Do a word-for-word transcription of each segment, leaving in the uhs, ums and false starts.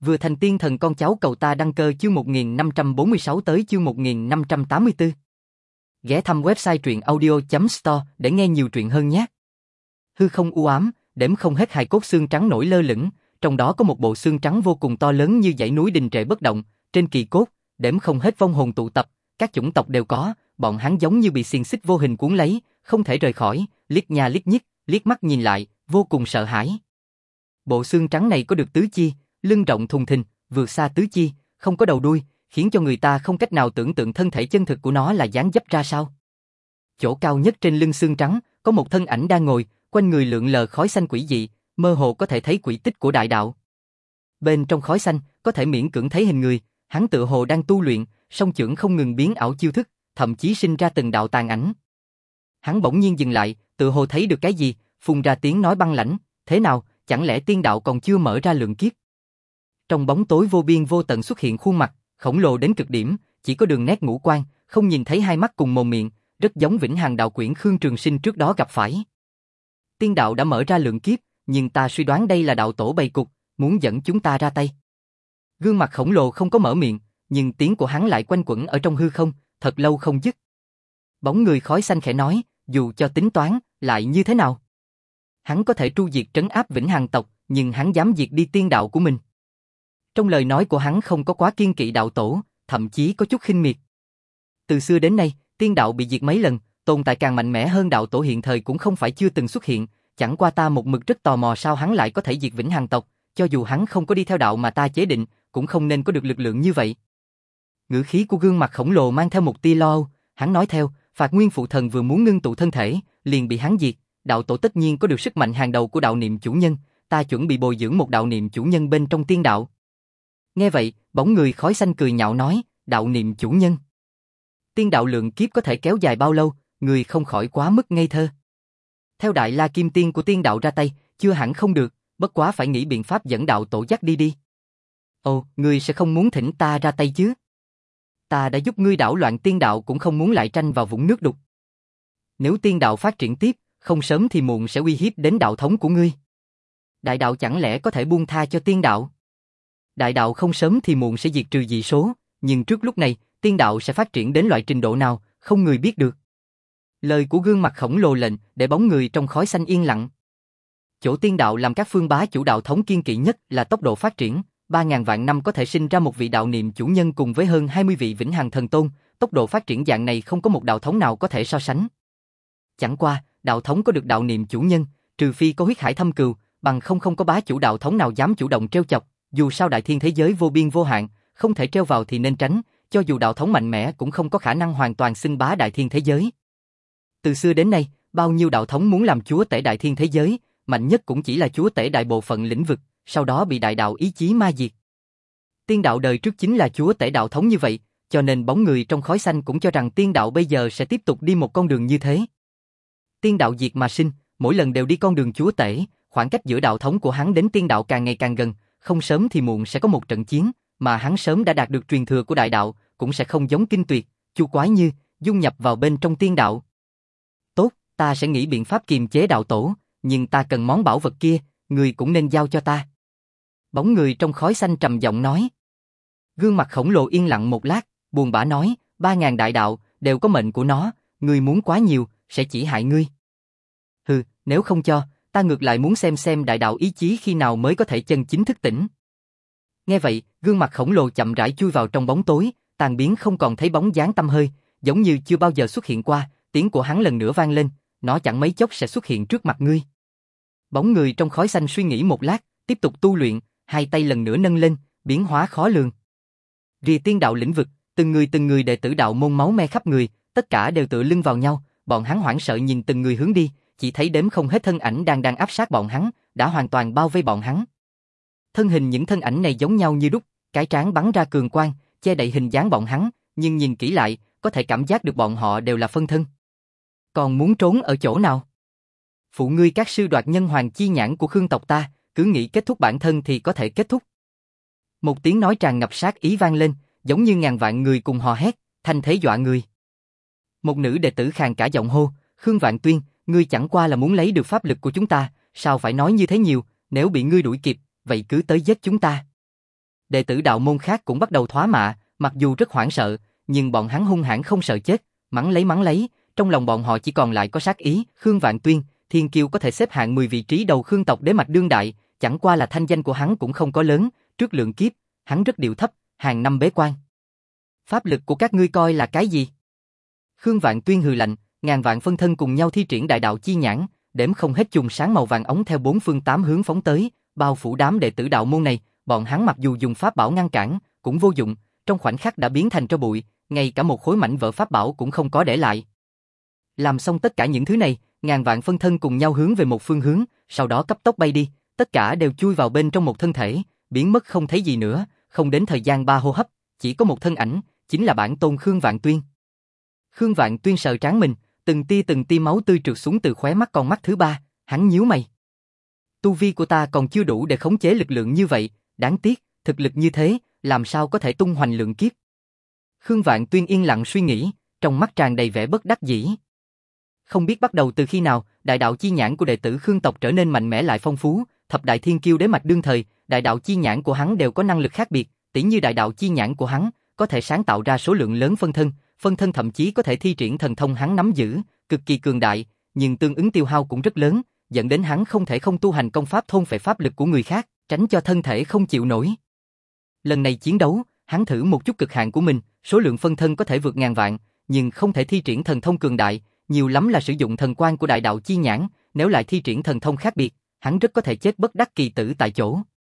Vừa thành tiên thần con cháu cầu ta đăng cơ chương một nghìn năm trăm bốn mươi sáu tới chương một nghìn năm trăm tám mươi tư. Ghé thăm website truyện audio chấm store để nghe nhiều truyện hơn nhé. Hư không u ám, đếm không hết hài cốt xương trắng nổi lơ lửng, trong đó có một bộ xương trắng vô cùng to lớn như dãy núi đình trệ bất động, trên kỳ cốt, đếm không hết vong hồn tụ tập, các chủng tộc đều có, bọn hắn giống như bị xiềng xích vô hình cuốn lấy, không thể rời khỏi, liếc nha liếc nhích, liếc mắt nhìn lại, vô cùng sợ hãi. Bộ xương trắng này có được tứ chi, lưng rộng thùng thình, vượt xa tứ chi, không có đầu đuôi, khiến cho người ta không cách nào tưởng tượng thân thể chân thực của nó là dáng dấp ra sao. Chỗ cao nhất trên lưng xương trắng, có một thân ảnh đang ngồi, quanh người lượn lờ khói xanh quỷ dị, mơ hồ có thể thấy quỷ tích của đại đạo. Bên trong khói xanh, có thể miễn cưỡng thấy hình người, hắn tựa hồ đang tu luyện, song chưởng không ngừng biến ảo chiêu thức, thậm chí sinh ra từng đạo tàn ảnh. Hắn bỗng nhiên dừng lại, tựa hồ thấy được cái gì, phun ra tiếng nói băng lãnh, thế nào, chẳng lẽ tiên đạo còn chưa mở ra lượng kiếp? Trong bóng tối vô biên vô tận xuất hiện khuôn mặt, khổng lồ đến cực điểm, chỉ có đường nét ngũ quan, không nhìn thấy hai mắt cùng mồm miệng, rất giống Vĩnh Hằng đạo quyển Khương Trường Sinh trước đó gặp phải. Tiên đạo đã mở ra lượng kiếp, nhưng ta suy đoán đây là đạo tổ bày cục, muốn dẫn chúng ta ra tay. Gương mặt khổng lồ không có mở miệng, nhưng tiếng của hắn lại quanh quẩn ở trong hư không, thật lâu không dứt. Bóng người khói xanh khẽ nói, dù cho tính toán, lại như thế nào? Hắn có thể tru diệt trấn áp Vĩnh Hằng tộc, nhưng hắn dám diệt đi tiên đạo của mình. Trong lời nói của hắn không có quá kiên kỵ đạo tổ, thậm chí có chút khinh miệt. Từ xưa đến nay, tiên đạo bị diệt mấy lần, tồn tại càng mạnh mẽ hơn đạo tổ hiện thời cũng không phải chưa từng xuất hiện, chẳng qua ta một mực rất tò mò sao hắn lại có thể diệt Vĩnh Hằng tộc, cho dù hắn không có đi theo đạo mà ta chế định, cũng không nên có được lực lượng như vậy. Ngữ khí của gương mặt khổng lồ mang theo một tia lo âu, hắn nói theo, Phạt Nguyên phụ thần vừa muốn ngưng tụ thân thể, liền bị hắn diệt, đạo tổ tất nhiên có được sức mạnh hàng đầu của đạo niệm chủ nhân, ta chuẩn bị bồi dưỡng một đạo niệm chủ nhân bên trong tiên đạo. Nghe vậy, bóng người khói xanh cười nhạo nói, đạo niệm chủ nhân. Tiên đạo lượng kiếp có thể kéo dài bao lâu, người không khỏi quá mức ngây thơ. Theo Đại La Kim Tiên của tiên đạo ra tay, chưa hẳn không được, bất quá phải nghĩ biện pháp dẫn đạo tổ dắt đi đi. Ồ, ngươi sẽ không muốn thỉnh ta ra tay chứ? Ta đã giúp ngươi đảo loạn tiên đạo cũng không muốn lại tranh vào vũng nước đục. Nếu tiên đạo phát triển tiếp, không sớm thì muộn sẽ uy hiếp đến đạo thống của ngươi. Đại đạo chẳng lẽ có thể buông tha cho tiên đạo? Đại đạo không sớm thì muộn sẽ diệt trừ dị số, nhưng trước lúc này, tiên đạo sẽ phát triển đến loại trình độ nào, không người biết được. Lời của gương mặt khổng lồ lệnh để bóng người trong khói xanh yên lặng. Chỗ tiên đạo làm các phương bá chủ đạo thống kiên kỵ nhất là tốc độ phát triển, ba ngàn vạn năm có thể sinh ra một vị đạo niệm chủ nhân cùng với hơn hai mươi vị Vĩnh Hằng thần tôn, tốc độ phát triển dạng này không có một đạo thống nào có thể so sánh. Chẳng qua, đạo thống có được đạo niệm chủ nhân, trừ phi có huyết hải thâm cừu, bằng không không có bá chủ đạo thống nào dám chủ động trêu chọc, dù sao đại thiên thế giới vô biên vô hạn, không thể trêu vào thì nên tránh, cho dù đạo thống mạnh mẽ cũng không có khả năng hoàn toàn xưng bá đại thiên thế giới. Từ xưa đến nay, bao nhiêu đạo thống muốn làm chúa tể đại thiên thế giới, mạnh nhất cũng chỉ là chúa tể đại bộ phận lĩnh vực, sau đó bị đại đạo ý chí ma diệt. Tiên đạo đời trước chính là chúa tể đạo thống như vậy, cho nên bóng người trong khói xanh cũng cho rằng tiên đạo bây giờ sẽ tiếp tục đi một con đường như thế. Tiên đạo diệt mà sinh, mỗi lần đều đi con đường chúa tể, khoảng cách giữa đạo thống của hắn đến tiên đạo càng ngày càng gần, không sớm thì muộn sẽ có một trận chiến, mà hắn sớm đã đạt được truyền thừa của đại đạo, cũng sẽ không giống Kinh Tuyệt, Chu Quái Như, dung nhập vào bên trong tiên đạo. Tốt, ta sẽ nghĩ biện pháp kiềm chế đạo tổ, nhưng ta cần món bảo vật kia, người cũng nên giao cho ta. Bóng người trong khói xanh trầm giọng nói. Gương mặt khổng lồ yên lặng một lát, buồn bã nói, ba ngàn đại đạo, đều có mệnh của nó, người muốn quá nhiều, sẽ chỉ hại ngươi. Hừ, nếu không cho, ta ngược lại muốn xem xem đại đạo ý chí khi nào mới có thể chân chính thức tỉnh. Nghe vậy, gương mặt khổng lồ chậm rãi chui vào trong bóng tối, tan biến không còn thấy bóng dáng tăm hơi, giống như chưa bao giờ xuất hiện qua, tiếng của hắn lần nữa vang lên, nó chẳng mấy chốc sẽ xuất hiện trước mặt ngươi. Bóng người trong khói xanh suy nghĩ một lát, tiếp tục tu luyện, hai tay lần nữa nâng lên, biến hóa khó lường. Rìa tiên đạo lĩnh vực, từng người từng người đệ tử đạo môn máu me khắp người, tất cả đều tựa lưng vào nhau, bọn hắn hoảng sợ nhìn từng người hướng đi, chỉ thấy đếm không hết thân ảnh đang đang áp sát bọn hắn, đã hoàn toàn bao vây bọn hắn. Thân hình những thân ảnh này giống nhau như đúc, cái trán bắn ra cường quang, che đậy hình dáng bọn hắn, nhưng nhìn kỹ lại, có thể cảm giác được bọn họ đều là phân thân. Còn muốn trốn ở chỗ nào? Phụ ngươi các sư đoạt nhân hoàng chi nhãn của Khương tộc ta, cứ nghĩ kết thúc bản thân thì có thể kết thúc. Một tiếng nói tràn ngập sát ý vang lên, giống như ngàn vạn người cùng hò hét, thanh thế dọa người. Một nữ đệ tử khàn cả giọng hô, Khương Vạn Tuyên, ngươi chẳng qua là muốn lấy được pháp lực của chúng ta, sao phải nói như thế nhiều, nếu bị ngươi đuổi kịp, vậy cứ tới giết chúng ta. Đệ tử đạo môn khác cũng bắt đầu thoá mạ, mặc dù rất hoảng sợ, nhưng bọn hắn hung hãn không sợ chết, mắng lấy mắng lấy, trong lòng bọn họ chỉ còn lại có sát ý. Khương Vạn Tuyên, thiên kiêu có thể xếp hạng mười vị trí đầu Khương tộc đế mạch đương đại, chẳng qua là thanh danh của hắn cũng không có lớn, trước lượng kiếp, hắn rất điệu thấp, hàng năm bế quan. Pháp lực của các ngươi coi là cái gì? Khương Vạn Tuyên hừ lạnh, ngàn vạn phân thân cùng nhau thi triển đại đạo chi nhãn, đếm không hết chùm sáng màu vàng ống theo bốn phương tám hướng phóng tới, bao phủ đám đệ tử đạo môn này. Bọn hắn mặc dù dùng pháp bảo ngăn cản, cũng vô dụng, trong khoảnh khắc đã biến thành tro bụi, ngay cả một khối mảnh vỡ pháp bảo cũng không có để lại. Làm xong tất cả những thứ này, ngàn vạn phân thân cùng nhau hướng về một phương hướng, sau đó cấp tốc bay đi, tất cả đều chui vào bên trong một thân thể, biến mất không thấy gì nữa. Không đến thời gian ba hô hấp, chỉ có một thân ảnh, chính là bản tôn Khương Vạn Tuyên. Khương Vạn Tuyên sờ trán mình, từng tia từng tia máu tươi trượt xuống từ khóe mắt con mắt thứ ba, hắn nhíu mày. Tu vi của ta còn chưa đủ để khống chế lực lượng như vậy, đáng tiếc, thực lực như thế, làm sao có thể tung hoành lượng kiếp. Khương Vạn Tuyên yên lặng suy nghĩ, trong mắt tràn đầy vẻ bất đắc dĩ. Không biết bắt đầu từ khi nào, đại đạo chi nhãn của đệ tử Khương tộc trở nên mạnh mẽ lại phong phú, thập đại thiên kiêu đế mạch đương thời, đại đạo chi nhãn của hắn đều có năng lực khác biệt, tỉ như đại đạo chi nhãn của hắn có thể sáng tạo ra số lượng lớn phân thân, phân thân thậm chí có thể thi triển thần thông hắn nắm giữ, cực kỳ cường đại, nhưng tương ứng tiêu hao cũng rất lớn, dẫn đến hắn không thể không tu hành công pháp thôn phệ pháp lực của người khác, tránh cho thân thể không chịu nổi. Lần này chiến đấu, hắn thử một chút cực hạn của mình, số lượng phân thân có thể vượt ngàn vạn, nhưng không thể thi triển thần thông cường đại, nhiều lắm là sử dụng thần quang của đại đạo chi nhãn, nếu lại thi triển thần thông khác biệt, hắn rất có thể chết bất đắc kỳ tử tại chỗ.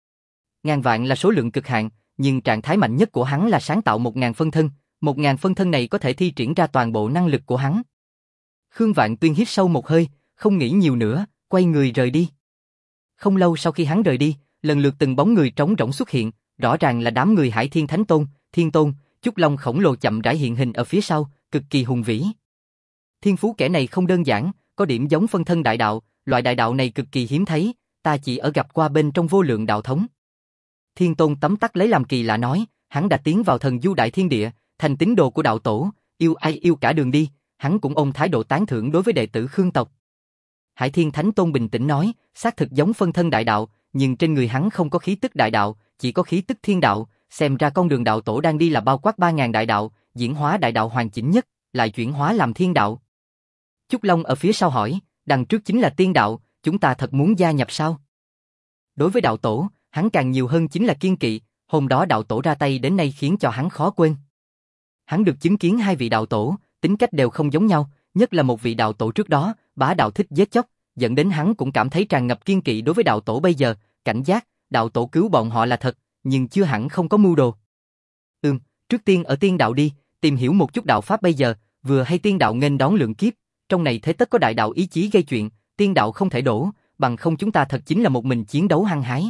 Ngàn vạn là số lượng cực hạn, nhưng trạng thái mạnh nhất của hắn là sáng tạo một ngàn phân thân, một ngàn phân thân này có thể thi triển ra toàn bộ năng lực của hắn. Khương Vạn Tuyên hít sâu một hơi, không nghĩ nhiều nữa, quay người rời đi. Không lâu sau khi hắn rời đi, lần lượt từng bóng người trống rỗng xuất hiện, rõ ràng là đám người Hải Thiên Thánh Tôn, Thiên Tôn, Chúc Long khổng lồ chậm rãi hiện hình ở phía sau, cực kỳ hùng vĩ. Thiên phú kẻ này không đơn giản, có điểm giống phân thân đại đạo, loại đại đạo này cực kỳ hiếm thấy, ta chỉ ở gặp qua bên trong vô lượng đạo thống. Thiên Tôn tấm tắc lấy làm kỳ lạ nói, hắn đã tiến vào thần du đại thiên địa, thành tín đồ của đạo tổ, yêu ai yêu cả đường đi, hắn cũng ôm thái độ tán thưởng đối với đệ tử Khương tộc. Hải Thiên Thánh Tôn bình tĩnh nói, xác thực giống phân thân đại đạo, nhưng trên người hắn không có khí tức đại đạo, chỉ có khí tức thiên đạo, xem ra con đường đạo tổ đang đi là bao quát ba ngàn đại đạo, diễn hóa đại đạo hoàn chỉnh nhất, lại chuyển hóa làm thiên đạo. Chúc Long ở phía sau hỏi, đằng trước chính là tiên đạo, chúng ta thật muốn gia nhập sao? Đối với đạo tổ, hắn càng nhiều hơn chính là kiên kỵ, hôm đó đạo tổ ra tay đến nay khiến cho hắn khó quên. Hắn được chứng kiến hai vị đạo tổ, tính cách đều không giống nhau, nhất là một vị đạo tổ trước đó, bá đạo thích giết chóc, dẫn đến hắn cũng cảm thấy tràn ngập kiên kỵ đối với đạo tổ bây giờ, cảnh giác, đạo tổ cứu bọn họ là thật, nhưng chưa hẳn không có mưu đồ. Ừm, trước tiên ở tiên đạo đi, tìm hiểu một chút đạo pháp bây giờ, vừa hay tiên đạo nghênh đón lượng kiếp, trong này thế tất có đại đạo ý chí gây chuyện, tiên đạo không thể đổ, bằng không chúng ta thật chính là một mình chiến đấu hăng hái.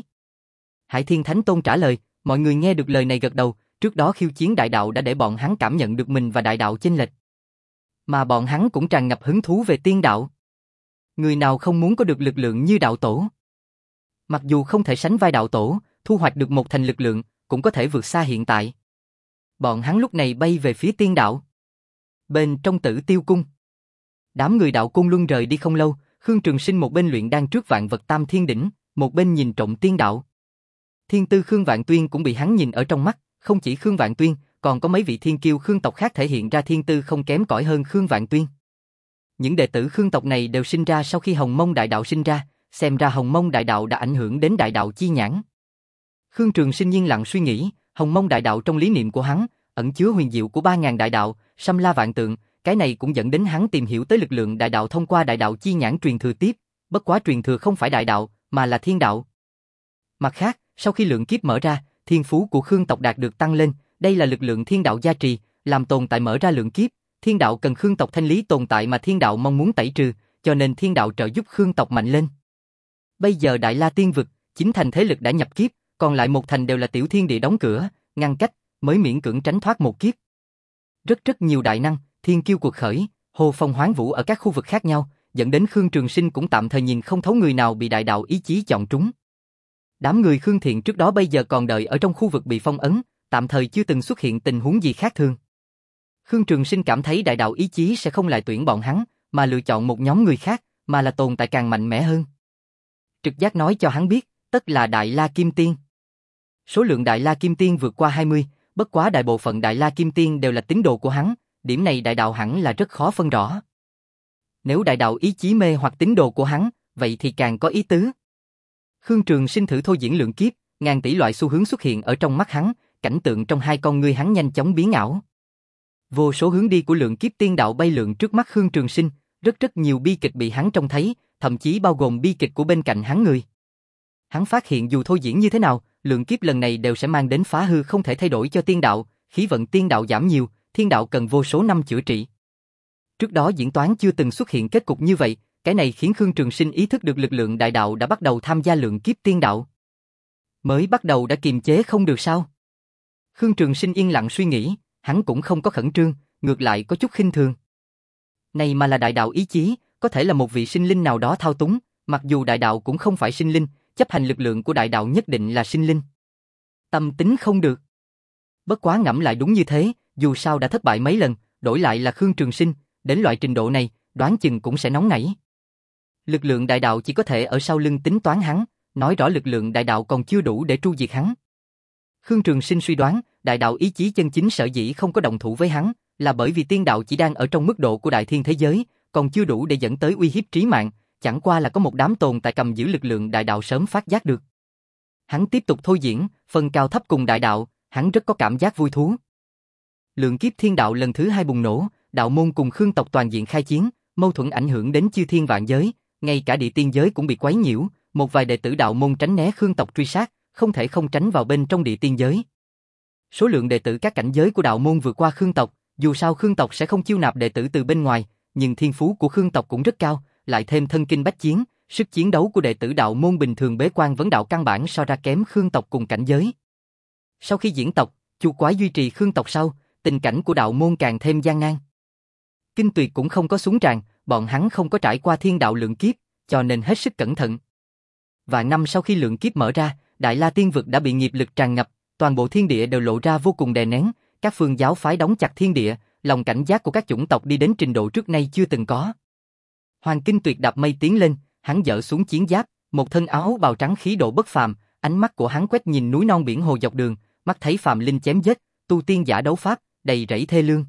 Hải Thiên Thánh Tôn trả lời, mọi người nghe được lời này gật đầu, trước đó khiêu chiến đại đạo đã để bọn hắn cảm nhận được mình và đại đạo chênh lệch. Mà bọn hắn cũng tràn ngập hứng thú về tiên đạo. Người nào không muốn có được lực lượng như đạo tổ? Mặc dù không thể sánh vai đạo tổ, thu hoạch được một thành lực lượng, cũng có thể vượt xa hiện tại. Bọn hắn lúc này bay về phía tiên đạo. Bên trong Tử Tiêu Cung, đám người đạo cung luân rời đi không lâu, Khương Trường Sinh một bên luyện đan trước vạn vật tam thiên đỉnh, một bên nhìn trộm tiên đạo. Thiên tư Khương Vạn Tuyên cũng bị hắn nhìn ở trong mắt, không chỉ Khương Vạn Tuyên, còn có mấy vị thiên kiêu Khương tộc khác thể hiện ra thiên tư không kém cỏi hơn Khương Vạn Tuyên. Những đệ tử Khương tộc này đều sinh ra sau khi Hồng Mông Đại Đạo sinh ra, xem ra Hồng Mông Đại Đạo đã ảnh hưởng đến Đại Đạo chi nhãn. Khương Trường Sinh yên lặng suy nghĩ, Hồng Mông Đại Đạo trong lý niệm của hắn ẩn chứa huyền diệu của ba ngàn đại đạo, xâm la vạn tượng, cái này cũng dẫn đến hắn tìm hiểu tới lực lượng đại đạo thông qua Đại Đạo chi nhãn truyền thừa tiếp, bất quá truyền thừa không phải đại đạo, mà là thiên đạo. Mặt khác, sau khi lượng kiếp mở ra, thiên phú của Khương tộc đạt được tăng lên, đây là lực lượng thiên đạo gia trì, làm tồn tại mở ra lượng kiếp, thiên đạo cần Khương tộc thanh lý tồn tại mà thiên đạo mong muốn tẩy trừ, cho nên thiên đạo trợ giúp Khương tộc mạnh lên. Bây giờ Đại La Tiên Vực, chín thành thế lực đã nhập kiếp, còn lại một thành đều là tiểu thiên địa đóng cửa, ngăn cách, mới miễn cưỡng tránh thoát một kiếp. Rất rất nhiều đại năng, thiên kiêu cuộc khởi, hồ phong hoán vũ ở các khu vực khác nhau, dẫn đến Khương Trường Sinh cũng tạm thời nhìn không thấu người nào bị đại đạo ý chí chọn trúng. Đám người Khương Thiện trước đó bây giờ còn đợi ở trong khu vực bị phong ấn, tạm thời chưa từng xuất hiện tình huống gì khác thường. Khương Trường Sinh cảm thấy đại đạo ý chí sẽ không lại tuyển bọn hắn, mà lựa chọn một nhóm người khác, mà là tồn tại càng mạnh mẽ hơn. Trực giác nói cho hắn biết, tất là Đại La Kim Tiên. Số lượng Đại La Kim Tiên vượt qua hai mươi, bất quá đại bộ phận Đại La Kim Tiên đều là tín đồ của hắn, điểm này đại đạo hẳn là rất khó phân rõ. Nếu đại đạo ý chí mê hoặc tín đồ của hắn, vậy thì càng có ý tứ. Khương Trường Sinh thử thôi diễn lượng kiếp, ngàn tỷ loại xu hướng xuất hiện ở trong mắt hắn, cảnh tượng trong hai con ngươi hắn nhanh chóng biến ảo. Vô số hướng đi của lượng kiếp tiên đạo bay lượn trước mắt Khương Trường Sinh, rất rất nhiều bi kịch bị hắn trông thấy, thậm chí bao gồm bi kịch của bên cạnh hắn người. Hắn phát hiện dù thôi diễn như thế nào, lượng kiếp lần này đều sẽ mang đến phá hư không thể thay đổi cho tiên đạo, khí vận tiên đạo giảm nhiều, thiên đạo cần vô số năm chữa trị. Trước đó diễn toán chưa từng xuất hiện kết cục như vậy, cái này khiến Khương Trường Sinh ý thức được lực lượng đại đạo đã bắt đầu tham gia lượng kiếp tiên đạo. Mới bắt đầu đã kiềm chế không được sao? Khương Trường Sinh yên lặng suy nghĩ, hắn cũng không có khẩn trương, ngược lại có chút khinh thường. Này mà là đại đạo ý chí, có thể là một vị sinh linh nào đó thao túng, mặc dù đại đạo cũng không phải sinh linh, chấp hành lực lượng của đại đạo nhất định là sinh linh. Tâm tính không được. Bất quá ngẫm lại đúng như thế, dù sao đã thất bại mấy lần, đổi lại là Khương Trường Sinh, đến loại trình độ này, đoán chừng cũng sẽ nóng nảy. Lực lượng đại đạo chỉ có thể ở sau lưng tính toán hắn, nói rõ lực lượng đại đạo còn chưa đủ để tru diệt hắn. Khương Trường Sinh suy đoán, đại đạo ý chí chân chính sở dĩ không có động thủ với hắn, là bởi vì tiên đạo chỉ đang ở trong mức độ của đại thiên thế giới, còn chưa đủ để dẫn tới uy hiếp trí mạng, chẳng qua là có một đám tồn tại cầm giữ lực lượng đại đạo sớm phát giác được. Hắn tiếp tục thôi diễn, phần cao thấp cùng đại đạo, hắn rất có cảm giác vui thú. Lượng kiếp thiên đạo lần thứ hai bùng nổ, đạo môn cùng Khương tộc toàn diện khai chiến, mâu thuẫn ảnh hưởng đến chư thiên vạn giới, ngay cả địa tiên giới cũng bị quấy nhiễu, một vài đệ tử đạo môn tránh né Khương tộc truy sát, không thể không tránh vào bên trong địa tiên giới. Số lượng đệ tử các cảnh giới của đạo môn vượt qua Khương tộc, dù sao Khương tộc sẽ không chiêu nạp đệ tử từ bên ngoài, nhưng thiên phú của Khương tộc cũng rất cao, lại thêm thân kinh bách chiến, sức chiến đấu của đệ tử đạo môn bình thường bế quan vấn đạo căn bản so ra kém Khương tộc cùng cảnh giới. Sau khi diễn tộc, Chu Quái duy trì Khương tộc sau, tình cảnh của đạo môn càng thêm gian nan. Kinh Tuyệt cũng không có xuống tràng, bọn hắn không có trải qua thiên đạo lượng kiếp, cho nên hết sức cẩn thận. Và năm sau khi lượng kiếp mở ra, Đại La Tiên Vực đã bị nghiệp lực tràn ngập, toàn bộ thiên địa đều lộ ra vô cùng đè nén, các phương giáo phái đóng chặt thiên địa, lòng cảnh giác của các chủng tộc đi đến trình độ trước nay chưa từng có. Hoàng Kinh Tuyệt đạp mây tiến lên, hắn dỡ xuống chiến giáp, một thân áo bào trắng khí độ bất phàm, ánh mắt của hắn quét nhìn núi non biển hồ dọc đường, mắt thấy phàm linh chém giết, tu tiên giả đấu pháp, đầy rẫy thê lương.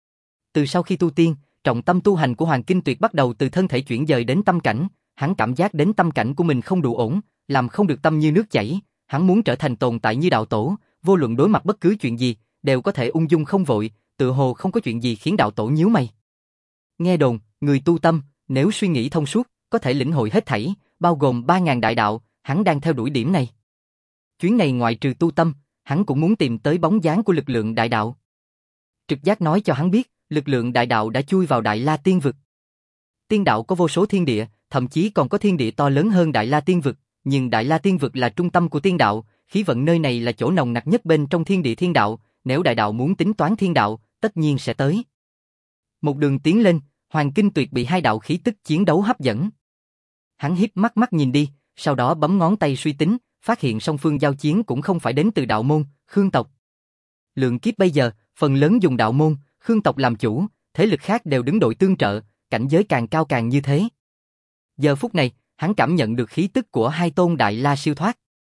Từ sau khi tu tiên, trọng tâm tu hành của Hoàng Kinh Tuyệt bắt đầu từ thân thể chuyển dời đến tâm cảnh, hắn cảm giác đến tâm cảnh của mình không đủ ổn, làm không được tâm như nước chảy, hắn muốn trở thành tồn tại như đạo tổ, vô luận đối mặt bất cứ chuyện gì, đều có thể ung dung không vội, tựa hồ không có chuyện gì khiến đạo tổ nhíu mày. Nghe đồn, người tu tâm, nếu suy nghĩ thông suốt, có thể lĩnh hội hết thảy, bao gồm ba ngàn đại đạo, hắn đang theo đuổi điểm này. Chuyến này ngoại trừ tu tâm, hắn cũng muốn tìm tới bóng dáng của lực lượng đại đạo. Trực giác nói cho hắn biết, lực lượng đại đạo đã chui vào Đại La Tiên Vực. Tiên đạo có vô số thiên địa, thậm chí còn có thiên địa to lớn hơn Đại La Tiên Vực, nhưng Đại La Tiên Vực là trung tâm của tiên đạo, khí vận nơi này là chỗ nồng nặc nhất bên trong thiên địa thiên đạo, nếu đại đạo muốn tính toán thiên đạo, tất nhiên sẽ tới. Một đường tiến lên, Hoàng Kinh Tuyệt bị hai đạo khí tức chiến đấu hấp dẫn. Hắn híp mắt mắt nhìn đi, sau đó bấm ngón tay suy tính, phát hiện song phương giao chiến cũng không phải đến từ đạo môn, Khương tộc. Lượng kiếp bây giờ, phần lớn dùng đạo môn, Khương tộc làm chủ, thế lực khác đều đứng đội tương trợ, cảnh giới càng cao càng như thế. Giờ phút này, hắn cảm nhận được khí tức của hai tôn Đại La siêu thoát.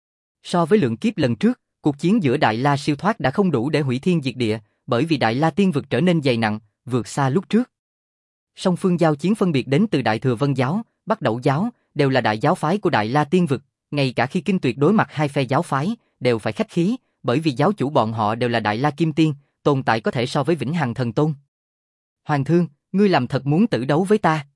So với lượng kiếp lần trước, cuộc chiến giữa Đại La siêu thoát đã không đủ để hủy thiên diệt địa, bởi vì Đại La Tiên Vực trở nên dày nặng, vượt xa lúc trước. Song phương giao chiến phân biệt đến từ Đại Thừa Vân Giáo, Bắc Đẩu Giáo, đều là đại giáo phái của Đại La Tiên Vực, ngay cả khi Kinh Tuyệt đối mặt hai phe giáo phái, đều phải khách khí, bởi vì giáo chủ bọn họ đều là Đại La Kim Tiên, tồn tại có thể so với Vĩnh Hằng Thần Tôn. Hoàng thương, ngươi làm thật muốn tử đấu với ta.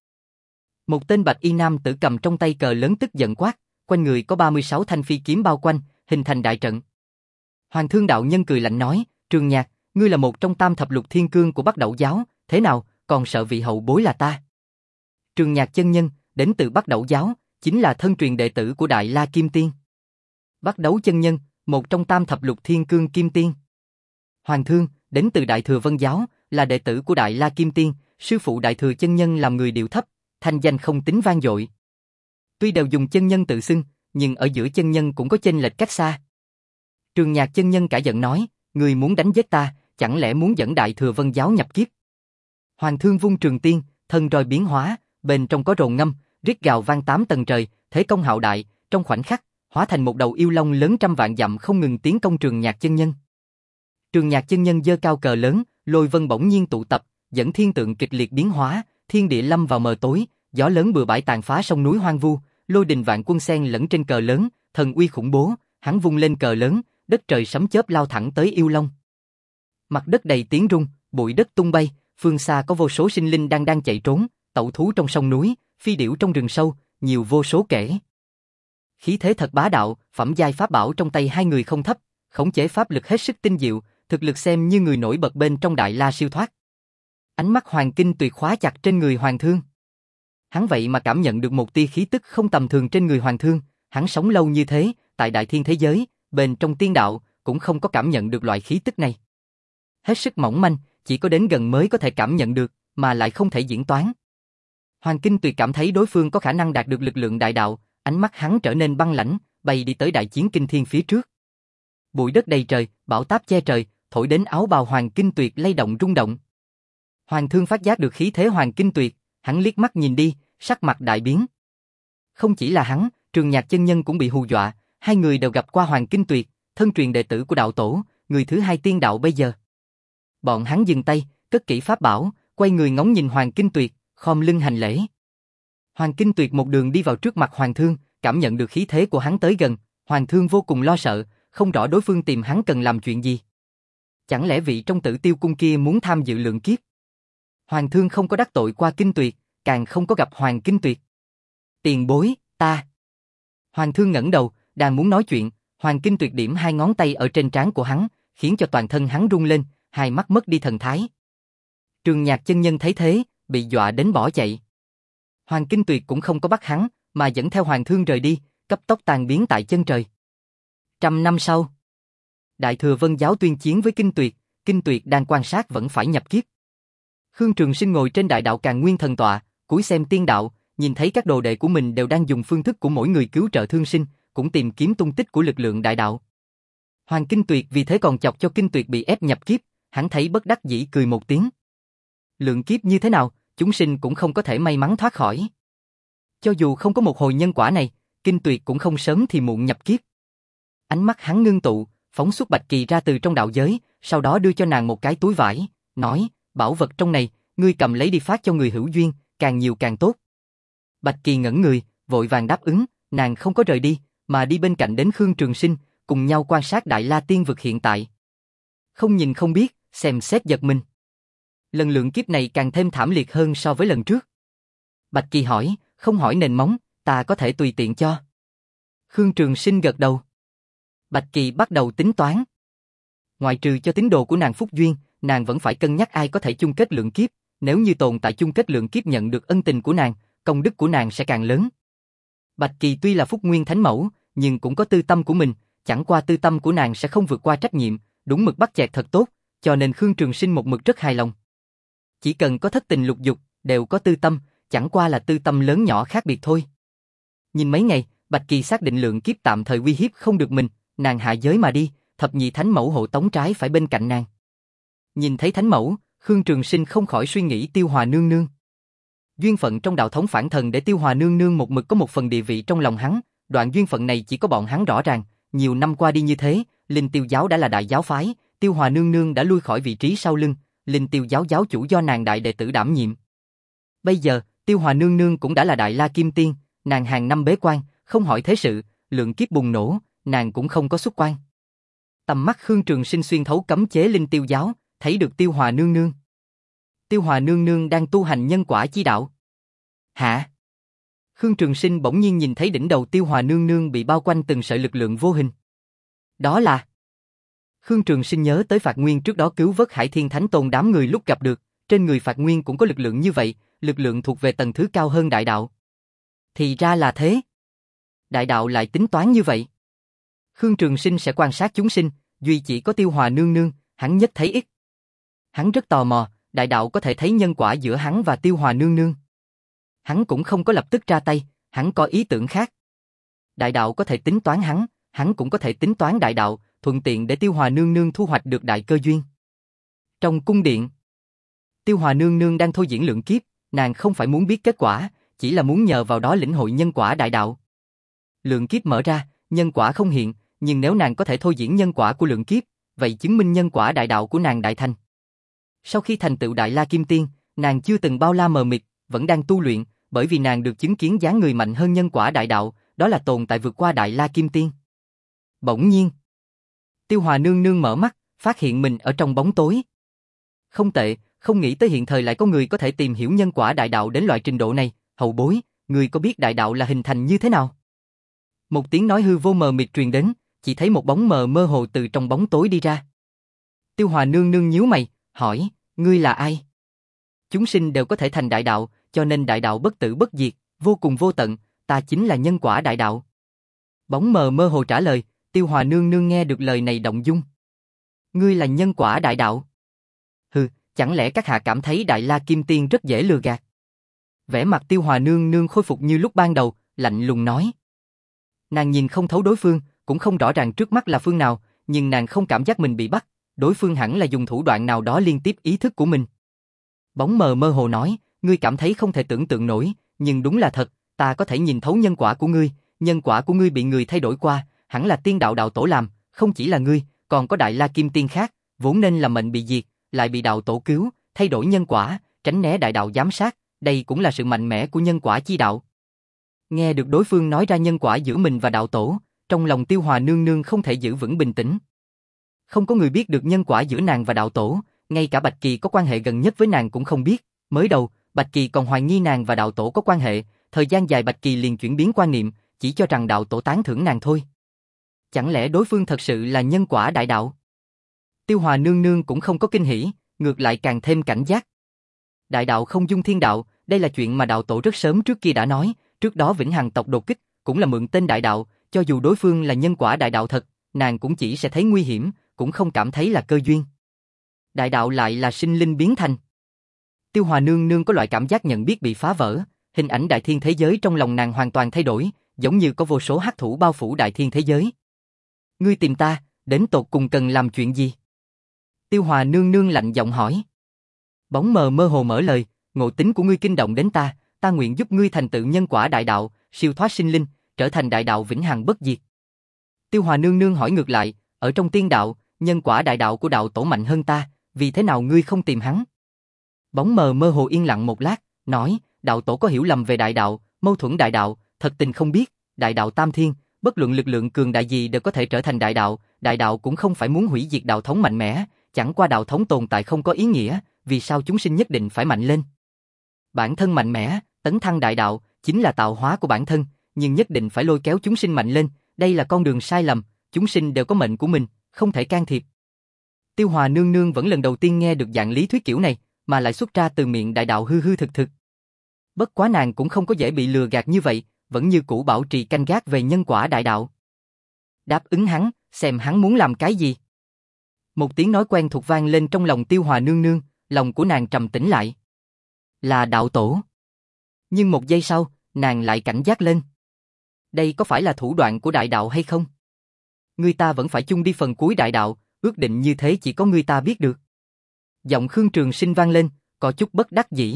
Một tên bạch y nam tử cầm trong tay cờ lớn tức giận quát, quanh người có ba mươi sáu thanh phi kiếm bao quanh, hình thành đại trận. Hoàng thương đạo nhân cười lạnh nói, Trường Nhạc, ngươi là một trong tam thập lục thiên cương của Bắc Đẩu Giáo, thế nào, còn sợ vị hậu bối là ta? Trường Nhạc chân nhân, đến từ Bắc Đẩu Giáo, chính là thân truyền đệ tử của Đại La Kim Tiên. Bắc Đấu chân nhân, một trong tam thập lục thiên cương Kim Tiên. Hoàng thương, đến từ Đại Thừa Vân Giáo, là đệ tử của Đại La Kim Tiên, sư phụ Đại Thừa chân nhân làm người điệu thấp, thanh danh không tính vang dội. Tuy đều dùng chân nhân tự xưng, nhưng ở giữa chân nhân cũng có chênh lệch cách xa. Trường Nhạc chân nhân cả giận nói, người muốn đánh giết ta, chẳng lẽ muốn dẫn Đại Thừa Vân Giáo nhập kiếp? Hoàng thương vung trường tiên, thân roi biến hóa, bên trong có rồng ngâm, rít gào vang tám tầng trời, thế công hạo đại, trong khoảnh khắc, hóa thành một đầu yêu long lớn trăm vạn dặm không ngừng tiến công Trường Nhạc chân nhân. Trường Nhạc chân nhân giơ cao cờ lớn, lôi vân bỗng nhiên tụ tập, dẫn thiên tượng kịch liệt biến hóa, thiên địa lâm vào mờ tối, gió lớn bừa bãi tàn phá sông núi hoang vu, lôi đình vạn quân xen lẫn trên cờ lớn, thần uy khủng bố, hắn vung lên cờ lớn, đất trời sấm chớp lao thẳng tới yêu long. Mặt đất đầy tiếng rung, bụi đất tung bay, phương xa có vô số sinh linh đang đang chạy trốn, tẩu thú trong sông núi, phi điểu trong rừng sâu, nhiều vô số kể. Khí thế thật bá đạo, phẩm giai pháp bảo trong tay hai người không thấp, khống chế pháp lực hết sức tinh diệu, thực lực xem như người nổi bật bên trong Đại La siêu thoát. Ánh mắt Hoàng Kinh Tuyệt khóa chặt trên người Hoàng Thương. Hắn vậy mà cảm nhận được một tia khí tức không tầm thường trên người Hoàng Thương, hắn sống lâu như thế, tại đại thiên thế giới, bên trong tiên đạo, cũng không có cảm nhận được loại khí tức này. Hết sức mỏng manh, chỉ có đến gần mới có thể cảm nhận được, mà lại không thể diễn toán. Hoàng Kinh Tuyệt cảm thấy đối phương có khả năng đạt được lực lượng đại đạo, ánh mắt hắn trở nên băng lãnh, bay đi tới đại chiến kinh thiên phía trước. Bụi đất đầy trời, bão táp che trời, thổi đến áo bào Hoàng Kinh Tuyệt lay động rung động. Hoàng Thương phát giác được khí thế Hoàng Kinh Tuyệt, hắn liếc mắt nhìn đi, sắc mặt đại biến. Không chỉ là hắn, Trường Nhạc chân nhân cũng bị hù dọa, hai người đều gặp qua Hoàng Kinh Tuyệt, thân truyền đệ tử của đạo tổ, người thứ hai tiên đạo bây giờ. Bọn hắn dừng tay, cất kỹ pháp bảo, quay người ngóng nhìn Hoàng Kinh Tuyệt, khom lưng hành lễ. Hoàng Kinh Tuyệt một đường đi vào trước mặt Hoàng Thương, cảm nhận được khí thế của hắn tới gần, Hoàng Thương vô cùng lo sợ, không rõ đối phương tìm hắn cần làm chuyện gì. Chẳng lẽ vị trong Tử Tiêu cung kia muốn tham dự lượng kiếp? Hoàng Thương không có đắc tội qua Kinh Tuyệt, càng không có gặp Hoàng Kinh Tuyệt. Tiền bối, ta. Hoàng Thương ngẩng đầu, đang muốn nói chuyện, Hoàng Kinh Tuyệt điểm hai ngón tay ở trên trán của hắn, khiến cho toàn thân hắn rung lên, hai mắt mất đi thần thái. Trường Nhạc chân nhân thấy thế, bị dọa đến bỏ chạy. Hoàng Kinh Tuyệt cũng không có bắt hắn, mà dẫn theo Hoàng Thương rời đi, cấp tốc tan biến tại chân trời. Trăm năm sau, Đại Thừa Vân Giáo tuyên chiến với Kinh Tuyệt, Kinh Tuyệt đang quan sát vẫn phải nhập kiếp. Khương Trường Sinh ngồi trên Đại Đạo Càn Nguyên thần tọa, cúi xem tiên đạo, nhìn thấy các đồ đệ của mình đều đang dùng phương thức của mỗi người cứu trợ thương sinh, cũng tìm kiếm tung tích của lực lượng đại đạo. Hoàng Kinh Tuyệt vì thế còn chọc cho Kinh Tuyệt bị ép nhập kiếp, hắn thấy bất đắc dĩ cười một tiếng. Lượng kiếp như thế nào, chúng sinh cũng không có thể may mắn thoát khỏi. Cho dù không có một hồi nhân quả này, Kinh Tuyệt cũng không sớm thì muộn nhập kiếp. Ánh mắt hắn ngưng tụ, phóng xuất Bạch Kỳ ra từ trong đạo giới, sau đó đưa cho nàng một cái túi vải, nói, bảo vật trong này, ngươi cầm lấy đi phát cho người hữu duyên, càng nhiều càng tốt. Bạch Kỳ ngẩn người, vội vàng đáp ứng, nàng không có rời đi, mà đi bên cạnh đến Khương Trường Sinh, cùng nhau quan sát Đại La Tiên vực hiện tại. Không nhìn không biết, xem xét giật mình. Lần lượng kiếp này càng thêm thảm liệt hơn so với lần trước. Bạch Kỳ hỏi, không hỏi nền móng, ta có thể tùy tiện cho. Khương Trường Sinh gật đầu. Bạch Kỳ bắt đầu tính toán. Ngoại trừ cho tín đồ của nàng phúc duyên, nàng vẫn phải cân nhắc ai có thể chung kết lượng kiếp, nếu như tồn tại chung kết lượng kiếp nhận được ân tình của nàng, công đức của nàng sẽ càng lớn. Bạch Kỳ tuy là phúc nguyên thánh mẫu, nhưng cũng có tư tâm của mình, chẳng qua tư tâm của nàng sẽ không vượt qua trách nhiệm, đúng mực bắt chẹt thật tốt, cho nên Khương Trường Sinh một mực rất hài lòng. Chỉ cần có thất tình lục dục, đều có tư tâm, chẳng qua là tư tâm lớn nhỏ khác biệt thôi. Nhìn mấy ngày, Bạch Kỳ xác định lượng kiếp tạm thời uy hiếp không được mình, nàng hạ giới mà đi, thập nhị thánh mẫu hộ tống trái phải bên cạnh nàng. Nhìn thấy thánh mẫu, Khương Trường Sinh không khỏi suy nghĩ Tiêu Hòa nương nương. Duyên phận trong đạo thống phản thần để Tiêu Hòa nương nương một mực có một phần địa vị trong lòng hắn, đoạn duyên phận này chỉ có bọn hắn rõ ràng, nhiều năm qua đi như thế, Linh Tiêu giáo đã là đại giáo phái, Tiêu Hòa nương nương đã lui khỏi vị trí sau lưng, Linh Tiêu giáo giáo chủ do nàng đại đệ tử đảm nhiệm. Bây giờ, Tiêu Hòa nương nương cũng đã là Đại La Kim Tiên, nàng hàng năm bế quan, không hỏi thế sự, lượng kiếp bùng nổ, nàng cũng không có xuất quan. Tầm mắt Khương Trường Sinh xuyên thấu cấm chế Linh Tiêu giáo, thấy được Tiêu Hòa nương nương. Tiêu Hòa nương nương đang tu hành nhân quả chi đạo. Hả? Khương Trường Sinh bỗng nhiên nhìn thấy đỉnh đầu Tiêu Hòa nương nương bị bao quanh từng sợi lực lượng vô hình. Đó là... Khương Trường Sinh nhớ tới Phạt Nguyên trước đó cứu vớt Hải Thiên Thánh Tôn đám người lúc gặp được, trên người Phạt Nguyên cũng có lực lượng như vậy, lực lượng thuộc về tầng thứ cao hơn đại đạo. Thì ra là thế. Đại đạo lại tính toán như vậy. Khương Trường Sinh sẽ quan sát chúng sinh, duy chỉ có Tiêu Hòa nương nương, hắn nhất thấy ít. Hắn rất tò mò, đại đạo có thể thấy nhân quả giữa hắn và Tiêu Hòa nương nương. Hắn cũng không có lập tức ra tay, hắn có ý tưởng khác. Đại đạo có thể tính toán hắn, hắn cũng có thể tính toán đại đạo, thuận tiện để Tiêu Hòa nương nương thu hoạch được đại cơ duyên. Trong cung điện, Tiêu Hòa nương nương đang thôi diễn lượng kiếp, nàng không phải muốn biết kết quả, chỉ là muốn nhờ vào đó lĩnh hội nhân quả đại đạo. Lượng kiếp mở ra, nhân quả không hiện, nhưng nếu nàng có thể thôi diễn nhân quả của lượng kiếp, vậy chứng minh nhân quả đại đạo của nàng đại thành. Sau khi thành tựu Đại La Kim Tiên, nàng chưa từng bao la mờ mịt, vẫn đang tu luyện, bởi vì nàng được chứng kiến dáng người mạnh hơn nhân quả đại đạo, đó là tồn tại vượt qua Đại La Kim Tiên. Bỗng nhiên, Tiêu Hòa nương nương mở mắt, phát hiện mình ở trong bóng tối. Không tệ, không nghĩ tới hiện thời lại có người có thể tìm hiểu nhân quả đại đạo đến loại trình độ này. Hậu bối, người có biết đại đạo là hình thành như thế nào? Một tiếng nói hư vô mờ mịt truyền đến, chỉ thấy một bóng mờ mơ hồ từ trong bóng tối đi ra. Tiêu Hòa nương nương nhíu mày, hỏi, ngươi là ai? Chúng sinh đều có thể thành đại đạo, cho nên đại đạo bất tử bất diệt, vô cùng vô tận, ta chính là nhân quả đại đạo. Bóng mờ mơ hồ trả lời. Tiêu Hòa nương nương nghe được lời này động dung. Ngươi là nhân quả đại đạo? Hừ, chẳng lẽ các hạ cảm thấy Đại La Kim Tiên rất dễ lừa gạt? Vẻ mặt Tiêu Hòa nương nương khôi phục như lúc ban đầu, lạnh lùng nói. Nàng nhìn không thấu đối phương, cũng không rõ ràng trước mắt là phương nào, nhưng nàng không cảm giác mình bị bắt, đối phương hẳn là dùng thủ đoạn nào đó liên tiếp ý thức của mình. Bóng mờ mơ hồ nói, ngươi cảm thấy không thể tưởng tượng nổi, nhưng đúng là thật, ta có thể nhìn thấu nhân quả của ngươi, nhân quả của ngươi bị người thay đổi qua, hẳn là tiên đạo đạo tổ làm, không chỉ là ngươi, còn có Đại La Kim Tiên khác, vốn nên là mệnh bị diệt, lại bị đạo tổ cứu, thay đổi nhân quả, tránh né đại đạo giám sát, đây cũng là sự mạnh mẽ của nhân quả chi đạo. Nghe được đối phương nói ra nhân quả giữa mình và đạo tổ, trong lòng Tiêu Hòa nương nương không thể giữ vững bình tĩnh. Không có người biết được nhân quả giữa nàng và đạo tổ, ngay cả Bạch Kỳ có quan hệ gần nhất với nàng cũng không biết. Mới đầu, Bạch Kỳ còn hoài nghi nàng và đạo tổ có quan hệ, thời gian dài Bạch Kỳ liền chuyển biến quan niệm, chỉ cho rằng đạo tổ tán thưởng nàng thôi. Chẳng lẽ đối phương thật sự là nhân quả đại đạo? Tiêu Hòa nương nương cũng không có kinh hỉ, ngược lại càng thêm cảnh giác. Đại đạo không dung thiên đạo, đây là chuyện mà đạo tổ rất sớm trước kia đã nói, trước đó Vĩnh Hằng tộc đột kích, cũng là mượn tên đại đạo, cho dù đối phương là nhân quả đại đạo thật, nàng cũng chỉ sẽ thấy nguy hiểm, cũng không cảm thấy là cơ duyên. Đại đạo lại là sinh linh biến thành. Tiêu Hòa nương nương có loại cảm giác nhận biết bị phá vỡ, hình ảnh đại thiên thế giới trong lòng nàng hoàn toàn thay đổi, giống như có vô số hắc thủ bao phủ đại thiên thế giới. Ngươi tìm ta, đến tột cùng cần làm chuyện gì? Tiêu Hòa nương nương lạnh giọng hỏi. Bóng mờ mơ hồ mở lời, ngộ tính của ngươi kinh động đến ta, ta nguyện giúp ngươi thành tựu nhân quả đại đạo, siêu thoát sinh linh, trở thành đại đạo vĩnh hằng bất diệt. Tiêu Hòa nương nương hỏi ngược lại, ở trong tiên đạo, nhân quả đại đạo của đạo tổ mạnh hơn ta, vì thế nào ngươi không tìm hắn? Bóng mờ mơ hồ yên lặng một lát, nói, đạo tổ có hiểu lầm về đại đạo, mâu thuẫn đại đạo, thật tình không biết, đại đạo tam thiên, bất luận lực lượng cường đại gì đều có thể trở thành đại đạo, đại đạo cũng không phải muốn hủy diệt đạo thống mạnh mẽ, chẳng qua đạo thống tồn tại không có ý nghĩa, vì sao chúng sinh nhất định phải mạnh lên? Bản thân mạnh mẽ, tấn thăng đại đạo, chính là tạo hóa của bản thân, nhưng nhất định phải lôi kéo chúng sinh mạnh lên, đây là con đường sai lầm, chúng sinh đều có mệnh của mình, không thể can thiệp. Tiêu Hòa nương nương vẫn lần đầu tiên nghe được dạng lý thuyết kiểu này, mà lại xuất ra từ miệng đại đạo hư hư thực thực. Bất quá nàng cũng không có dễ bị lừa gạt như vậy, vẫn như cũ bảo trì canh gác về nhân quả đại đạo. Đáp ứng hắn, xem hắn muốn làm cái gì. Một tiếng nói quen thuộc vang lên trong lòng Tiêu Hòa nương nương, lòng của nàng trầm tĩnh lại. Là đạo tổ. Nhưng một giây sau, nàng lại cảnh giác lên. Đây có phải là thủ đoạn của đại đạo hay không? Người ta vẫn phải chung đi phần cuối đại đạo, ước định như thế chỉ có người ta biết được. Giọng Khương Trường Sinh vang lên, có chút bất đắc dĩ.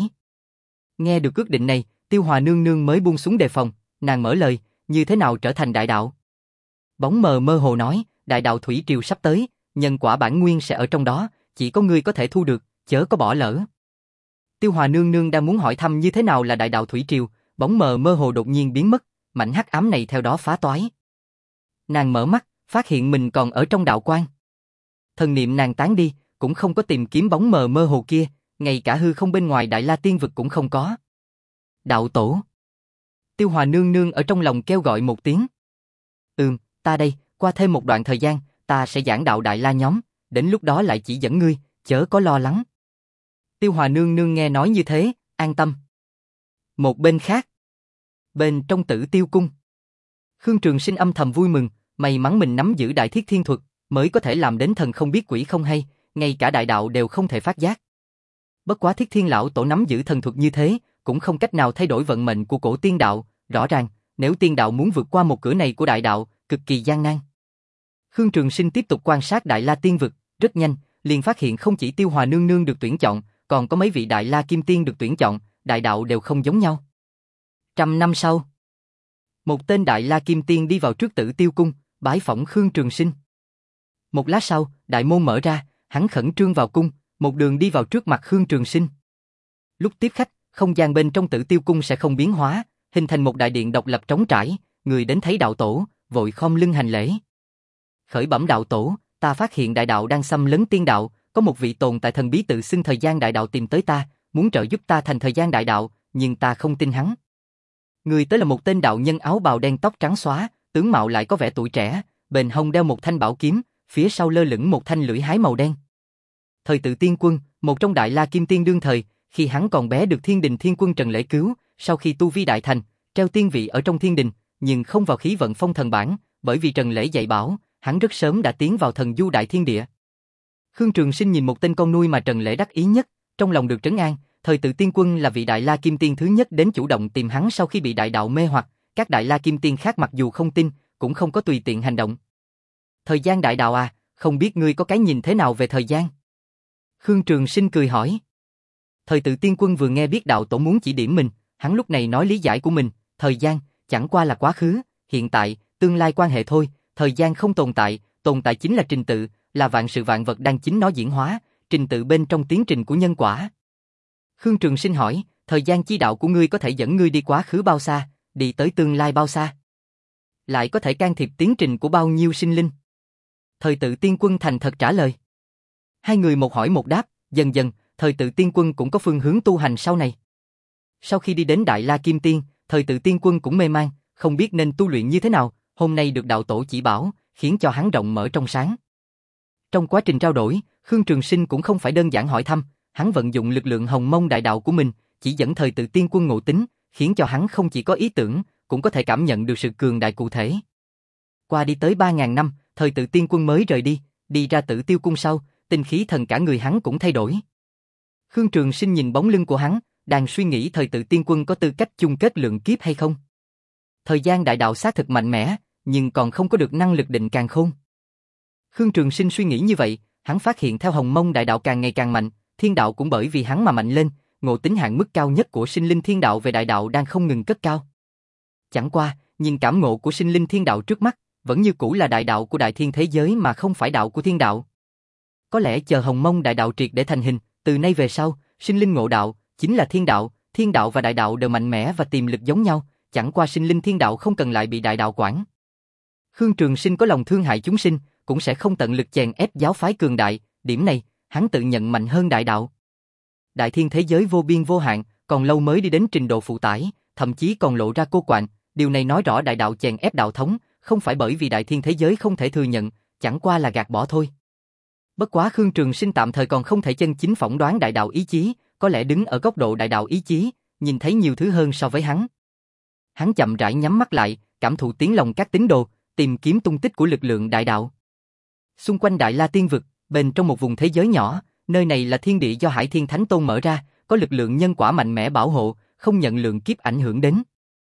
Nghe được ước định này, Tiêu Hòa nương nương mới buông xuống đề phòng, nàng mở lời, như thế nào trở thành đại đạo? Bóng mờ mơ hồ nói, đại đạo thủy triều sắp tới, nhân quả bản nguyên sẽ ở trong đó, chỉ có ngươi có thể thu được, chớ có bỏ lỡ. Tiêu Hòa nương nương đang muốn hỏi thăm như thế nào là đại đạo thủy triều, bóng mờ mơ hồ đột nhiên biến mất, mảnh hắc ám này theo đó phá toái. Nàng mở mắt, phát hiện mình còn ở trong đạo quan. Thần niệm nàng tán đi, cũng không có tìm kiếm bóng mờ mơ hồ kia, ngay cả hư không bên ngoài Đại La Tiên vực cũng không có. Đạo tổ. Tiêu Hòa nương nương ở trong lòng kêu gọi một tiếng. Ừm, ta đây, qua thêm một đoạn thời gian, ta sẽ giảng đạo Đại La nhóm, đến lúc đó lại chỉ dẫn ngươi, chớ có lo lắng. Tiêu Hòa nương nương nghe nói như thế, an tâm. Một bên khác, bên trong Tử Tiêu cung, Khương Trường Sinh âm thầm vui mừng, may mắn mình nắm giữ Đại Thiết Thiên thuật, mới có thể làm đến thần không biết quỷ không hay, ngay cả đại đạo đều không thể phát giác. Bất quá Thiết Thiên lão tổ nắm giữ thần thuật như thế, cũng không cách nào thay đổi vận mệnh của cổ tiên đạo, rõ ràng, nếu tiên đạo muốn vượt qua một cửa này của đại đạo, cực kỳ gian nan. Khương Trường Sinh tiếp tục quan sát Đại La Tiên vực, rất nhanh, liền phát hiện không chỉ Tiêu Hòa nương nương được tuyển chọn, còn có mấy vị Đại La Kim Tiên được tuyển chọn, đại đạo đều không giống nhau. Trăm năm sau, Một tên Đại La Kim Tiên đi vào trước Tử Tiêu Cung, bái phỏng Khương Trường Sinh. Một lát sau, đại môn mở ra, hắn khẩn trương vào cung, một đường đi vào trước mặt Khương Trường Sinh. Lúc tiếp khách, không gian bên trong Tử Tiêu Cung sẽ không biến hóa, hình thành một đại điện độc lập trống trải, người đến thấy đạo tổ, vội khom lưng hành lễ. Khởi bẩm đạo tổ, ta phát hiện đại đạo đang xâm lấn tiên đạo, có một vị tồn tại thần bí tự xưng thời gian đại đạo tìm tới ta, muốn trợ giúp ta thành thời gian đại đạo, nhưng ta không tin hắn. Người tới là một tên đạo nhân áo bào đen tóc trắng xóa, tướng mạo lại có vẻ tuổi trẻ, bên hông đeo một thanh bảo kiếm, phía sau lơ lửng một thanh lưỡi hái màu đen. Thời Tự Tiên Quân, một trong Đại La Kim Tiên đương thời, khi hắn còn bé được Thiên Đình Thiên Quân Trần Lễ cứu, sau khi tu vi đại thành, treo tiên vị ở trong Thiên Đình, nhưng không vào khí vận phong thần bảng, bởi vì Trần Lễ dạy bảo, hắn rất sớm đã tiến vào thần du đại thiên địa. Khương Trường Sinh nhìn một tên con nuôi mà Trần Lễ đắc ý nhất, trong lòng được trấn an. Thời Tự Tiên Quân là vị Đại La Kim Tiên thứ nhất đến chủ động tìm hắn sau khi bị đại đạo mê hoặc, các Đại La Kim Tiên khác mặc dù không tin, cũng không có tùy tiện hành động. Thời gian đại đạo à, không biết ngươi có cái nhìn thế nào về thời gian? Khương Trường Sinh cười hỏi. Thời Tự Tiên Quân vừa nghe biết đạo tổ muốn chỉ điểm mình, hắn lúc này nói lý giải của mình, thời gian chẳng qua là quá khứ, hiện tại, tương lai quan hệ thôi, thời gian không tồn tại, tồn tại chính là trình tự, là vạn sự vạn vật đang chính nó diễn hóa, trình tự bên trong tiến trình của nhân quả. Khương Trường Sinh hỏi, thời gian chi đạo của ngươi có thể dẫn ngươi đi quá khứ bao xa, đi tới tương lai bao xa? Lại có thể can thiệp tiến trình của bao nhiêu sinh linh? Thời Tự Tiên Quân thành thật trả lời. Hai người một hỏi một đáp, dần dần, Thời Tự Tiên Quân cũng có phương hướng tu hành sau này. Sau khi đi đến Đại La Kim Tiên, Thời Tự Tiên Quân cũng mê man, không biết nên tu luyện như thế nào, hôm nay được đạo tổ chỉ bảo, khiến cho hắn rộng mở trong sáng. Trong quá trình trao đổi, Khương Trường Sinh cũng không phải đơn giản hỏi thăm, hắn vận dụng lực lượng hồng mông đại đạo của mình, chỉ dẫn Thời Tự Tiên Quân ngộ tính, khiến cho hắn không chỉ có ý tưởng, cũng có thể cảm nhận được sự cường đại cụ thể. Qua đi tới ba ngàn năm, Thời Tự Tiên Quân mới rời đi, đi ra Tử Tiêu Cung sau, tinh khí thần cả người hắn cũng thay đổi. Khương Trường Sinh nhìn bóng lưng của hắn, đang suy nghĩ Thời Tự Tiên Quân có tư cách chung kết lượng kiếp hay không. Thời gian đại đạo xác thực mạnh mẽ, nhưng còn không có được năng lực định càn khôn. Khương Trường Sinh suy nghĩ như vậy, hắn phát hiện theo hồng mông đại đạo càng ngày càng mạnh, thiên đạo cũng bởi vì hắn mà mạnh lên, ngộ tính hạn mức cao nhất của sinh linh thiên đạo về đại đạo đang không ngừng cất cao. Chẳng qua, nhìn cảm ngộ của sinh linh thiên đạo trước mắt, vẫn như cũ là đại đạo của đại thiên thế giới mà không phải đạo của thiên đạo. Có lẽ chờ hồng mông đại đạo triệt để thành hình, từ nay về sau, sinh linh ngộ đạo, chính là thiên đạo, thiên đạo và đại đạo đều mạnh mẽ và tiềm lực giống nhau, chẳng qua sinh linh thiên đạo không cần lại bị đại đạo quản. Khương Trường Sinh có lòng thương hại chúng sinh, cũng sẽ không tận lực chèn ép giáo phái cường đại, điểm này, hắn tự nhận mạnh hơn đại đạo. Đại thiên thế giới vô biên vô hạn, còn lâu mới đi đến trình độ phụ tải, thậm chí còn lộ ra cô quạnh, điều này nói rõ đại đạo chèn ép đạo thống, không phải bởi vì đại thiên thế giới không thể thừa nhận, chẳng qua là gạt bỏ thôi. Bất quá Khương Trường Sinh tạm thời còn không thể chân chính phỏng đoán đại đạo ý chí, có lẽ đứng ở góc độ đại đạo ý chí, nhìn thấy nhiều thứ hơn so với hắn. Hắn chậm rãi nhắm mắt lại, cảm thụ tiếng lòng các tín đồ, tìm kiếm tung tích của lực lượng đại đạo. Xung quanh Đại La Tiên Vực, bên trong một vùng thế giới nhỏ, nơi này là thiên địa do Hải Thiên Thánh Tôn mở ra, có lực lượng nhân quả mạnh mẽ bảo hộ, không nhận lượng kiếp ảnh hưởng đến.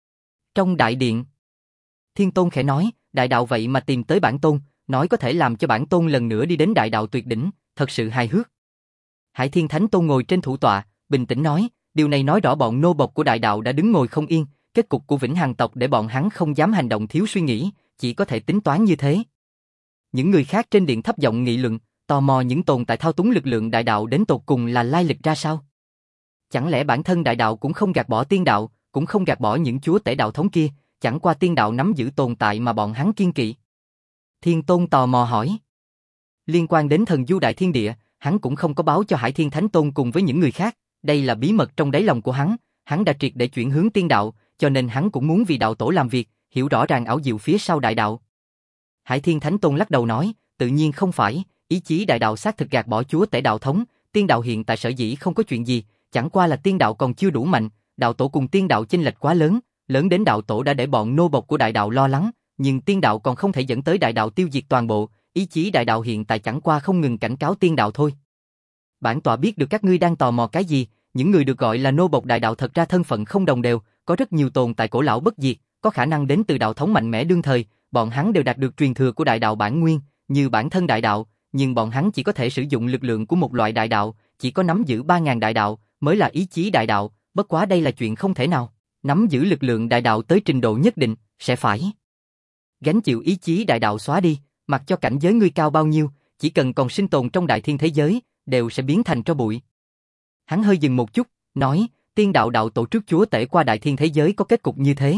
Trong đại điện, Thiên Tôn khẽ nói, đại đạo vậy mà tìm tới bản tôn, nói có thể làm cho bản tôn lần nữa đi đến đại đạo tuyệt đỉnh, thật sự hài hước. Hải Thiên Thánh Tôn ngồi trên thủ tọa, bình tĩnh nói, điều này nói rõ bọn nô bộc của đại đạo đã đứng ngồi không yên, kết cục của Vĩnh Hằng tộc để bọn hắn không dám hành động thiếu suy nghĩ, chỉ có thể tính toán như thế. Những người khác trên điện thấp giọng nghị luận, tò mò những tồn tại thao túng lực lượng đại đạo đến tột cùng là lai lịch ra sao. Chẳng lẽ bản thân đại đạo cũng không gạt bỏ tiên đạo, cũng không gạt bỏ những chúa tể đạo thống kia, chẳng qua tiên đạo nắm giữ tồn tại mà bọn hắn kiên kỵ. Thiên Tôn tò mò hỏi. Liên quan đến thần du đại thiên địa, hắn cũng không có báo cho Hải Thiên Thánh Tôn cùng với những người khác, đây là bí mật trong đáy lòng của hắn, hắn đã triệt để chuyển hướng tiên đạo, cho nên hắn cũng muốn vì đạo tổ làm việc, hiểu rõ ràng ảo diệu phía sau đại đạo. Hải Thiên Thánh Tôn lắc đầu nói, tự nhiên không phải, ý chí đại đạo xác thực gạt bỏ chúa tể đạo thống, tiên đạo hiện tại sở dĩ không có chuyện gì, chẳng qua là tiên đạo còn chưa đủ mạnh, đạo tổ cùng tiên đạo chênh lệch quá lớn, lớn đến đạo tổ đã để bọn nô bộc của đại đạo lo lắng, nhưng tiên đạo còn không thể dẫn tới đại đạo tiêu diệt toàn bộ, ý chí đại đạo hiện tại chẳng qua không ngừng cảnh cáo tiên đạo thôi. Bản tọa biết được các ngươi đang tò mò cái gì, những người được gọi là nô bộc đại đạo thật ra thân phận không đồng đều, có rất nhiều tồn tại cổ lão bất diệt, có khả năng đến từ đạo thống mạnh mẽ đương thời, bọn hắn đều đạt được truyền thừa của đại đạo bản nguyên, như bản thân đại đạo, nhưng bọn hắn chỉ có thể sử dụng lực lượng của một loại đại đạo, chỉ có nắm giữ ba ngàn đại đạo mới là ý chí đại đạo, bất quá đây là chuyện không thể nào. Nắm giữ lực lượng đại đạo tới trình độ nhất định, sẽ phải gánh chịu ý chí đại đạo xóa đi, mặc cho cảnh giới ngươi cao bao nhiêu, chỉ cần còn sinh tồn trong đại thiên thế giới, đều sẽ biến thành tro bụi. Hắn hơi dừng một chút, nói, tiên đạo đạo tổ trước chúa tể qua đại thiên thế giới có kết cục như thế.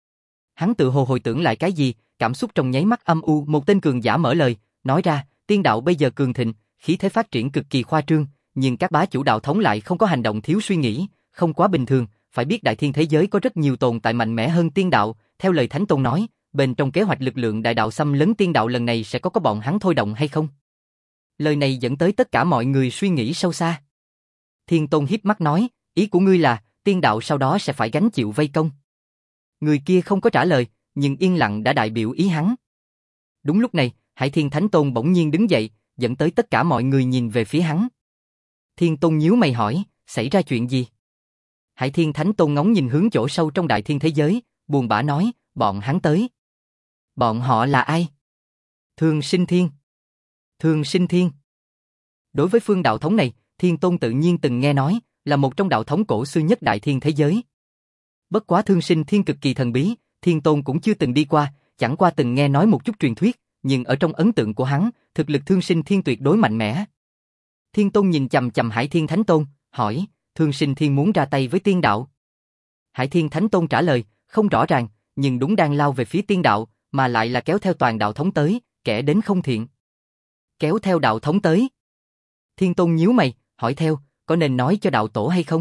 Hắn tự hồ hồi tưởng lại cái gì, cảm xúc trong nháy mắt âm u, một tên cường giả mở lời, nói ra, tiên đạo bây giờ cường thịnh, khí thế phát triển cực kỳ khoa trương, nhưng các bá chủ đạo thống lại không có hành động thiếu suy nghĩ, không quá bình thường, phải biết đại thiên thế giới có rất nhiều tồn tại mạnh mẽ hơn tiên đạo, theo lời Thánh Tôn nói, bên trong kế hoạch lực lượng đại đạo xâm lấn tiên đạo lần này sẽ có có bọn hắn thôi động hay không? Lời này dẫn tới tất cả mọi người suy nghĩ sâu xa. Thiên Tôn híp mắt nói, ý của ngươi là, tiên đạo sau đó sẽ phải gánh chịu vây công. Người kia không có trả lời, nhưng yên lặng đã đại biểu ý hắn. Đúng lúc này, Hải Thiên Thánh Tôn bỗng nhiên đứng dậy, dẫn tới tất cả mọi người nhìn về phía hắn. Thiên Tôn nhíu mày hỏi, xảy ra chuyện gì? Hải Thiên Thánh Tôn ngóng nhìn hướng chỗ sâu trong đại thiên thế giới, buồn bã nói, bọn hắn tới. Bọn họ là ai? Thương Sinh Thiên. Thương Sinh Thiên. Đối với phương đạo thống này, Thiên Tôn tự nhiên từng nghe nói, là một trong đạo thống cổ xưa nhất đại thiên thế giới. Bất quá Thương Sinh Thiên cực kỳ thần bí, Thiên Tôn cũng chưa từng đi qua, chẳng qua từng nghe nói một chút truyền thuyết, nhưng ở trong ấn tượng của hắn, thực lực Thương Sinh Thiên tuyệt đối mạnh mẽ. Thiên Tôn nhìn chằm chằm Hải Thiên Thánh Tôn, hỏi, Thương Sinh Thiên muốn ra tay với tiên đạo? Hải Thiên Thánh Tôn trả lời, không rõ ràng, nhưng đúng đang lao về phía tiên đạo, mà lại là kéo theo toàn đạo thống tới, kẻ đến không thiện. Kéo theo đạo thống tới. Thiên Tôn nhíu mày, hỏi theo, có nên nói cho đạo tổ hay không?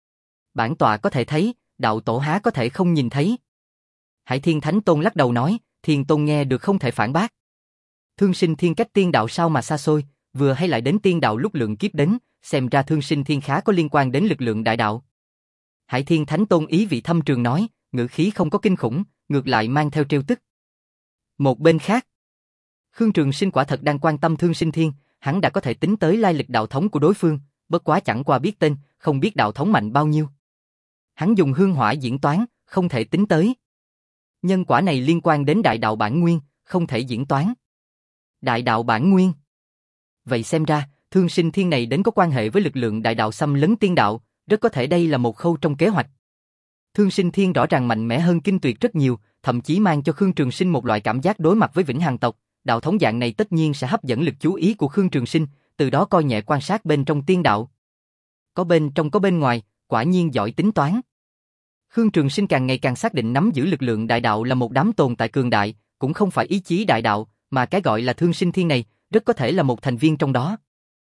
Bản tọa có thể thấy, đạo tổ há có thể không nhìn thấy. Hải Thiên Thánh Tôn lắc đầu nói, Thiên Tôn nghe được không thể phản bác. Thương Sinh Thiên cách tiên đạo sao mà xa xôi, vừa hay lại đến tiên đạo lúc lượng kiếp đến, xem ra Thương Sinh Thiên khá có liên quan đến lực lượng đại đạo. Hải Thiên Thánh Tôn ý vị thâm trường nói, ngữ khí không có kinh khủng, ngược lại mang theo trêu tức. Một bên khác, Khương Trường Sinh quả thật đang quan tâm Thương Sinh Thiên, hắn đã có thể tính tới lai lịch đạo thống của đối phương, bất quá chẳng qua biết tên, không biết đạo thống mạnh bao nhiêu. Hắn dùng hương hỏa diễn toán, không thể tính tới. Nhân quả này liên quan đến đại đạo bản nguyên, không thể diễn toán. Đại đạo bản nguyên. Vậy xem ra, Thương Sinh Thiên này đến có quan hệ với lực lượng đại đạo xâm lấn tiên đạo, rất có thể đây là một khâu trong kế hoạch. Thương Sinh Thiên rõ ràng mạnh mẽ hơn Kinh Tuyệt rất nhiều, thậm chí mang cho Khương Trường Sinh một loại cảm giác đối mặt với Vĩnh Hằng tộc, đạo thống dạng này tất nhiên sẽ hấp dẫn lực chú ý của Khương Trường Sinh, từ đó coi nhẹ quan sát bên trong tiên đạo. Có bên trong có bên ngoài, quả nhiên giỏi tính toán. Khương Trường Sinh càng ngày càng xác định nắm giữ lực lượng đại đạo là một đám tồn tại cường đại, cũng không phải ý chí đại đạo, mà cái gọi là Thương Sinh Thiên này, rất có thể là một thành viên trong đó.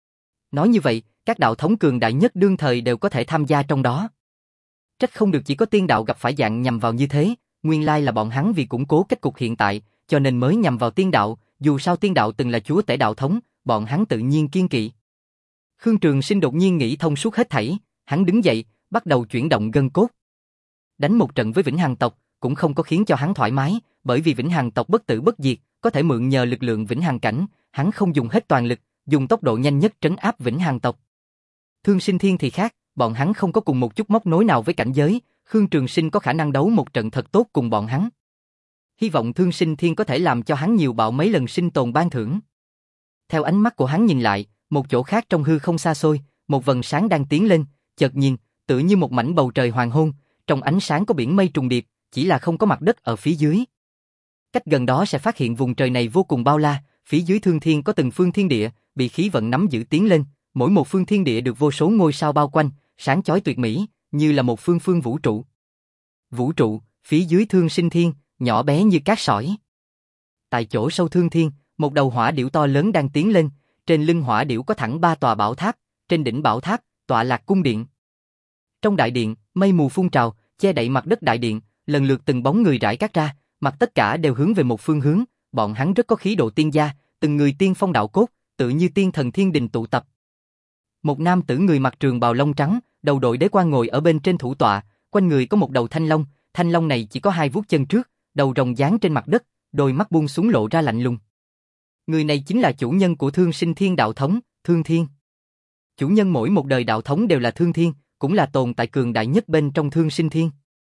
Nói như vậy, các đạo thống cường đại nhất đương thời đều có thể tham gia trong đó. Trách không được chỉ có tiên đạo gặp phải dạng nhằm vào như thế, nguyên lai là bọn hắn vì củng cố kết cục hiện tại, cho nên mới nhằm vào tiên đạo, dù sao tiên đạo từng là chúa tể đạo thống, bọn hắn tự nhiên kiên kỵ. Khương Trường Sinh đột nhiên nghĩ thông suốt hết thảy, hắn đứng dậy, bắt đầu chuyển động gân cốt. Đánh một trận với Vĩnh Hằng tộc, cũng không có khiến cho hắn thoải mái, bởi vì Vĩnh Hằng tộc bất tử bất diệt, có thể mượn nhờ lực lượng Vĩnh Hằng cảnh, hắn không dùng hết toàn lực, dùng tốc độ nhanh nhất trấn áp Vĩnh Hằng tộc. Thương Sinh Thiên thì khác, bọn hắn không có cùng một chút móc nối nào với cảnh giới, Khương Trường Sinh có khả năng đấu một trận thật tốt cùng bọn hắn. Hy vọng Thương Sinh Thiên có thể làm cho hắn nhiều bạo mấy lần sinh tồn ban thưởng. Theo ánh mắt của hắn nhìn lại, một chỗ khác trong hư không xa xôi, một vầng sáng đang tiến lên, chợt nhìn, tựa như một mảnh bầu trời hoàng hôn, trong ánh sáng có biển mây trùng điệp, chỉ là không có mặt đất ở phía dưới. Cách gần đó sẽ phát hiện vùng trời này vô cùng bao la, phía dưới thương thiên có từng phương thiên địa, bị khí vận nắm giữ tiến lên, mỗi một phương thiên địa được vô số ngôi sao bao quanh, sáng chói tuyệt mỹ, như là một phương phương vũ trụ. Vũ trụ, phía dưới Thương Sinh Thiên, nhỏ bé như cát sỏi. Tại chỗ sâu thương thiên, một đầu hỏa điểu to lớn đang tiến lên, trên lưng hỏa điểu có thẳng ba tòa bảo tháp, trên đỉnh bảo tháp, tọa lạc cung điện. Trong đại điện, mây mù phun trào, che đậy mặt đất đại điện, lần lượt từng bóng người rải cát ra, mặt tất cả đều hướng về một phương hướng, bọn hắn rất có khí độ tiên gia, từng người tiên phong đạo cốt, tự như tiên thần thiên đình tụ tập. Một nam tử người mặc trường bào lông trắng, đầu đội đế quan ngồi ở bên trên thủ tọa, quanh người có một đầu thanh long, thanh long này chỉ có hai vuốt chân trước, đầu rồng dán trên mặt đất, đôi mắt buông xuống lộ ra lạnh lùng. Người này chính là chủ nhân của Thương Sinh Thiên đạo thống, Thương Thiên. Chủ nhân mỗi một đời đạo thống đều là Thương Thiên, cũng là tồn tại cường đại nhất bên trong Thương Sinh Thiên.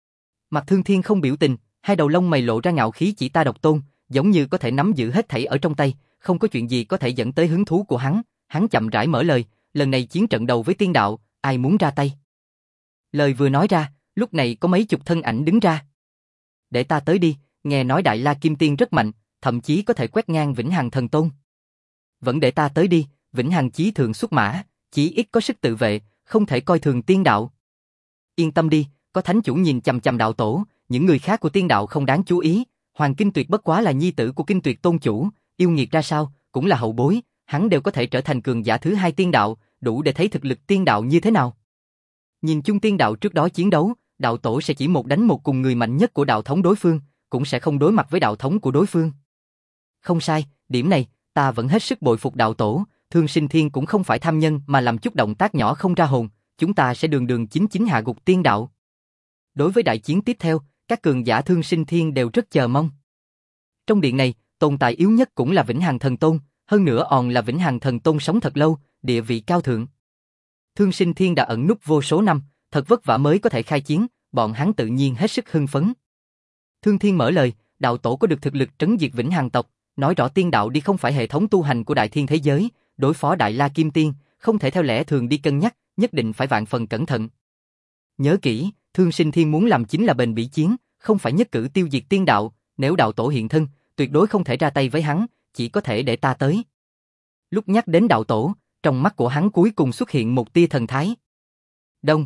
Mặt Thương Thiên không biểu tình, hai đầu lông mày lộ ra ngạo khí chỉ ta độc tôn, giống như có thể nắm giữ hết thảy ở trong tay, không có chuyện gì có thể dẫn tới hứng thú của hắn. Hắn chậm rãi mở lời, lần này chiến trận đầu với tiên đạo, ai muốn ra tay? Lời vừa nói ra, lúc này có mấy chục thân ảnh đứng ra. Để ta tới đi, nghe nói Đại La Kim Tiên rất mạnh, thậm chí có thể quét ngang Vĩnh Hằng Thần Tôn. Vẫn để ta tới đi, Vĩnh Hằng chí thượng xuất mã, chí ít có sức tự vệ, không thể coi thường tiên đạo. Yên tâm đi, có thánh chủ nhìn chằm chằm đạo tổ, những người khác của tiên đạo không đáng chú ý, Hoàng Kinh Tuyệt bất quá là nhi tử của Kinh Tuyệt tôn chủ, yêu nghiệt ra sao, cũng là hậu bối, hắn đều có thể trở thành cường giả thứ hai tiên đạo, đủ để thấy thực lực tiên đạo như thế nào. Nhìn chung tiên đạo trước đó chiến đấu, đạo tổ sẽ chỉ một đánh một cùng người mạnh nhất của đạo thống đối phương, cũng sẽ không đối mặt với đạo thống của đối phương. Không sai, điểm này, ta vẫn hết sức bội phục đạo tổ, Thương Sinh Thiên cũng không phải tham nhân mà làm chút động tác nhỏ không ra hồn, chúng ta sẽ đường đường chính chính hạ gục tiên đạo. Đối với đại chiến tiếp theo, các cường giả Thương Sinh Thiên đều rất chờ mong. Trong điện này, tồn tại yếu nhất cũng là Vĩnh Hằng Thần Tôn, hơn nữa còn là Vĩnh Hằng Thần Tôn sống thật lâu, địa vị cao thượng. Thương Sinh Thiên đã ẩn núp vô số năm, thật vất vả mới có thể khai chiến, bọn hắn tự nhiên hết sức hưng phấn. Thương Thiên mở lời, đạo tổ có được thực lực trấn diệt Vĩnh Hằng tộc, nói rõ tiên đạo đi không phải hệ thống tu hành của đại thiên thế giới, đối phó Đại La Kim Tiên, không thể theo lẽ thường đi cân nhắc, nhất định phải vạn phần cẩn thận. Nhớ kỹ, Thương Sinh Thiên muốn làm chính là bền bỉ chiến, không phải nhất cử tiêu diệt tiên đạo, nếu đạo tổ hiện thân, tuyệt đối không thể ra tay với hắn, chỉ có thể để ta tới. Lúc nhắc đến đạo tổ, trong mắt của hắn cuối cùng xuất hiện một tia thần thái. Đông.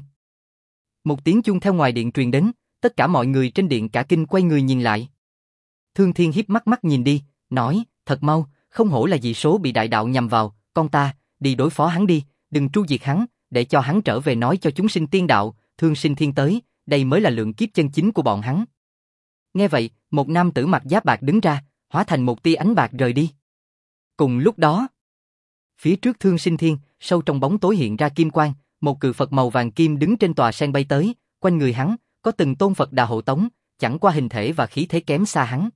Một tiếng chuông theo ngoài điện truyền đến, tất cả mọi người trên điện cả kinh quay người nhìn lại. Thương Thiên hiếp mắt mắt nhìn đi, nói, thật mau, không hổ là dị số bị đại đạo nhằm vào, con ta, đi đối phó hắn đi, đừng tru diệt hắn, để cho hắn trở về nói cho chúng sinh tiên đạo, Thương Sinh Thiên tới, đây mới là lượng kiếp chân chính của bọn hắn. Nghe vậy, một nam tử mặc giáp bạc đứng ra, hóa thành một tia ánh bạc rời đi. Cùng lúc đó, phía trước Thương Sinh Thiên, sâu trong bóng tối hiện ra kim quang, một cự Phật màu vàng kim đứng trên tòa sen bay tới, quanh người hắn có từng tôn Phật đà hộ tống, chẳng qua hình thể và khí thế kém xa hắn.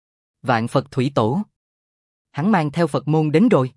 Vạn Phật Thủy Tổ. Hắn mang theo Phật môn đến rồi.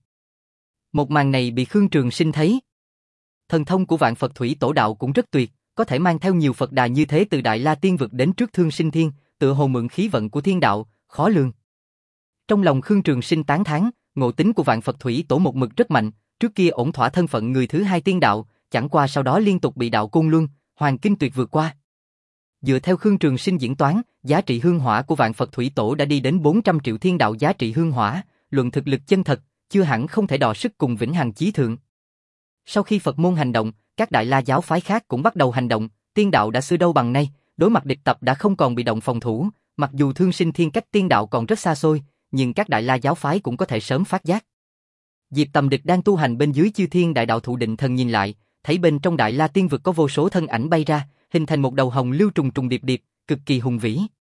Một màn này bị Khương Trường Sinh thấy. Thần thông của Vạn Phật Thủy Tổ đạo cũng rất tuyệt, có thể mang theo nhiều Phật đà như thế từ Đại La Tiên vực đến trước Thương Sinh Thiên, tựa hồ mượn khí vận của thiên đạo, khó lường. Trong lòng Khương Trường Sinh tán thán, ngộ tính của Vạn Phật Thủy Tổ một mực rất mạnh, trước kia ổn thỏa thân phận người thứ hai tiên đạo, chẳng qua sau đó liên tục bị đạo Côn Luân, Hoàng Kinh Tuyệt vượt qua. Dựa theo Khương Trường Sinh diễn toán, giá trị hương hỏa của Vạn Phật Thủy Tổ đã đi đến bốn trăm triệu thiên đạo giá trị hương hỏa, luận thực lực chân thật, chưa hẳn không thể đọ sức cùng Vĩnh Hằng Chí Thượng. Sau khi Phật môn hành động, các đại la giáo phái khác cũng bắt đầu hành động, tiên đạo đã xưa đâu bằng nay, đối mặt địch tập đã không còn bị động phòng thủ, mặc dù Thương Sinh Thiên cách tiên đạo còn rất xa xôi, nhưng các đại la giáo phái cũng có thể sớm phát giác. Diệp Tầm Địch đang tu hành bên dưới Chư Thiên Đại Đạo Thụ Định Thần nhìn lại, thấy bên trong Đại La Tiên vực có vô số thân ảnh bay ra, hình thành một đầu hồng lưu trùng trùng điệp điệp, cực kỳ hùng vĩ.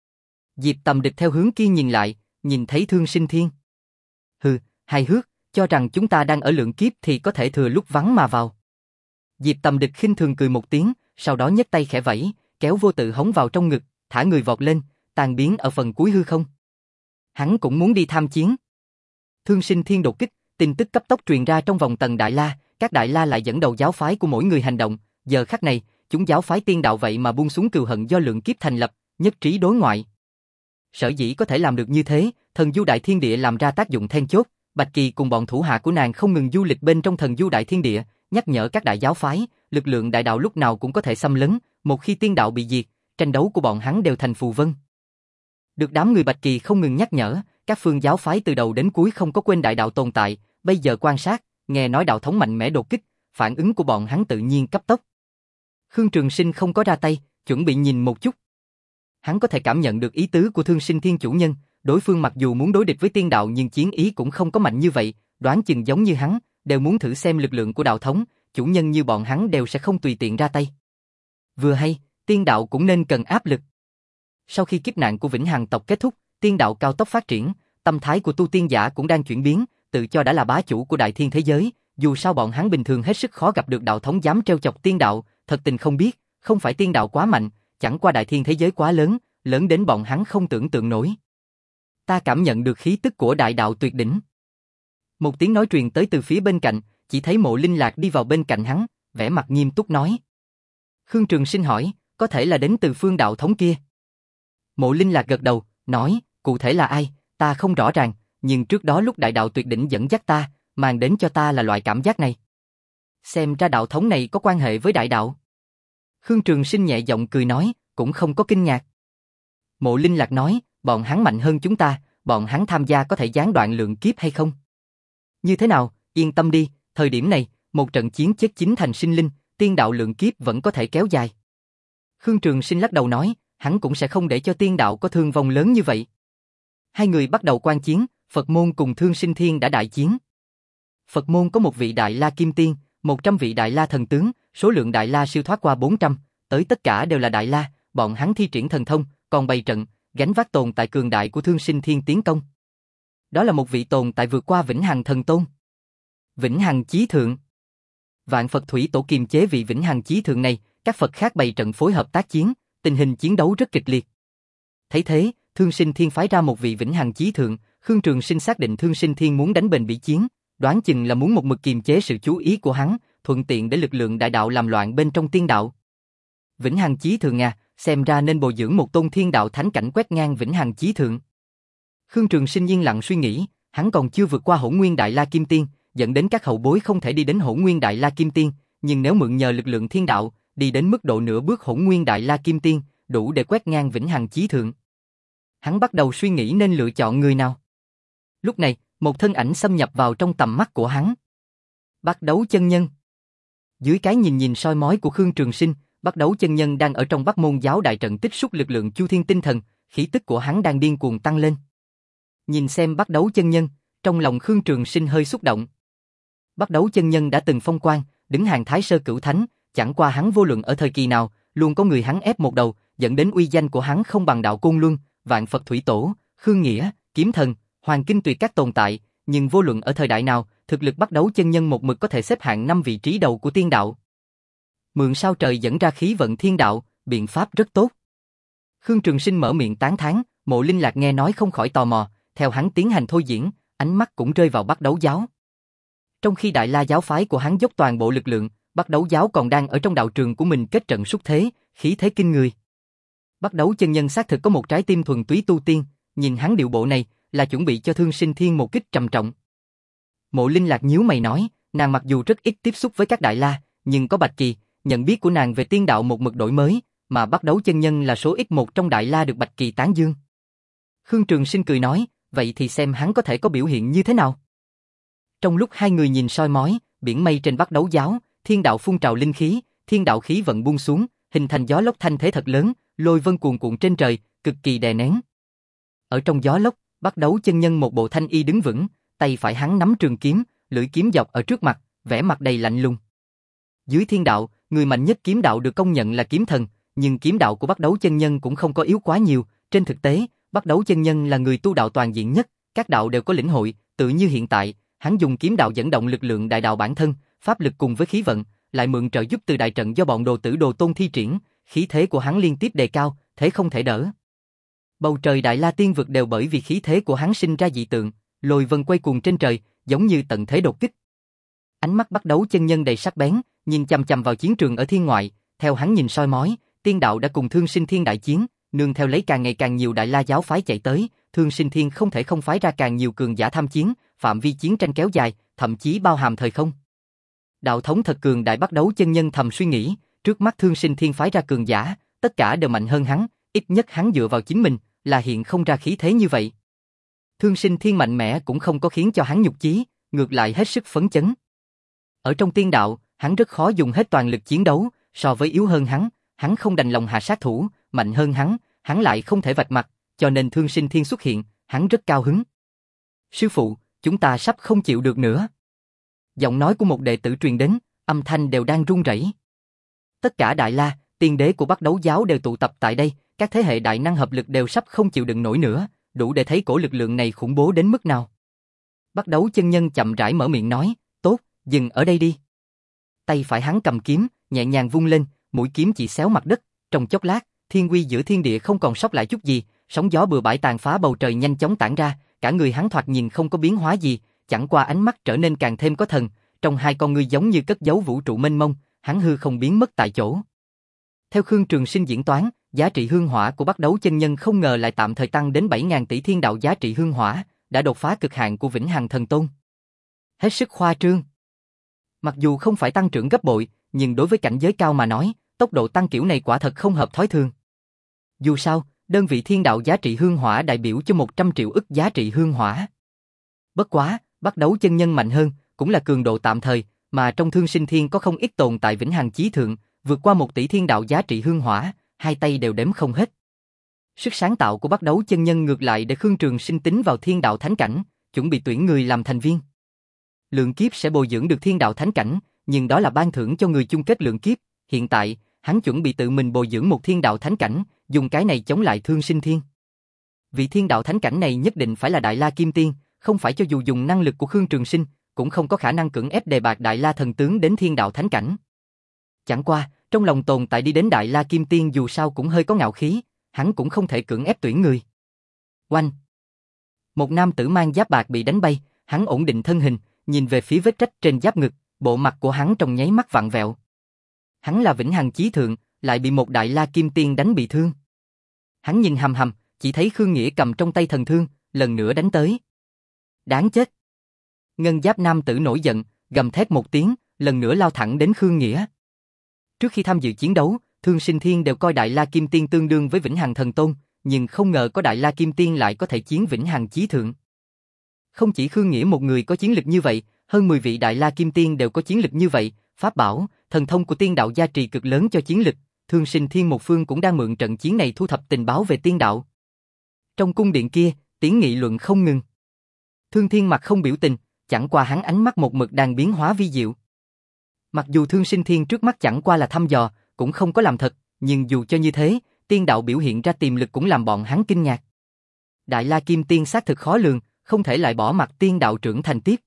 Diệp Tầm Địch theo hướng kia nhìn lại, nhìn thấy Thương Sinh Thiên. Hừ, hài hước, cho rằng chúng ta đang ở lượng kiếp thì có thể thừa lúc vắng mà vào. Diệp Tầm Địch khinh thường cười một tiếng, sau đó nhấc tay khẽ vẫy, kéo vô tự hống vào trong ngực, thả người vọt lên, tan biến ở phần cuối hư không. Hắn cũng muốn đi tham chiến. Thương Sinh Thiên đột kích, tin tức cấp tốc truyền ra trong vòng tầng Đại La, các Đại La lại dẫn đầu giáo phái của mỗi người hành động, giờ khắc này, chúng giáo phái tiên đạo vậy mà buông xuống cừu hận do lượng kiếp thành lập, nhất trí đối ngoại. Sở dĩ có thể làm được như thế, Thần Du Đại Thiên Địa làm ra tác dụng then chốt, Bạch Kỳ cùng bọn thủ hạ của nàng không ngừng du lịch bên trong Thần Du Đại Thiên Địa, nhắc nhở các đại giáo phái, lực lượng đại đạo lúc nào cũng có thể xâm lấn, một khi tiên đạo bị diệt, tranh đấu của bọn hắn đều thành phù vân. Được đám người Bạch Kỳ không ngừng nhắc nhở, các phương giáo phái từ đầu đến cuối không có quên đại đạo tồn tại, bây giờ quan sát, nghe nói đạo thống mạnh mẽ đột kích, phản ứng của bọn hắn tự nhiên cấp tốc. Khương Trường Sinh không có ra tay, chuẩn bị nhìn một chút. Hắn có thể cảm nhận được ý tứ của Thương Sinh Thiên chủ nhân, đối phương mặc dù muốn đối địch với tiên đạo nhưng chiến ý cũng không có mạnh như vậy, đoán chừng giống như hắn, đều muốn thử xem lực lượng của đạo thống, chủ nhân như bọn hắn đều sẽ không tùy tiện ra tay. Vừa hay, tiên đạo cũng nên cần áp lực. Sau khi kiếp nạn của Vĩnh Hằng tộc kết thúc, tiên đạo cao tốc phát triển, tâm thái của tu tiên giả cũng đang chuyển biến, tự cho đã là bá chủ của đại thiên thế giới, dù sao bọn hắn bình thường hết sức khó gặp được đạo thống dám trêu chọc tiên đạo, thật tình không biết, không phải tiên đạo quá mạnh, chẳng qua đại thiên thế giới quá lớn, lớn đến bọn hắn không tưởng tượng nổi. Ta cảm nhận được khí tức của đại đạo tuyệt đỉnh. Một tiếng nói truyền tới từ phía bên cạnh, chỉ thấy Mộ Linh Lạc đi vào bên cạnh hắn, vẻ mặt nghiêm túc nói. Khương Trường Sinh hỏi, có thể là đến từ phương đạo thống kia. Mộ Linh Lạc gật đầu, nói, cụ thể là ai, ta không rõ ràng, nhưng trước đó lúc đại đạo tuyệt đỉnh dẫn dắt ta, mang đến cho ta là loại cảm giác này. Xem ra đạo thống này có quan hệ với đại đạo. Khương Trường Sinh nhẹ giọng cười nói, cũng không có kinh ngạc. Mộ Linh Lạc nói, bọn hắn mạnh hơn chúng ta, bọn hắn tham gia có thể gián đoạn lượng kiếp hay không? Như thế nào, yên tâm đi, thời điểm này, một trận chiến chết chín thành sinh linh, tiên đạo lượng kiếp vẫn có thể kéo dài. Khương Trường Sinh lắc đầu nói, hắn cũng sẽ không để cho tiên đạo có thương vong lớn như vậy. Hai người bắt đầu quan chiến, Phật môn cùng Thương Sinh Thiên đã đại chiến. Phật môn có một vị Đại La Kim Tiên, một trăm vị Đại La Thần Tướng, số lượng Đại La siêu thoát qua bốn trăm, tới tất cả đều là Đại La, bọn hắn thi triển thần thông, còn bày trận, gánh vác tồn tại cường đại của Thương Sinh Thiên tiến công. Đó là một vị tồn tại vượt qua Vĩnh Hằng Thần Tôn. Vĩnh Hằng Chí Thượng. Vạn Phật Thủy Tổ kiềm chế vị Vĩnh Hằng Chí Thượng này, các Phật khác bày trận phối hợp tác chiến, tình hình chiến đấu rất kịch liệt. Thấy thế, Thương Sinh Thiên phái ra một vị Vĩnh Hằng Chí Thượng, Khương Trường Sinh xác định Thương Sinh Thiên muốn đánh bền bỉ chiến, đoán chừng là muốn một mực kiềm chế sự chú ý của hắn, thuận tiện để lực lượng đại đạo làm loạn bên trong tiên đạo. Vĩnh Hằng Chí Thượng à, xem ra nên bồi dưỡng một tôn thiên đạo thánh cảnh quét ngang Vĩnh Hằng Chí Thượng. Khương Trường Sinh yên lặng suy nghĩ, hắn còn chưa vượt qua Hỗn Nguyên Đại La Kim Tiên, dẫn đến các hậu bối không thể đi đến Hỗn Nguyên Đại La Kim Tiên, nhưng nếu mượn nhờ lực lượng thiên đạo, đi đến mức độ nửa bước Hỗn Nguyên Đại La Kim Tiên, đủ để quét ngang Vĩnh Hằng Chí Thượng. Hắn bắt đầu suy nghĩ nên lựa chọn người nào. Lúc này, một thân ảnh xâm nhập vào trong tầm mắt của hắn. Bắt Đấu Chân Nhân. Dưới cái nhìn nhìn soi mói của Khương Trường Sinh, Bắt Đấu Chân Nhân đang ở trong Bắc Môn Giáo đại trận tích xúc lực lượng Chu Thiên tinh thần, khí tức của hắn đang điên cuồng tăng lên. Nhìn xem Bắt Đấu Chân Nhân, trong lòng Khương Trường Sinh hơi xúc động. Bắt Đấu Chân Nhân đã từng phong quan, đứng hàng Thái Sơ Cửu Thánh, chẳng qua hắn vô luận ở thời kỳ nào, luôn có người hắn ép một đầu, dẫn đến uy danh của hắn không bằng Đạo Côn Luân, Vạn Phật Thủy Tổ, Khương Nghĩa, Kiếm Thần, Hoàng Kinh Tuyệt các tồn tại, nhưng vô luận ở thời đại nào, thực lực Bắt Đấu Chân Nhân một mực có thể xếp hạng năm vị trí đầu của tiên đạo. Mượn sao trời dẫn ra khí vận thiên đạo, biện pháp rất tốt. Khương Trường Sinh mở miệng tán thán, Mộ Linh Lạc nghe nói không khỏi tò mò, theo hắn tiến hành thôi diễn, ánh mắt cũng rơi vào Bắt Đấu Giáo. Trong khi Đại La giáo phái của hắn dốc toàn bộ lực lượng, Bắt Đấu Giáo còn đang ở trong đạo trường của mình kết trận xúc thế, khí thế kinh người. Bắt Đấu Chân Nhân xác thực có một trái tim thuần túy tu tiên, nhìn hắn điệu bộ này, là chuẩn bị cho Thương Sinh Thiên một kích trầm trọng. Mộ Linh Lạc nhíu mày nói, nàng mặc dù rất ít tiếp xúc với các Đại La, nhưng có Bạch Kỳ, nhận biết của nàng về tiên đạo một mực đổi mới, mà Bắt Đấu Chân Nhân là số ít một trong Đại La được Bạch Kỳ tán dương. Khương Trường Sinh cười nói, vậy thì xem hắn có thể có biểu hiện như thế nào. Trong lúc hai người nhìn soi mói, biển mây trên Bắt Đấu Giáo, thiên đạo phun trào linh khí, thiên đạo khí vận buông xuống, hình thành gió lốc thanh thế thật lớn, lôi vân cuồn cuộn trên trời, cực kỳ đè nén. Ở trong gió lốc, Bắt Đấu Chân Nhân một bộ thanh y đứng vững, tay phải hắn nắm trường kiếm, lưỡi kiếm dọc ở trước mặt, vẻ mặt đầy lạnh lùng. Dưới thiên đạo, người mạnh nhất kiếm đạo được công nhận là kiếm thần, nhưng kiếm đạo của Bắt Đấu Chân Nhân cũng không có yếu quá nhiều, trên thực tế, Bắt Đấu Chân Nhân là người tu đạo toàn diện nhất, các đạo đều có lĩnh hội, tự như hiện tại, hắn dùng kiếm đạo dẫn động lực lượng đại đạo bản thân, pháp lực cùng với khí vận, lại mượn trợ giúp từ đại trận do bọn đồ tử đồ tôn thi triển, khí thế của hắn liên tiếp đề cao, thế không thể đỡ. Bầu trời Đại La Tiên vực đều bởi vì khí thế của hắn sinh ra dị tượng, lôi vân quay cuồng trên trời, giống như tận thế đột kích. Ánh mắt Bắt Đấu Chân Nhân đầy sắc bén, nhìn chằm chằm vào chiến trường ở thiên ngoại, theo hắn nhìn soi mói, tiên đạo đã cùng Thương Sinh Thiên đại chiến, nương theo lấy càng ngày càng nhiều Đại La giáo phái chạy tới, Thương Sinh Thiên không thể không phái ra càng nhiều cường giả tham chiến, phạm vi chiến tranh kéo dài, thậm chí bao hàm thời không. Đạo thống thật cường đại Bắt Đấu Chân Nhân thầm suy nghĩ, trước mắt Thương Sinh Thiên phái ra cường giả, tất cả đều mạnh hơn hắn, ít nhất hắn dựa vào chính mình, là hiện không ra khí thế như vậy. Thương Sinh Thiên mạnh mẽ cũng không có khiến cho hắn nhục chí, ngược lại hết sức phấn chấn. Ở trong tiên đạo, hắn rất khó dùng hết toàn lực chiến đấu, so với yếu hơn hắn, hắn không đành lòng hạ sát thủ, mạnh hơn hắn, hắn lại không thể vạch mặt, cho nên Thương Sinh Thiên xuất hiện, hắn rất cao hứng. Sư phụ, chúng ta sắp không chịu được nữa. Giọng nói của một đệ tử truyền đến, âm thanh đều đang run rẩy. Tất cả Đại La, tiên đế của Bắt Đấu Giáo đều tụ tập tại đây, các thế hệ đại năng hợp lực đều sắp không chịu đựng nổi nữa, đủ để thấy cổ lực lượng này khủng bố đến mức nào. Bắt Đấu Chân Nhân chậm rãi mở miệng nói, tốt, dừng ở đây đi. Tay phải hắn cầm kiếm, nhẹ nhàng vung lên, mũi kiếm chỉ xéo mặt đất, trong chốc lát, thiên uy giữa thiên địa không còn sót lại chút gì, sóng gió bừa bãi tàn phá bầu trời nhanh chóng tản ra, cả người hắn thoạt nhìn không có biến hóa gì, chẳng qua ánh mắt trở nên càng thêm có thần, trong hai con ngươi giống như cất giấu vũ trụ mênh mông, hắn hư không biến mất tại chỗ. Theo Khương Trường Sinh diễn toán, giá trị hương hỏa của Bắt Đấu Chân Nhân không ngờ lại tạm thời tăng đến bảy nghìn tỷ thiên đạo giá trị hương hỏa, đã đột phá cực hạn của Vĩnh Hằng Thần Tôn. Hết sức khoa trương. Mặc dù không phải tăng trưởng gấp bội, nhưng đối với cảnh giới cao mà nói, tốc độ tăng kiểu này quả thật không hợp thói thường. Dù sao, đơn vị thiên đạo giá trị hương hỏa đại biểu cho một trăm triệu ức giá trị hương hỏa. Bất quá, bắt đấu chân nhân mạnh hơn, cũng là cường độ tạm thời, mà trong Thương Sinh Thiên có không ít tồn tại vĩnh hằng chí thượng, vượt qua một tỷ thiên đạo giá trị hương hỏa, hai tay đều đếm không hết. Sức sáng tạo của bắt đấu chân nhân ngược lại để Khương Trường Sinh tính vào thiên đạo thánh cảnh, chuẩn bị tuyển người làm thành viên. Lượng kiếp sẽ bồi dưỡng được thiên đạo thánh cảnh, nhưng đó là ban thưởng cho người chung kết lượng kiếp, hiện tại, hắn chuẩn bị tự mình bồi dưỡng một thiên đạo thánh cảnh, dùng cái này chống lại Thương Sinh Thiên. Vị thiên đạo thánh cảnh này nhất định phải là Đại La Kim Tiên, không phải cho dù dùng năng lực của Khương Trường Sinh, cũng không có khả năng cưỡng ép đề bạt Đại La thần tướng đến thiên đạo thánh cảnh. Chẳng qua, trong lòng tồn tại đi đến Đại La Kim Tiên dù sao cũng hơi có ngạo khí, hắn cũng không thể cưỡng ép tuyển người. Oanh! Một nam tử mang giáp bạc bị đánh bay, hắn ổn định thân hình, nhìn về phía vết rách trên giáp ngực, bộ mặt của hắn trong nháy mắt vặn vẹo. Hắn là vĩnh hằng chí thượng, lại bị một Đại La Kim Tiên đánh bị thương. Hắn nhìn hầm hầm, chỉ thấy Khương Nghĩa cầm trong tay thần thương, lần nữa đánh tới. Đáng chết! Ngân giáp nam tử nổi giận, gầm thét một tiếng, lần nữa lao thẳng đến Khương Nghĩa. Trước khi tham dự chiến đấu, Thương Sinh Thiên đều coi Đại La Kim Tiên tương đương với vĩnh hằng thần tôn, nhưng không ngờ có Đại La Kim Tiên lại có thể chiến vĩnh hằng chí thượng. Không chỉ Khương Nghĩa một người có chiến lực như vậy, hơn mười vị Đại La Kim Tiên đều có chiến lực như vậy, pháp bảo, thần thông của tiên đạo gia trì cực lớn cho chiến lực, Thương Sinh Thiên một phương cũng đang mượn trận chiến này thu thập tình báo về tiên đạo. Trong cung điện kia, tiếng nghị luận không ngừng. Thương Thiên mặt không biểu tình, chẳng qua hắn ánh mắt một mực đang biến hóa vi diệu. Mặc dù Thương Sinh Thiên trước mắt chẳng qua là thăm dò, cũng không có làm thật, nhưng dù cho như thế, tiên đạo biểu hiện ra tiềm lực cũng làm bọn hắn kinh ngạc. Đại La Kim Tiên xác thực khó lường, không thể lại bỏ mặc tiên đạo trưởng thành tiếp.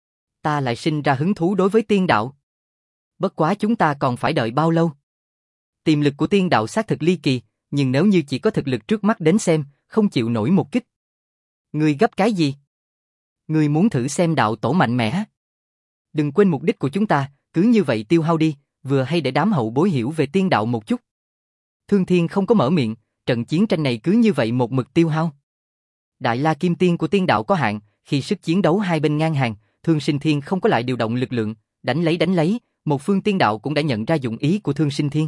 Ta lại sinh ra hứng thú đối với tiên đạo. Bất quá chúng ta còn phải đợi bao lâu? Tiềm lực của tiên đạo xác thực ly kỳ, nhưng nếu như chỉ có thực lực trước mắt đến xem, không chịu nổi một kích. Ngươi gấp cái gì? Ngươi muốn thử xem đạo tổ mạnh mẽ? Đừng quên mục đích của chúng ta, cứ như vậy tiêu hao đi, vừa hay để đám hậu bối hiểu về tiên đạo một chút. Thương Thiên không có mở miệng, trận chiến tranh này cứ như vậy một mực tiêu hao. Đại La Kim Tiên của tiên đạo có hạn, khi sức chiến đấu hai bên ngang hàng, Thương Sinh Thiên không có lại điều động lực lượng, đánh lấy đánh lấy, một phương tiên đạo cũng đã nhận ra dụng ý của Thương Sinh Thiên.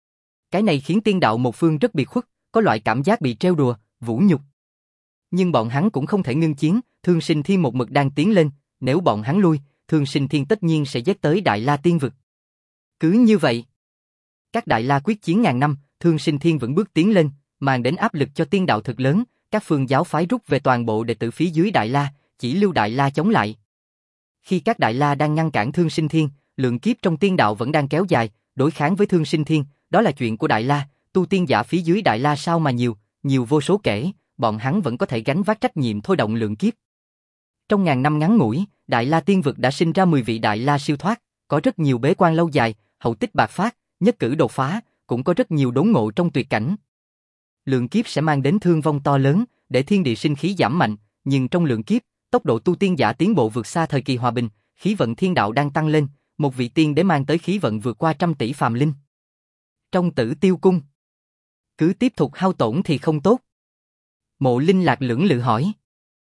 Cái này khiến tiên đạo một phương rất biệt khuất, có loại cảm giác bị trêu đùa, vũ nhục. Nhưng bọn hắn cũng không thể ngưng chiến, Thương Sinh Thiên một mực đang tiến lên, nếu bọn hắn lui, Thương Sinh Thiên tất nhiên sẽ dết tới Đại La Tiên Vực. Cứ như vậy, các Đại La quyết chiến ngàn năm, Thương Sinh Thiên vẫn bước tiến lên, mang đến áp lực cho tiên đạo thực lớn, các phương giáo phái rút về toàn bộ đệ tử phía dưới Đại La, chỉ lưu Đại La chống lại. Khi các Đại La đang ngăn cản Thương Sinh Thiên, lượng kiếp trong tiên đạo vẫn đang kéo dài, đối kháng với Thương Sinh Thiên, đó là chuyện của Đại La, tu tiên giả phía dưới Đại La sao mà nhiều, nhiều vô số kể, bọn hắn vẫn có thể gánh vác trách nhiệm thôi động lượng kiếp. Trong ngàn năm ngắn ngủi, Đại La Tiên Vực đã sinh ra mười vị Đại La siêu thoát, có rất nhiều bế quan lâu dài, hậu tích bạc phát, nhất cử đột phá, cũng có rất nhiều đốn ngộ trong tuyệt cảnh. Lượng kiếp sẽ mang đến thương vong to lớn, để thiên địa sinh khí giảm mạnh, nhưng trong lượng kiếp, tốc độ tu tiên giả tiến bộ vượt xa thời kỳ hòa bình, khí vận thiên đạo đang tăng lên, một vị tiên đế mang tới khí vận vượt qua trăm tỷ phàm linh. Trong Tử Tiêu Cung, cứ tiếp tục hao tổn thì không tốt. Mộ Linh Lạc lưỡng lự hỏi.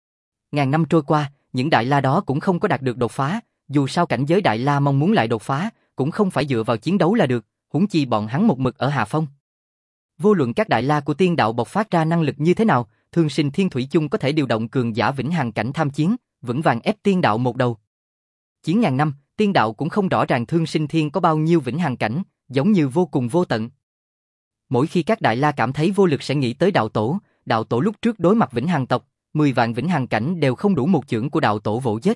Ngàn năm trôi qua, những Đại La đó cũng không có đạt được đột phá, dù sao cảnh giới Đại La mong muốn lại đột phá, cũng không phải dựa vào chiến đấu là được, huống chi bọn hắn một mực ở hạ phong. Vô luận các Đại La của tiên đạo bộc phát ra năng lực như thế nào, Thương Sinh Thiên thủy chung có thể điều động cường giả vĩnh hằng cảnh tham chiến, vững vàng ép tiên đạo một đầu. Chiến ngàn năm, tiên đạo cũng không rõ ràng Thương Sinh Thiên có bao nhiêu vĩnh hằng cảnh, giống như vô cùng vô tận. Mỗi khi các Đại La cảm thấy vô lực sẽ nghĩ tới đạo tổ, đạo tổ lúc trước đối mặt vĩnh hằng tộc, mười vạn vĩnh hằng cảnh đều không đủ một chưởng của đạo tổ vỗ giết.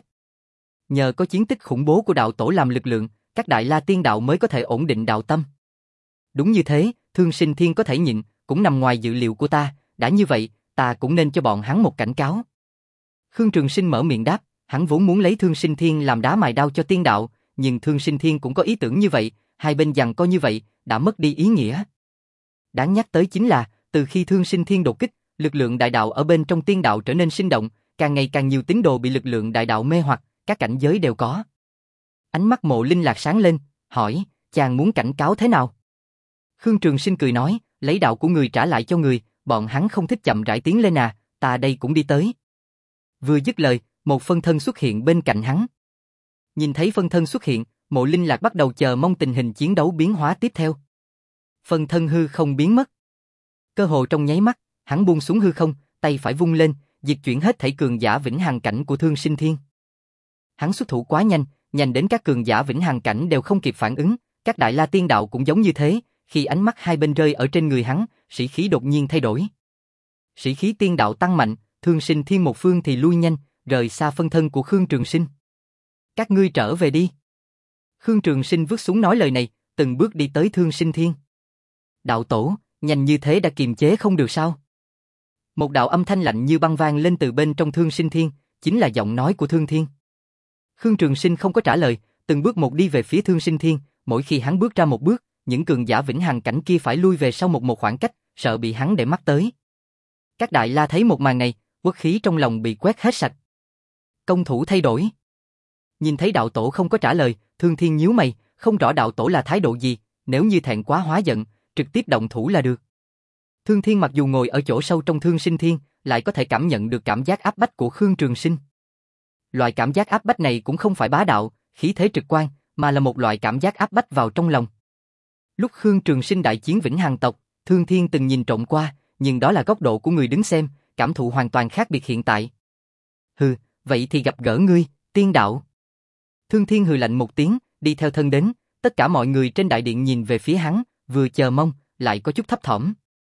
Nhờ có chiến tích khủng bố của đạo tổ làm lực lượng, các Đại La tiên đạo mới có thể ổn định đạo tâm. Đúng như thế, Thương Sinh Thiên có thể nhịn, cũng nằm ngoài dự liệu của ta, đã như vậy, ta cũng nên cho bọn hắn một cảnh cáo. Khương Trường Sinh mở miệng đáp, hắn vốn muốn lấy Thương Sinh Thiên làm đá mài đao cho tiên đạo, nhưng Thương Sinh Thiên cũng có ý tưởng như vậy, hai bên giằng co như vậy, đã mất đi ý nghĩa. Đáng nhắc tới chính là, từ khi Thương Sinh Thiên đột kích, lực lượng đại đạo ở bên trong tiên đạo trở nên sinh động, càng ngày càng nhiều tín đồ bị lực lượng đại đạo mê hoặc, các cảnh giới đều có. Ánh mắt Mộ Linh Lạc sáng lên, hỏi, chàng muốn cảnh cáo thế nào? Khương Trường Sinh cười nói, lấy đạo của người trả lại cho người, bọn hắn không thích chậm rãi tiến lên à, ta đây cũng đi tới. Vừa dứt lời, một phân thân xuất hiện bên cạnh hắn. Nhìn thấy phân thân xuất hiện, Mộ Linh Lạc bắt đầu chờ mong tình hình chiến đấu biến hóa tiếp theo. Phân thân hư không biến mất. Cơ hồ trong nháy mắt, Hắn buông xuống hư không, tay phải vung lên, diệt chuyển hết thảy cường giả vĩnh hằng cảnh của Thương Sinh Thiên. Hắn xuất thủ quá nhanh, nhanh đến các cường giả vĩnh hằng cảnh đều không kịp phản ứng, các đại la tiên đạo cũng giống như thế, khi ánh mắt hai bên rơi ở trên người hắn, sĩ khí đột nhiên thay đổi. Sĩ khí tiên đạo tăng mạnh, Thương Sinh Thiên một phương thì lui nhanh, rời xa phân thân của Khương Trường Sinh. Các ngươi trở về đi. Khương Trường Sinh vứt súng nói lời này, từng bước đi tới Thương Sinh Thiên. Đạo tổ, nhanh như thế đã kiềm chế không được sao? Một đạo âm thanh lạnh như băng vang lên từ bên trong Thương Sinh Thiên, chính là giọng nói của Thương Thiên. Khương Trường Sinh không có trả lời, từng bước một đi về phía Thương Sinh Thiên, mỗi khi hắn bước ra một bước, những cường giả vĩnh hằng cảnh kia phải lui về sau một một khoảng cách, sợ bị hắn để mắt tới. Các đại la thấy một màn này, uất khí trong lòng bị quét hết sạch. Công thủ thay đổi. Nhìn thấy đạo tổ không có trả lời, Thương Thiên nhíu mày, không rõ đạo tổ là thái độ gì, nếu như thẹn quá hóa giận, trực tiếp động thủ là được. Thương Thiên mặc dù ngồi ở chỗ sâu trong Thương Sinh Thiên, lại có thể cảm nhận được cảm giác áp bách của Khương Trường Sinh. Loại cảm giác áp bách này cũng không phải bá đạo, khí thế trực quan, mà là một loại cảm giác áp bách vào trong lòng. Lúc Khương Trường Sinh đại chiến Vĩnh Hằng tộc, Thương Thiên từng nhìn trộm qua, nhưng đó là góc độ của người đứng xem, cảm thụ hoàn toàn khác biệt hiện tại. Hừ, vậy thì gặp gỡ ngươi, tiên đạo. Thương Thiên hừ lạnh một tiếng, đi theo thân đến, tất cả mọi người trên đại điện nhìn về phía hắn, vừa chờ mong, lại có chút thấp thỏm.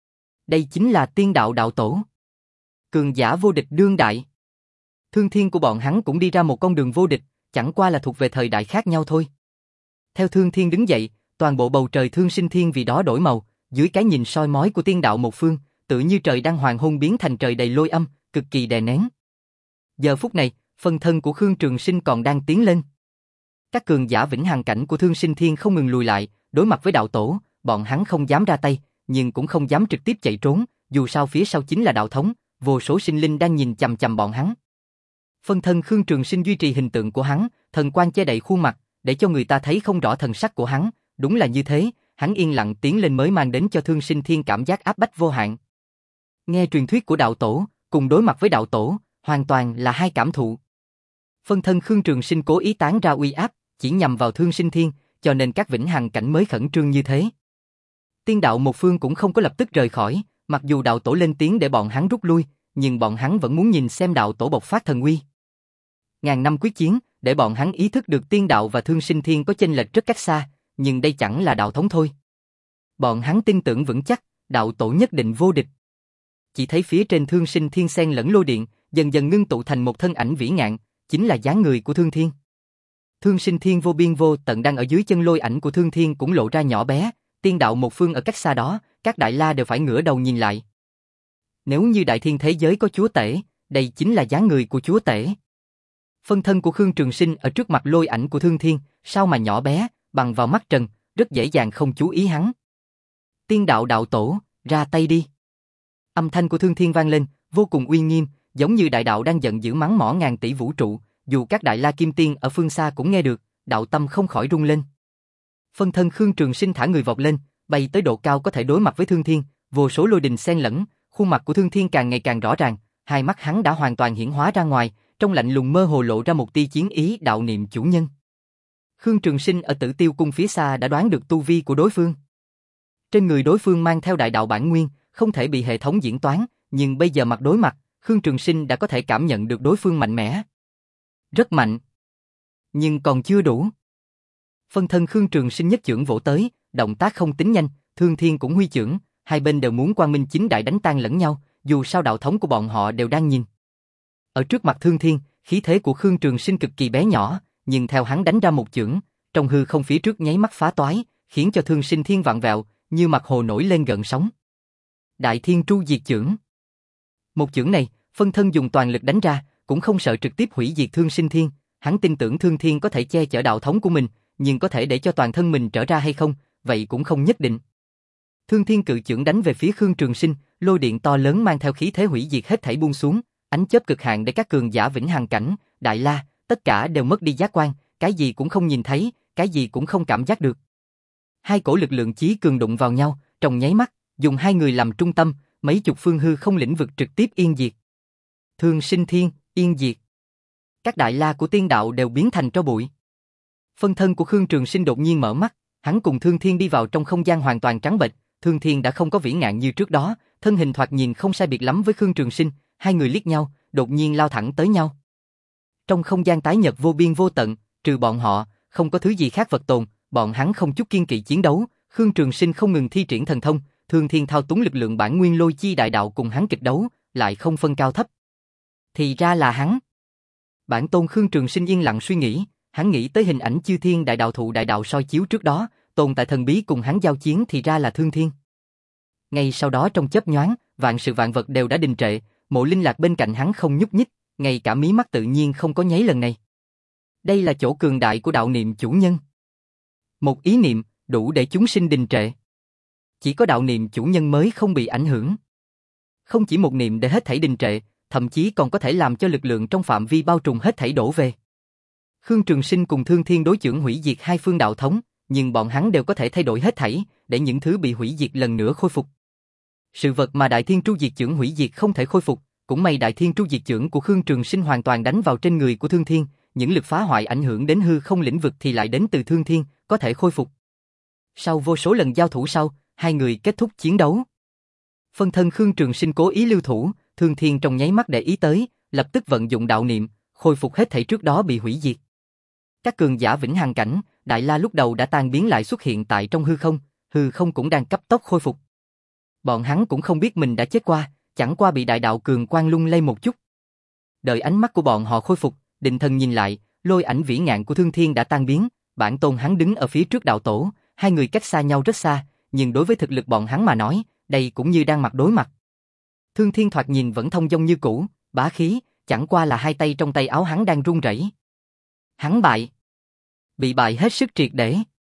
Đây chính là tiên đạo đạo tổ. Cường giả vô địch đương đại. Thương Thiên của bọn hắn cũng đi ra một con đường vô địch, chẳng qua là thuộc về thời đại khác nhau thôi. Theo Thương Thiên đứng dậy, toàn bộ bầu trời Thương Sinh Thiên vì đó đổi màu, dưới cái nhìn soi mói của tiên đạo một phương, tự như trời đang hoàng hôn biến thành trời đầy lôi âm, cực kỳ đè nén. Giờ phút này, phân thân của Khương Trường Sinh còn đang tiến lên. Các cường giả vĩnh hằng cảnh của Thương Sinh Thiên không ngừng lùi lại, đối mặt với đạo tổ, bọn hắn không dám ra tay, nhưng cũng không dám trực tiếp chạy trốn, dù sao phía sau chính là đạo thống, vô số sinh linh đang nhìn chằm chằm bọn hắn. Phân thân Khương Trường Sinh duy trì hình tượng của hắn, thần quang che đậy khuôn mặt, để cho người ta thấy không rõ thần sắc của hắn, đúng là như thế, hắn yên lặng tiến lên mới mang đến cho Thương Sinh Thiên cảm giác áp bách vô hạn. Nghe truyền thuyết của đạo tổ, cùng đối mặt với đạo tổ, hoàn toàn là hai cảm thụ. Phân thân Khương Trường Sinh cố ý tán ra uy áp, chỉ nhằm vào Thương Sinh Thiên, cho nên các vĩnh hằng cảnh mới khẩn trương như thế. Tiên đạo một phương cũng không có lập tức rời khỏi, mặc dù đạo tổ lên tiếng để bọn hắn rút lui, nhưng bọn hắn vẫn muốn nhìn xem đạo tổ bộc phát thần uy. Ngàn năm quyết chiến, để bọn hắn ý thức được tiên đạo và Thương Sinh Thiên có chênh lệch rất cách xa, nhưng đây chẳng là đạo thống thôi. Bọn hắn tin tưởng vững chắc, đạo tổ nhất định vô địch. Chỉ thấy phía trên Thương Sinh Thiên xen lẫn lôi điện, dần dần ngưng tụ thành một thân ảnh vĩ ngạn, chính là dáng người của Thương Thiên. Thương Sinh Thiên vô biên vô tận đang ở dưới chân lôi ảnh của Thương Thiên cũng lộ ra nhỏ bé, tiên đạo một phương ở cách xa đó, các đại la đều phải ngửa đầu nhìn lại. Nếu như đại thiên thế giới có chúa tể, đây chính là dáng người của chúa tể. Phân thân của Khương Trường Sinh ở trước mặt lôi ảnh của Thương Thiên, sao mà nhỏ bé, bằng vào mắt trần, rất dễ dàng không chú ý hắn. Tiên đạo đạo tổ, ra tay đi. Âm thanh của Thương Thiên vang lên, vô cùng uy nghiêm, giống như đại đạo đang giận dữ mắng mỏ ngàn tỷ vũ trụ, dù các đại la kim tiên ở phương xa cũng nghe được, đạo tâm không khỏi rung lên. Phân thân Khương Trường Sinh thả người vọt lên, bay tới độ cao có thể đối mặt với Thương Thiên, vô số lôi đình xen lẫn, khuôn mặt của Thương Thiên càng ngày càng rõ ràng, hai mắt hắn đã hoàn toàn hiển hóa ra ngoài, trong lạnh lùng mơ hồ lộ ra một tia chiến ý đạo niệm chủ nhân. Khương Trường Sinh ở Tử Tiêu cung phía xa đã đoán được tu vi của đối phương. Trên người đối phương mang theo đại đạo bản nguyên, không thể bị hệ thống diễn toán, nhưng bây giờ mặt đối mặt, Khương Trường Sinh đã có thể cảm nhận được đối phương mạnh mẽ. Rất mạnh. Nhưng còn chưa đủ. Phân thân Khương Trường Sinh nhất chưởng vỗ tới, động tác không tính nhanh, Thương Thiên cũng huy chưởng, hai bên đều muốn quang minh chính đại đánh tan lẫn nhau, dù sao đạo thống của bọn họ đều đang nhìn. Ở trước mặt Thương Thiên, khí thế của Khương Trường Sinh cực kỳ bé nhỏ, nhưng theo hắn đánh ra một chưởng, trong hư không phía trước nháy mắt phá toái, khiến cho Thương Sinh Thiên vặn vẹo, như mặt hồ nổi lên gợn sóng. Đại Thiên Tru Diệt Chưởng. Một chưởng này, phân thân dùng toàn lực đánh ra, cũng không sợ trực tiếp hủy diệt Thương Sinh Thiên, hắn tin tưởng Thương Thiên có thể che chở đạo thống của mình, nhưng có thể để cho toàn thân mình trở ra hay không, vậy cũng không nhất định. Thương Thiên cự chưởng đánh về phía Khương Trường Sinh, lôi điện to lớn mang theo khí thế hủy diệt hết thảy buông xuống, ánh chớp cực hạn để các cường giả vĩnh hằng cảnh, đại la, tất cả đều mất đi giác quan, cái gì cũng không nhìn thấy, cái gì cũng không cảm giác được. Hai cổ lực lượng chí cường đụng vào nhau, trong nháy mắt, dùng hai người làm trung tâm, mấy chục phương hư không lĩnh vực trực tiếp yên diệt. Thương Sinh Thiên, yên diệt. Các đại la của tiên đạo đều biến thành tro bụi. Phân thân của Khương Trường Sinh đột nhiên mở mắt, hắn cùng Thương Thiên đi vào trong không gian hoàn toàn trắng bệch, Thương Thiên đã không có vĩ ngạn như trước đó, thân hình thoạt nhìn không sai biệt lắm với Khương Trường Sinh, hai người liếc nhau, đột nhiên lao thẳng tới nhau. Trong không gian tái nhật vô biên vô tận, trừ bọn họ, không có thứ gì khác vật tồn, bọn hắn không chút kiên kỵ chiến đấu, Khương Trường Sinh không ngừng thi triển thần thông, Thương Thiên thao túng lực lượng bản nguyên lôi chi đại đạo cùng hắn kịch đấu, lại không phân cao thấp. Thì ra là hắn. Bản tôn Khương Trường Sinh yên lặng suy nghĩ, hắn nghĩ tới hình ảnh chư thiên đại đạo thụ đại đạo soi chiếu trước đó, tồn tại thần bí cùng hắn giao chiến thì ra là Thương Thiên. Ngay sau đó trong chớp nhoáng, vạn sự vạn vật đều đã đình trệ, Mộ Linh Lạc bên cạnh hắn không nhúc nhích, ngay cả mí mắt tự nhiên không có nháy lần này. Đây là chỗ cường đại của đạo niệm chủ nhân. Một ý niệm, đủ để chúng sinh đình trệ. Chỉ có đạo niệm chủ nhân mới không bị ảnh hưởng. Không chỉ một niệm để hết thảy đình trệ, thậm chí còn có thể làm cho lực lượng trong phạm vi bao trùm hết thảy đổ về. Khương Trường Sinh cùng Thương Thiên đối chưởng hủy diệt hai phương đạo thống, nhưng bọn hắn đều có thể thay đổi hết thảy, để những thứ bị hủy diệt lần nữa khôi phục. Sự vật mà Đại Thiên Tru Diệt Chưởng hủy diệt không thể khôi phục, cũng may Đại Thiên Tru Diệt Chưởng của Khương Trường Sinh hoàn toàn đánh vào trên người của Thương Thiên, những lực phá hoại ảnh hưởng đến hư không lĩnh vực thì lại đến từ Thương Thiên, có thể khôi phục. Sau vô số lần giao thủ sau, hai người kết thúc chiến đấu. Phân thân Khương Trường Sinh cố ý lưu thủ, Thương Thiên trong nháy mắt để ý tới, lập tức vận dụng đạo niệm, khôi phục hết thảy trước đó bị hủy diệt. Các cường giả vĩnh hằng cảnh, Đại La lúc đầu đã tan biến lại xuất hiện tại trong hư không, hư không cũng đang cấp tốc khôi phục. Bọn hắn cũng không biết mình đã chết qua, chẳng qua bị đại đạo cường quang lung lay một chút. Đợi ánh mắt của bọn họ khôi phục, định thần nhìn lại, lôi ảnh vĩ ngạn của Thương Thiên đã tan biến, bản tôn hắn đứng ở phía trước đạo tổ, hai người cách xa nhau rất xa, nhưng đối với thực lực bọn hắn mà nói, đây cũng như đang mặt đối mặt. Thương Thiên thoạt nhìn vẫn thông dong như cũ, bá khí, chẳng qua là hai tay trong tay áo hắn đang run rẩy. Hắn bại. Bị bại hết sức triệt để.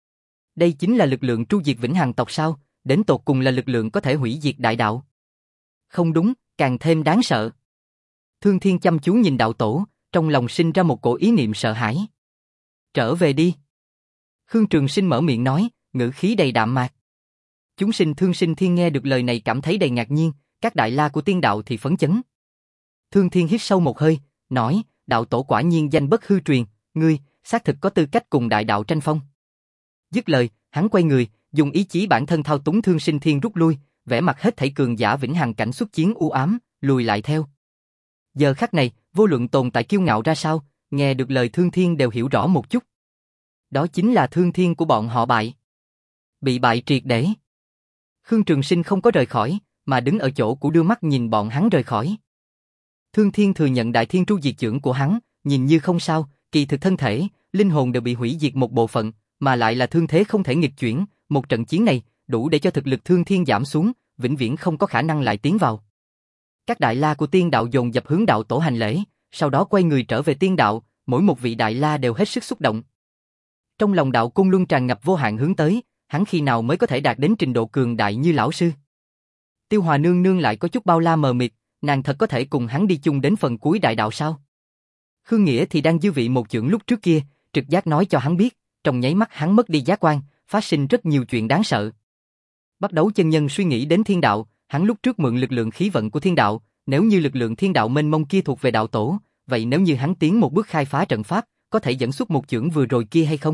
Đây chính là lực lượng tru diệt vĩnh hằng tộc sao, đến tột cùng là lực lượng có thể hủy diệt đại đạo. Không đúng, càng thêm đáng sợ. Thương Thiên chăm chú nhìn đạo tổ, trong lòng sinh ra một cổ ý niệm sợ hãi. Trở về đi. Khương Trường Sinh mở miệng nói, ngữ khí đầy đạm mạc. Chúng sinh Thương Sinh Thiên nghe được lời này cảm thấy đầy ngạc nhiên, các đại la của tiên đạo thì phấn chấn. Thương Thiên hít sâu một hơi, nói, đạo tổ quả nhiên danh bất hư truyền, ngươi, xác thực có tư cách cùng đại đạo tranh phong. Dứt lời, hắn quay người, dùng ý chí bản thân thao túng Thương Sinh Thiên rút lui, vẻ mặt hết thảy cường giả vĩnh hằng cảnh xuất chiến u ám, lùi lại theo. Giờ khắc này, vô luận tồn tại kiêu ngạo ra sao, nghe được lời Thương Thiên đều hiểu rõ một chút. Đó chính là Thương Thiên của bọn họ bại. Bị bại triệt để. Khương Trường Sinh không có rời khỏi, mà đứng ở chỗ của đưa mắt nhìn bọn hắn rời khỏi. Thương Thiên thừa nhận Đại Thiên Tru Diệt Chưởng của hắn, nhìn như không sao, kỳ thực thân thể, linh hồn đều bị hủy diệt một bộ phận, mà lại là thương thế không thể nghịch chuyển, một trận chiến này, đủ để cho thực lực Thương Thiên giảm xuống, vĩnh viễn không có khả năng lại tiến vào. Các đại la của tiên đạo dồn dập hướng đạo tổ hành lễ, sau đó quay người trở về tiên đạo, mỗi một vị đại la đều hết sức xúc động. Trong lòng đạo cung luân tràn ngập vô hạn hướng tới, hắn khi nào mới có thể đạt đến trình độ cường đại như lão sư. Tiêu Hòa nương nương lại có chút bao la mờ mịt, nàng thật có thể cùng hắn đi chung đến phần cuối đại đạo sao? Khương Nghĩa thì đang dư vị một chưởng lúc trước kia, trực giác nói cho hắn biết, trong nháy mắt hắn mất đi giác quan, phát sinh rất nhiều chuyện đáng sợ. Bắt đầu chân nhân suy nghĩ đến thiên đạo, hắn lúc trước mượn lực lượng khí vận của thiên đạo, nếu như lực lượng thiên đạo mênh mông kia thuộc về đạo tổ, vậy nếu như hắn tiến một bước khai phá trận pháp, có thể dẫn xuất một chưởng vừa rồi kia hay không?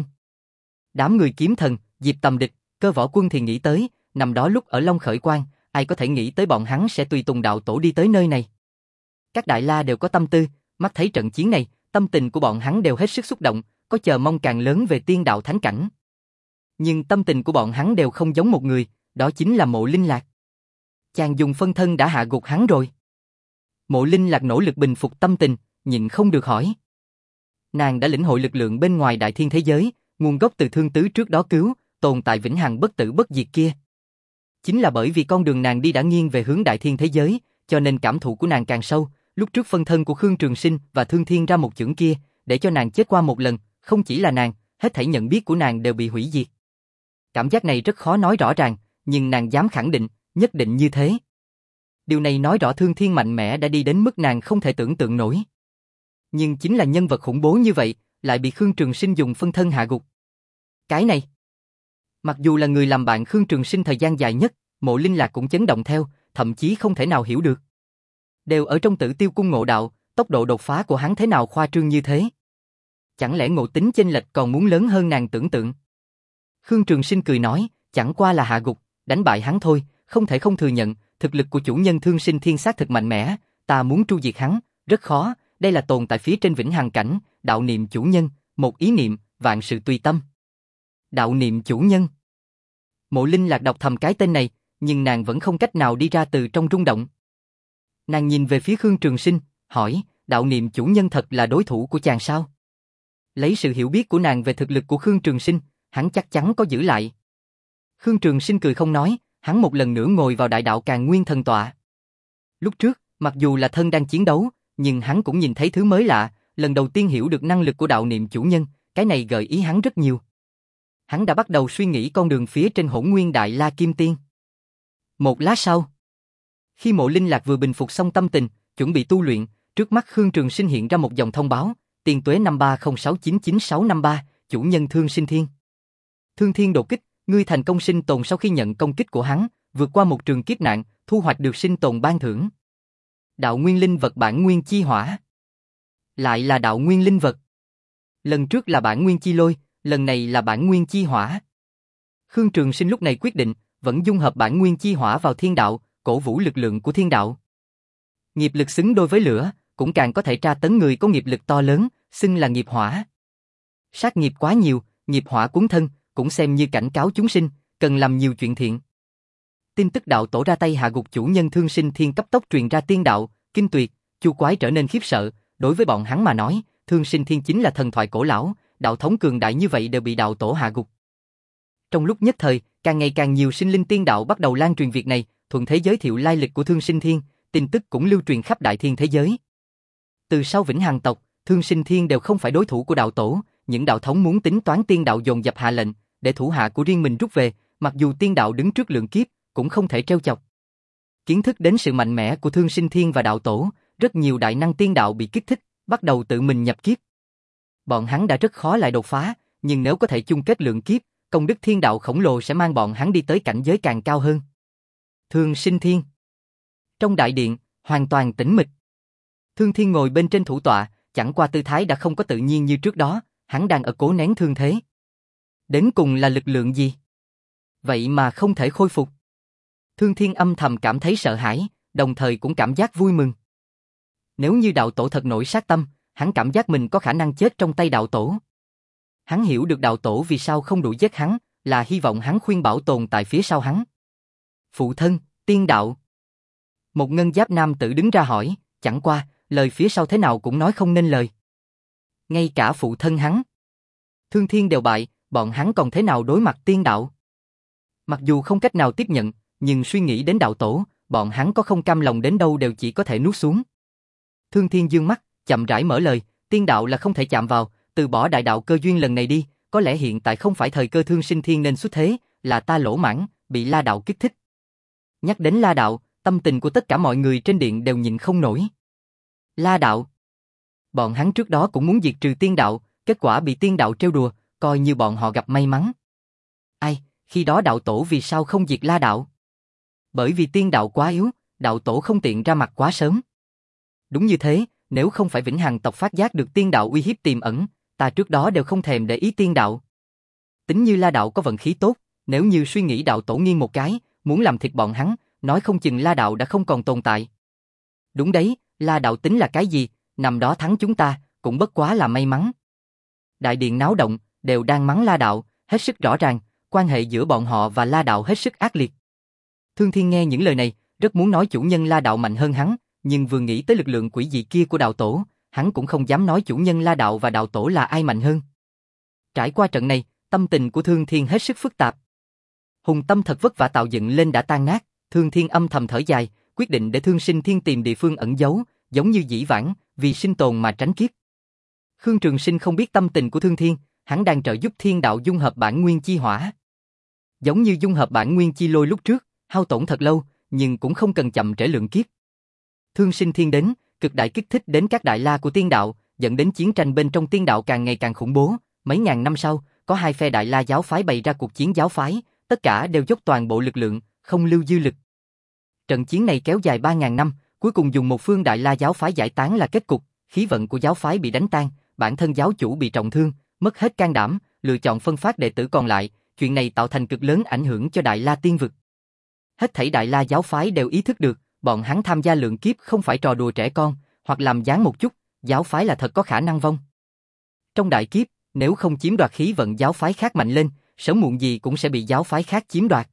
Đám người kiếm thần, Diệp Tầm Địch, Cơ Võ Quân thì nghĩ tới, năm đó lúc ở Long Khởi Quan, ai có thể nghĩ tới bọn hắn sẽ tùy tùng đạo tổ đi tới nơi này. Các đại la đều có tâm tư, mắt thấy trận chiến này, tâm tình của bọn hắn đều hết sức xúc động, có chờ mong càng lớn về tiên đạo thánh cảnh. Nhưng tâm tình của bọn hắn đều không giống một người, đó chính là Mộ Linh Lạc. Chàng dùng phân thân đã hạ gục hắn rồi. Mộ Linh Lạc nỗ lực bình phục tâm tình, nhịn không được hỏi. Nàng đã lĩnh hội lực lượng bên ngoài đại thiên thế giới, nguồn gốc từ thương tứ trước đó cứu, tồn tại vĩnh hằng bất tử bất diệt kia. Chính là bởi vì con đường nàng đi đã nghiêng về hướng đại thiên thế giới, cho nên cảm thụ của nàng càng sâu. Lúc trước phân thân của Khương Trường Sinh và Thương Thiên ra một chưởng kia, để cho nàng chết qua một lần, không chỉ là nàng, hết thảy nhận biết của nàng đều bị hủy diệt. Cảm giác này rất khó nói rõ ràng, nhưng nàng dám khẳng định, nhất định như thế. Điều này nói rõ Thương Thiên mạnh mẽ đã đi đến mức nàng không thể tưởng tượng nổi. Nhưng chính là nhân vật khủng bố như vậy, lại bị Khương Trường Sinh dùng phân thân hạ gục. Cái này, mặc dù là người làm bạn Khương Trường Sinh thời gian dài nhất, Mộ Linh Lạc cũng chấn động theo, thậm chí không thể nào hiểu được. Đều ở trong Tử Tiêu cung ngộ đạo, tốc độ đột phá của hắn thế nào khoa trương như thế? Chẳng lẽ ngộ tính chênh lệch còn muốn lớn hơn nàng tưởng tượng? Khương Trường Sinh cười nói, chẳng qua là hạ gục, đánh bại hắn thôi, không thể không thừa nhận, thực lực của chủ nhân Thương Sinh Thiên xác thực mạnh mẽ, ta muốn tru diệt hắn, rất khó, đây là tồn tại phía trên vĩnh hằng cảnh, đạo niệm chủ nhân, một ý niệm, vạn sự tùy tâm. Đạo niệm chủ nhân. Mộ Linh Lạc đọc thầm cái tên này, nhưng nàng vẫn không cách nào đi ra từ trong rung động. Nàng nhìn về phía Khương Trường Sinh, hỏi, đạo niệm chủ nhân thật là đối thủ của chàng sao? Lấy sự hiểu biết của nàng về thực lực của Khương Trường Sinh, hắn chắc chắn có giữ lại. Khương Trường Sinh cười không nói, hắn một lần nữa ngồi vào đại đạo Càn Nguyên thần tọa. Lúc trước, mặc dù là thân đang chiến đấu, nhưng hắn cũng nhìn thấy thứ mới lạ, lần đầu tiên hiểu được năng lực của đạo niệm chủ nhân, cái này gợi ý hắn rất nhiều. Hắn đã bắt đầu suy nghĩ con đường phía trên Hỗn Nguyên Đại La Kim Tiên. Một lát sau, khi Mộ Linh Lạc vừa bình phục xong tâm tình, chuẩn bị tu luyện, trước mắt Khương Trường Sinh hiện ra một dòng thông báo, tiền tuế năm ba không sáu chín chín sáu năm ba, chủ nhân Thương Sinh Thiên. Thương Thiên đột kích, ngươi thành công sinh tồn sau khi nhận công kích của hắn, vượt qua một trường kiếp nạn, thu hoạch được sinh tồn ban thưởng. Đạo nguyên linh vật bản nguyên chi hỏa. Lại là đạo nguyên linh vật. Lần trước là bản nguyên chi lôi, lần này là bản nguyên chi hỏa. Khương Trường Sinh lúc này quyết định, vẫn dung hợp bản nguyên chi hỏa vào thiên đạo, cổ vũ lực lượng của thiên đạo. Nghiệp lực xứng đôi với lửa, cũng càng có thể tra tấn người có nghiệp lực to lớn, xưng là nghiệp hỏa. Sát nghiệp quá nhiều, nghiệp hỏa cuốn thân, cũng xem như cảnh cáo chúng sinh, cần làm nhiều chuyện thiện. Tin tức đạo tổ ra tay hạ gục chủ nhân Thương Sinh Thiên cấp tốc truyền ra tiên đạo, kinh tuyệt, Chu Quái trở nên khiếp sợ, đối với bọn hắn mà nói, Thương Sinh Thiên chính là thần thoại cổ lão, đạo thống cường đại như vậy đều bị đạo tổ hạ gục. Trong lúc nhất thời, càng ngày càng nhiều sinh linh tiên đạo bắt đầu lan truyền việc này, thuận thế giới thiệu lai lịch của Thương Sinh Thiên, tin tức cũng lưu truyền khắp đại thiên thế giới. Từ sau Vĩnh Hằng tộc, Thương Sinh Thiên đều không phải đối thủ của đạo tổ, những đạo thống muốn tính toán tiên đạo dồn dập hạ lệnh, để thủ hạ của riêng mình rút về, mặc dù tiên đạo đứng trước lượng kiếp, cũng không thể trêu chọc. Kiến thức đến sự mạnh mẽ của Thương Sinh Thiên và đạo tổ, rất nhiều đại năng tiên đạo bị kích thích, bắt đầu tự mình nhập kiếp. Bọn hắn đã rất khó lại đột phá, nhưng nếu có thể chung kết lượng kiếp, công đức thiên đạo khổng lồ sẽ mang bọn hắn đi tới cảnh giới càng cao hơn. Thương Sinh Thiên. Trong đại điện, hoàn toàn tĩnh mịch. Thương Thiên ngồi bên trên thủ tọa, chẳng qua tư thái đã không có tự nhiên như trước đó, hắn đang ở cố nén thương thế. Đến cùng là lực lượng gì? Vậy mà không thể khôi phục. Thương Thiên âm thầm cảm thấy sợ hãi, đồng thời cũng cảm giác vui mừng. Nếu như đạo tổ thật nổi sát tâm, hắn cảm giác mình có khả năng chết trong tay đạo tổ. Hắn hiểu được đạo tổ vì sao không đuổi giết hắn, là hy vọng hắn khuyên bảo tồn tại phía sau hắn. Phụ thân, tiên đạo. Một ngân giáp nam tử đứng ra hỏi, chẳng qua, lời phía sau thế nào cũng nói không nên lời. Ngay cả phụ thân hắn. Thương Thiên đều bại, bọn hắn còn thế nào đối mặt tiên đạo? Mặc dù không cách nào tiếp nhận, nhưng suy nghĩ đến đạo tổ, bọn hắn có không cam lòng đến đâu đều chỉ có thể nuốt xuống. Thương Thiên dương mắt, chậm rãi mở lời, tiên đạo là không thể chạm vào, từ bỏ đại đạo cơ duyên lần này đi, có lẽ hiện tại không phải thời cơ Thương Sinh Thiên nên xuất thế, là ta lỗ mãng, bị La đạo kích thích. Nhắc đến La đạo, tâm tình của tất cả mọi người trên điện đều nhịn không nổi. La đạo. Bọn hắn trước đó cũng muốn diệt trừ tiên đạo, kết quả bị tiên đạo trêu đùa, coi như bọn họ gặp may mắn. Ai, khi đó đạo tổ vì sao không diệt La đạo? Bởi vì tiên đạo quá yếu, đạo tổ không tiện ra mặt quá sớm. Đúng như thế, nếu không phải Vĩnh Hằng tộc phát giác được tiên đạo uy hiếp tiềm ẩn, ta trước đó đều không thèm để ý tiên đạo. Tính như La đạo có vận khí tốt, nếu như suy nghĩ đạo tổ nghiêng một cái, muốn làm thịt bọn hắn, nói không chừng La đạo đã không còn tồn tại. Đúng đấy, La đạo tính là cái gì, nằm đó thắng chúng ta, cũng bất quá là may mắn. Đại điện náo động, đều đang mắng La đạo, hết sức rõ ràng, quan hệ giữa bọn họ và La đạo hết sức ác liệt. Thương Thiên nghe những lời này, rất muốn nói chủ nhân La đạo mạnh hơn hắn, nhưng vừa nghĩ tới lực lượng quỷ dị kia của đạo tổ, hắn cũng không dám nói chủ nhân La đạo và đạo tổ là ai mạnh hơn. Trải qua trận này, tâm tình của Thương Thiên hết sức phức tạp. Hùng tâm thật vất vả tạo dựng lên đã tan nát, Thương Thiên âm thầm thở dài, quyết định để Thương Sinh Thiên tìm địa phương ẩn giấu, giống như dĩ vãng, vì sinh tồn mà tránh kiếp. Khương Trường Sinh không biết tâm tình của Thương Thiên, hắn đang trợ giúp thiên đạo dung hợp bản nguyên chi hỏa. Giống như dung hợp bản nguyên chi lôi lúc trước, hao tổn thật lâu, nhưng cũng không cần chậm trễ lượng kiếp. Thương Sinh Thiên đến, cực đại kích thích đến các đại la của tiên đạo, dẫn đến chiến tranh bên trong tiên đạo càng ngày càng khủng bố. Mấy ngàn năm sau, có hai phe đại la giáo phái bày ra cuộc chiến giáo phái, tất cả đều dốc toàn bộ lực lượng, không lưu dư lực. Trận chiến này kéo dài ba ngàn năm, cuối cùng dùng một phương đại la giáo phái giải tán là kết cục, khí vận của giáo phái bị đánh tan, bản thân giáo chủ bị trọng thương, mất hết can đảm, lựa chọn phân phát đệ tử còn lại, chuyện này tạo thành cực lớn ảnh hưởng cho đại la tiên vực. Hết thảy Đại La giáo phái đều ý thức được, bọn hắn tham gia lượng kiếp không phải trò đùa trẻ con, hoặc làm dáng một chút, giáo phái là thật có khả năng vong. Trong đại kiếp, nếu không chiếm đoạt khí vận giáo phái khác mạnh lên, sớm muộn gì cũng sẽ bị giáo phái khác chiếm đoạt.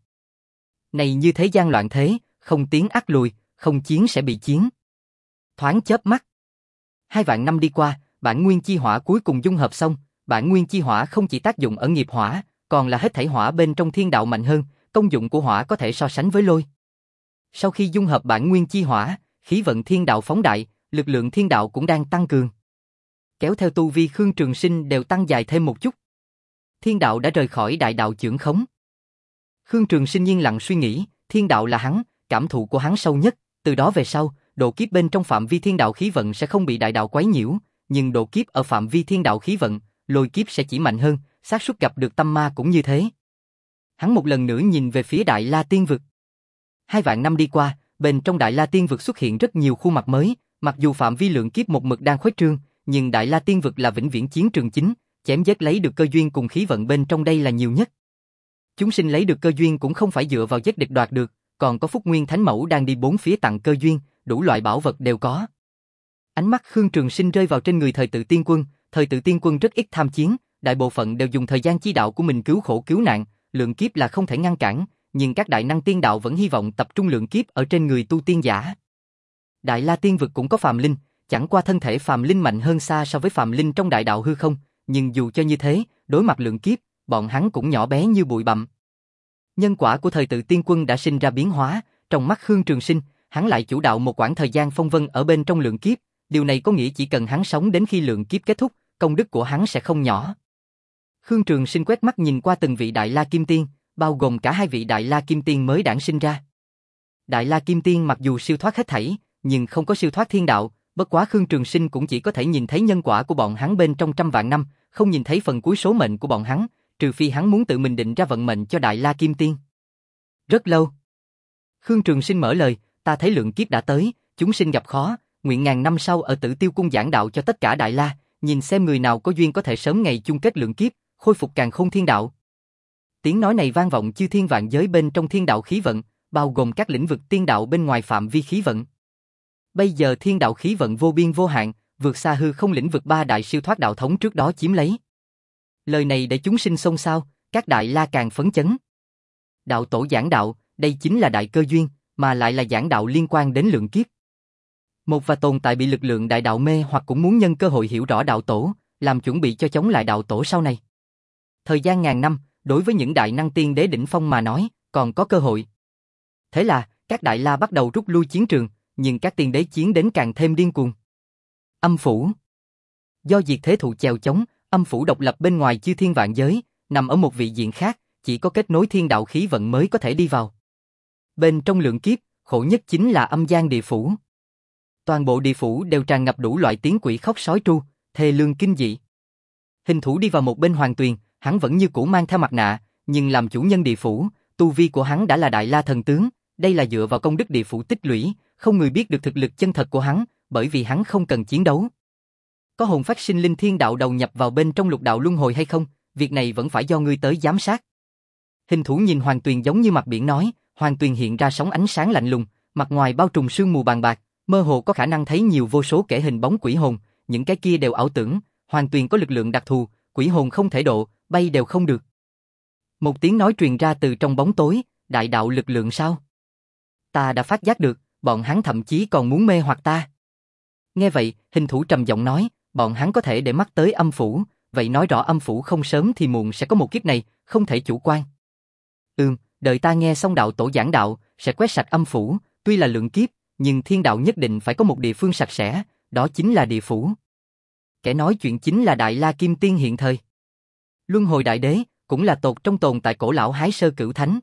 Này như thế gian loạn thế, không tiến ắt lùi, không chiến sẽ bị chiến. Thoáng chớp mắt. Hai vạn năm đi qua, bản nguyên chi hỏa cuối cùng dung hợp xong, bản nguyên chi hỏa không chỉ tác dụng ở nghiệp hỏa, còn là hết thảy hỏa bên trong thiên đạo mạnh hơn, công dụng của hỏa có thể so sánh với lôi. Sau khi dung hợp bản nguyên chi hỏa, khí vận thiên đạo phóng đại, lực lượng thiên đạo cũng đang tăng cường. Kéo theo tu vi Khương Trường Sinh đều tăng dài thêm một chút. Thiên đạo đã rời khỏi đại đạo chưởng khống. Khương Trường Sinh yên lặng suy nghĩ, thiên đạo là hắn, cảm thụ của hắn sâu nhất, từ đó về sau, độ kiếp bên trong phạm vi thiên đạo khí vận sẽ không bị đại đạo quấy nhiễu, nhưng độ kiếp ở phạm vi thiên đạo khí vận, lôi kiếp sẽ chỉ mạnh hơn, xác suất gặp được tâm ma cũng như thế. Hắn một lần nữa nhìn về phía Đại La Tiên Vực. Hai vạn năm đi qua, bên trong Đại La Tiên Vực xuất hiện rất nhiều khuôn mặt mới, mặc dù phạm vi lượng kiếp một mực đang khuếch trương, nhưng Đại La Tiên Vực là vĩnh viễn chiến trường chính, chém giết lấy được cơ duyên cùng khí vận bên trong đây là nhiều nhất. Chúng sinh lấy được cơ duyên cũng không phải dựa vào giết địch đoạt được, còn có Phúc Nguyên Thánh Mẫu đang đi bốn phía tặng cơ duyên, đủ loại bảo vật đều có. Ánh mắt Khương Trường Sinh rơi vào trên người Thời Tự Tiên Quân, Thời Tự Tiên Quân rất ít tham chiến, đại bộ phận đều dùng thời gian chi đạo của mình cứu khổ cứu nạn, lượng kiếp là không thể ngăn cản, nhưng các đại năng tiên đạo vẫn hy vọng tập trung lượng kiếp ở trên người tu tiên giả. Đại La Tiên Vực cũng có phàm linh, chẳng qua thân thể phàm linh mạnh hơn xa so với phàm linh trong đại đạo hư không, nhưng dù cho như thế, đối mặt lượng kiếp, bọn hắn cũng nhỏ bé như bụi bặm. Nhân quả của Thời Tự Tiên Quân đã sinh ra biến hóa, trong mắt Khương Trường Sinh, hắn lại chủ đạo một quãng thời gian phong vân ở bên trong lượng kiếp, điều này có nghĩa chỉ cần hắn sống đến khi lượng kiếp kết thúc, công đức của hắn sẽ không nhỏ. Khương Trường Sinh quét mắt nhìn qua từng vị Đại La Kim Tiên, bao gồm cả hai vị Đại La Kim Tiên mới đản sinh ra. Đại La Kim Tiên mặc dù siêu thoát hết thảy, nhưng không có siêu thoát thiên đạo, bất quá Khương Trường Sinh cũng chỉ có thể nhìn thấy nhân quả của bọn hắn bên trong trăm vạn năm, không nhìn thấy phần cuối số mệnh của bọn hắn, trừ phi hắn muốn tự mình định ra vận mệnh cho Đại La Kim Tiên. Rất lâu. Khương Trường Sinh mở lời, ta thấy lượng kiếp đã tới, chúng sinh gặp khó, nguyện ngàn năm sau ở Tử Tiêu Cung giảng đạo cho tất cả Đại La, nhìn xem người nào có duyên có thể sớm ngày chung kết lượng kiếp, khôi phục càn khôn thiên đạo. Tiếng nói này vang vọng chư thiên vạn giới bên trong thiên đạo khí vận, bao gồm các lĩnh vực tiên đạo bên ngoài phạm vi khí vận. Bây giờ thiên đạo khí vận vô biên vô hạn, vượt xa hư không lĩnh vực ba đại siêu thoát đạo thống trước đó chiếm lấy. Lời này để chúng sinh xôn xao, các Đại La càng phấn chấn. Đạo tổ giảng đạo, đây chính là đại cơ duyên, mà lại là giảng đạo liên quan đến lượng kiếp. Một và tồn tại bị lực lượng đại đạo mê hoặc cũng muốn nhân cơ hội hiểu rõ đạo tổ, làm chuẩn bị cho chống lại đạo tổ sau này. Thời gian ngàn năm, đối với những đại năng tiên đế đỉnh phong mà nói, còn có cơ hội. Thế là, các Đại La bắt đầu rút lui chiến trường, nhưng các tiên đế chiến đến càng thêm điên cuồng. Âm phủ. Do diệt thế thụ chèo chống, âm phủ độc lập bên ngoài chư thiên vạn giới, nằm ở một vị diện khác, chỉ có kết nối thiên đạo khí vận mới có thể đi vào. Bên trong lượng kiếp, khổ nhất chính là âm gian địa phủ. Toàn bộ địa phủ đều tràn ngập đủ loại tiếng quỷ khóc sói tru, thê lương kinh dị. Hình thủ đi vào một bên hoàng tuyền, hắn vẫn như cũ mang theo mặt nạ, nhưng làm chủ nhân địa phủ, tu vi của hắn đã là Đại La thần tướng, đây là dựa vào công đức địa phủ tích lũy, không người biết được thực lực chân thật của hắn, bởi vì hắn không cần chiến đấu. Có hồn phách sinh linh thiên đạo đầu nhập vào bên trong lục đạo luân hồi hay không, việc này vẫn phải do ngươi tới giám sát. Hình thủ nhìn hoàng tuyền giống như mặt biển nói, hoàng tuyền hiện ra sóng ánh sáng lạnh lùng, mặt ngoài bao trùm sương mù bàn bạc, mơ hồ có khả năng thấy nhiều vô số kẻ hình bóng quỷ hồn, những cái kia đều ảo tưởng, hoàng tuyền có lực lượng đặc thù, quỷ hồn không thể độ, bay đều không được. Một tiếng nói truyền ra từ trong bóng tối, đại đạo lực lượng sao? Ta đã phát giác được, bọn hắn thậm chí còn muốn mê hoặc ta. Nghe vậy, hình thủ trầm giọng nói, bọn hắn có thể để mắt tới âm phủ, vậy nói rõ âm phủ không sớm thì muộn sẽ có một kiếp này, không thể chủ quan. Ừm, đợi ta nghe xong đạo tổ giảng đạo, sẽ quét sạch âm phủ, tuy là lượng kiếp, nhưng thiên đạo nhất định phải có một địa phương sạch sẽ, đó chính là địa phủ. Kẻ nói chuyện chính là Đại La Kim Tiên hiện thời. Luân hồi đại đế, cũng là tột trong tồn tại cổ lão Hái Sơ Cửu Thánh.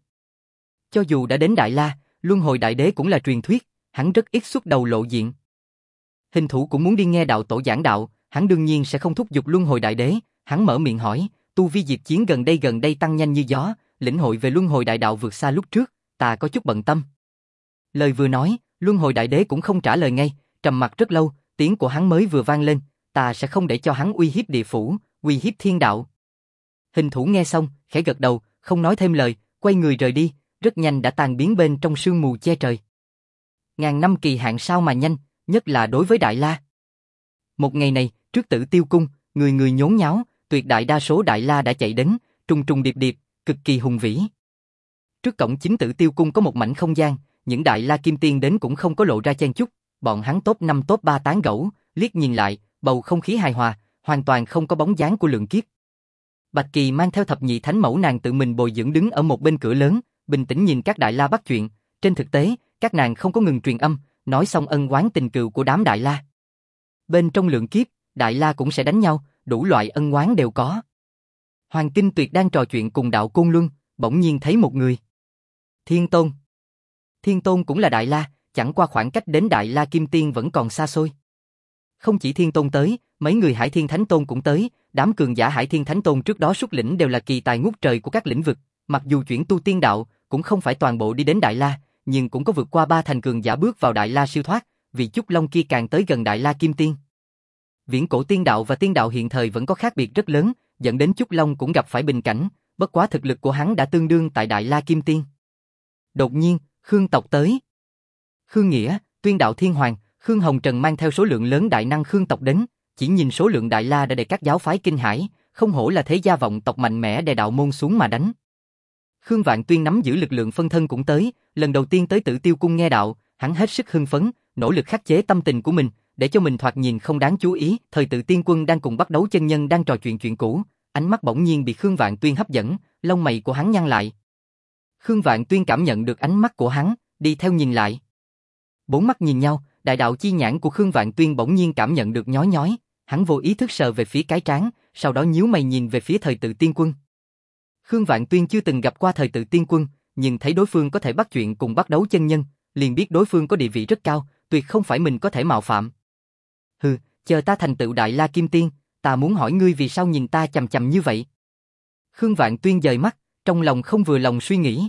Cho dù đã đến Đại La, Luân hồi đại đế cũng là truyền thuyết, hắn rất ít xuất đầu lộ diện. Hình thủ cũng muốn đi nghe đạo tổ giảng đạo, hắn đương nhiên sẽ không thúc giục Luân hồi đại đế, hắn mở miệng hỏi, tu vi diệt chiến gần đây gần đây tăng nhanh như gió, lĩnh hội về Luân hồi đại đạo vượt xa lúc trước, ta có chút bận tâm. Lời vừa nói, Luân hồi đại đế cũng không trả lời ngay, trầm mặc rất lâu, tiếng của hắn mới vừa vang lên, ta sẽ không để cho hắn uy hiếp địa phủ, uy hiếp thiên đạo. Hình thủ nghe xong, khẽ gật đầu, không nói thêm lời, quay người rời đi, rất nhanh đã tan biến bên trong sương mù che trời. Ngàn năm kỳ hạn sao mà nhanh, nhất là đối với Đại La. Một ngày này, trước Tử Tiêu Cung, người người nhốn nháo, tuyệt đại đa số Đại La đã chạy đến, trùng trùng điệp điệp, cực kỳ hùng vĩ. Trước cổng chính Tử Tiêu Cung có một mảnh không gian, những Đại La Kim Tiên đến cũng không có lộ ra chen chúc, bọn hắn top năm top ba tán gẫu, liếc nhìn lại, bầu không khí hài hòa, hoàn toàn không có bóng dáng của Lượng Kiếp. Bạch Kỳ mang theo thập nhị thánh mẫu nàng tự mình bồi dưỡng đứng ở một bên cửa lớn, bình tĩnh nhìn các Đại La bắt chuyện, trên thực tế, các nàng không có ngừng truyền âm, nói xong ân oán tình cừu của đám Đại La. Bên trong Lượng Kiếp, Đại La cũng sẽ đánh nhau, đủ loại ân oán đều có. Hoàng Kinh Tuyệt đang trò chuyện cùng Đạo Côn Luân, bỗng nhiên thấy một người. Thiên Tôn. Thiên Tôn cũng là Đại La, chẳng qua khoảng cách đến Đại La Kim Tiên vẫn còn xa xôi. Không chỉ Thiên Tôn tới, mấy người Hải Thiên Thánh Tôn cũng tới, đám cường giả Hải Thiên Thánh Tôn trước đó xuất lĩnh đều là kỳ tài ngút trời của các lĩnh vực, mặc dù chuyển tu tiên đạo, cũng không phải toàn bộ đi đến Đại La, nhưng cũng có vượt qua ba thành cường giả bước vào Đại La siêu thoát, vì Chúc Long kia càng tới gần Đại La Kim Tiên. Viễn cổ tiên đạo và tiên đạo hiện thời vẫn có khác biệt rất lớn, dẫn đến Chúc Long cũng gặp phải bình cảnh, bất quá thực lực của hắn đã tương đương tại Đại La Kim Tiên. Đột nhiên, Khương tộc tới. Khương Nghĩa, Tuyên Đạo Thiên Hoàng, Khương Hồng Trần mang theo số lượng lớn đại năng Khương tộc đến, chỉ nhìn số lượng Đại La đã để các giáo phái kinh hãi, không hổ là thế gia vọng tộc mạnh mẽ đè đạo môn xuống mà đánh. Khương Vạn Tuyên nắm giữ lực lượng phân thân cũng tới, lần đầu tiên tới Tử Tiêu Cung nghe đạo, hắn hết sức hưng phấn, nỗ lực khắc chế tâm tình của mình, để cho mình thoạt nhìn không đáng chú ý. Thời Tự Tiên Quân đang cùng bắt đấu chân nhân đang trò chuyện chuyện cũ, ánh mắt bỗng nhiên bị Khương Vạn Tuyên hấp dẫn, lông mày của hắn nhăn lại. Khương Vạn Tuyên cảm nhận được ánh mắt của hắn, đi theo nhìn lại. Bốn mắt nhìn nhau, đại đạo chi nhãn của Khương Vạn Tuyên bỗng nhiên cảm nhận được nhói nhói, hắn vô ý thức sờ về phía cái trán, sau đó nhíu mày nhìn về phía Thời Tự Tiên Quân. Khương Vạn Tuyên chưa từng gặp qua Thời Tự Tiên Quân, nhưng thấy đối phương có thể bắt chuyện cùng bắt đấu chân nhân, liền biết đối phương có địa vị rất cao, tuyệt không phải mình có thể mạo phạm. Hừ, chờ ta thành tựu Đại La Kim Tiên, ta muốn hỏi ngươi vì sao nhìn ta chằm chằm như vậy. Khương Vạn Tuyên dời mắt, trong lòng không vừa lòng suy nghĩ.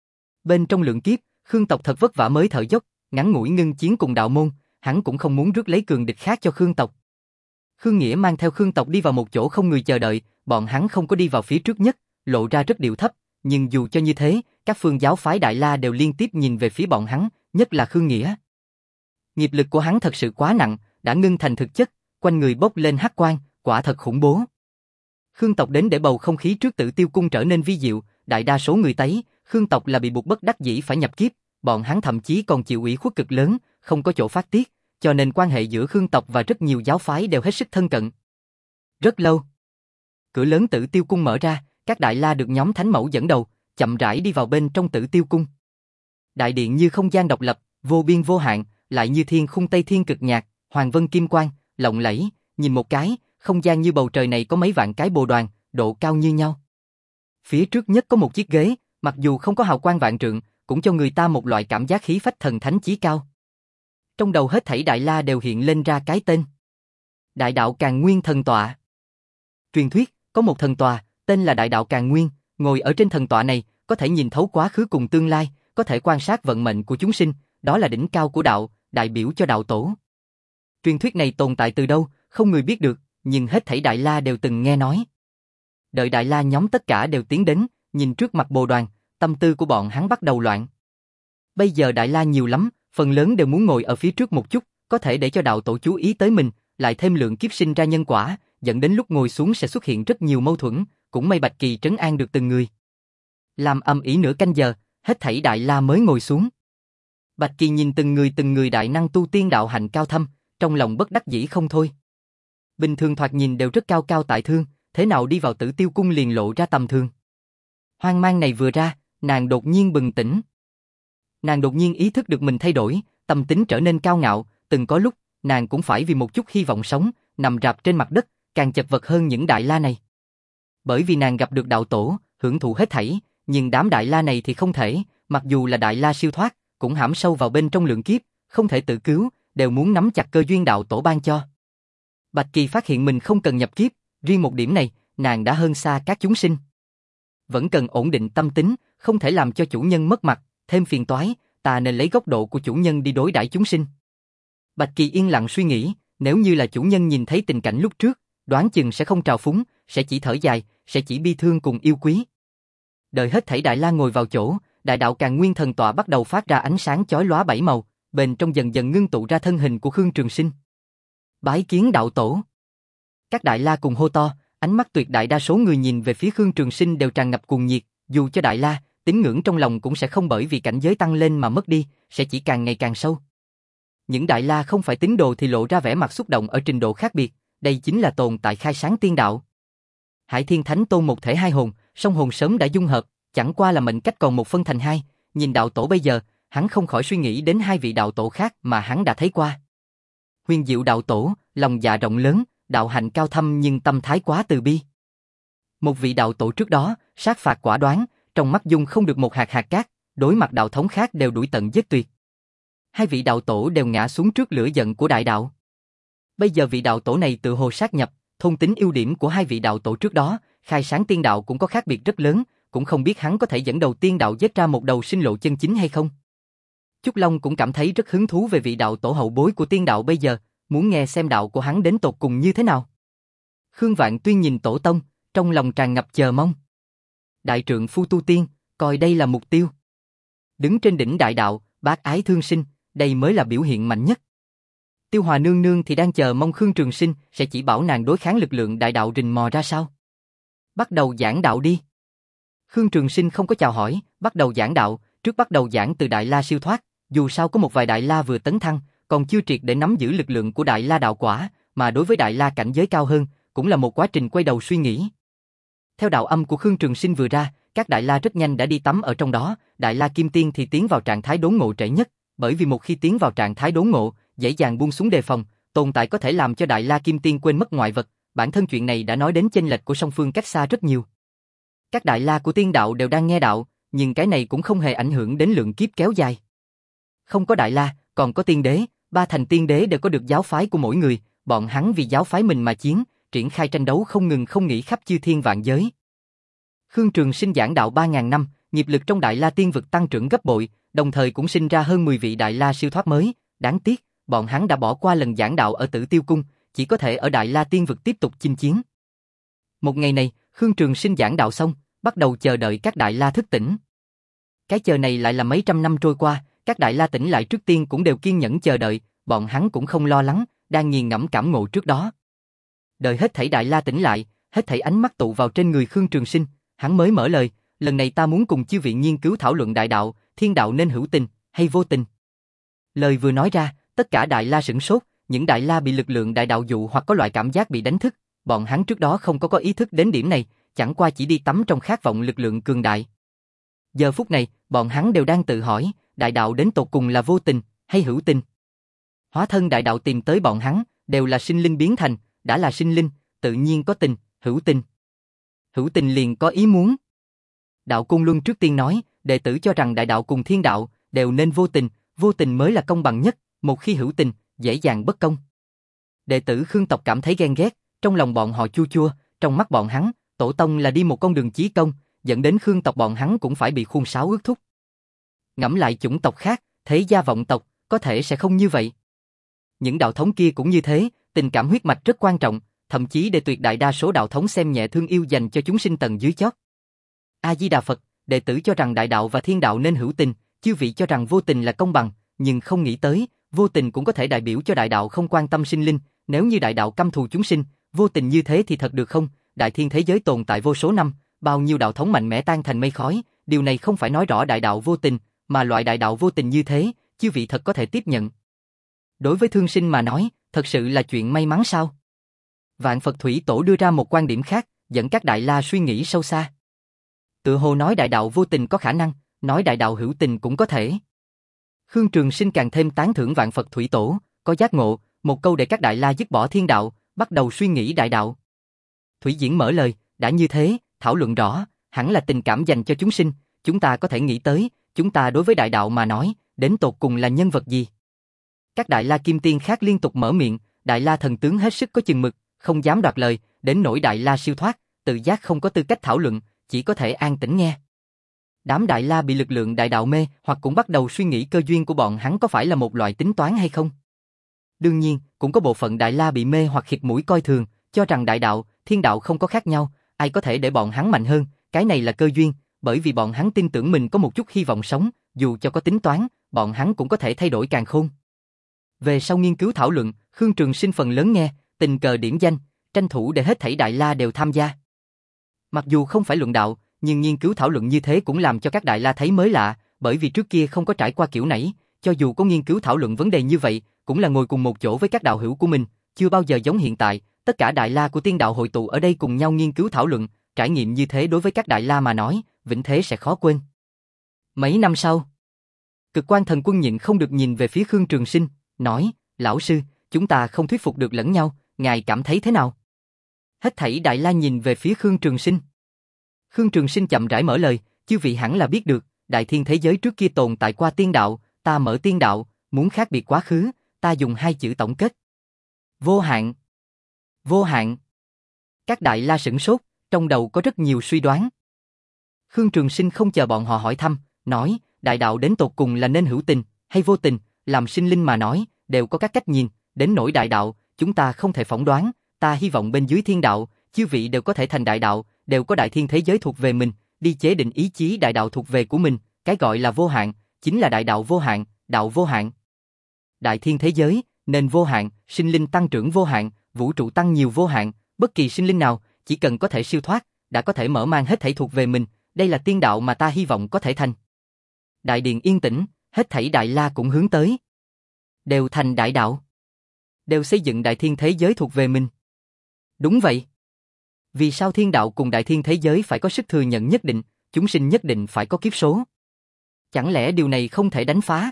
Bên trong Lượng Kiếp, Khương tộc thật vất vả mới thở dốc, ngắn ngủi ngưng chiến cùng đạo môn, hắn cũng không muốn rước lấy cường địch khác cho Khương tộc. Khương Nghĩa mang theo Khương tộc đi vào một chỗ không người chờ đợi, bọn hắn không có đi vào phía trước nhất, lộ ra rất điệu thấp, nhưng dù cho như thế, các phương giáo phái Đại La đều liên tiếp nhìn về phía bọn hắn, nhất là Khương Nghĩa. Nghiệp lực của hắn thật sự quá nặng, đã ngưng thành thực chất, quanh người bốc lên hắc quang, quả thật khủng bố. Khương tộc đến để bầu không khí trước Tử Tiêu Cung trở nên vi diệu, đại đa số người thấy, Khương tộc là bị buộc bất đắc dĩ phải nhập kiếp, bọn hắn thậm chí còn chịu ủy khuất cực lớn, không có chỗ phát tiết, cho nên quan hệ giữa Khương tộc và rất nhiều giáo phái đều hết sức thân cận. Rất lâu, cửa lớn Tử Tiêu Cung mở ra, các Đại La được nhóm thánh mẫu dẫn đầu, chậm rãi đi vào bên trong Tử Tiêu Cung. Đại điện như không gian độc lập, vô biên vô hạn, lại như thiên khung Tây Thiên cực nhạc, hoàng vân kim quang, lộng lẫy, nhìn một cái, không gian như bầu trời này có mấy vạn cái bồ đoàn, độ cao như nhau. Phía trước nhất có một chiếc ghế, mặc dù không có hào quang vạn trượng, cũng cho người ta một loại cảm giác khí phách thần thánh chí cao. Trong đầu hết thảy Đại La đều hiện lên ra cái tên. Đại đạo Càn Nguyên thần tọa. Truyền thuyết, có một thần tọa, tên là Đại đạo Càn Nguyên, ngồi ở trên thần tọa này, có thể nhìn thấu quá khứ cùng tương lai, có thể quan sát vận mệnh của chúng sinh, đó là đỉnh cao của đạo, đại biểu cho đạo tổ. Truyền thuyết này tồn tại từ đâu, không người biết được, nhưng hết thảy Đại La đều từng nghe nói. Đợi Đại La nhóm tất cả đều tiến đến, nhìn trước mặt bồ đoàn, tâm tư của bọn hắn bắt đầu loạn. Bây giờ Đại La nhiều lắm, phần lớn đều muốn ngồi ở phía trước một chút, có thể để cho đạo tổ chú ý tới mình, lại thêm Lượng Kiếp sinh ra nhân quả, dẫn đến lúc ngồi xuống sẽ xuất hiện rất nhiều mâu thuẫn, cũng may Bạch Kỳ trấn an được từng người. Làm ầm ĩ nửa canh giờ, hết thảy Đại La mới ngồi xuống. Bạch Kỳ nhìn từng người từng người đại năng tu tiên đạo hạnh cao thâm, trong lòng bất đắc dĩ không thôi. Bình thường thoạt nhìn đều rất cao cao tại thượng, thế nào đi vào Tử Tiêu Cung liền lộ ra tầm thường. Hoang mang này vừa ra, nàng đột nhiên bừng tỉnh. Nàng đột nhiên ý thức được mình thay đổi, tâm tính trở nên cao ngạo, từng có lúc, nàng cũng phải vì một chút hy vọng sống, nằm rạp trên mặt đất, càng chật vật hơn những Đại La này. Bởi vì nàng gặp được đạo tổ, hưởng thụ hết thảy, nhưng đám Đại La này thì không thể, mặc dù là Đại La siêu thoát, cũng hãm sâu vào bên trong lượng kiếp, không thể tự cứu, đều muốn nắm chặt cơ duyên đạo tổ ban cho. Bạch Kỳ phát hiện mình không cần nhập kiếp, riêng một điểm này, nàng đã hơn xa các chúng sinh. Vẫn cần ổn định tâm tính, không thể làm cho chủ nhân mất mặt, thêm phiền toái, ta nên lấy góc độ của chủ nhân đi đối đãi chúng sinh. Bạch Kỳ yên lặng suy nghĩ, nếu như là chủ nhân nhìn thấy tình cảnh lúc trước, đoán chừng sẽ không trào phúng, sẽ chỉ thở dài, sẽ chỉ bi thương cùng yêu quý. Đợi hết thảy Đại La ngồi vào chỗ, đại đạo Càn Nguyên thần tọa bắt đầu phát ra ánh sáng chói lóa bảy màu, bên trong dần dần ngưng tụ ra thân hình của Khương Trường Sinh. Bái kiến đạo tổ. Các đại la cùng hô to, ánh mắt tuyệt đại đa số người nhìn về phía Khương Trường Sinh đều tràn ngập cuồng nhiệt, dù cho đại la, tín ngưỡng trong lòng cũng sẽ không bởi vì cảnh giới tăng lên mà mất đi, sẽ chỉ càng ngày càng sâu. Những đại la không phải tín đồ thì lộ ra vẻ mặt xúc động ở trình độ khác biệt, đây chính là tồn tại khai sáng tiên đạo. Hải Thiên Thánh Tôn một thể hai hồn, song hồn sớm đã dung hợp, chẳng qua là mệnh cách còn một phân thành hai, nhìn đạo tổ bây giờ, hắn không khỏi suy nghĩ đến hai vị đạo tổ khác mà hắn đã thấy qua. Huyền Diệu đạo tổ, lòng dạ rộng lớn, đạo hạnh cao thâm nhưng tâm thái quá từ bi. Một vị đạo tổ trước đó, sát phạt quả đoán, trong mắt dung không được một hạt hạt cát, đối mặt đạo thống khác đều đuổi tận giết tuyệt. Hai vị đạo tổ đều ngã xuống trước lửa giận của đại đạo. Bây giờ vị đạo tổ này tự hồ sát nhập, thôn tính ưu điểm của hai vị đạo tổ trước đó, khai sáng tiên đạo cũng có khác biệt rất lớn, cũng không biết hắn có thể dẫn đầu tiên đạo giết ra một đầu sinh lộ chân chính hay không. Chúc Long cũng cảm thấy rất hứng thú về vị đạo tổ hậu bối của tiên đạo bây giờ, muốn nghe xem đạo của hắn đến tột cùng như thế nào. Khương Vạn Tuyên nhìn tổ tông, trong lòng tràn ngập chờ mong. Đại trượng phu tu tiên, coi đây là mục tiêu. Đứng trên đỉnh đại đạo, bác ái thương sinh, đây mới là biểu hiện mạnh nhất. Tiêu Hòa nương nương thì đang chờ mong Khương Trường Sinh sẽ chỉ bảo nàng đối kháng lực lượng đại đạo rình mò ra sao. Bắt đầu giảng đạo đi. Khương Trường Sinh không có chào hỏi, bắt đầu giảng đạo, trước bắt đầu giảng từ Đại La siêu thoát, dù sao có một vài Đại La vừa tấn thăng, còn chưa triệt để nắm giữ lực lượng của Đại La đạo quả, mà đối với Đại La cảnh giới cao hơn, cũng là một quá trình quay đầu suy nghĩ. Theo đạo âm của Khương Trường Sinh vừa ra, các Đại La rất nhanh đã đi tắm ở trong đó, Đại La Kim Tiên thì tiến vào trạng thái đốn ngộ trễ nhất, bởi vì một khi tiến vào trạng thái đốn ngộ, dễ dàng buông xuống đề phòng, tồn tại có thể làm cho Đại La Kim Tiên quên mất ngoại vật, bản thân chuyện này đã nói đến chênh lệch của song phương cách xa rất nhiều. Các Đại La của tiên đạo đều đang nghe đạo, nhưng cái này cũng không hề ảnh hưởng đến lượng kiếp kéo dài. Không có Đại La, còn có tiên đế, ba thành tiên đế đều có được giáo phái của mỗi người, bọn hắn vì giáo phái mình mà chiến, triển khai tranh đấu không ngừng không nghỉ khắp chư thiên vạn giới. Khương Trường Sinh giảng đạo ba ngàn năm, nghiệp lực trong Đại La tiên vực tăng trưởng gấp bội, đồng thời cũng sinh ra hơn mười vị Đại La siêu thoát mới, đáng tiếc, bọn hắn đã bỏ qua lần giảng đạo ở Tử Tiêu Cung, chỉ có thể ở Đại La tiên vực tiếp tục chinh chiến. Một ngày này, Khương Trường Sinh giảng đạo xong, bắt đầu chờ đợi các Đại La thức tỉnh. Cái chờ này lại là mấy trăm năm trôi qua, các Đại La tỉnh lại trước tiên cũng đều kiên nhẫn chờ đợi, bọn hắn cũng không lo lắng, đang nghiền ngẫm cảm ngộ trước đó. Đợi hết thảy Đại La tỉnh lại, hết thảy ánh mắt tụ vào trên người Khương Trường Sinh, hắn mới mở lời, lần này ta muốn cùng chư vị nghiên cứu thảo luận đại đạo, thiên đạo nên hữu tình hay vô tình. Lời vừa nói ra, tất cả Đại La sửng sốt, những Đại La bị lực lượng đại đạo dụ hoặc có loại cảm giác bị đánh thức, bọn hắn trước đó không có có ý thức đến điểm này, chẳng qua chỉ đi tắm trong khát vọng lực lượng cường đại. Giờ phút này, bọn hắn đều đang tự hỏi, đại đạo đến tột cùng là vô tình hay hữu tình. Hóa thân đại đạo tìm tới bọn hắn, đều là sinh linh biến thành, đã là sinh linh, tự nhiên có tình, hữu tình. Hữu tình liền có ý muốn. Đạo Côn Luân trước tiên nói, đệ tử cho rằng đại đạo cùng thiên đạo đều nên vô tình, vô tình mới là công bằng nhất, một khi hữu tình, dễ dàng bất công. Đệ tử Khương tộc cảm thấy ghen ghét, trong lòng bọn họ chua chua, trong mắt bọn hắn, tổ tông là đi một con đường chí công, dẫn đến Khương tộc bọn hắn cũng phải bị khuôn sáo ước thúc. Ngẫm lại chủng tộc khác, thế gia vọng tộc, có thể sẽ không như vậy. Những đạo thống kia cũng như thế, tình cảm huyết mạch rất quan trọng, thậm chí để tuyệt đại đa số đạo thống xem nhẹ thương yêu dành cho chúng sinh tầng dưới chót. A Di Đà Phật, đệ tử cho rằng đại đạo và thiên đạo nên hữu tình, chư vị cho rằng vô tình là công bằng, nhưng không nghĩ tới, vô tình cũng có thể đại biểu cho đại đạo không quan tâm sinh linh, nếu như đại đạo căm thù chúng sinh, vô tình như thế thì thật được không? Đại thiên thế giới tồn tại vô số năm, bao nhiêu đạo thống mạnh mẽ tan thành mây khói, điều này không phải nói rõ đại đạo vô tình, mà loại đại đạo vô tình như thế, chư vị thật có thể tiếp nhận. Đối với thương sinh mà nói, thật sự là chuyện may mắn sao? Vạn Phật Thủy Tổ đưa ra một quan điểm khác, dẫn các Đại La suy nghĩ sâu xa. Tự hồ nói đại đạo vô tình có khả năng, nói đại đạo hữu tình cũng có thể. Khương Trường Sinh càng thêm tán thưởng Vạn Phật Thủy Tổ, có giác ngộ, một câu để các Đại La dứt bỏ thiên đạo, bắt đầu suy nghĩ đại đạo. Thủy Diễn mở lời, đã như thế, thảo luận rõ, hẳn là tình cảm dành cho chúng sinh, chúng ta có thể nghĩ tới, chúng ta đối với đại đạo mà nói, đến tột cùng là nhân vật gì? Các Đại La Kim Tiên khác liên tục mở miệng, Đại La thần tướng hết sức có chừng mực, không dám đoạt lời, đến nỗi Đại La siêu thoát, tự giác không có tư cách thảo luận, chỉ có thể an tĩnh nghe. Đám Đại La bị lực lượng đại đạo mê, hoặc cũng bắt đầu suy nghĩ cơ duyên của bọn hắn có phải là một loại tính toán hay không. Đương nhiên, cũng có bộ phận Đại La bị mê hoặc khịt mũi coi thường, cho rằng đại đạo, thiên đạo không có khác nhau, ai có thể để bọn hắn mạnh hơn, cái này là cơ duyên, bởi vì bọn hắn tin tưởng mình có một chút hy vọng sống, dù cho có tính toán, bọn hắn cũng có thể thay đổi càn khôn. Về sau nghiên cứu thảo luận, Khương Trường Sinh phần lớn nghe, tình cờ điểm danh, tranh thủ để hết thảy Đại La đều tham gia. Mặc dù không phải luận đạo, nhưng nghiên cứu thảo luận như thế cũng làm cho các Đại La thấy mới lạ, bởi vì trước kia không có trải qua kiểu nãy, cho dù có nghiên cứu thảo luận vấn đề như vậy, cũng là ngồi cùng một chỗ với các đạo hữu của mình, chưa bao giờ giống hiện tại, tất cả Đại La của Tiên Đạo hội tụ ở đây cùng nhau nghiên cứu thảo luận, trải nghiệm như thế đối với các Đại La mà nói, vĩnh thế sẽ khó quên. Mấy năm sau, Cực Quan Thần Quân nhịn không được nhìn về phía Khương Trường Sinh, nói, lão sư, chúng ta không thuyết phục được lẫn nhau, ngài cảm thấy thế nào? Hết thảy Đại La nhìn về phía Khương Trường Sinh. Khương Trường Sinh chậm rãi mở lời, chư vị hẳn là biết được, đại thiên thế giới trước kia tồn tại qua tiên đạo, ta mở tiên đạo, muốn khác biệt quá khứ, ta dùng hai chữ tổng kết. Vô hạn. Vô hạn. Các Đại La sửng sốt, trong đầu có rất nhiều suy đoán. Khương Trường Sinh không chờ bọn họ hỏi thăm, nói, đại đạo đến tột cùng là nên hữu tình, hay vô tình, làm sinh linh mà nói, đều có các cách nhìn, đến nỗi đại đạo, chúng ta không thể phỏng đoán, ta hy vọng bên dưới thiên đạo, chư vị đều có thể thành đại đạo, đều có đại thiên thế giới thuộc về mình, đi chế định ý chí đại đạo thuộc về của mình, cái gọi là vô hạn, chính là đại đạo vô hạn, đạo vô hạn. Đại thiên thế giới, nên vô hạn, sinh linh tăng trưởng vô hạn, vũ trụ tăng nhiều vô hạn, bất kỳ sinh linh nào, chỉ cần có thể siêu thoát, đã có thể mở mang hết thảy thuộc về mình, đây là tiên đạo mà ta hy vọng có thể thành. Đại điện yên tĩnh, hết thảy Đại La cũng hướng tới. Đều thành đại đạo. Đều xây dựng đại thiên thế giới thuộc về mình. Đúng vậy. Vì sao thiên đạo cùng đại thiên thế giới phải có sức thừa nhận nhất định, chúng sinh nhất định phải có kiếp số? Chẳng lẽ điều này không thể đánh phá?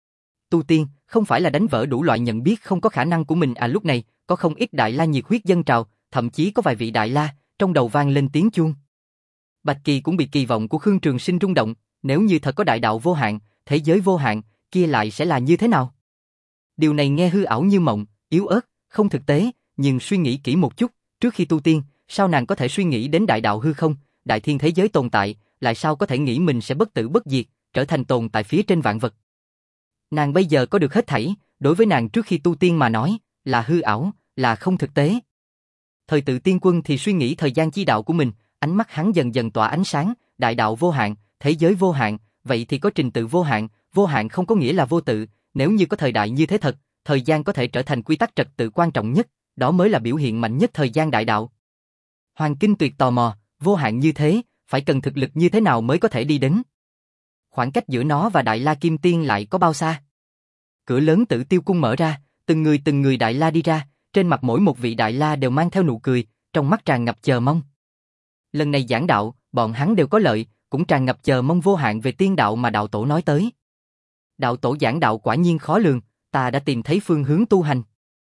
Tu tiên, không phải là đánh vỡ đủ loại nhận biết không có khả năng của mình à? Lúc này, có không ít Đại La nhiệt huyết dâng trào, thậm chí có vài vị Đại La, trong đầu vang lên tiếng chuông. Bạch Kỳ cũng bị kỳ vọng của Khương Trường Sinh rung động, nếu như thật có đại đạo vô hạn, thế giới vô hạn, kia lại sẽ là như thế nào? Điều này nghe hư ảo như mộng, yếu ớt, không thực tế, nhưng suy nghĩ kỹ một chút, trước khi tu tiên, sao nàng có thể suy nghĩ đến đại đạo hư không, đại thiên thế giới tồn tại, lại sao có thể nghĩ mình sẽ bất tử bất diệt, trở thành tồn tại phía trên vạn vật? Nàng bây giờ có được hết thảy, đối với nàng trước khi tu tiên mà nói, là hư ảo, là không thực tế. Thời Tự Tiên Quân thì suy nghĩ thời gian chi đạo của mình, ánh mắt hắn dần dần tỏa ánh sáng, đại đạo vô hạn, thế giới vô hạn, vậy thì có trình tự vô hạn, vô hạn không có nghĩa là vô tự, nếu như có thời đại như thế thật, thời gian có thể trở thành quy tắc trật tự quan trọng nhất, đó mới là biểu hiện mạnh nhất thời gian đại đạo. Hoàng Kinh Tuyệt tò mò, vô hạn như thế, phải cần thực lực như thế nào mới có thể đi đến? Khoảng cách giữa nó và Đại La Kim Tiên lại có bao xa? Cửa lớn Tử Tiêu Cung mở ra, từng người từng người Đại La đi ra, trên mặt mỗi một vị Đại La đều mang theo nụ cười, trong mắt tràn ngập chờ mong. Lần này giảng đạo, bọn hắn đều có lợi, cũng tràn ngập chờ mong vô hạn về tiên đạo mà đạo tổ nói tới. Đạo tổ giảng đạo quả nhiên khó lường, ta đã tìm thấy phương hướng tu hành.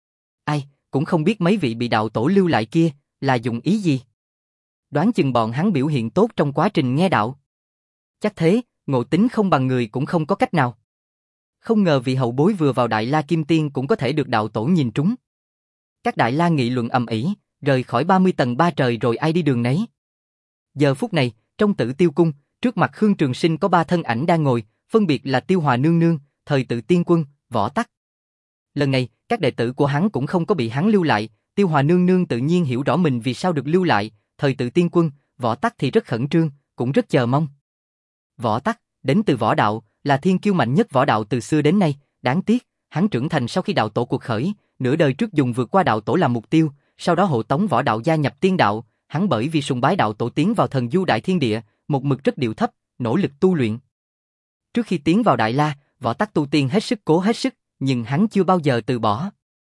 Ai, cũng không biết mấy vị bị đạo tổ lưu lại kia, là dùng ý gì? Đoán chừng bọn hắn biểu hiện tốt trong quá trình nghe đạo. Chắc thế, ngộ tính không bằng người cũng không có cách nào. Không ngờ vị hậu bối vừa vào Đại La Kim Tiên cũng có thể được đạo tổ nhìn trúng. Các Đại La nghị luận ầm ĩ, rời khỏi ba mươi tầng ba trời rồi ai đi đường nấy. Giờ phút này, trong Tử Tiêu Cung, trước mặt Khương Trường Sinh có ba thân ảnh đang ngồi, phân biệt là Tiêu Hòa Nương Nương, Thời Tự Tiên Quân, Võ Tắc. Lần này, các đệ tử của hắn cũng không có bị hắn lưu lại, Tiêu Hòa Nương Nương tự nhiên hiểu rõ mình vì sao được lưu lại, Thời Tự Tiên Quân, Võ Tắc thì rất khẩn trương, cũng rất chờ mong. Võ Tắc, đến từ võ đạo, là thiên kiêu mạnh nhất võ đạo từ xưa đến nay, đáng tiếc, hắn trưởng thành sau khi đạo tổ cuộc khởi, nửa đời trước dùng vượt qua đạo tổ làm mục tiêu, sau đó hộ tống võ đạo gia nhập tiên đạo, hắn bởi vì sùng bái đạo tổ tiến vào thần du đại thiên địa, một mực rất điệu thấp, nỗ lực tu luyện. Trước khi tiến vào Đại La, Võ Tắc tu tiên hết sức cố hết sức, nhưng hắn chưa bao giờ từ bỏ.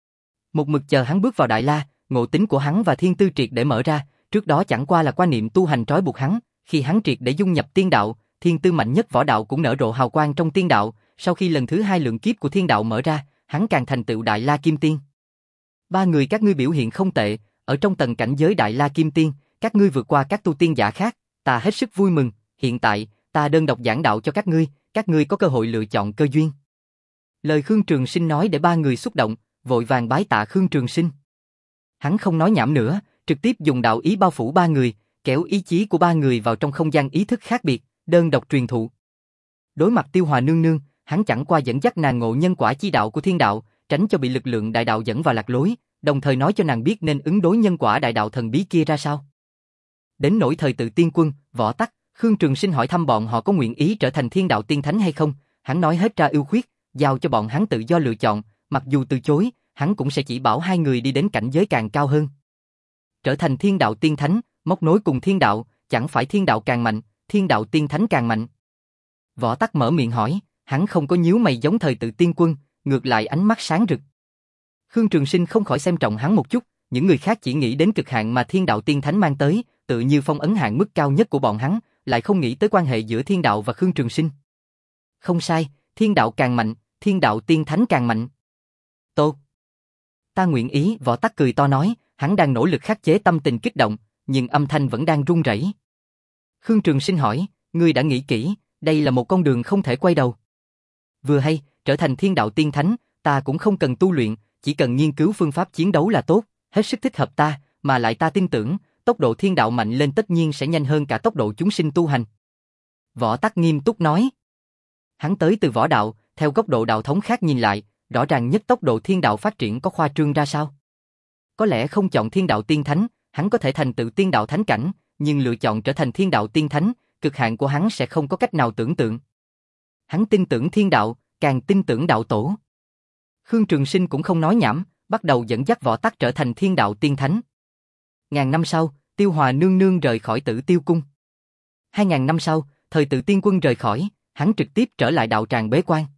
Một mực chờ hắn bước vào Đại La, ngộ tính của hắn và thiên tư triệt để mở ra, trước đó chẳng qua là quan niệm tu hành trói buộc hắn, khi hắn triệt để dung nhập tiên đạo, thiên tư mạnh nhất võ đạo cũng nở rộ hào quang trong tiên đạo, sau khi lần thứ hai lượng kiếp của thiên đạo mở ra, hắn càng thành tựu Đại La Kim Tiên. Ba người các ngươi biểu hiện không tệ, ở trong tầng cảnh giới Đại La Kim Tiên, các ngươi vượt qua các tu tiên giả khác, ta hết sức vui mừng, hiện tại, ta đơn độc giảng đạo cho các ngươi, các ngươi có cơ hội lựa chọn cơ duyên. Lời Khương Trường Sinh nói để ba người xúc động, vội vàng bái tạ Khương Trường Sinh. Hắn không nói nhảm nữa, trực tiếp dùng đạo ý bao phủ ba người, kéo ý chí của ba người vào trong không gian ý thức khác biệt, đơn độc truyền thụ. Đối mặt Tiêu Hòa Nương Nương, hắn chẳng qua dẫn dắt nàng ngộ nhân quả chi đạo của thiên đạo, tránh cho bị lực lượng đại đạo dẫn vào lạc lối, đồng thời nói cho nàng biết nên ứng đối nhân quả đại đạo thần bí kia ra sao. Đến nỗi Thời Tự Tiên Quân, Võ Tắc, Khương Trường Sinh hỏi thăm bọn họ có nguyện ý trở thành thiên đạo tiên thánh hay không, hắn nói hết ra ưu khuyết, giao cho bọn hắn tự do lựa chọn, mặc dù từ chối, hắn cũng sẽ chỉ bảo hai người đi đến cảnh giới càng cao hơn. Trở thành thiên đạo tiên thánh, móc nối cùng thiên đạo, chẳng phải thiên đạo càng mạnh, thiên đạo tiên thánh càng mạnh. Võ Tắc mở miệng hỏi, hắn không có nhíu mày giống thời tự tiên quân, ngược lại ánh mắt sáng rực. Khương Trường Sinh không khỏi xem trọng hắn một chút, những người khác chỉ nghĩ đến cực hạn mà thiên đạo tiên thánh mang tới, tự như phong ấn hạn mức cao nhất của bọn hắn, lại không nghĩ tới quan hệ giữa thiên đạo và Khương Trường Sinh. Không sai, thiên đạo càng mạnh, thiên đạo tiên thánh càng mạnh. Tốt. Ta nguyện ý, Võ Tắc cười to nói, hắn đang nỗ lực khắc chế tâm tình kích động, nhưng âm thanh vẫn đang run rẩy. Khương Trường Sinh hỏi, ngươi đã nghĩ kỹ, đây là một con đường không thể quay đầu. Vừa hay, trở thành thiên đạo tiên thánh, ta cũng không cần tu luyện, chỉ cần nghiên cứu phương pháp chiến đấu là tốt, hết sức thích hợp ta, mà lại ta tin tưởng, tốc độ thiên đạo mạnh lên tất nhiên sẽ nhanh hơn cả tốc độ chúng sinh tu hành. Võ Tắc nghiêm túc nói. Hắn tới từ võ đạo, theo góc độ đạo thống khác nhìn lại, rõ ràng nhất tốc độ thiên đạo phát triển có khoa trương ra sao. Có lẽ không chọn thiên đạo tiên thánh, hắn có thể thành tựu tiên đạo thánh cảnh, nhưng lựa chọn trở thành thiên đạo tiên thánh, cực hạn của hắn sẽ không có cách nào tưởng tượng. Hắn tin tưởng thiên đạo, càng tin tưởng đạo tổ. Khương Trường Sinh cũng không nói nhảm, bắt đầu dẫn dắt Võ Tắc trở thành thiên đạo tiên thánh. Ngàn năm sau, Tiêu Hòa nương nương rời khỏi Tử Tiêu cung. Hai ngàn năm sau, thời Tự Tiên quân rời khỏi, hắn trực tiếp trở lại đạo tràng bế quan.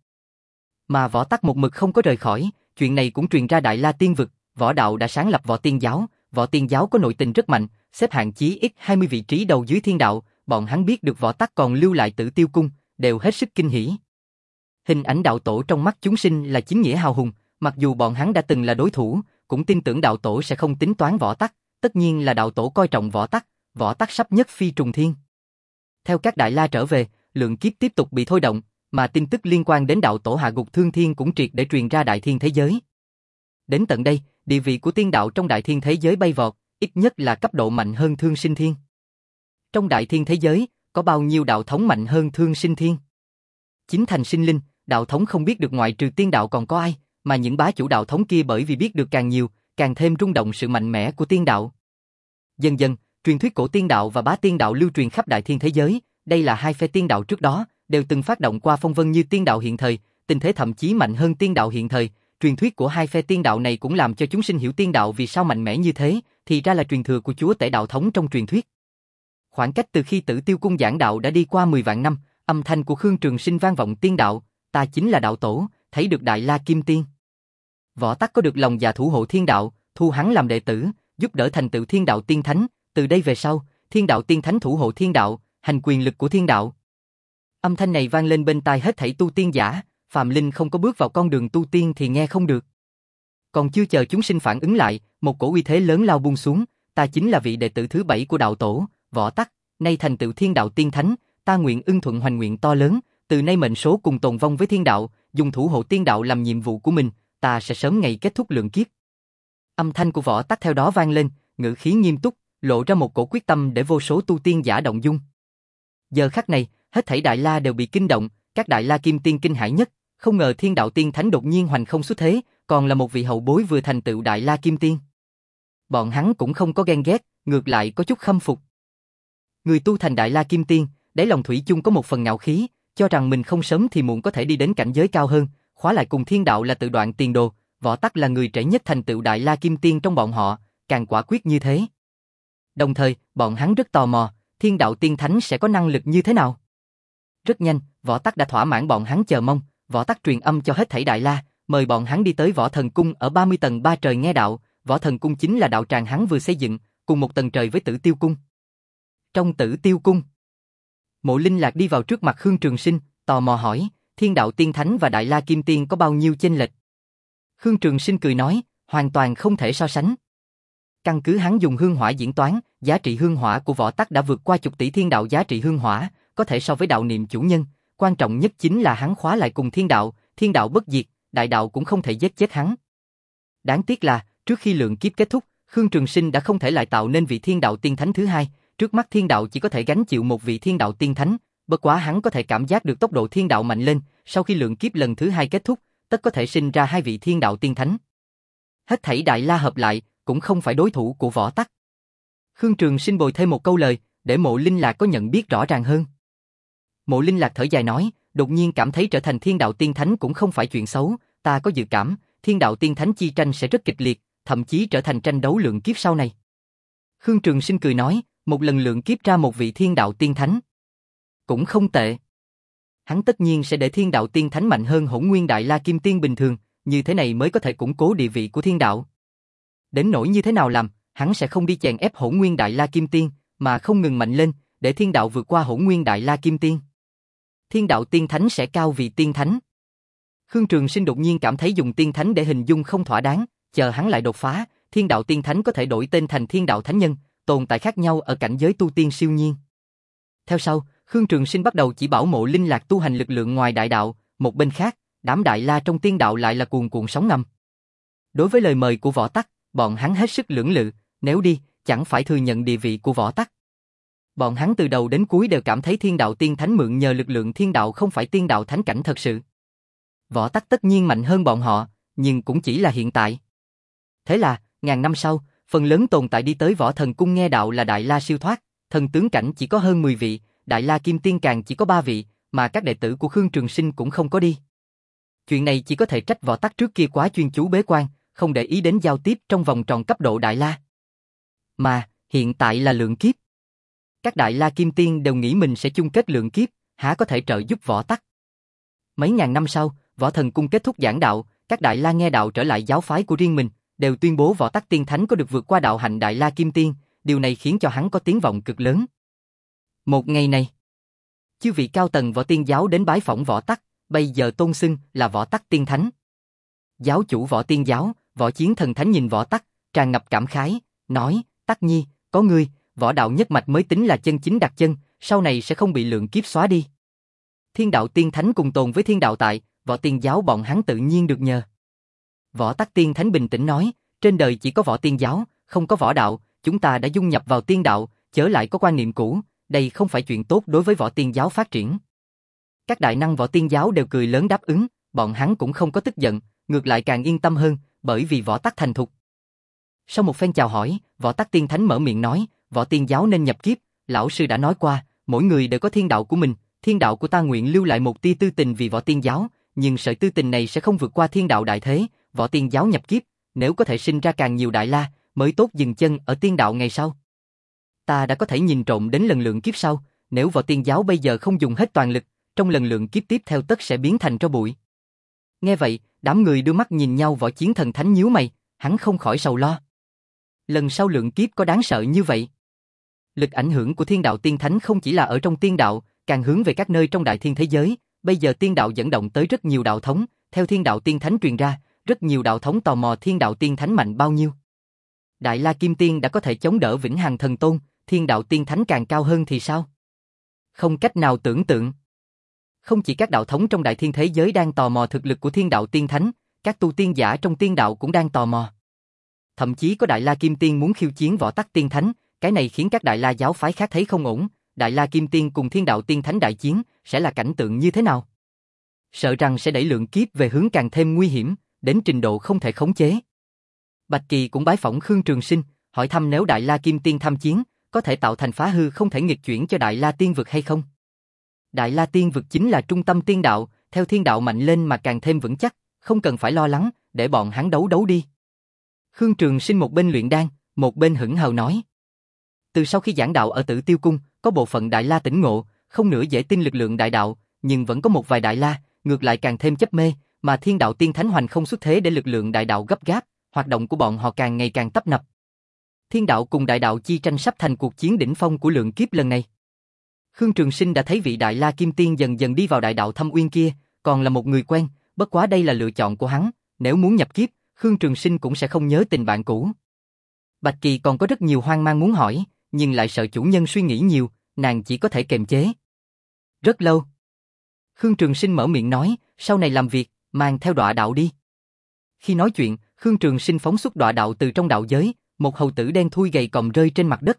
Mà Võ Tắc một mực không có rời khỏi, chuyện này cũng truyền ra Đại La Tiên vực, võ đạo đã sáng lập Võ Tiên giáo, Võ Tiên giáo có nội tình rất mạnh, xếp hạng chí ít hai mươi vị trí đầu dưới thiên đạo, bọn hắn biết được Võ Tắc còn lưu lại Tử Tiêu cung, đều hết sức kinh hỉ. Hình ảnh đạo tổ trong mắt chúng sinh là chính nghĩa hào hùng, mặc dù bọn hắn đã từng là đối thủ, cũng tin tưởng đạo tổ sẽ không tính toán Võ Tắc, tất nhiên là đạo tổ coi trọng Võ Tắc, Võ Tắc sắp nhất phi trùng thiên. Theo các Đại La trở về, lượng kiếp tiếp tục bị thôi động, mà tin tức liên quan đến đạo tổ hạ gục thương thiên cũng triệt để truyền ra đại thiên thế giới. Đến tận đây, địa vị của tiên đạo trong đại thiên thế giới bay vọt, ít nhất là cấp độ mạnh hơn Thương Sinh Thiên. Trong đại thiên thế giới, có bao nhiêu đạo thống mạnh hơn Thương Sinh Thiên? Chính thành sinh linh, đạo thống không biết được ngoại trừ tiên đạo còn có ai, mà những bá chủ đạo thống kia bởi vì biết được càng nhiều, càng thêm rung động sự mạnh mẽ của tiên đạo. Dần dần, truyền thuyết cổ tiên đạo và bá tiên đạo lưu truyền khắp đại thiên thế giới, đây là hai phe tiên đạo trước đó, đều từng phát động qua phong vân như tiên đạo hiện thời, tình thế thậm chí mạnh hơn tiên đạo hiện thời. Truyền thuyết của hai phe tiên đạo này cũng làm cho chúng sinh hiểu tiên đạo vì sao mạnh mẽ như thế, thì ra là truyền thừa của chúa tể đạo thống trong truyền thuyết. Khoảng cách từ khi Tử Tiêu cung giảng đạo đã đi qua mười vạn năm, âm thanh của Khương Trường Sinh vang vọng tiên đạo, ta chính là đạo tổ, thấy được Đại La Kim Tiên. Võ Tắc có được lòng dạ thủ hộ thiên đạo, thu hắn làm đệ tử, giúp đỡ thành tựu thiên đạo tiên thánh, từ đây về sau, thiên đạo tiên thánh thủ hộ thiên đạo, hành quyền lực của thiên đạo. Âm thanh này vang lên bên tai hết thảy tu tiên giả, phàm linh không có bước vào con đường tu tiên thì nghe không được. Còn chưa chờ chúng sinh phản ứng lại, một cổ uy thế lớn lao buông xuống, ta chính là vị đệ tử thứ bảy của đạo tổ, Võ Tắc, nay thành tựu thiên đạo tiên thánh, ta nguyện ưng thuận hoành nguyện to lớn, từ nay mệnh số cùng tồn vong với thiên đạo, dùng thủ hộ tiên đạo làm nhiệm vụ của mình, ta sẽ sớm ngày kết thúc lượng kiếp. Âm thanh của Võ Tắc theo đó vang lên, ngữ khí nghiêm túc, lộ ra một cổ quyết tâm để vô số tu tiên giả động dung. Giờ khắc này, hết thảy Đại La đều bị kinh động, các Đại La Kim Tiên kinh hãi nhất, không ngờ thiên đạo tiên thánh đột nhiên hoành không xuất thế, còn là một vị hậu bối vừa thành tựu Đại La Kim Tiên. Bọn hắn cũng không có ghen ghét, ngược lại có chút khâm phục. Người tu thành Đại La Kim Tiên, đáy lòng thủy chung có một phần ngạo khí, cho rằng mình không sớm thì muộn có thể đi đến cảnh giới cao hơn, khóa lại cùng thiên đạo là tự đoạn tiền đồ. Võ Tắc là người trẻ nhất thành tựu Đại La Kim Tiên trong bọn họ, càng quả quyết như thế. Đồng thời, bọn hắn rất tò mò, thiên đạo tiên thánh sẽ có năng lực như thế nào. Rất nhanh, Võ Tắc đã thỏa mãn bọn hắn chờ mong, Võ Tắc truyền âm cho hết thảy Đại La, mời bọn hắn đi tới Võ Thần Cung ở ba mươi tầng ba trời nghe đạo. Võ Thần Cung chính là đạo tràng hắn vừa xây dựng, cùng một tầng trời với Tử Tiêu Cung. Trong Tử Tiêu Cung, Mộ Linh Lạc đi vào trước mặt Khương Trường Sinh, tò mò hỏi, thiên đạo tiên thánh và Đại La Kim Tiên có bao nhiêu chênh lệch? Khương Trường Sinh cười nói, hoàn toàn không thể so sánh. Căn cứ hắn dùng hương hỏa diễn toán, giá trị hương hỏa của Võ Tắc đã vượt qua chục tỷ thiên đạo giá trị hương hỏa, có thể so với đạo niệm chủ nhân. Quan trọng nhất chính là hắn khóa lại cùng thiên đạo, thiên đạo bất diệt, đại đạo cũng không thể giết chết hắn. Đáng tiếc là, trước khi lượng kiếp kết thúc, Khương Trường Sinh đã không thể lại tạo nên vị thiên đạo tiên thánh thứ hai, trước mắt thiên đạo chỉ có thể gánh chịu một vị thiên đạo tiên thánh, bất quá hắn có thể cảm giác được tốc độ thiên đạo mạnh lên, sau khi lượng kiếp lần thứ hai kết thúc, tất có thể sinh ra hai vị thiên đạo tiên thánh. Hết thảy Đại La hợp lại, cũng không phải đối thủ của Võ Tắc. Khương Trường Sinh bồi thêm một câu lời, để Mộ Linh Lạc có nhận biết rõ ràng hơn. Mộ Linh Lạc thở dài nói, đột nhiên cảm thấy trở thành thiên đạo tiên thánh cũng không phải chuyện xấu, ta có dự cảm, thiên đạo tiên thánh chi tranh sẽ rất kịch liệt, thậm chí trở thành tranh đấu lượng kiếp sau này. Khương Trường Sinh cười nói, một lần lượng kiếp ra một vị thiên đạo tiên thánh. Cũng không tệ. Hắn tất nhiên sẽ để thiên đạo tiên thánh mạnh hơn Hỗn Nguyên Đại La Kim Tiên bình thường, như thế này mới có thể củng cố địa vị của thiên đạo. Đến nỗi như thế nào làm, hắn sẽ không đi chèn ép Hỗn Nguyên Đại La Kim Tiên, mà không ngừng mạnh lên, để thiên đạo vượt qua Hỗn Nguyên Đại La Kim Tiên. Thiên đạo tiên thánh sẽ cao vì tiên thánh. Khương Trường Sinh đột nhiên cảm thấy dùng tiên thánh để hình dung không thỏa đáng, chờ hắn lại đột phá, thiên đạo tiên thánh có thể đổi tên thành thiên đạo thánh nhân, tồn tại khác nhau ở cảnh giới tu tiên siêu nhiên. Theo sau, Khương Trường Sinh bắt đầu chỉ bảo Mộ Linh Lạc tu hành lực lượng ngoài đại đạo, một bên khác, đám đại la trong tiên đạo lại là cuồn cuộn sóng ngầm. Đối với lời mời của Võ Tắc, bọn hắn hết sức lưỡng lự, nếu đi, chẳng phải thừa nhận địa vị của Võ Tắc. Bọn hắn từ đầu đến cuối đều cảm thấy thiên đạo tiên thánh mượn nhờ lực lượng thiên đạo không phải tiên đạo thánh cảnh thật sự. Võ Tắc tất nhiên mạnh hơn bọn họ, nhưng cũng chỉ là hiện tại. Thế là, ngàn năm sau, phần lớn tồn tại đi tới Võ Thần Cung nghe đạo là đại la siêu thoát, thần tướng cảnh chỉ có hơn mười vị, đại la kim tiên càng chỉ có ba vị, mà các đệ tử của Khương Trường Sinh cũng không có đi. Chuyện này chỉ có thể trách Võ Tắc trước kia quá chuyên chú bế quan, không để ý đến giao tiếp trong vòng tròn cấp độ đại la. Mà, hiện tại là lượng kiếp. Các đại la kim tiên đều nghĩ mình sẽ chung kết lượng kiếp, há có thể trợ giúp Võ Tắc. Mấy ngàn năm sau, Võ Thần Cung kết thúc giảng đạo, các đại la nghe đạo trở lại giáo phái của riêng mình, đều tuyên bố Võ Tắc tiên thánh có được vượt qua đạo hạnh đại la kim tiên, điều này khiến cho hắn có tiếng vọng cực lớn. Một ngày này, chư vị cao tầng Võ Tiên giáo đến bái phỏng Võ Tắc, bây giờ tôn xưng là Võ Tắc tiên thánh. Giáo chủ Võ Tiên giáo, Võ Chiến Thần Thánh nhìn Võ Tắc, tràn ngập cảm khái, nói, Tắc Nhi, có ngươi, võ đạo nhất mạch mới tính là chân chính đặt chân, sau này sẽ không bị lượng kiếp xóa đi. Thiên đạo tiên thánh cùng tồn với thiên đạo tại, Võ Tiên giáo bọn hắn tự nhiên được nhờ. Võ Tắc tiên thánh bình tĩnh nói, trên đời chỉ có Võ Tiên giáo, không có võ đạo, chúng ta đã dung nhập vào tiên đạo, chớ lại có quan niệm cũ, đây không phải chuyện tốt đối với Võ Tiên giáo phát triển. Các đại năng Võ Tiên giáo đều cười lớn đáp ứng, bọn hắn cũng không có tức giận, ngược lại càng yên tâm hơn, bởi vì Võ Tắc thành thục. Sau một phen chào hỏi, Võ Tắc tiên thánh mở miệng nói, Võ Tiên giáo nên nhập kiếp, lão sư đã nói qua, mỗi người đều có thiên đạo của mình, thiên đạo của ta nguyện lưu lại một tia tư tình vì Võ Tiên giáo, nhưng sợi tư tình này sẽ không vượt qua thiên đạo đại thế, Võ Tiên giáo nhập kiếp, nếu có thể sinh ra càng nhiều đại la, mới tốt dừng chân ở tiên đạo ngày sau. Ta đã có thể nhìn trộm đến lần lượng kiếp sau, nếu Võ Tiên giáo bây giờ không dùng hết toàn lực, trong lần lượng kiếp tiếp theo tất sẽ biến thành tro bụi. Nghe vậy, đám người đưa mắt nhìn nhau. Võ Chiến Thần Thánh nhíu mày, hắn không khỏi sầu lo. Lần sau lượng kiếp có đáng sợ như vậy? Lực ảnh hưởng của thiên đạo tiên thánh không chỉ là ở trong tiên đạo, càng hướng về các nơi trong đại thiên thế giới. Bây giờ tiên đạo dẫn động tới rất nhiều đạo thống, theo thiên đạo tiên thánh truyền ra, rất nhiều đạo thống tò mò thiên đạo tiên thánh mạnh bao nhiêu. Đại La Kim Tiên đã có thể chống đỡ Vĩnh Hằng Thần Tôn, thiên đạo tiên thánh càng cao hơn thì sao? Không cách nào tưởng tượng. Không chỉ các đạo thống trong đại thiên thế giới đang tò mò thực lực của thiên đạo tiên thánh, các tu tiên giả trong tiên đạo cũng đang tò mò. Thậm chí có Đại La Kim Tiên muốn khiêu chiến Võ Tắc tiên thánh, cái này khiến các Đại La giáo phái khác thấy không ổn. Đại La Kim Tiên cùng thiên đạo tiên thánh đại chiến, sẽ là cảnh tượng như thế nào? Sợ rằng sẽ đẩy lượng kiếp về hướng càng thêm nguy hiểm, đến trình độ không thể khống chế. Bạch Kỳ cũng bái phỏng Khương Trường Sinh, hỏi thăm nếu Đại La Kim Tiên tham chiến, có thể tạo thành phá hư không thể nghịch chuyển cho Đại La Tiên vực hay không? Đại La Tiên vực chính là trung tâm tiên đạo, theo thiên đạo mạnh lên mà càng thêm vững chắc, không cần phải lo lắng, để bọn hắn đấu đấu đi. Khương Trường Sinh một bên luyện đan, một bên hững hờ nói. Từ sau khi giảng đạo ở Tử Tiêu Cung, có bộ phận Đại La tỉnh ngộ, không nửa dễ tin lực lượng đại đạo, nhưng vẫn có một vài Đại La, ngược lại càng thêm chấp mê, mà thiên đạo tiên thánh hoành không xuất thế để lực lượng đại đạo gấp gáp, hoạt động của bọn họ càng ngày càng tấp nập. Thiên đạo cùng đại đạo chi tranh sắp thành cuộc chiến đỉnh phong của lượng kiếp lần này. Khương Trường Sinh đã thấy vị Đại La Kim Tiên dần dần đi vào đại đạo thâm uyên kia, còn là một người quen, bất quá đây là lựa chọn của hắn, nếu muốn nhập kiếp, Khương Trường Sinh cũng sẽ không nhớ tình bạn cũ. Bạch Kỳ còn có rất nhiều hoang mang muốn hỏi, nhưng lại sợ chủ nhân suy nghĩ nhiều, nàng chỉ có thể kiềm chế. Rất lâu. Khương Trường Sinh mở miệng nói, sau này làm việc, mang theo đọa đạo đi. Khi nói chuyện, Khương Trường Sinh phóng xuất đọa đạo từ trong đạo giới, một hầu tử đen thui gầy còm rơi trên mặt đất.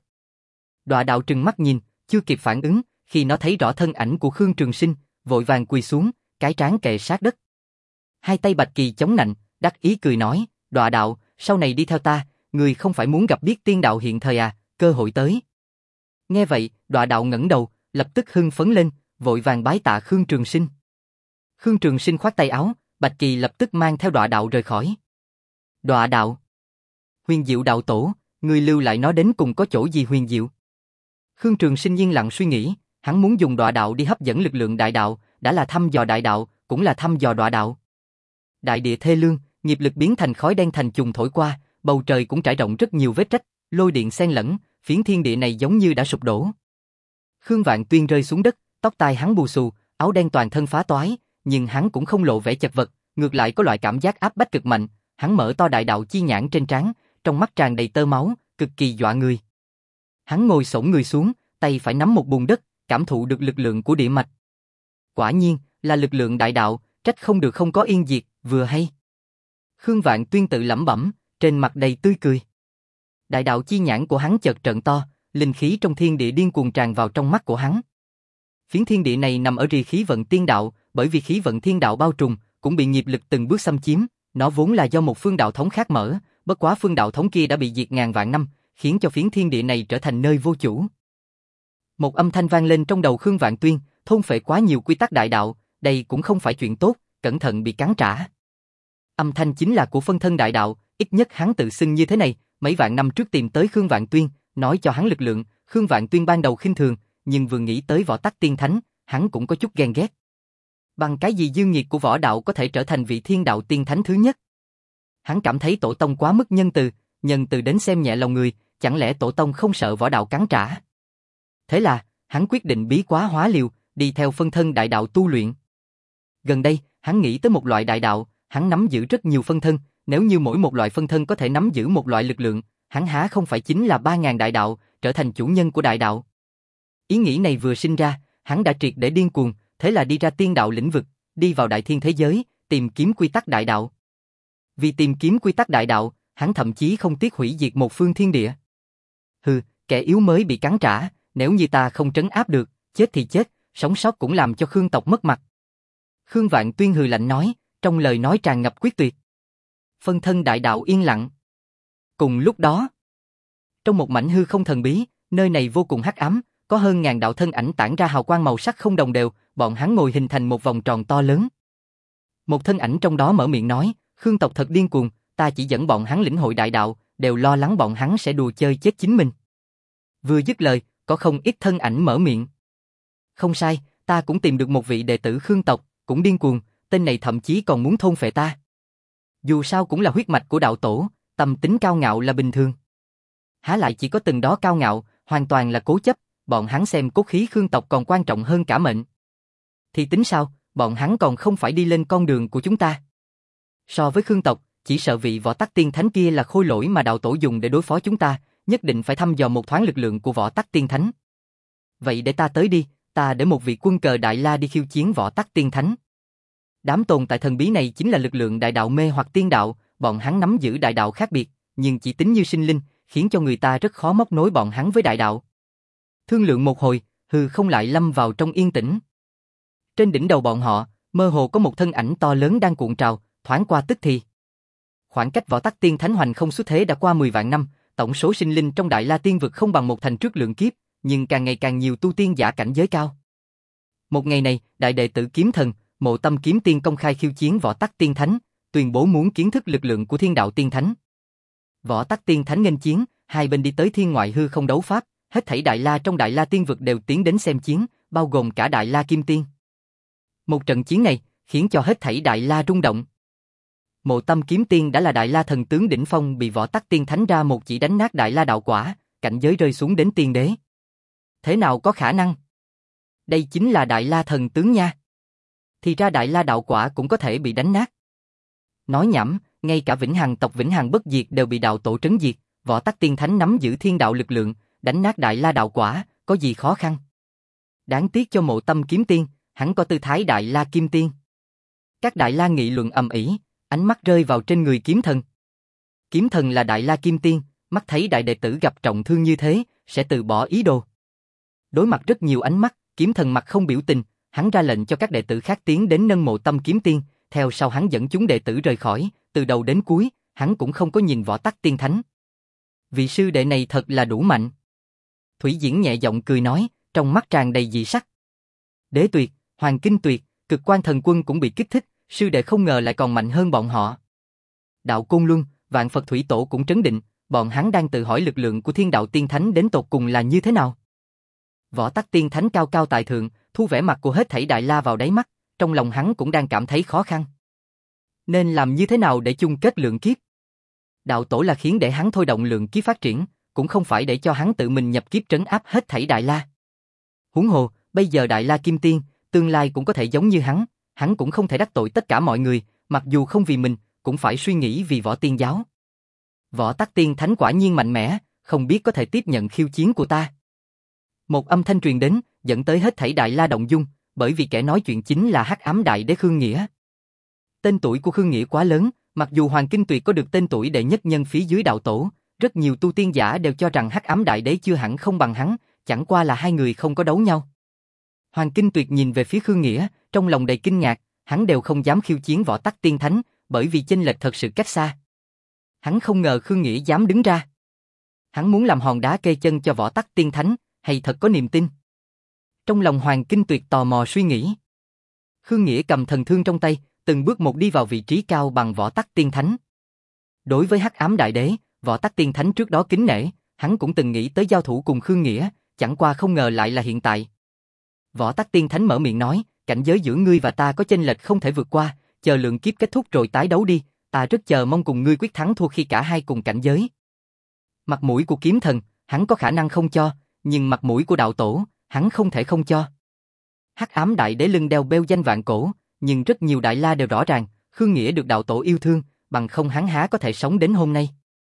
Đọa đạo trừng mắt nhìn, chưa kịp phản ứng, khi nó thấy rõ thân ảnh của Khương Trường Sinh, vội vàng quỳ xuống, cái trán kề sát đất. Hai tay Bạch Kỳ chống nạnh, đắc ý cười nói, đọa đạo, sau này đi theo ta, người không phải muốn gặp biết tiên đạo hiện thời à, cơ hội tới. Nghe vậy, Đọa Đạo ngẩng đầu, lập tức hưng phấn lên, vội vàng bái tạ Khương Trường Sinh. Khương Trường Sinh khoát tay áo, Bạch Kỳ lập tức mang theo Đọa Đạo rời khỏi. Đọa Đạo, Huyền Diệu đạo tổ, người lưu lại nó đến cùng có chỗ gì huyền diệu? Khương Trường Sinh yên lặng suy nghĩ, hắn muốn dùng Đọa Đạo đi hấp dẫn lực lượng đại đạo, đã là thăm dò đại đạo, cũng là thăm dò Đọa Đạo. Đại địa thê lương, nghiệp lực biến thành khói đen thành trùng thổi qua, bầu trời cũng trải rộng rất nhiều vết rách, lôi điện xen lẫn, phiến thiên địa này giống như đã sụp đổ. Khương Vạn Tuyên rơi xuống đất, tóc tai hắn bù xù, áo đen toàn thân phá toái, nhưng hắn cũng không lộ vẻ chật vật, ngược lại có loại cảm giác áp bách cực mạnh, hắn mở to đại đạo chi nhãn trên trán, trong mắt tràn đầy tơ máu, cực kỳ dọa người. Hắn ngồi xổm người xuống, tay phải nắm một bùn đất, cảm thụ được lực lượng của địa mạch. Quả nhiên, là lực lượng đại đạo, trách không được không có yên diệt, vừa hay. Khương Vạn Tuyên tự lẩm bẩm, trên mặt đầy tươi cười. Đại đạo chi nhãn của hắn chợt trợn to, linh khí trong thiên địa điên cuồng tràn vào trong mắt của hắn. Phiến thiên địa này nằm ở rìa khí vận tiên đạo, bởi vì khí vận thiên đạo bao trùm, cũng bị nghiệp lực từng bước xâm chiếm, nó vốn là do một phương đạo thống khác mở, bất quá phương đạo thống kia đã bị diệt ngàn vạn năm, khiến cho phiến thiên địa này trở thành nơi vô chủ. Một âm thanh vang lên trong đầu Khương Vạn Tuyên, thôn phệ quá nhiều quy tắc đại đạo, đây cũng không phải chuyện tốt, cẩn thận bị cắn trả. Âm thanh chính là của phân thân đại đạo, ít nhất hắn tự xưng như thế này, mấy vạn năm trước tìm tới Khương Vạn Tuyên, nói cho hắn lực lượng, Khương Vạn Tuyên ban đầu khinh thường, nhưng vừa nghĩ tới võ tắc tiên thánh, hắn cũng có chút ghen ghét. Bằng cái gì dương nhiệt của võ đạo có thể trở thành vị thiên đạo tiên thánh thứ nhất? Hắn cảm thấy tổ tông quá mức nhân từ, nhân từ đến xem nhẹ lòng người, chẳng lẽ tổ tông không sợ võ đạo cắn trả? Thế là, hắn quyết định bí quá hóa liều, đi theo phân thân đại đạo tu luyện. Gần đây, hắn nghĩ tới một loại đại đạo, hắn nắm giữ rất nhiều phân thân, nếu như mỗi một loại phân thân có thể nắm giữ một loại lực lượng, hắn há không phải chính là ba ngàn đại đạo, trở thành chủ nhân của đại đạo. Ý nghĩ này vừa sinh ra, hắn đã triệt để điên cuồng, thế là đi ra tiên đạo lĩnh vực, đi vào đại thiên thế giới, tìm kiếm quy tắc đại đạo. Vì tìm kiếm quy tắc đại đạo, hắn thậm chí không tiếc hủy diệt một phương thiên địa. Hừ, kẻ yếu mới bị cắn trả, nếu như ta không trấn áp được, chết thì chết, sống sót cũng làm cho Khương tộc mất mặt. Khương Vạn Tuyên hừ lạnh nói, trong lời nói tràn ngập quyết tuyệt. Phân thân đại đạo yên lặng. Cùng lúc đó, trong một mảnh hư không thần bí, nơi này vô cùng hắc ám, có hơn ngàn đạo thân ảnh tản ra hào quang màu sắc không đồng đều, bọn hắn ngồi hình thành một vòng tròn to lớn. Một thân ảnh trong đó mở miệng nói, Khương tộc thật điên cuồng, ta chỉ dẫn bọn hắn lĩnh hội đại đạo, đều lo lắng bọn hắn sẽ đùa chơi chết chính mình. Vừa dứt lời, có không ít thân ảnh mở miệng. Không sai, ta cũng tìm được một vị đệ tử Khương tộc, cũng điên cuồng, tên này thậm chí còn muốn thôn phệ ta. Dù sao cũng là huyết mạch của đạo tổ, tâm tính cao ngạo là bình thường. Há lại chỉ có từng đó cao ngạo, hoàn toàn là cố chấp, bọn hắn xem cốt khí Khương tộc còn quan trọng hơn cả mệnh. Thì tính sao, bọn hắn còn không phải đi lên con đường của chúng ta. So với Khương tộc, chỉ sợ vị võ tắc tiên thánh kia là khôi lỗi mà đạo tổ dùng để đối phó chúng ta, nhất định phải thăm dò một thoáng lực lượng của võ tắc tiên thánh. Vậy để ta tới đi, ta để một vị quân cờ đại la đi khiêu chiến võ tắc tiên thánh. Đám tồn tại thần bí này chính là lực lượng đại đạo mê hoặc tiên đạo, bọn hắn nắm giữ đại đạo khác biệt, nhưng chỉ tính như sinh linh, khiến cho người ta rất khó móc nối bọn hắn với đại đạo. Thương lượng một hồi, hư không lại lâm vào trong yên tĩnh. Trên đỉnh đầu bọn họ, mơ hồ có một thân ảnh to lớn đang cuộn trào, thoáng qua tức thì. Khoảng cách võ tắc tiên thánh hoành không xuất thế đã qua mười vạn năm, tổng số sinh linh trong Đại La Tiên vực không bằng một thành trước lượng kiếp, nhưng càng ngày càng nhiều tu tiên giả cảnh giới cao. Một ngày này, đại đệ tử Kiếm Thần, Mộ Tâm Kiếm Tiên công khai khiêu chiến võ tắc tiên thánh, tuyên bố muốn kiến thức lực lượng của Thiên Đạo Tiên Thánh. Võ tắc tiên thánh nghênh chiến, hai bên đi tới thiên ngoại hư không đấu pháp, hết thảy Đại La trong Đại La Tiên vực đều tiến đến xem chiến, bao gồm cả Đại La Kim Tiên. Một trận chiến này khiến cho hết thảy Đại La rung động. Mộ Tâm Kiếm Tiên đã là Đại La thần tướng đỉnh phong, bị võ tắc tiên thánh ra một chỉ đánh nát Đại La đạo quả, cảnh giới rơi xuống đến tiên đế. Thế nào có khả năng? Đây chính là Đại La thần tướng nha. Thì ra Đại La đạo quả cũng có thể bị đánh nát. Nói nhảm, ngay cả Vĩnh Hằng tộc Vĩnh Hằng bất diệt đều bị đạo tổ trấn diệt, võ tắc tiên thánh nắm giữ thiên đạo lực lượng, đánh nát Đại La đạo quả, có gì khó khăn? Đáng tiếc cho Mộ Tâm Kiếm Tiên, hắn có tư thái Đại La Kim Tiên. Các Đại La nghị luận ầm ĩ, ánh mắt rơi vào trên người Kiếm Thần. Kiếm Thần là Đại La Kim Tiên, mắt thấy đại đệ tử gặp trọng thương như thế, sẽ từ bỏ ý đồ. Đối mặt rất nhiều ánh mắt, Kiếm Thần mặt không biểu tình, hắn ra lệnh cho các đệ tử khác tiến đến nâng Mộ Tâm Kiếm Tiên, theo sau hắn dẫn chúng đệ tử rời khỏi, từ đầu đến cuối, hắn cũng không có nhìn võ tắc tiên thánh. Vị sư đệ này thật là đủ mạnh. Thủy Diễn nhẹ giọng cười nói, trong mắt tràn đầy dị sắc. Đế Tuyệt, Hoàng Kinh Tuyệt, Cực Quan Thần Quân cũng bị kích thích, sư đệ không ngờ lại còn mạnh hơn bọn họ. Đạo Côn Luân, Vạn Phật Thủy Tổ cũng trấn định, bọn hắn đang tự hỏi lực lượng của Thiên Đạo Tiên Thánh đến tột cùng là như thế nào. Võ Tắc Tiên Thánh cao cao tại thượng, thu vẻ mặt của hết thảy Đại La vào đáy mắt, trong lòng hắn cũng đang cảm thấy khó khăn. Nên làm như thế nào để chung kết lượng kiếp? Đạo Tổ là khiến để hắn thôi động lượng kiếp phát triển, cũng không phải để cho hắn tự mình nhập kiếp trấn áp hết thảy Đại La. Huống hồ, bây giờ Đại La Kim Tiên, tương lai cũng có thể giống như hắn, hắn cũng không thể đắc tội tất cả mọi người, mặc dù không vì mình, cũng phải suy nghĩ vì Võ Tiên Giáo. Võ Tắc Tiên Thánh quả nhiên mạnh mẽ, không biết có thể tiếp nhận khiêu chiến của ta. Một âm thanh truyền đến, dẫn tới hết thảy Đại La động dung, bởi vì kẻ nói chuyện chính là Hắc Ám Đại Đế Khương Nghĩa. Tên tuổi của Khương Nghĩa quá lớn, mặc dù Hoàng Kinh Tuyệt có được tên tuổi đệ nhất nhân phía dưới đạo tổ, rất nhiều tu tiên giả đều cho rằng Hắc Ám Đại Đế chưa hẳn không bằng hắn, chẳng qua là hai người không có đấu nhau. Hoàng Kinh Tuyệt nhìn về phía Khương Nghĩa, trong lòng đầy kinh ngạc, hắn đều không dám khiêu chiến Võ Tắc Tiên Thánh, bởi vì chênh lệch thật sự cách xa. Hắn không ngờ Khương Nghĩa dám đứng ra. Hắn muốn làm hòn đá kê chân cho Võ Tắc Tiên Thánh, hay thật có niềm tin? Trong lòng Hoàng Kinh Tuyệt tò mò suy nghĩ. Khương Nghĩa cầm thần thương trong tay, từng bước một đi vào vị trí cao bằng Võ Tắc Tiên Thánh. Đối với Hắc Ám Đại Đế, Võ Tắc Tiên Thánh trước đó kính nể, hắn cũng từng nghĩ tới giao thủ cùng Khương Nghĩa, chẳng qua không ngờ lại là hiện tại. Võ Tắc Tiên Thánh mở miệng nói, cảnh giới giữa ngươi và ta có chênh lệch không thể vượt qua, chờ lượng kiếp kết thúc rồi tái đấu đi, ta rất chờ mong cùng ngươi quyết thắng thua khi cả hai cùng cảnh giới. Mặt mũi của kiếm thần, hắn có khả năng không cho, nhưng mặt mũi của đạo tổ, hắn không thể không cho. Hắc Ám Đại Đế lưng đeo beo danh vạn cổ, nhưng rất nhiều Đại La đều rõ ràng, Khương Nghĩa được đạo tổ yêu thương, bằng không hắn há có thể sống đến hôm nay.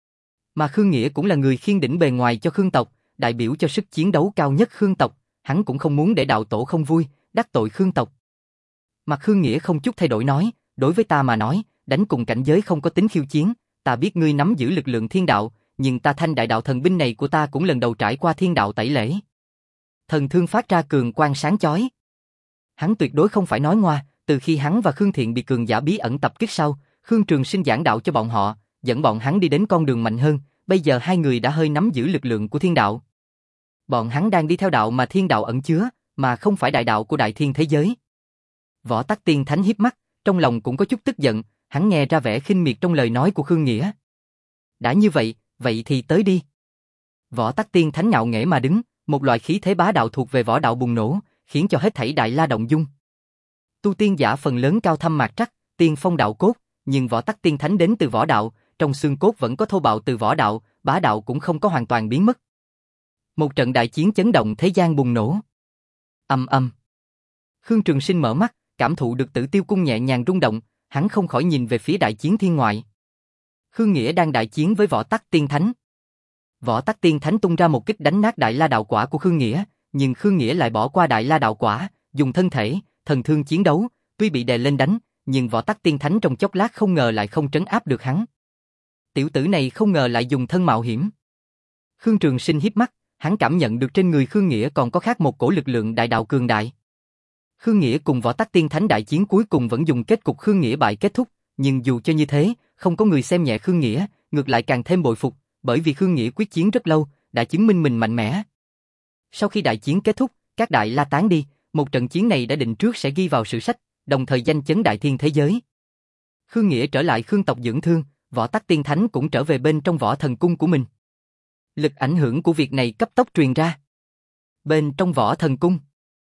Mà Khương Nghĩa cũng là người khiên đỉnh bề ngoài cho Khương tộc, đại biểu cho sức chiến đấu cao nhất Khương tộc, hắn cũng không muốn để đạo tổ không vui, đắc tội Khương tộc. Mặt Khương Nghĩa không chút thay đổi nói, đối với ta mà nói, đánh cùng cảnh giới không có tính khiêu chiến, ta biết ngươi nắm giữ lực lượng thiên đạo, nhưng ta thanh đại đạo thần binh này của ta cũng lần đầu trải qua thiên đạo tẩy lễ. Thần thương phát ra cường quang sáng chói. Hắn tuyệt đối không phải nói ngoa, từ khi hắn và Khương Thiện bị cường giả bí ẩn tập kích sau, Khương Trường Sinh giảng đạo cho bọn họ, dẫn bọn hắn đi đến con đường mạnh hơn, bây giờ hai người đã hơi nắm giữ lực lượng của thiên đạo. Bọn hắn đang đi theo đạo mà thiên đạo ẩn chứa, mà không phải đại đạo của đại thiên thế giới. Võ Tắc Tiên Thánh híp mắt, trong lòng cũng có chút tức giận, hắn nghe ra vẻ khinh miệt trong lời nói của Khương Nghĩa. Đã như vậy, vậy thì tới đi. Võ Tắc Tiên Thánh ngạo nghễ mà đứng, một loại khí thế bá đạo thuộc về võ đạo bùng nổ, khiến cho hết thảy Đại La động dung. Tu tiên giả phần lớn cao thâm mạc trắc, tiên phong đạo cốt, nhưng Võ Tắc Tiên Thánh đến từ võ đạo, trong xương cốt vẫn có thô bạo từ võ đạo, bá đạo cũng không có hoàn toàn biến mất. Một trận đại chiến chấn động thế gian bùng nổ. Ầm ầm. Khương Trường Sinh mở mắt, cảm thụ được Tử Tiêu cung nhẹ nhàng rung động, hắn không khỏi nhìn về phía đại chiến thiên ngoại. Khương Nghĩa đang đại chiến với Võ Tắc Tiên Thánh. Võ Tắc Tiên Thánh tung ra một kích đánh nát Đại La đạo quả của Khương Nghĩa, nhưng Khương Nghĩa lại bỏ qua Đại La đạo quả, dùng thân thể, thần thương chiến đấu, tuy bị đè lên đánh, nhưng Võ Tắc Tiên Thánh trong chốc lát không ngờ lại không trấn áp được hắn. Tiểu tử này không ngờ lại dùng thân mạo hiểm. Khương Trường Sinh híp mắt, hắn cảm nhận được trên người Khương Nghĩa còn có khác một cổ lực lượng đại đạo cường đại. Khương Nghĩa cùng Võ Tắc Tiên Thánh đại chiến cuối cùng vẫn dùng kết cục Khương Nghĩa bại kết thúc, nhưng dù cho như thế, không có người xem nhẹ Khương Nghĩa, ngược lại càng thêm bội phục, bởi vì Khương Nghĩa quyết chiến rất lâu, đã chứng minh mình mạnh mẽ. Sau khi đại chiến kết thúc, các đại la tán đi, một trận chiến này đã định trước sẽ ghi vào sử sách, đồng thời danh chấn đại thiên thế giới. Khương Nghĩa trở lại Khương tộc dưỡng thương, Võ Tắc Tiên Thánh cũng trở về bên trong Võ Thần cung của mình. Lực ảnh hưởng của việc này cấp tốc truyền ra. Bên trong Võ Thần cung,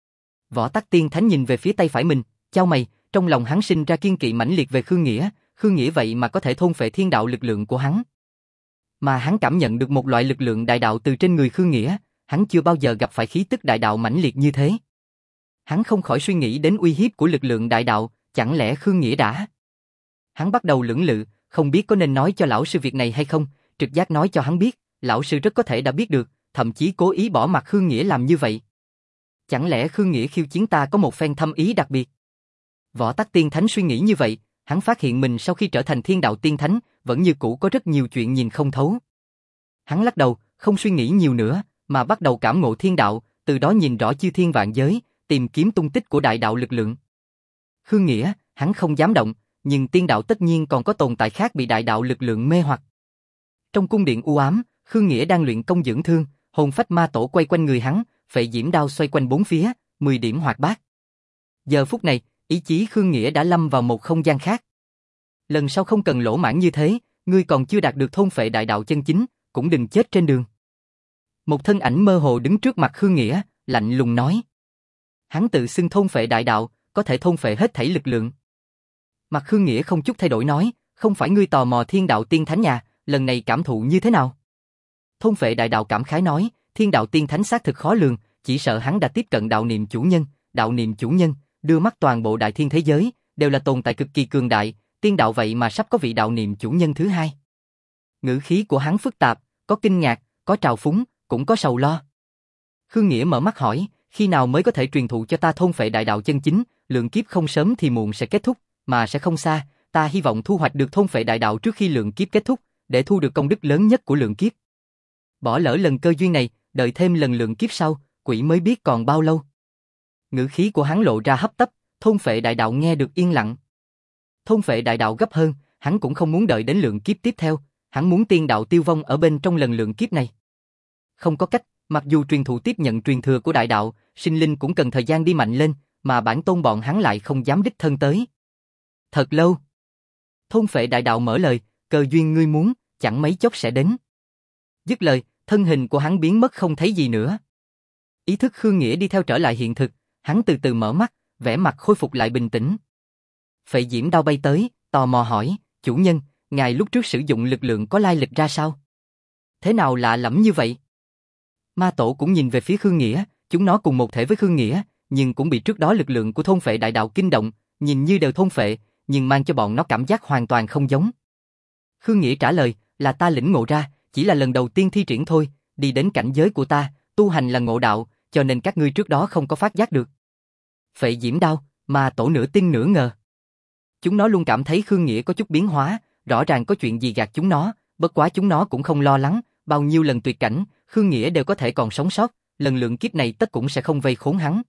Võ Tắc Tiên Thánh nhìn về phía tay phải mình, chau mày, trong lòng hắn sinh ra kiên kỵ mãnh liệt về Khương Nghĩa, Khương Nghĩa vậy mà có thể thôn phệ thiên đạo lực lượng của hắn. Mà hắn cảm nhận được một loại lực lượng đại đạo từ trên người Khương Nghĩa, hắn chưa bao giờ gặp phải khí tức đại đạo mãnh liệt như thế. Hắn không khỏi suy nghĩ đến uy hiếp của lực lượng đại đạo, chẳng lẽ Khương Nghĩa đã... Hắn bắt đầu lưỡng lự, không biết có nên nói cho lão sư việc này hay không, trực giác nói cho hắn biết, lão sư rất có thể đã biết được, thậm chí cố ý bỏ mặt Khương Nghĩa làm như vậy. Chẳng lẽ Khương Nghĩa khiêu chiến ta có một phen thâm ý đặc biệt? Võ Tắc Tiên Thánh suy nghĩ như vậy, hắn phát hiện mình sau khi trở thành thiên đạo tiên thánh, vẫn như cũ có rất nhiều chuyện nhìn không thấu. Hắn lắc đầu, không suy nghĩ nhiều nữa, mà bắt đầu cảm ngộ thiên đạo, từ đó nhìn rõ chư thiên vạn giới, tìm kiếm tung tích của đại đạo lực lượng. Khương Nghĩa, hắn không dám động, nhưng tiên đạo tất nhiên còn có tồn tại khác bị đại đạo lực lượng mê hoặc. Trong cung điện u ám, Khương Nghĩa đang luyện công dưỡng thương, hồn phách ma tổ quay quanh người hắn, phệ diễm đao xoay quanh bốn phía, mười điểm hoạt bát. Giờ phút này, ý chí Khương Nghĩa đã lâm vào một không gian khác. Lần sau không cần lỗ mãng như thế, ngươi còn chưa đạt được thôn phệ đại đạo chân chính, cũng đừng chết trên đường. Một thân ảnh mơ hồ đứng trước mặt Khương Nghĩa, lạnh lùng nói. Hắn tự xưng thôn phệ đại đạo, có thể thôn phệ hết thảy lực lượng. Mặt Khương Nghĩa không chút thay đổi nói, không phải ngươi tò mò thiên đạo tiên thánh nhà, lần này cảm thụ như thế nào? Thôn phệ đại đạo cảm khái nói, thiên đạo tiên thánh xác thực khó lường, chỉ sợ hắn đã tiếp cận đạo niệm chủ nhân, đạo niệm chủ nhân, đưa mắt toàn bộ đại thiên thế giới, đều là tồn tại cực kỳ cường đại, tiên đạo vậy mà sắp có vị đạo niệm chủ nhân thứ hai. Ngữ khí của hắn phức tạp, có kinh ngạc, có trào phúng, cũng có sầu lo. Khương Nghĩa mở mắt hỏi, khi nào mới có thể truyền thụ cho ta thôn phệ đại đạo chân chính, lượng kiếp không sớm thì muộn sẽ kết thúc, mà sẽ không xa, ta hy vọng thu hoạch được thôn phệ đại đạo trước khi lượng kiếp kết thúc, để thu được công đức lớn nhất của lượng kiếp. Bỏ lỡ lần cơ duyên này, đợi thêm lần lượng kiếp sau, quỷ mới biết còn bao lâu. Ngữ khí của hắn lộ ra hấp tấp, thôn phệ đại đạo nghe được yên lặng. Thôn phệ đại đạo gấp hơn, hắn cũng không muốn đợi đến lượng kiếp tiếp theo, hắn muốn tiên đạo tiêu vong ở bên trong lần lượng kiếp này. Không có cách, mặc dù truyền thụ tiếp nhận truyền thừa của đại đạo, sinh linh cũng cần thời gian đi mạnh lên, mà bản tôn bọn hắn lại không dám đích thân tới. Thật lâu. Thôn phệ đại đạo mở lời, cơ duyên ngươi muốn, chẳng mấy chốc sẽ đến. Dứt lời, thân hình của hắn biến mất không thấy gì nữa. Ý thức Khương Nghĩa đi theo trở lại hiện thực, hắn từ từ mở mắt, vẻ mặt khôi phục lại bình tĩnh. Phệ diễm đao bay tới, tò mò hỏi, chủ nhân, ngài lúc trước sử dụng lực lượng có lai lịch ra sao? Thế nào lạ lẫm như vậy? Ma tổ cũng nhìn về phía Khương Nghĩa, chúng nó cùng một thể với Khương Nghĩa, nhưng cũng bị trước đó lực lượng của thôn phệ đại đạo kinh động, nhìn như đều thôn phệ, nhưng mang cho bọn nó cảm giác hoàn toàn không giống. Khương Nghĩa trả lời, là ta lĩnh ngộ ra, chỉ là lần đầu tiên thi triển thôi, đi đến cảnh giới của ta, tu hành là ngộ đạo, cho nên các ngươi trước đó không có phát giác được. Phệ diễm đao, ma tổ nửa tin nửa ngờ. Chúng nó luôn cảm thấy Khương Nghĩa có chút biến hóa, rõ ràng có chuyện gì gạt chúng nó, bất quá chúng nó cũng không lo lắng, bao nhiêu lần tuyệt cảnh, Khương Nghĩa đều có thể còn sống sót, lần lượng kiếp này tất cũng sẽ không vây khốn hắn.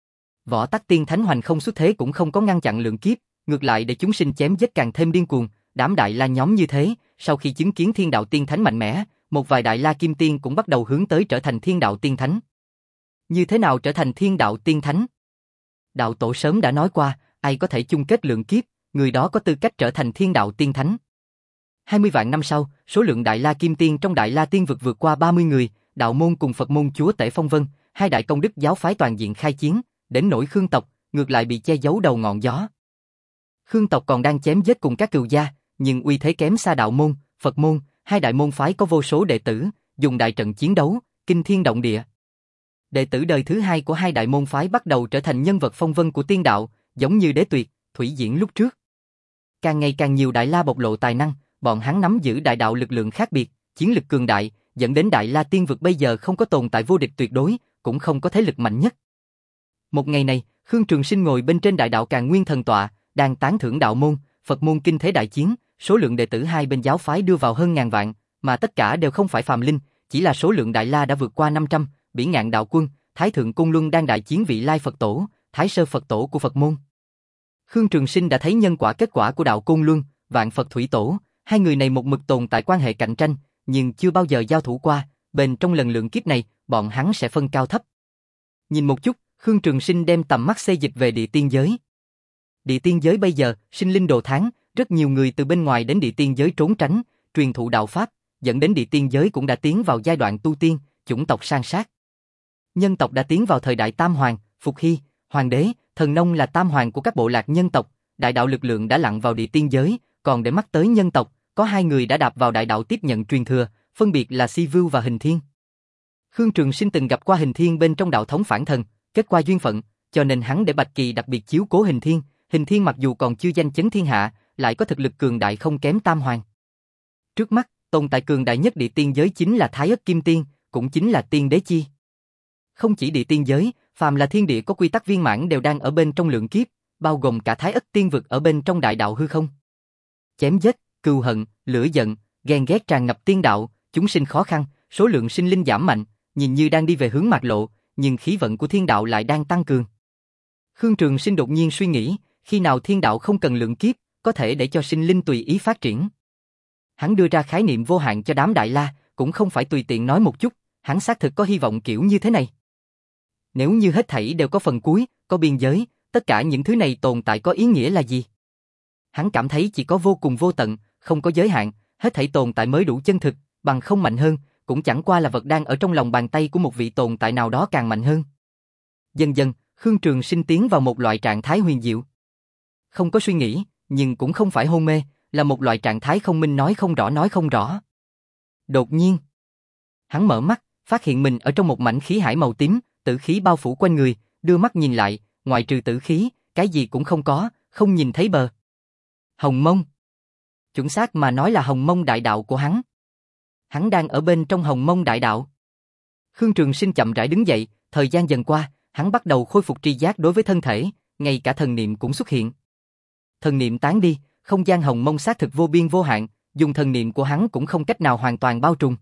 Võ Tắc Tiên Thánh Hoành không xuất thế cũng không có ngăn chặn lượng kiếp, ngược lại để chúng sinh chém giết càng thêm điên cuồng, đám đại la nhóm như thế, sau khi chứng kiến thiên đạo tiên thánh mạnh mẽ, một vài đại la kim tiên cũng bắt đầu hướng tới trở thành thiên đạo tiên thánh. Như thế nào trở thành thiên đạo tiên thánh? Đạo tổ sớm đã nói qua, ai có thể chung kết lượng kiếp, người đó có tư cách trở thành thiên đạo tiên thánh. hai mươi vạn năm sau, số lượng đại la kim tiên trong đại la tiên vực vượt qua ba mươi người, đạo môn cùng Phật môn chúa tể phong vân, hai đại công đức giáo phái toàn diện khai chiến, đến nỗi Khương tộc, ngược lại bị che giấu đầu ngọn gió. Khương tộc còn đang chém giết cùng các cừu gia, nhưng uy thế kém xa đạo môn, Phật môn, hai đại môn phái có vô số đệ tử, dùng đại trận chiến đấu, kinh thiên động địa. Đệ tử đời thứ hai của hai đại môn phái bắt đầu trở thành nhân vật phong vân của tiên đạo, giống như Đế Tuyệt, Thủy Diễn lúc trước. Càng ngày càng nhiều đại la bộc lộ tài năng, bọn hắn nắm giữ đại đạo lực lượng khác biệt, chiến lực cường đại, dẫn đến đại la tiên vực bây giờ không có tồn tại vô địch tuyệt đối, cũng không có thế lực mạnh nhất. Một ngày này, Khương Trường Sinh ngồi bên trên đại đạo Càn Nguyên thần tọa, đang tán thưởng đạo môn, Phật môn kinh thế đại chiến, số lượng đệ tử hai bên giáo phái đưa vào hơn ngàn vạn, mà tất cả đều không phải phàm linh, chỉ là số lượng đại la đã vượt qua năm trăm, Bỉ Ngạn đạo quân, Thái thượng cung luân đang đại chiến vị lai Phật tổ, Thái sơ Phật tổ của Phật môn. Khương Trường Sinh đã thấy nhân quả kết quả của đạo côn luân, vạn Phật thủy tổ, hai người này một mực tồn tại quan hệ cạnh tranh, nhưng chưa bao giờ giao thủ qua, bên trong lần lượng kiếp này, bọn hắn sẽ phân cao thấp. Nhìn một chút, Khương Trường Sinh đem tầm mắt xê dịch về địa tiên giới. Địa tiên giới bây giờ, sinh linh đồ tháng, rất nhiều người từ bên ngoài đến địa tiên giới trốn tránh, truyền thụ đạo pháp, dẫn đến địa tiên giới cũng đã tiến vào giai đoạn tu tiên, chủng tộc san sát. Nhân tộc đã tiến vào thời đại Tam Hoàng, Phục Hy, Hoàng đế, Thần Nông là tam hoàng của các bộ lạc nhân tộc, đại đạo lực lượng đã lặn vào địa tiên giới, còn để mắt tới nhân tộc, có hai người đã đạp vào đại đạo tiếp nhận truyền thừa, phân biệt là Si Vưu và Hình Thiên. Khương Trường Sinh từng gặp qua Hình Thiên bên trong đạo thống phản thần, kết quả duyên phận, cho nên hắn để Bạch Kỳ đặc biệt chiếu cố Hình Thiên. Hình Thiên mặc dù còn chưa danh chấn thiên hạ, lại có thực lực cường đại không kém Tam Hoàng. Trước mắt, tồn tại cường đại nhất địa tiên giới chính là Thái Ất Kim Tiên, cũng chính là Tiên Đế Chi. Không chỉ địa tiên giới, phàm là thiên địa có quy tắc viên mãn đều đang ở bên trong lượng kiếp, bao gồm cả Thái Ất Tiên vực ở bên trong đại đạo hư không. Chém giết, cừu hận, lửa giận, ghen ghét tràn ngập tiên đạo, chúng sinh khó khăn, số lượng sinh linh giảm mạnh, nhìn như đang đi về hướng mạt lộ, nhưng khí vận của thiên đạo lại đang tăng cường. Khương Trường Sinh đột nhiên suy nghĩ, khi nào thiên đạo không cần lượng kiếp, có thể để cho sinh linh tùy ý phát triển. Hắn đưa ra khái niệm vô hạn cho đám đại la, cũng không phải tùy tiện nói một chút, hắn xác thực có hy vọng kiểu như thế này. Nếu như hết thảy đều có phần cuối, có biên giới, tất cả những thứ này tồn tại có ý nghĩa là gì? Hắn cảm thấy chỉ có vô cùng vô tận, không có giới hạn, hết thảy tồn tại mới đủ chân thực, bằng không mạnh hơn, cũng chẳng qua là vật đang ở trong lòng bàn tay của một vị tồn tại nào đó càng mạnh hơn. Dần dần, Khương Trường Sinh tiến vào một loại trạng thái huyền diệu. Không có suy nghĩ, nhưng cũng không phải hôn mê, là một loại trạng thái không minh nói không rõ nói không rõ. Đột nhiên, hắn mở mắt, phát hiện mình ở trong một mảnh khí hải màu tím, tử khí bao phủ quanh người, đưa mắt nhìn lại, ngoại trừ tử khí, cái gì cũng không có, không nhìn thấy bờ. Hồng Mông. Chuẩn xác mà nói là Hồng Mông đại đạo của hắn. Hắn đang ở bên trong Hồng Mông đại đạo. Khương Trường Sinh chậm rãi đứng dậy, thời gian dần qua, hắn bắt đầu khôi phục tri giác đối với thân thể, ngay cả thần niệm cũng xuất hiện. Thần niệm tán đi, không gian Hồng Mông xác thực vô biên vô hạn, dùng thần niệm của hắn cũng không cách nào hoàn toàn bao trùm.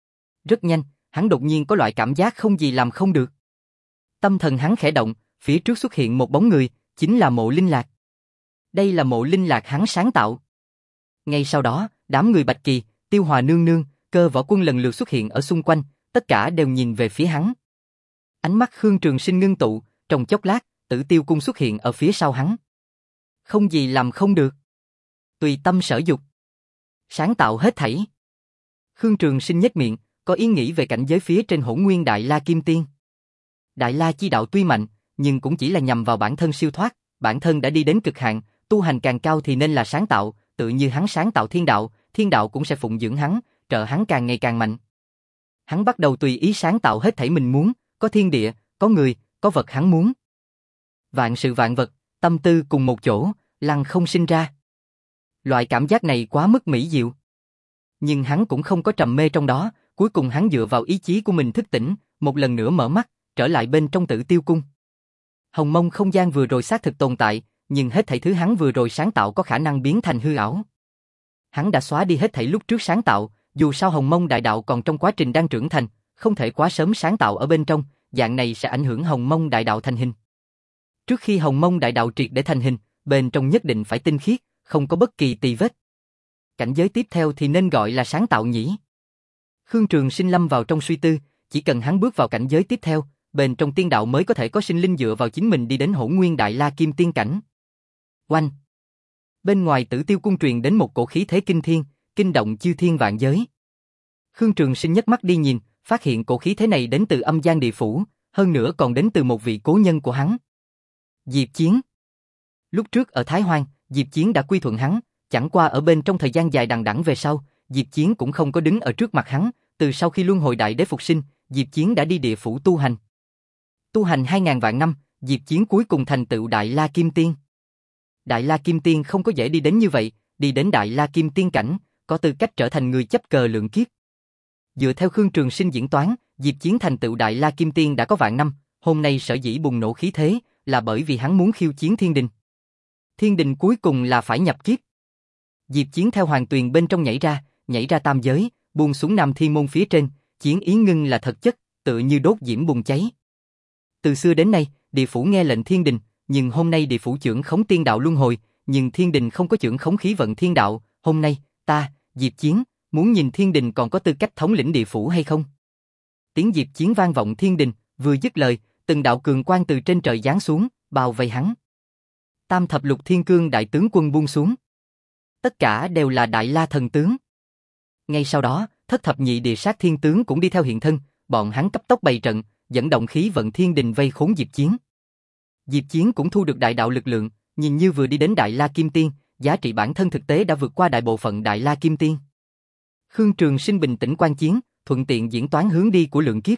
Rất nhanh, hắn đột nhiên có loại cảm giác không gì làm không được. Tâm thần hắn khẽ động, phía trước xuất hiện một bóng người, chính là Mộ Linh Lạc. Đây là Mộ Linh Lạc hắn sáng tạo. Ngay sau đó, đám người Bạch Kỳ, Tiêu Hòa nương nương, Cơ Võ Quân lần lượt xuất hiện ở xung quanh, tất cả đều nhìn về phía hắn. Ánh mắt Khương Trường Sinh ngưng tụ, trong chốc lát, Tử Tiêu Cung xuất hiện ở phía sau hắn. Không gì làm không được. Tùy tâm sở dục. Sáng tạo hết thảy. Khương Trường Sinh nhếch miệng, có ý nghĩ về cảnh giới phía trên Hỗn Nguyên Đại La Kim Tiên. Đại La chi đạo tuy mạnh, nhưng cũng chỉ là nhằm vào bản thân siêu thoát, bản thân đã đi đến cực hạn, tu hành càng cao thì nên là sáng tạo, tự như hắn sáng tạo thiên đạo, thiên đạo cũng sẽ phụng dưỡng hắn, trợ hắn càng ngày càng mạnh. Hắn bắt đầu tùy ý sáng tạo hết thảy mình muốn, có thiên địa, có người, có vật hắn muốn. Vạn sự vạn vật, tâm tư cùng một chỗ, lăng không sinh ra. Loại cảm giác này quá mức mỹ diệu. Nhưng hắn cũng không có trầm mê trong đó, cuối cùng hắn dựa vào ý chí của mình thức tỉnh, một lần nữa mở mắt, trở lại bên trong Tử Tiêu Cung. Hồng Mông không gian vừa rồi xác thực tồn tại, nhưng hết thảy thứ hắn vừa rồi sáng tạo có khả năng biến thành hư ảo. Hắn đã xóa đi hết thảy lúc trước sáng tạo, dù sao Hồng Mông đại đạo còn trong quá trình đang trưởng thành, không thể quá sớm sáng tạo ở bên trong, dạng này sẽ ảnh hưởng Hồng Mông đại đạo thành hình. Trước khi Hồng Mông đại đạo triệt để thành hình, bên trong nhất định phải tinh khiết, không có bất kỳ tì vết. Cảnh giới tiếp theo thì nên gọi là sáng tạo nhỉ. Khương Trường Sinh lâm vào trong suy tư, chỉ cần hắn bước vào cảnh giới tiếp theo, bên trong tiên đạo mới có thể có sinh linh dựa vào chính mình đi đến Hỗn Nguyên Đại La Kim Tiên cảnh. Oanh! Bên ngoài Tử Tiêu Cung truyền đến một cổ khí thế kinh thiên, kinh động chư thiên vạn giới. Khương Trường Sinh nhấc mắt đi nhìn, phát hiện cổ khí thế này đến từ âm gian địa phủ, hơn nữa còn đến từ một vị cố nhân của hắn. Diệp Chiến. Lúc trước ở Thái Hoang, Diệp Chiến đã quy thuận hắn, chẳng qua ở bên trong thời gian dài đằng đẵng về sau, Diệp Chiến cũng không có đứng ở trước mặt hắn, từ sau khi Luân Hồi Đại Đế phục sinh, Diệp Chiến đã đi địa phủ tu hành. Tu hành hai ngàn vạn năm, Diệp Chiến cuối cùng thành tựu Đại La Kim Tiên. Đại La Kim Tiên không có dễ đi đến như vậy, đi đến Đại La Kim Tiên cảnh, có tư cách trở thành người chấp cờ lượng kiếp. Dựa theo Khương Trường Sinh diễn toán, Diệp Chiến thành tựu Đại La Kim Tiên đã có vạn năm, hôm nay sở dĩ bùng nổ khí thế, là bởi vì hắn muốn khiêu chiến thiên đình. Thiên đình cuối cùng là phải nhập kiếp. Diệp Chiến theo hoàng tuyền bên trong nhảy ra, nhảy ra tam giới, buông xuống Nam Thiên Môn phía trên, chiến ý ngưng là thật chất, tựa như đốt diễm bùng cháy. Từ xưa đến nay, địa phủ nghe lệnh thiên đình, nhưng hôm nay địa phủ trưởng khống tiên đạo luân hồi, nhưng thiên đình không có trưởng khống khí vận thiên đạo, hôm nay, ta, Diệp Chiến, muốn nhìn thiên đình còn có tư cách thống lĩnh địa phủ hay không. Tiếng Diệp Chiến vang vọng thiên đình, vừa dứt lời, từng đạo cường quang từ trên trời giáng xuống, bao vây hắn. Tam thập lục thiên cương đại tướng quân buông xuống. Tất cả đều là Đại La thần tướng. Ngay sau đó, thất thập nhị địa sát thiên tướng cũng đi theo hiện thân, bọn hắn cấp tốc bày trận, dẫn động khí vận thiên đình vây khốn Diệp Chiến. Diệp Chiến cũng thu được đại đạo lực lượng, nhìn như vừa đi đến Đại La Kim Tiên, giá trị bản thân thực tế đã vượt qua đại bộ phận Đại La Kim Tiên. Khương Trường Sinh bình tĩnh quan chiến, thuận tiện diễn toán hướng đi của lượng kiếp.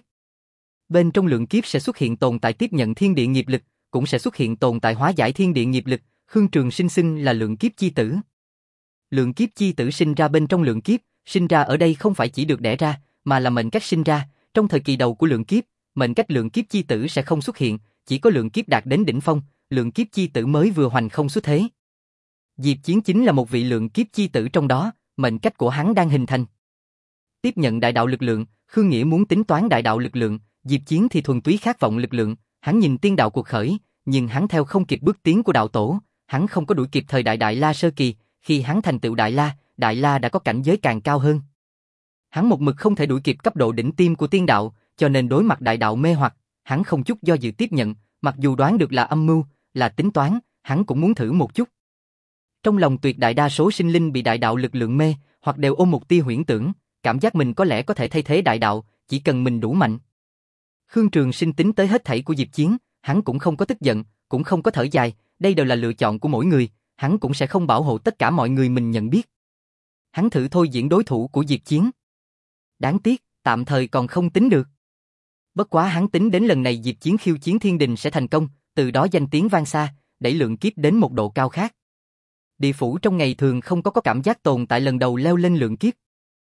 Bên trong lượng kiếp sẽ xuất hiện tồn tại tiếp nhận thiên địa nghiệp lực, cũng sẽ xuất hiện tồn tại hóa giải thiên địa nghiệp lực, Khương Trường Sinh xưng là lượng kiếp chi tử. Lượng kiếp chi tử sinh ra bên trong lượng kiếp, sinh ra ở đây không phải chỉ được đẻ ra, mà là mệnh cách sinh ra, trong thời kỳ đầu của lượng kiếp, mệnh cách lượng kiếp chi tử sẽ không xuất hiện, chỉ có lượng kiếp đạt đến đỉnh phong, lượng kiếp chi tử mới vừa hoành không xuất thế. Diệp Chiến chính là một vị lượng kiếp chi tử trong đó, mệnh cách của hắn đang hình thành. Tiếp nhận đại đạo lực lượng, Khương Nghĩa muốn tính toán đại đạo lực lượng, Diệp Chiến thì thuần túy khát vọng lực lượng, hắn nhìn tiên đạo cuộc khởi, nhưng hắn theo không kịp bước tiến của đạo tổ, hắn không có đuổi kịp thời đại Đại La sơ kỳ, khi hắn thành tựu Đại La, Đại La đã có cảnh giới càng cao hơn. Hắn một mực không thể đuổi kịp cấp độ đỉnh tiêm của tiên đạo, cho nên đối mặt đại đạo mê hoặc, hắn không chút do dự tiếp nhận, mặc dù đoán được là âm mưu, là tính toán, hắn cũng muốn thử một chút. Trong lòng tuyệt đại đa số sinh linh bị đại đạo lực lượng mê, hoặc đều ôm một tia huyễn tưởng, cảm giác mình có lẽ có thể thay thế đại đạo, chỉ cần mình đủ mạnh. Khương Trường Sinh tính tới hết thảy của Diệp Chiến, hắn cũng không có tức giận, cũng không có thở dài, đây đều là lựa chọn của mỗi người, hắn cũng sẽ không bảo hộ tất cả mọi người mình nhận biết. Hắn thử thôi diễn đối thủ của Diệp Chiến. Đáng tiếc, tạm thời còn không tính được. Bất quá hắn tính đến lần này Diệp Chiến khiêu chiến thiên đình sẽ thành công, từ đó danh tiếng vang xa, đẩy lượng kiếp đến một độ cao khác. Địa phủ trong ngày thường không có có cảm giác tồn tại lần đầu leo lên lượng kiếp.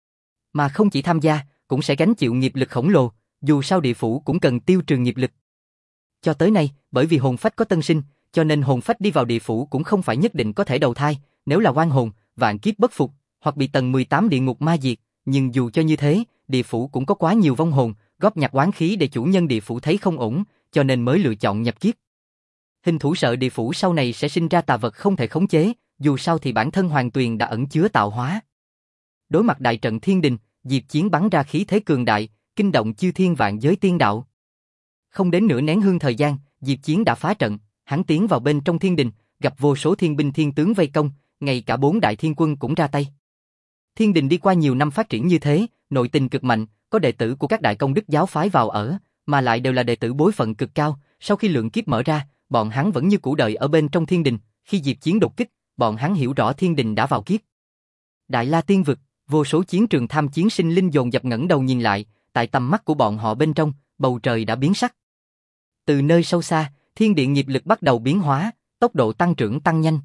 Mà không chỉ tham gia, cũng sẽ gánh chịu nghiệp lực khổng lồ, dù sao địa phủ cũng cần tiêu trừ nghiệp lực. Cho tới nay, bởi vì hồn phách có tân sinh, cho nên hồn phách đi vào địa phủ cũng không phải nhất định có thể đầu thai, nếu là oan hồn, vạn kiếp bất phục, hoặc bị tầng mười tám địa ngục ma diệt, nhưng dù cho như thế, địa phủ cũng có quá nhiều vong hồn, góp nhặt oán khí để chủ nhân địa phủ thấy không ổn, cho nên mới lựa chọn nhập kiếp. Hình thủ sợ địa phủ sau này sẽ sinh ra tà vật không thể khống chế, dù sao thì bản thân Hoàng Tuyền đã ẩn chứa tạo hóa. Đối mặt đại trận thiên đình, Diệp Chiến bắn ra khí thế cường đại, kinh động chư thiên vạn giới tiên đạo. Không đến nửa nén hương thời gian, Diệp Chiến đã phá trận, hắn tiến vào bên trong thiên đình, gặp vô số thiên binh thiên tướng vây công, ngay cả bốn đại thiên quân cũng ra tay. Thiên đình đi qua nhiều năm phát triển như thế, nội tình cực mạnh, có đệ tử của các đại công đức giáo phái vào ở, mà lại đều là đệ tử bối phận cực cao, sau khi lượng kiếp mở ra, bọn hắn vẫn như cũ đợi ở bên trong thiên đình, khi Diệp Chiến đột kích, bọn hắn hiểu rõ thiên đình đã vào kiếp. Đại La Tiên vực, vô số chiến trường tham chiến sinh linh dồn dập ngẩng đầu nhìn lại, tại tầm mắt của bọn họ bên trong, bầu trời đã biến sắc. Từ nơi sâu xa, thiên địa nghiệp lực bắt đầu biến hóa, tốc độ tăng trưởng tăng nhanh.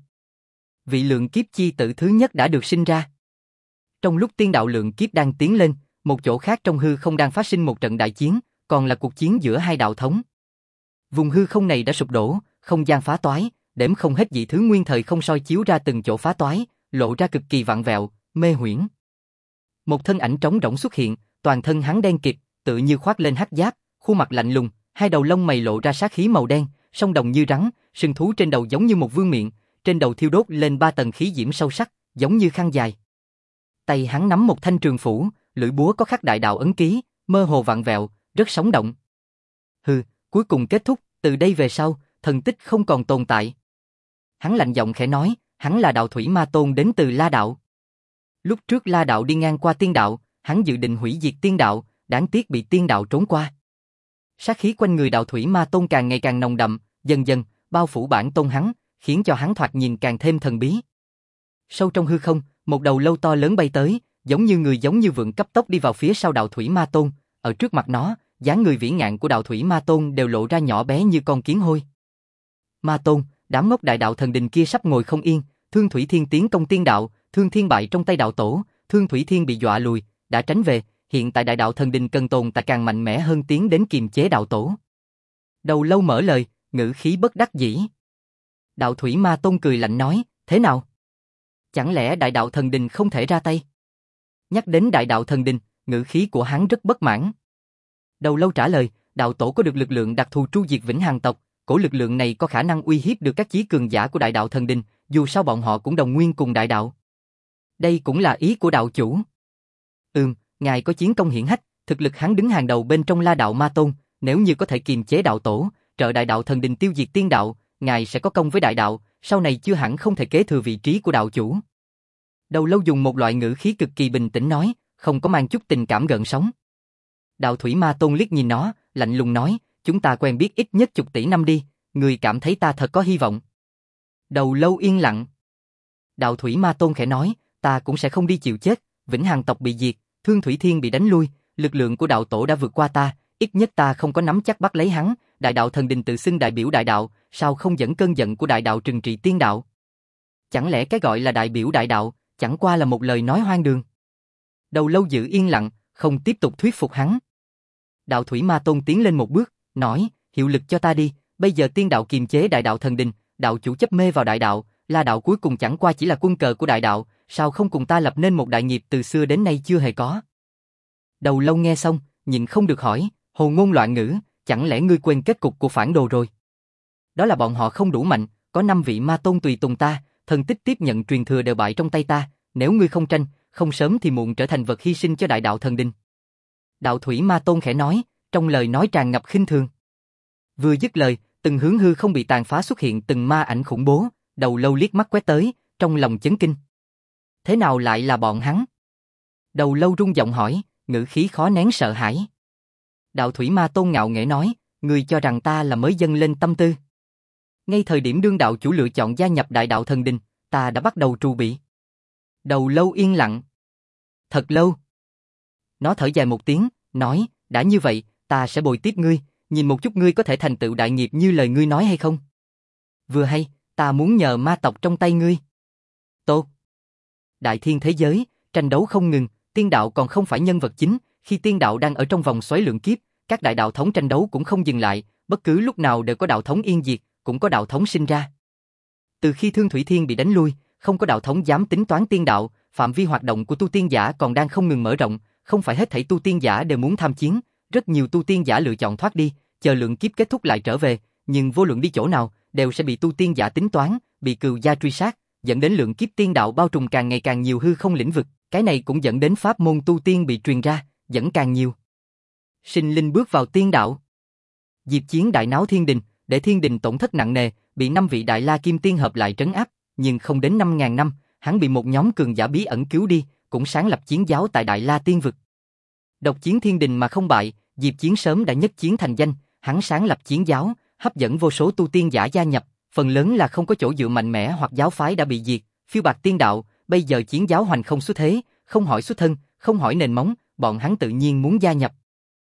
Vị lượng kiếp chi tử thứ nhất đã được sinh ra. Trong lúc tiên đạo lượng kiếp đang tiến lên, một chỗ khác trong hư không đang phát sinh một trận đại chiến, còn là cuộc chiến giữa hai đạo thống. Vùng hư không này đã sụp đổ, không gian phá toái, đếm không hết dị thứ nguyên thời không soi chiếu ra từng chỗ phá toái, lộ ra cực kỳ vặn vẹo, mê huyễn. Một thân ảnh trống rỗng xuất hiện, toàn thân hắn đen kịt, tự như khoác lên hắc giáp, khuôn mặt lạnh lùng, hai đầu lông mày lộ ra sát khí màu đen, song đồng như rắn, sừng thú trên đầu giống như một vương miện, trên đầu thiêu đốt lên ba tầng khí diễm sâu sắc, giống như khăn dài. Tay hắn nắm một thanh trường phủ, lưỡi búa có khắc đại đạo ấn ký, mơ hồ vặn vẹo, rất sống động. Hừ, cuối cùng kết thúc, từ đây về sau, thần tích không còn tồn tại. Hắn lạnh giọng khẽ nói, hắn là đạo thủy ma tôn đến từ La Đạo. Lúc trước La Đạo đi ngang qua tiên đạo, hắn dự định hủy diệt tiên đạo, đáng tiếc bị tiên đạo trốn qua. Sát khí quanh người đạo thủy ma tôn càng ngày càng nồng đậm, dần dần bao phủ bản tôn hắn, khiến cho hắn thoạt nhìn càng thêm thần bí. Sâu trong hư không, một đầu lâu to lớn bay tới, giống như người giống như vượn cấp tốc đi vào phía sau đạo thủy ma tôn, ở trước mặt nó, dáng người vĩ ngạn của đạo thủy ma tôn đều lộ ra nhỏ bé như con kiến hôi. Ma tôn, đám ngốc đại đạo thần đình kia sắp ngồi không yên, Thương Thủy Thiên tiến công tiên đạo, Thương Thiên bại trong tay đạo tổ, Thương Thủy Thiên bị dọa lùi, đã tránh về, hiện tại đại đạo thần đình cần tồn tại càng mạnh mẽ hơn tiến đến kiềm chế đạo tổ. Đầu lâu mở lời, ngữ khí bất đắc dĩ. Đạo thủy ma tôn cười lạnh nói, thế nào? Chẳng lẽ đại đạo thần đình không thể ra tay? Nhắc đến đại đạo thần đình, ngữ khí của hắn rất bất mãn. Đầu lâu trả lời, đạo tổ có được lực lượng đặc thù tru diệt vĩnh hằng tộc, cổ lực lượng này có khả năng uy hiếp được các chí cường giả của đại đạo thần đình, dù sao bọn họ cũng đồng nguyên cùng đại đạo. Đây cũng là ý của đạo chủ. Ừm, ngài có chiến công hiển hách, thực lực hắn đứng hàng đầu bên trong La Đạo Ma Tôn, nếu như có thể kiềm chế đạo tổ, trợ đại đạo thần đình tiêu diệt tiên đạo, ngài sẽ có công với đại đạo, sau này chưa hẳn không thể kế thừa vị trí của đạo chủ. Đầu lâu dùng một loại ngữ khí cực kỳ bình tĩnh nói, không có mang chút tình cảm gợn sóng. Đạo thủy ma tôn liếc nhìn nó, lạnh lùng nói, chúng ta quen biết ít nhất chục tỷ năm đi, người cảm thấy ta thật có hy vọng. Đầu lâu yên lặng. Đạo thủy ma tôn khẽ nói, ta cũng sẽ không đi chịu chết, vĩnh hằng tộc bị diệt, Thương Thủy Thiên bị đánh lui, lực lượng của đạo tổ đã vượt qua ta, ít nhất ta không có nắm chắc bắt lấy hắn, đại đạo thần đình tự xưng đại biểu đại đạo, sao không dẫn cơn giận của đại đạo trừng trị tiên đạo? Chẳng lẽ cái gọi là đại biểu đại đạo, chẳng qua là một lời nói hoang đường? Đầu lâu giữ yên lặng, không tiếp tục thuyết phục hắn. Đạo thủy ma tôn tiến lên một bước, nói, hiệu lực cho ta đi, bây giờ tiên đạo kiềm chế đại đạo thần đình, đạo chủ chấp mê vào đại đạo, La Đạo cuối cùng chẳng qua chỉ là quân cờ của đại đạo, sao không cùng ta lập nên một đại nghiệp từ xưa đến nay chưa hề có. Đầu lâu nghe xong, nhịn không được hỏi, hồ ngôn loạn ngữ, chẳng lẽ ngươi quên kết cục của phản đồ rồi? Đó là bọn họ không đủ mạnh, có năm vị ma tôn tùy tùng ta, thần tích tiếp nhận truyền thừa đều bại trong tay ta, nếu ngươi không tranh, không sớm thì muộn trở thành vật hy sinh cho đại đạo thần đình. Đạo Thủy Ma Tôn khẽ nói, trong lời nói tràn ngập khinh thường. Vừa dứt lời, từng hướng hư không bị tàn phá xuất hiện từng ma ảnh khủng bố, Đầu Lâu liếc mắt quét tới, trong lòng chấn kinh. Thế nào lại là bọn hắn? Đầu Lâu rung giọng hỏi, ngữ khí khó nén sợ hãi. Đạo Thủy Ma Tôn ngạo nghễ nói, ngươi cho rằng ta là mới dâng lên tâm tư. Ngay thời điểm đương đạo chủ lựa chọn gia nhập đại đạo thần đình, ta đã bắt đầu trù bị. Đầu Lâu yên lặng. Thật lâu. Nó thở dài một tiếng, nói, đã như vậy, ta sẽ bồi tiếp ngươi, nhìn một chút ngươi có thể thành tựu đại nghiệp như lời ngươi nói hay không. Vừa hay, ta muốn nhờ ma tộc trong tay ngươi. Tốt. Đại thiên thế giới, tranh đấu không ngừng, tiên đạo còn không phải nhân vật chính, khi tiên đạo đang ở trong vòng xoáy lượng kiếp, các đại đạo thống tranh đấu cũng không dừng lại, bất cứ lúc nào đều có đạo thống yên diệt, cũng có đạo thống sinh ra. Từ khi Thương Thủy Thiên bị đánh lui, không có đạo thống dám tính toán tiên đạo, phạm vi hoạt động của tu tiên giả còn đang không ngừng mở rộng, không phải hết thảy tu tiên giả đều muốn tham chiến, rất nhiều tu tiên giả lựa chọn thoát đi, chờ lượng kiếp kết thúc lại trở về, nhưng vô luận đi chỗ nào, đều sẽ bị tu tiên giả tính toán, bị cừu gia truy sát, dẫn đến lượng kiếp tiên đạo bao trùm càng ngày càng nhiều hư không lĩnh vực, cái này cũng dẫn đến pháp môn tu tiên bị truyền ra, dẫn càng nhiều sinh linh bước vào tiên đạo. Diệp Chiến đại náo thiên đình, để thiên đình tổn thất nặng nề, bị năm vị đại la kim tiên hợp lại trấn áp, nhưng không đến năm ngàn năm, hắn bị một nhóm cường giả bí ẩn cứu đi, cũng sáng lập chiến giáo tại Đại La Tiên vực. Độc chiến thiên đình mà không bại, Diệp Chiến sớm đã nhất chiến thành danh, hắn sáng lập chiến giáo, hấp dẫn vô số tu tiên giả gia nhập, phần lớn là không có chỗ dựa mạnh mẽ hoặc giáo phái đã bị diệt, phiêu bạt tiên đạo, bây giờ chiến giáo hoành không xuất thế, không hỏi xuất thân, không hỏi nền móng, bọn hắn tự nhiên muốn gia nhập.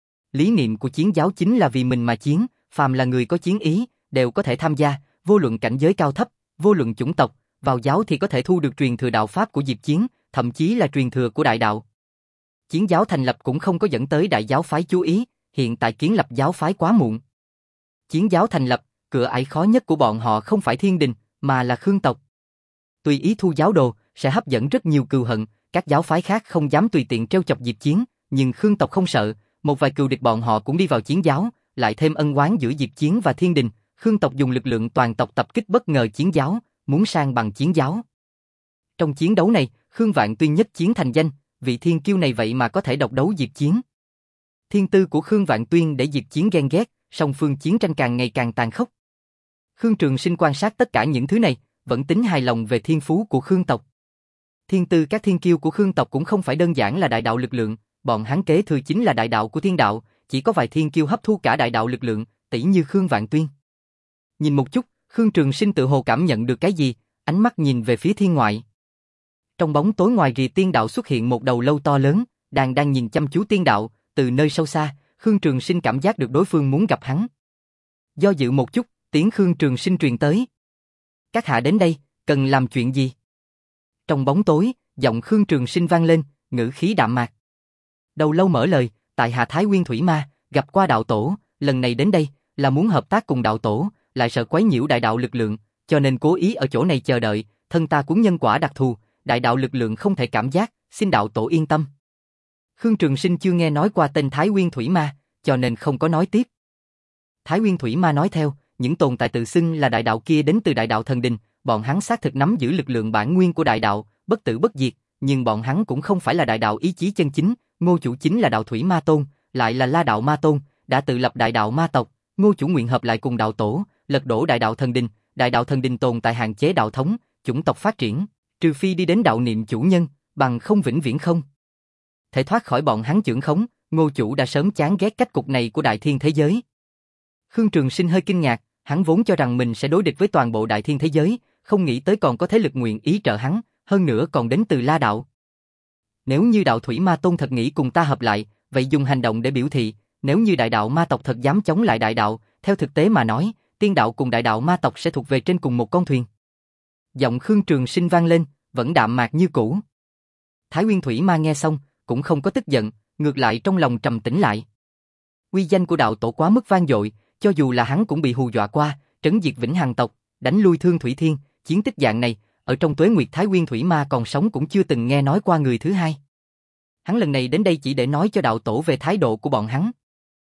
Lý niệm của chiến giáo chính là vì mình mà chiến, phàm là người có chiến ý, đều có thể tham gia, vô luận cảnh giới cao thấp, vô luận chủng tộc, vào giáo thì có thể thu được truyền thừa đạo pháp của Diệp Chiến, thậm chí là truyền thừa của đại đạo. Chiến giáo thành lập cũng không có dẫn tới đại giáo phái chú ý, hiện tại kiến lập giáo phái quá muộn. Chiến giáo thành lập, cửa ải khó nhất của bọn họ không phải thiên đình, mà là Khương tộc. Tùy ý thu giáo đồ, sẽ hấp dẫn rất nhiều cừu hận, các giáo phái khác không dám tùy tiện trêu chọc Diệp Chiến, nhưng Khương tộc không sợ, một vài cừu địch bọn họ cũng đi vào chiến giáo, lại thêm ân oán giữa Diệp Chiến và thiên đình, Khương tộc dùng lực lượng toàn tộc tập kích bất ngờ chiến giáo, muốn sang bằng chiến giáo. Trong chiến đấu này, Khương Vạn Tuyên nhất chiến thành danh, vị thiên kiêu này vậy mà có thể độc đấu Diệp Chiến. Thiên tư của Khương Vạn Tuyên để Diệp Chiến ghen ghét, song phương chiến tranh càng ngày càng tàn khốc. Khương Trường Sinh quan sát tất cả những thứ này, vẫn tính hài lòng về thiên phú của Khương tộc. Thiên tư các thiên kiêu của Khương tộc cũng không phải đơn giản là đại đạo lực lượng, bọn hắn kế thừa chính là đại đạo của thiên đạo, chỉ có vài thiên kiêu hấp thu cả đại đạo lực lượng, tỷ như Khương Vạn Tuyên. Nhìn một chút, Khương Trường Sinh tự hồ cảm nhận được cái gì, ánh mắt nhìn về phía thiên ngoại. Trong bóng tối ngoài rìa tiên đạo xuất hiện một đầu lâu to lớn, đang đang nhìn chăm chú tiên đạo, từ nơi sâu xa, Khương Trường Sinh cảm giác được đối phương muốn gặp hắn. Do dự một chút, tiếng Khương Trường Sinh truyền tới. Các hạ đến đây, cần làm chuyện gì? Trong bóng tối, giọng Khương Trường Sinh vang lên, ngữ khí đạm mạc. Đầu lâu mở lời, tại hạ Thái Nguyên Thủy Ma, gặp qua đạo tổ, lần này đến đây, là muốn hợp tác cùng đạo tổ, lại sợ quấy nhiễu đại đạo lực lượng, cho nên cố ý ở chỗ này chờ đợi, thân ta cuốn nhân quả đặc thù, đại đạo lực lượng không thể cảm giác, xin đạo tổ yên tâm. Khương Trường Sinh chưa nghe nói qua tên Thái Nguyên Thủy Ma, cho nên không có nói tiếp. Thái Nguyên Thủy Ma nói theo, những tồn tại tự xưng là đại đạo kia đến từ đại đạo thần đình, bọn hắn xác thực nắm giữ lực lượng bản nguyên của đại đạo, bất tử bất diệt, nhưng bọn hắn cũng không phải là đại đạo ý chí chân chính, ngô chủ chính là đạo Thủy Ma Tôn, lại là La Đạo Ma Tôn, đã tự lập đại đạo ma tộc, ngô chủ nguyện hợp lại cùng đạo tổ, lật đổ đại đạo thần đình, đại đạo thần đình tồn tại hạn chế đạo thống, chủng tộc phát triển, trừ phi đi đến đạo niệm chủ nhân, bằng không vĩnh viễn không thể thoát khỏi bọn hắn chưởng khống, ngô chủ đã sớm chán ghét cách cục này của đại thiên thế giới. Khương Trường Sinh hơi kinh ngạc, hắn vốn cho rằng mình sẽ đối địch với toàn bộ đại thiên thế giới, không nghĩ tới còn có thế lực nguyện ý trợ hắn, hơn nữa còn đến từ La Đạo. Nếu như đạo Thủy Ma Tôn thật nghĩ cùng ta hợp lại, vậy dùng hành động để biểu thị, nếu như đại đạo ma tộc thật dám chống lại đại đạo, theo thực tế mà nói, tiên đạo cùng đại đạo ma tộc sẽ thuộc về trên cùng một con thuyền. Giọng Khương Trường Sinh vang lên, vẫn đạm mạc như cũ. Thái Nguyên Thủy Ma nghe xong, cũng không có tức giận, ngược lại trong lòng trầm tĩnh lại. Uy danh của đạo tổ quá mức vang dội, cho dù là hắn cũng bị hù dọa qua, trấn diệt Vĩnh Hằng tộc, đánh lui Thương Thủy Thiên, chiến tích dạng này, ở trong Tuế Nguyệt Thái Nguyên Thủy Ma còn sống cũng chưa từng nghe nói qua người thứ hai. Hắn lần này đến đây chỉ để nói cho đạo tổ về thái độ của bọn hắn.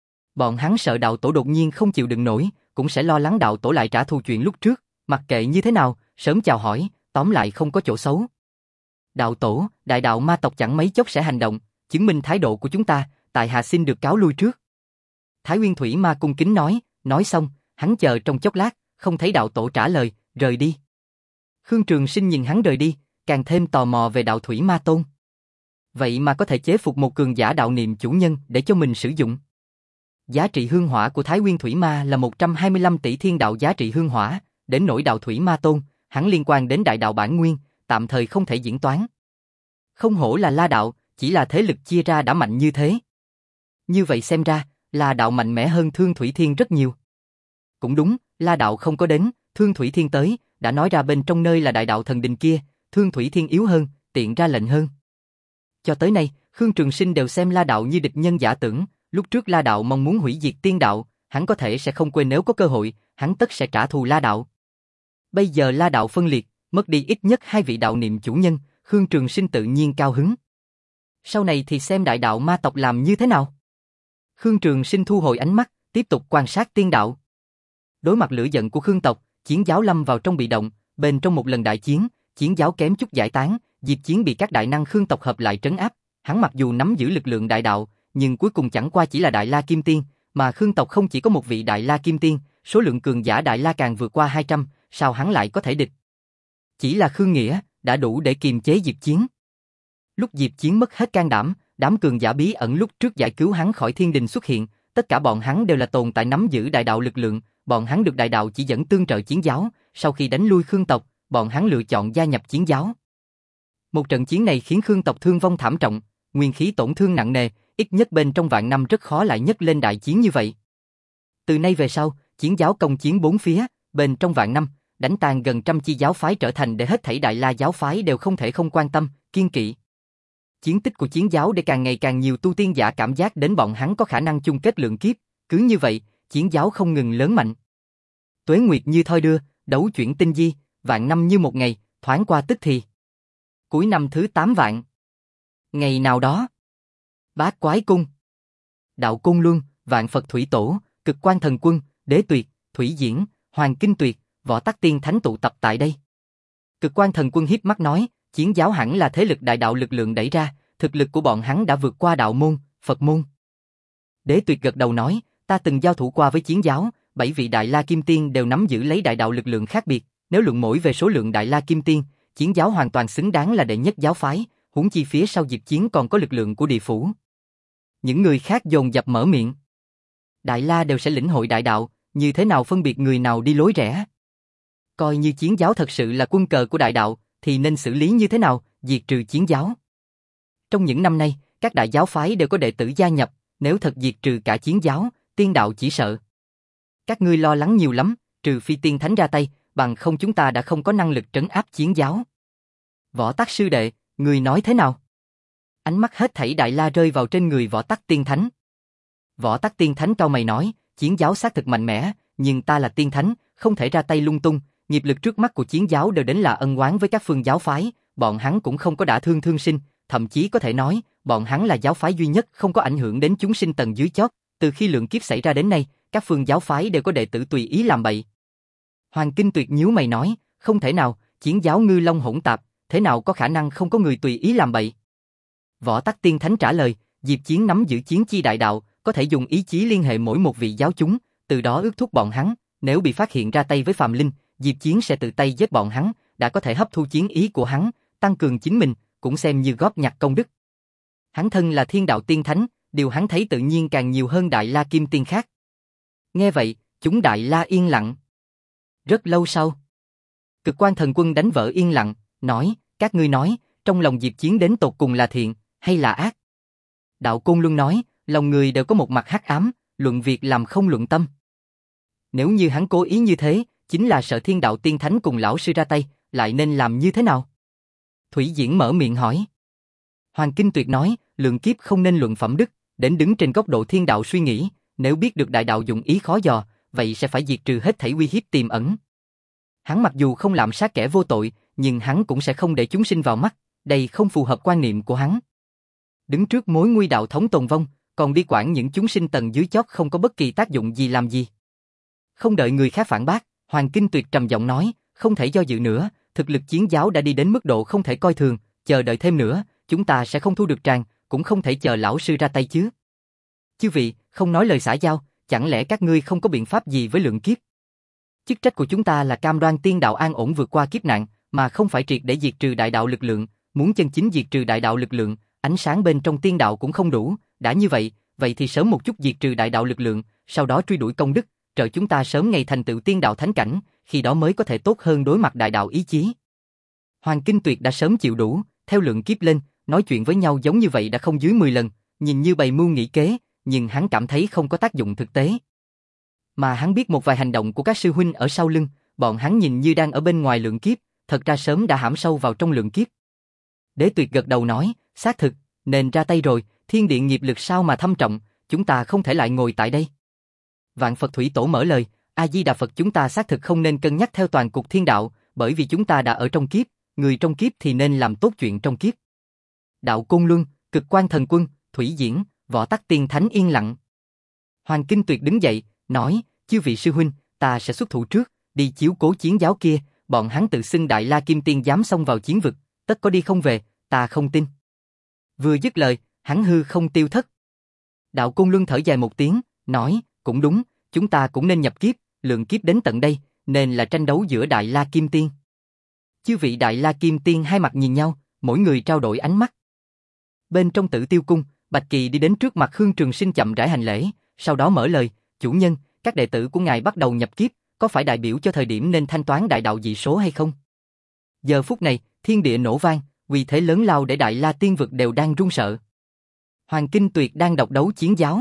Bọn hắn sợ đạo tổ đột nhiên không chịu đựng nổi, cũng sẽ lo lắng đạo tổ lại trả thù chuyện lúc trước, mặc kệ như thế nào, sớm chào hỏi, tóm lại không có chỗ xấu. Đạo tổ, đại đạo ma tộc chẳng mấy chốc sẽ hành động, chứng minh thái độ của chúng ta, tại hạ xin được cáo lui trước. Thái Nguyên Thủy Ma cung kính nói, nói xong, hắn chờ trong chốc lát, không thấy đạo tổ trả lời, rời đi. Khương Trường Sinh nhìn hắn rời đi, càng thêm tò mò về đạo Thủy Ma Tôn. Vậy mà có thể chế phục một cường giả đạo niệm chủ nhân để cho mình sử dụng. Giá trị hương hỏa của Thái Nguyên Thủy Ma là một trăm hai mươi lăm tỷ thiên đạo giá trị hương hỏa, đến nỗi đạo Thủy Ma Tôn, hắn liên quan đến đại đạo bản nguyên, tạm thời không thể diễn toán. Không hổ là La đạo, chỉ là thế lực chia ra đã mạnh như thế. Như vậy xem ra, La đạo mạnh mẽ hơn Thương Thủy Thiên rất nhiều. Cũng đúng, La đạo không có đến, Thương Thủy Thiên tới, đã nói ra bên trong nơi là đại đạo thần đình kia, Thương Thủy Thiên yếu hơn, tiện ra lệnh hơn. Cho tới nay, Khương Trường Sinh đều xem La đạo như địch nhân giả tưởng, lúc trước La đạo mong muốn hủy diệt tiên đạo, hắn có thể sẽ không quên nếu có cơ hội, hắn tất sẽ trả thù La đạo. Bây giờ La đạo phân liệt, mất đi ít nhất hai vị đạo niệm chủ nhân, Khương Trường Sinh tự nhiên cao hứng. Sau này thì xem đại đạo ma tộc làm như thế nào. Khương Trường Sinh thu hồi ánh mắt, tiếp tục quan sát tiên đạo. Đối mặt lửa giận của Khương tộc, Chiến giáo lâm vào trong bị động, bên trong một lần đại chiến, Chiến giáo kém chút giải tán, Diệp Chiến bị các đại năng Khương tộc hợp lại trấn áp, hắn mặc dù nắm giữ lực lượng đại đạo, nhưng cuối cùng chẳng qua chỉ là Đại La Kim Tiên, mà Khương tộc không chỉ có một vị Đại La Kim Tiên, số lượng cường giả Đại La càng vượt qua hai trăm, sao hắn lại có thể địch? Chỉ là Khương Nghĩa đã đủ để kiềm chế Diệp Chiến. Lúc Diệp Chiến mất hết can đảm, đám cường giả bí ẩn lúc trước giải cứu hắn khỏi thiên đình xuất hiện, tất cả bọn hắn đều là tồn tại nắm giữ đại đạo lực lượng, bọn hắn được đại đạo chỉ dẫn tương trợ Chiến giáo, sau khi đánh lui Khương tộc, bọn hắn lựa chọn gia nhập Chiến giáo. Một trận chiến này khiến Khương tộc thương vong thảm trọng, nguyên khí tổn thương nặng nề, ít nhất bên trong vạn năm rất khó lại nhấc lên đại chiến như vậy. Từ nay về sau, Chiến giáo công chiến bốn phía, bên trong vạn năm, đánh tan gần trăm chi giáo phái trở thành để hết thảy Đại La giáo phái đều không thể không quan tâm, kiên kỵ. Chiến tích của Chiến giáo để càng ngày càng nhiều tu tiên giả cảm giác đến bọn hắn có khả năng chung kết lượng kiếp, cứ như vậy, Chiến giáo không ngừng lớn mạnh. Tuế nguyệt như thoi đưa, đấu chuyển tinh di, vạn năm như một ngày, thoáng qua tức thì. Cuối năm thứ tám vạn. Ngày nào đó, Bát Quái Cung, Đạo Côn Luân, Vạn Phật Thủy Tổ, Cực Quan Thần Quân, Đế Tuyệt, Thủy Diễn, Hoàng Kinh Tuyệt, Võ Tắc Tiên Thánh tụ tập tại đây. Cực Quan Thần Quân hiếp mắt nói, Chiến giáo hẳn là thế lực đại đạo lực lượng đẩy ra, thực lực của bọn hắn đã vượt qua đạo môn, Phật môn. Đế Tuyệt gật đầu nói, ta từng giao thủ qua với Chiến giáo, bảy vị Đại La Kim Tiên đều nắm giữ lấy đại đạo lực lượng khác biệt, nếu luận mỗi về số lượng Đại La Kim Tiên, Chiến giáo hoàn toàn xứng đáng là đệ nhất giáo phái, huống chi phía sau Diệp Chiến còn có lực lượng của địa phủ. Những người khác dồn dập mở miệng. Đại La đều sẽ lĩnh hội đại đạo, như thế nào phân biệt người nào đi lối rẽ? Coi như Chiến giáo thật sự là quân cờ của đại đạo, thì nên xử lý như thế nào, diệt trừ Chiến giáo? Trong những năm nay, các đại giáo phái đều có đệ tử gia nhập, nếu thật diệt trừ cả Chiến giáo, tiên đạo chỉ sợ. Các ngươi lo lắng nhiều lắm, trừ phi tiên thánh ra tay, bằng không chúng ta đã không có năng lực trấn áp Chiến giáo. Võ Tắc sư đệ, ngươi nói thế nào? Ánh mắt hết thảy Đại La rơi vào trên người Võ Tắc tiên thánh. Võ Tắc tiên thánh cau mày nói, Chiến giáo xác thực mạnh mẽ, nhưng ta là tiên thánh, không thể ra tay lung tung, nghiệp lực trước mắt của Chiến giáo đều đến là ân oán với các phương giáo phái, bọn hắn cũng không có đả thương thương sinh, thậm chí có thể nói, bọn hắn là giáo phái duy nhất không có ảnh hưởng đến chúng sinh tầng dưới chót, từ khi lượng kiếp xảy ra đến nay, các phương giáo phái đều có đệ tử tùy ý làm bậy. Hoàng Kinh Tuyệt nhíu mày nói, không thể nào, Chiến giáo ngư long hỗn tạp, thế nào có khả năng không có người tùy ý làm bậy? Võ Tắc tiên thánh trả lời, Diệp Chiến nắm giữ chiến chi đại đạo, có thể dùng ý chí liên hệ mỗi một vị giáo chúng, từ đó ước thúc bọn hắn, nếu bị phát hiện ra tay với phàm linh, Diệp Chiến sẽ tự tay giết bọn hắn, đã có thể hấp thu chiến ý của hắn, tăng cường chính mình, cũng xem như góp nhặt công đức. Hắn thân là thiên đạo tiên thánh, điều hắn thấy tự nhiên càng nhiều hơn Đại La Kim Tiên khác. Nghe vậy, chúng Đại La yên lặng. Rất lâu sau, Cực Quan Thần Quân đánh vỡ yên lặng, nói, các ngươi nói, trong lòng Diệp Chiến đến tột cùng là thiện, hay là ác? Đạo Côn Luân nói, lòng người đều có một mặt hắc ám, luận việc làm không luận tâm. Nếu như hắn cố ý như thế, chính là sợ thiên đạo tiên thánh cùng lão sư ra tay, lại nên làm như thế nào? Thủy Diễn mở miệng hỏi. Hoàng Kinh Tuyệt nói, lượng kiếp không nên luận phẩm đức, đến đứng trên góc độ thiên đạo suy nghĩ, nếu biết được đại đạo dụng ý khó dò, vậy sẽ phải diệt trừ hết thảy uy hiếp tiềm ẩn. Hắn mặc dù không lạm sát kẻ vô tội, nhưng hắn cũng sẽ không để chúng sinh vào mắt, đây không phù hợp quan niệm của hắn. Đứng trước mối nguy đạo thống tồn vong, còn đi quản những chúng sinh tầng dưới chót không có bất kỳ tác dụng gì làm gì. Không đợi người khác phản bác, Hoàng Kinh Tuyệt trầm giọng nói, không thể do dự nữa, thực lực Chiến giáo đã đi đến mức độ không thể coi thường, chờ đợi thêm nữa, chúng ta sẽ không thu được tràng, cũng không thể chờ lão sư ra tay chứ. Chư vị, không nói lời xã giao, chẳng lẽ các ngươi không có biện pháp gì với lượng kiếp? Chức trách của chúng ta là cam đoan tiên đạo an ổn vượt qua kiếp nạn, mà không phải triệt để diệt trừ đại đạo lực lượng, muốn chân chính diệt trừ đại đạo lực lượng, ánh sáng bên trong tiên đạo cũng không đủ, đã như vậy, vậy thì sớm một chút diệt trừ đại đạo lực lượng, sau đó truy đuổi công đức, trợ chúng ta sớm ngày thành tựu tiên đạo thánh cảnh, khi đó mới có thể tốt hơn đối mặt đại đạo ý chí. Hoàng Kinh Tuyệt đã sớm chịu đủ, theo lượng kiếp lên, nói chuyện với nhau giống như vậy đã không dưới mười lần, nhìn như bày mưu nghĩ kế, nhưng hắn cảm thấy không có tác dụng thực tế. Mà hắn biết một vài hành động của các sư huynh ở sau lưng, bọn hắn nhìn như đang ở bên ngoài lượng kiếp, thật ra sớm đã hãm sâu vào trong lượng kiếp. Đế Tuyệt gật đầu nói, xác thực, nên ra tay rồi, thiên điện nghiệp lực sao mà thâm trọng, chúng ta không thể lại ngồi tại đây. Vạn Phật Thủy Tổ mở lời, A-di-đà Phật, chúng ta xác thực không nên cân nhắc theo toàn cục thiên đạo, bởi vì chúng ta đã ở trong kiếp, người trong kiếp thì nên làm tốt chuyện trong kiếp. Đạo Côn Luân, Cực Quan Thần Quân, Thủy Diễn, Võ Tắc Tiên Thánh yên lặng. Hoàng Kinh Tuyệt đứng dậy, nói, chư vị sư huynh, ta sẽ xuất thủ trước, đi chiếu cố chiến giáo kia, bọn hắn tự xưng Đại La Kim Tiên dám xông vào chiến vực, tất có đi không về, ta không tin. Vừa dứt lời, hắn hư không tiêu thất. Đạo Côn Luân thở dài một tiếng, nói, cũng đúng, chúng ta cũng nên nhập kiếp, lượng kiếp đến tận đây, nên là tranh đấu giữa Đại La Kim Tiên. Chư vị Đại La Kim Tiên hai mặt nhìn nhau, mỗi người trao đổi ánh mắt. Bên trong Tử Tiêu Cung, Bạch Kỳ đi đến trước mặt Khương Trường Sinh chậm rãi hành lễ, sau đó mở lời, chủ nhân, các đệ tử của ngài bắt đầu nhập kiếp, có phải đại biểu cho thời điểm nên thanh toán đại đạo dị số hay không? Giờ phút này, thiên địa nổ vang, uy thế lớn lao để Đại La Tiên vực đều đang run sợ. Hoàng Kinh Tuyệt đang độc đấu chiến giáo.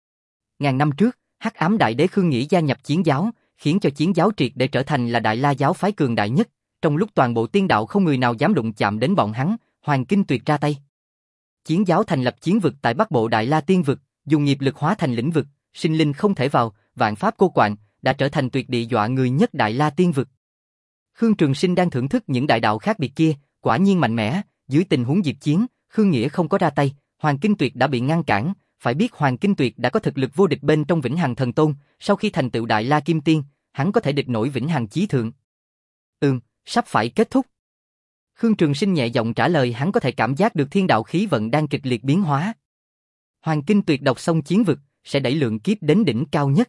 Ngàn năm trước, Hắc Ám Đại Đế Khương Nghĩ gia nhập chiến giáo, khiến cho chiến giáo triệt để trở thành là Đại La giáo phái cường đại nhất. Trong lúc toàn bộ tiên đạo không người nào dám đụng chạm đến bọn hắn, Hoàng Kinh Tuyệt ra tay. Chiến giáo thành lập chiến vực tại Bắc Bộ Đại La Tiên vực, dùng nghiệp lực hóa thành lĩnh vực, sinh linh không thể vào, vạn pháp cô quạnh, đã trở thành tuyệt địa dọa người nhất Đại La Tiên vực. Khương Trường Sinh đang thưởng thức những đại đạo khác biệt kia, quả nhiên mạnh mẽ, dưới tình huống diệt chiến, Khương Nghĩa không có ra tay, Hoàng Kinh Tuyệt đã bị ngăn cản, phải biết Hoàng Kinh Tuyệt đã có thực lực vô địch bên trong Vĩnh Hằng Thần Tôn, sau khi thành tựu Đại La Kim Tiên, hắn có thể địch nổi Vĩnh Hằng Chí Thượng. Ừm, sắp phải kết thúc. Khương Trường Sinh nhẹ giọng trả lời, hắn có thể cảm giác được thiên đạo khí vận đang kịch liệt biến hóa. Hoàng Kinh Tuyệt đọc xong chiến vực, sẽ đẩy lượng kiếp đến đỉnh cao nhất.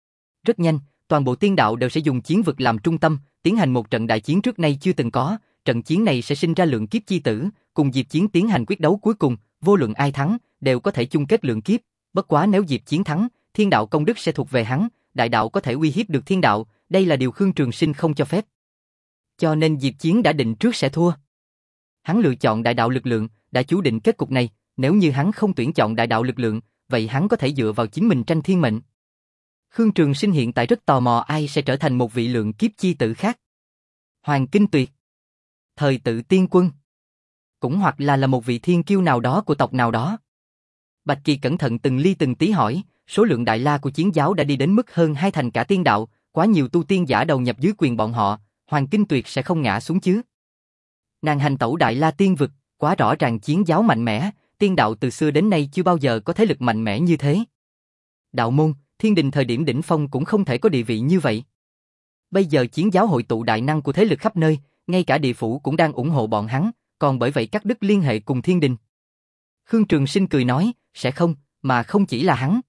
Rất nhanh, toàn bộ tiên đạo đều sẽ dùng chiến vực làm trung tâm, tiến hành một trận đại chiến trước nay chưa từng có, trận chiến này sẽ sinh ra lượng kiếp chi tử, cùng Diệp Chiến tiến hành quyết đấu cuối cùng, vô luận ai thắng, đều có thể chung kết lượng kiếp, bất quá nếu Diệp Chiến thắng, thiên đạo công đức sẽ thuộc về hắn, đại đạo có thể uy hiếp được thiên đạo, đây là điều Khương Trường Sinh không cho phép. Cho nên Diệp Chiến đã định trước sẽ thua. Hắn lựa chọn đại đạo lực lượng, đã chú định kết cục này, nếu như hắn không tuyển chọn đại đạo lực lượng, vậy hắn có thể dựa vào chính mình tranh thiên mệnh. Khương Trường Sinh hiện tại rất tò mò ai sẽ trở thành một vị lượng kiếp chi tử khác. Hoàng Kinh Tuyệt, Thời Tự Tiên Quân, cũng hoặc là là một vị thiên kiêu nào đó của tộc nào đó. Bạch Kỳ cẩn thận từng ly từng tí hỏi, số lượng Đại La của chiến giáo đã đi đến mức hơn hai thành cả tiên đạo, quá nhiều tu tiên giả đầu nhập dưới quyền bọn họ, Hoàng Kinh Tuyệt sẽ không ngã xuống chứ. Nàng hành tẩu Đại La Tiên vực, quá rõ ràng chiến giáo mạnh mẽ, tiên đạo từ xưa đến nay chưa bao giờ có thế lực mạnh mẽ như thế. Đạo môn, thiên đình thời điểm đỉnh phong cũng không thể có địa vị như vậy. Bây giờ chiến giáo hội tụ đại năng của thế lực khắp nơi, ngay cả địa phủ cũng đang ủng hộ bọn hắn, còn bởi vậy cắt đứt liên hệ cùng thiên đình. Khương Trường Sinh cười nói, sẽ không, mà không chỉ là hắn.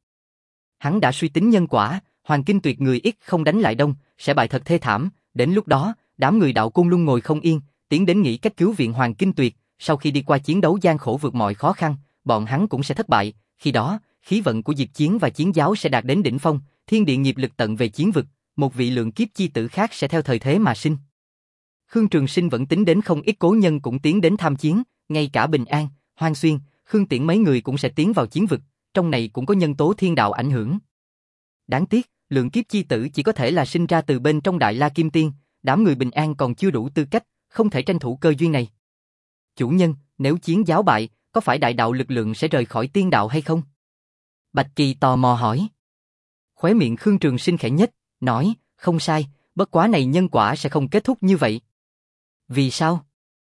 Hắn đã suy tính nhân quả, Hoàng Kinh Tuyệt người ít không đánh lại đông, sẽ bại thật thê thảm, đến lúc đó, đám người đạo Côn Luân ngồi không yên, tiến đến nghĩ cách cứu viện Hoàng Kinh Tuyệt, sau khi đi qua chiến đấu gian khổ vượt mọi khó khăn, bọn hắn cũng sẽ thất bại, khi đó, khí vận của Diệp Chiến và chiến giáo sẽ đạt đến đỉnh phong, thiên địa nghiệp lực tận về chiến vực, một vị lượng kiếp chi tử khác sẽ theo thời thế mà sinh. Khương Trường Sinh vẫn tính đến không ít cố nhân cũng tiến đến tham chiến, ngay cả Bình An, Hoang Xuyên, Khương Tiễn mấy người cũng sẽ tiến vào chiến vực, trong này cũng có nhân tố thiên đạo ảnh hưởng. Đáng tiếc, lượng kiếp chi tử chỉ có thể là sinh ra từ bên trong Đại La Kim Tiên, đám người Bình An còn chưa đủ tư cách, không thể tranh thủ cơ duyên này. Chủ nhân, nếu chiến giáo bại, có phải đại đạo lực lượng sẽ rời khỏi tiên đạo hay không? Bạch Kỳ tò mò hỏi. Khóe miệng Khương Trường Sinh khẽ nhếch, nói, không sai, bất quá này nhân quả sẽ không kết thúc như vậy. Vì sao?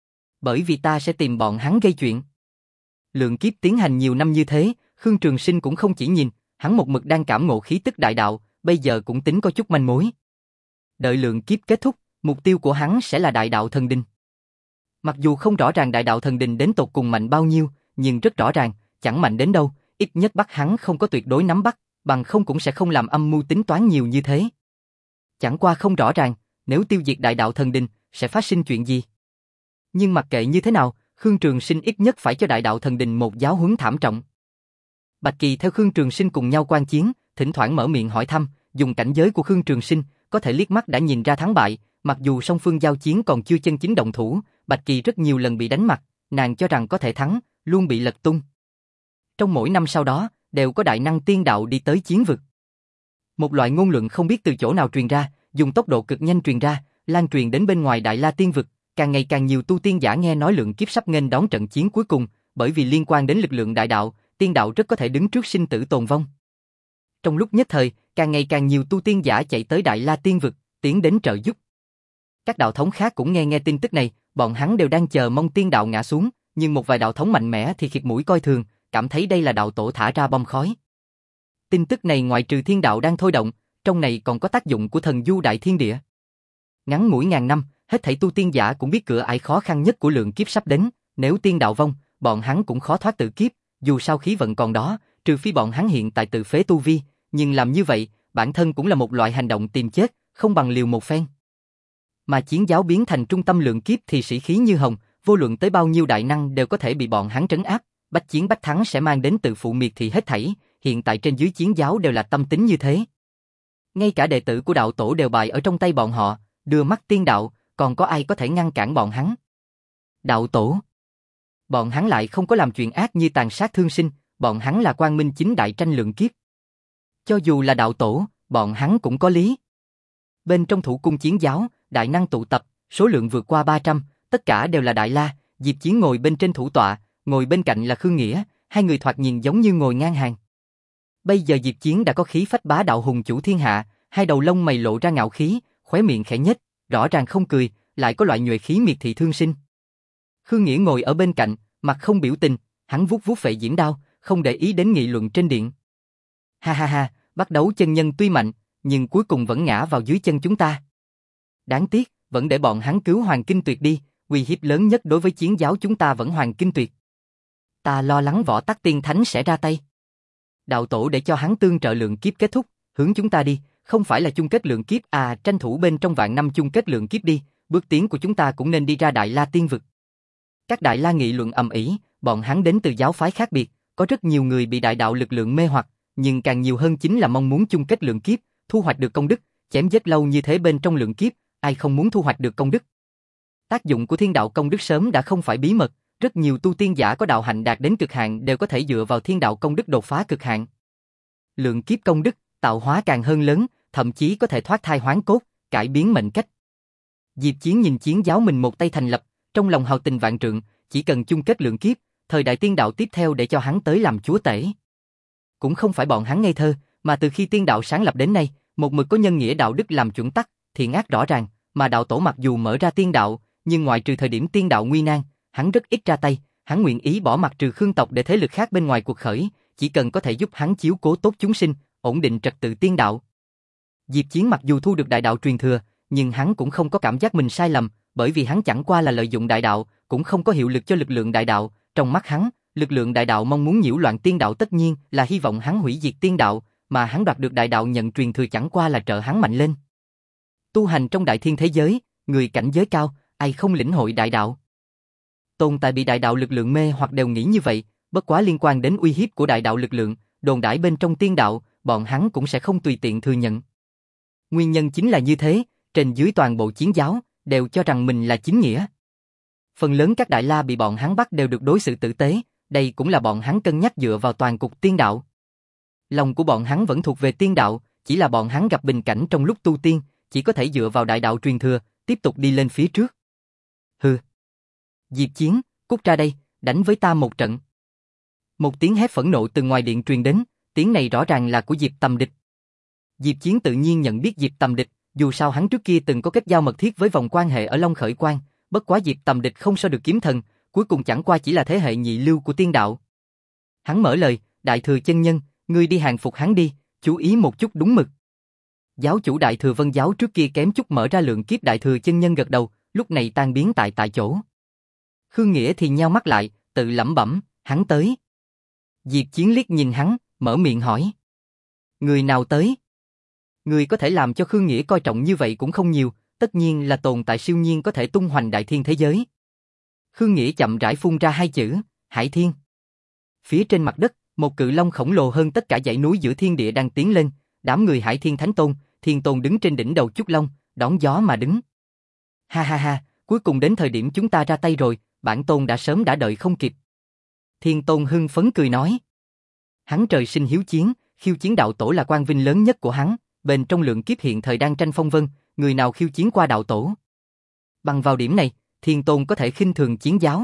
Bởi vì ta sẽ tìm bọn hắn gây chuyện. Lượng kiếp tiến hành nhiều năm như thế, Khương Trường Sinh cũng không chỉ nhìn, hắn một mực đang cảm ngộ khí tức đại đạo, bây giờ cũng tính có chút manh mối. Đợi lượng kiếp kết thúc, mục tiêu của hắn sẽ là đại đạo thần đình. Mặc dù không rõ ràng đại đạo thần đình đến tột cùng mạnh bao nhiêu, nhưng rất rõ ràng, chẳng mạnh đến đâu, ít nhất bắt hắn không có tuyệt đối nắm bắt, bằng không cũng sẽ không làm âm mưu tính toán nhiều như thế. Chẳng qua không rõ ràng, nếu tiêu diệt đại đạo thần đình, sẽ phát sinh chuyện gì. Nhưng mặc kệ như thế nào, Khương Trường Sinh ít nhất phải cho đại đạo thần đình một giáo huấn thảm trọng. Bạch Kỳ theo Khương Trường Sinh cùng nhau quan chiến, thỉnh thoảng mở miệng hỏi thăm, dùng cảnh giới của Khương Trường Sinh, có thể liếc mắt đã nhìn ra thắng bại, mặc dù song phương giao chiến còn chưa chân chính động thủ, Bạch Kỳ rất nhiều lần bị đánh mặt, nàng cho rằng có thể thắng, luôn bị lật tung. Trong mỗi năm sau đó, đều có đại năng tiên đạo đi tới chiến vực. Một loại ngôn luận không biết từ chỗ nào truyền ra, dùng tốc độ cực nhanh truyền ra, lan truyền đến bên ngoài Đại La Tiên vực, càng ngày càng nhiều tu tiên giả nghe nói lượng kiếp sắp nghênh đón trận chiến cuối cùng, bởi vì liên quan đến lực lượng đại đạo, tiên đạo rất có thể đứng trước sinh tử tồn vong. Trong lúc nhất thời, càng ngày càng nhiều tu tiên giả chạy tới Đại La Tiên vực, tiến đến trợ giúp. Các đạo thống khác cũng nghe nghe tin tức này, bọn hắn đều đang chờ mong tiên đạo ngã xuống, nhưng một vài đạo thống mạnh mẽ thì khịt mũi coi thường, cảm thấy đây là đạo tổ thả ra bom khói. Tin tức này ngoại trừ thiên đạo đang thôi động, trong này còn có tác dụng của thần du đại thiên địa. Ngắn ngủi ngàn năm, hết thảy tu tiên giả cũng biết cửa ải khó khăn nhất của lượng kiếp sắp đến, nếu tiên đạo vong, bọn hắn cũng khó thoát tự kiếp, dù sao khí vận còn đó, trừ phi bọn hắn hiện tại tự phế tu vi, nhưng làm như vậy, bản thân cũng là một loại hành động tìm chết, không bằng liều một phen. Mà chiến giáo biến thành trung tâm lượng kiếp thì sĩ khí như hồng, vô luận tới bao nhiêu đại năng đều có thể bị bọn hắn trấn áp, bách chiến bách thắng sẽ mang đến tự phụ miệt thị hết thảy, hiện tại trên dưới chiến giáo đều là tâm tính như thế. Ngay cả đệ tử của đạo tổ đều bại ở trong tay bọn họ, đưa mắt tiên đạo, còn có ai có thể ngăn cản bọn hắn? Đạo tổ. Bọn hắn lại không có làm chuyện ác như tàn sát thương sinh, bọn hắn là quang minh chính đại tranh lượng kiếp. Cho dù là đạo tổ, bọn hắn cũng có lý. Bên trong thủ cung chiến giáo, đại năng tụ tập, số lượng vượt qua ba trăm, tất cả đều là Đại La, Diệp Chiến ngồi bên trên thủ tọa, ngồi bên cạnh là Khương Nghĩa, hai người thoạt nhìn giống như ngồi ngang hàng. Bây giờ Diệp Chiến đã có khí phách bá đạo hùng chủ thiên hạ, hai đầu lông mày lộ ra ngạo khí, khóe miệng khẽ nhếch, rõ ràng không cười, lại có loại nhuệ khí miệt thị thương sinh. Khương Nghĩa ngồi ở bên cạnh, mặt không biểu tình, hắn vuốt vuốt phệ diễm đao, không để ý đến nghị luận trên điện. Ha ha ha, bắt đấu chân nhân tuy mạnh, nhưng cuối cùng vẫn ngã vào dưới chân chúng ta. Đáng tiếc, vẫn để bọn hắn cứu Hoàng Kinh Tuyệt đi, uy hiếp lớn nhất đối với chiến giáo chúng ta vẫn Hoàng Kinh Tuyệt. Ta lo lắng Võ Tắc Tiên Thánh sẽ ra tay. Đạo tổ để cho hắn tương trợ lượng kiếp kết thúc, hướng chúng ta đi, không phải là chung kết lượng kiếp à, tranh thủ bên trong vạn năm chung kết lượng kiếp đi, bước tiến của chúng ta cũng nên đi ra Đại La Tiên vực. Các Đại La nghị luận ầm ĩ, bọn hắn đến từ giáo phái khác biệt, có rất nhiều người bị đại đạo lực lượng mê hoặc, nhưng càng nhiều hơn chính là mong muốn chung kết lượng kiếp, thu hoạch được công đức, chém giết lâu như thế bên trong lượng kiếp, ai không muốn thu hoạch được công đức. Tác dụng của thiên đạo công đức sớm đã không phải bí mật, rất nhiều tu tiên giả có đạo hạnh đạt đến cực hạn đều có thể dựa vào thiên đạo công đức đột phá cực hạn. Lượng kiếp công đức, tạo hóa càng hơn lớn, thậm chí có thể thoát thai hoán cốt, cải biến mệnh cách. Diệp Chiến nhìn chiến giáo mình một tay thành lập, trong lòng hào tình vạn trượng, chỉ cần chung kết lượng kiếp, thời đại tiên đạo tiếp theo để cho hắn tới làm chúa tể. Cũng không phải bọn hắn ngây thơ, mà từ khi tiên đạo sáng lập đến nay, một mực có nhân nghĩa đạo đức làm chuẩn tắc, thiện ác rõ ràng, mà đạo tổ mặc dù mở ra tiên đạo, nhưng ngoại trừ thời điểm tiên đạo nguy nan, hắn rất ít ra tay, hắn nguyện ý bỏ mặt trừ Khương tộc để thế lực khác bên ngoài cuộc khởi, chỉ cần có thể giúp hắn chiếu cố tốt chúng sinh, ổn định trật tự tiên đạo. Diệp Chiến mặc dù thu được đại đạo truyền thừa, nhưng hắn cũng không có cảm giác mình sai lầm, bởi vì hắn chẳng qua là lợi dụng đại đạo, cũng không có hiệu lực cho lực lượng đại đạo, trong mắt hắn, lực lượng đại đạo mong muốn nhiễu loạn tiên đạo tất nhiên là hy vọng hắn hủy diệt tiên đạo, mà hắn đoạt được đại đạo nhận truyền thừa chẳng qua là trợ hắn mạnh lên. Tu hành trong đại thiên thế giới, người cảnh giới cao, ai không lĩnh hội đại đạo. Tồn tại bị đại đạo lực lượng mê hoặc đều nghĩ như vậy, bất quá liên quan đến uy hiếp của đại đạo lực lượng, đồn đãi bên trong tiên đạo, bọn hắn cũng sẽ không tùy tiện thừa nhận. Nguyên nhân chính là như thế, trên dưới toàn bộ chiến giáo, đều cho rằng mình là chính nghĩa. Phần lớn các đại la bị bọn hắn bắt đều được đối xử tử tế, đây cũng là bọn hắn cân nhắc dựa vào toàn cục tiên đạo. Lòng của bọn hắn vẫn thuộc về tiên đạo, chỉ là bọn hắn gặp bình cảnh trong lúc tu tiên, chỉ có thể dựa vào đại đạo truyền thừa, tiếp tục đi lên phía trước. Hừ. Diệp Chiến, cút ra đây, đánh với ta một trận. Một tiếng hét phẫn nộ từ ngoài điện truyền đến, tiếng này rõ ràng là của Diệp Tầm Địch. Diệp Chiến tự nhiên nhận biết Diệp Tầm Địch, dù sao hắn trước kia từng có kết giao mật thiết với vòng quan hệ ở Long Khởi Quan, bất quá Diệp Tầm Địch không so được kiếm thần, cuối cùng chẳng qua chỉ là thế hệ nhị lưu của tiên đạo. Hắn mở lời, Đại Thừa chân nhân, ngươi đi hàng phục hắn đi, chú ý một chút đúng mực. Giáo chủ Đại Thừa Vân giáo trước kia kém chút mở ra lượng kiếp Đại Thừa chân nhân gật đầu, lúc này tan biến tại tại chỗ. Khương Nghĩa thì nheo mắt lại, tự lẩm bẩm, hắn tới. Diệp Chiến liếc nhìn hắn, mở miệng hỏi. Người nào tới? Người có thể làm cho Khương Nghĩa coi trọng như vậy cũng không nhiều, tất nhiên là tồn tại siêu nhiên có thể tung hoành đại thiên thế giới. Khương Nghĩa chậm rãi phun ra hai chữ, Hải Thiên. Phía trên mặt đất, một cự long khổng lồ hơn tất cả dãy núi giữa thiên địa đang tiến lên, đám người Hải Thiên Thánh Tôn, Thiên Tôn đứng trên đỉnh đầu Chúc Long, đón gió mà đứng. Ha ha ha, cuối cùng đến thời điểm chúng ta ra tay rồi, bản tôn đã sớm đã đợi không kịp. Thiên Tôn hưng phấn cười nói. Hắn trời sinh hiếu chiến, khiêu chiến đạo tổ là quan vinh lớn nhất của hắn, bên trong lượng kiếp hiện thời đang tranh phong vân, người nào khiêu chiến qua đạo tổ. Bằng vào điểm này, Thiên Tôn có thể khinh thường chiến giáo.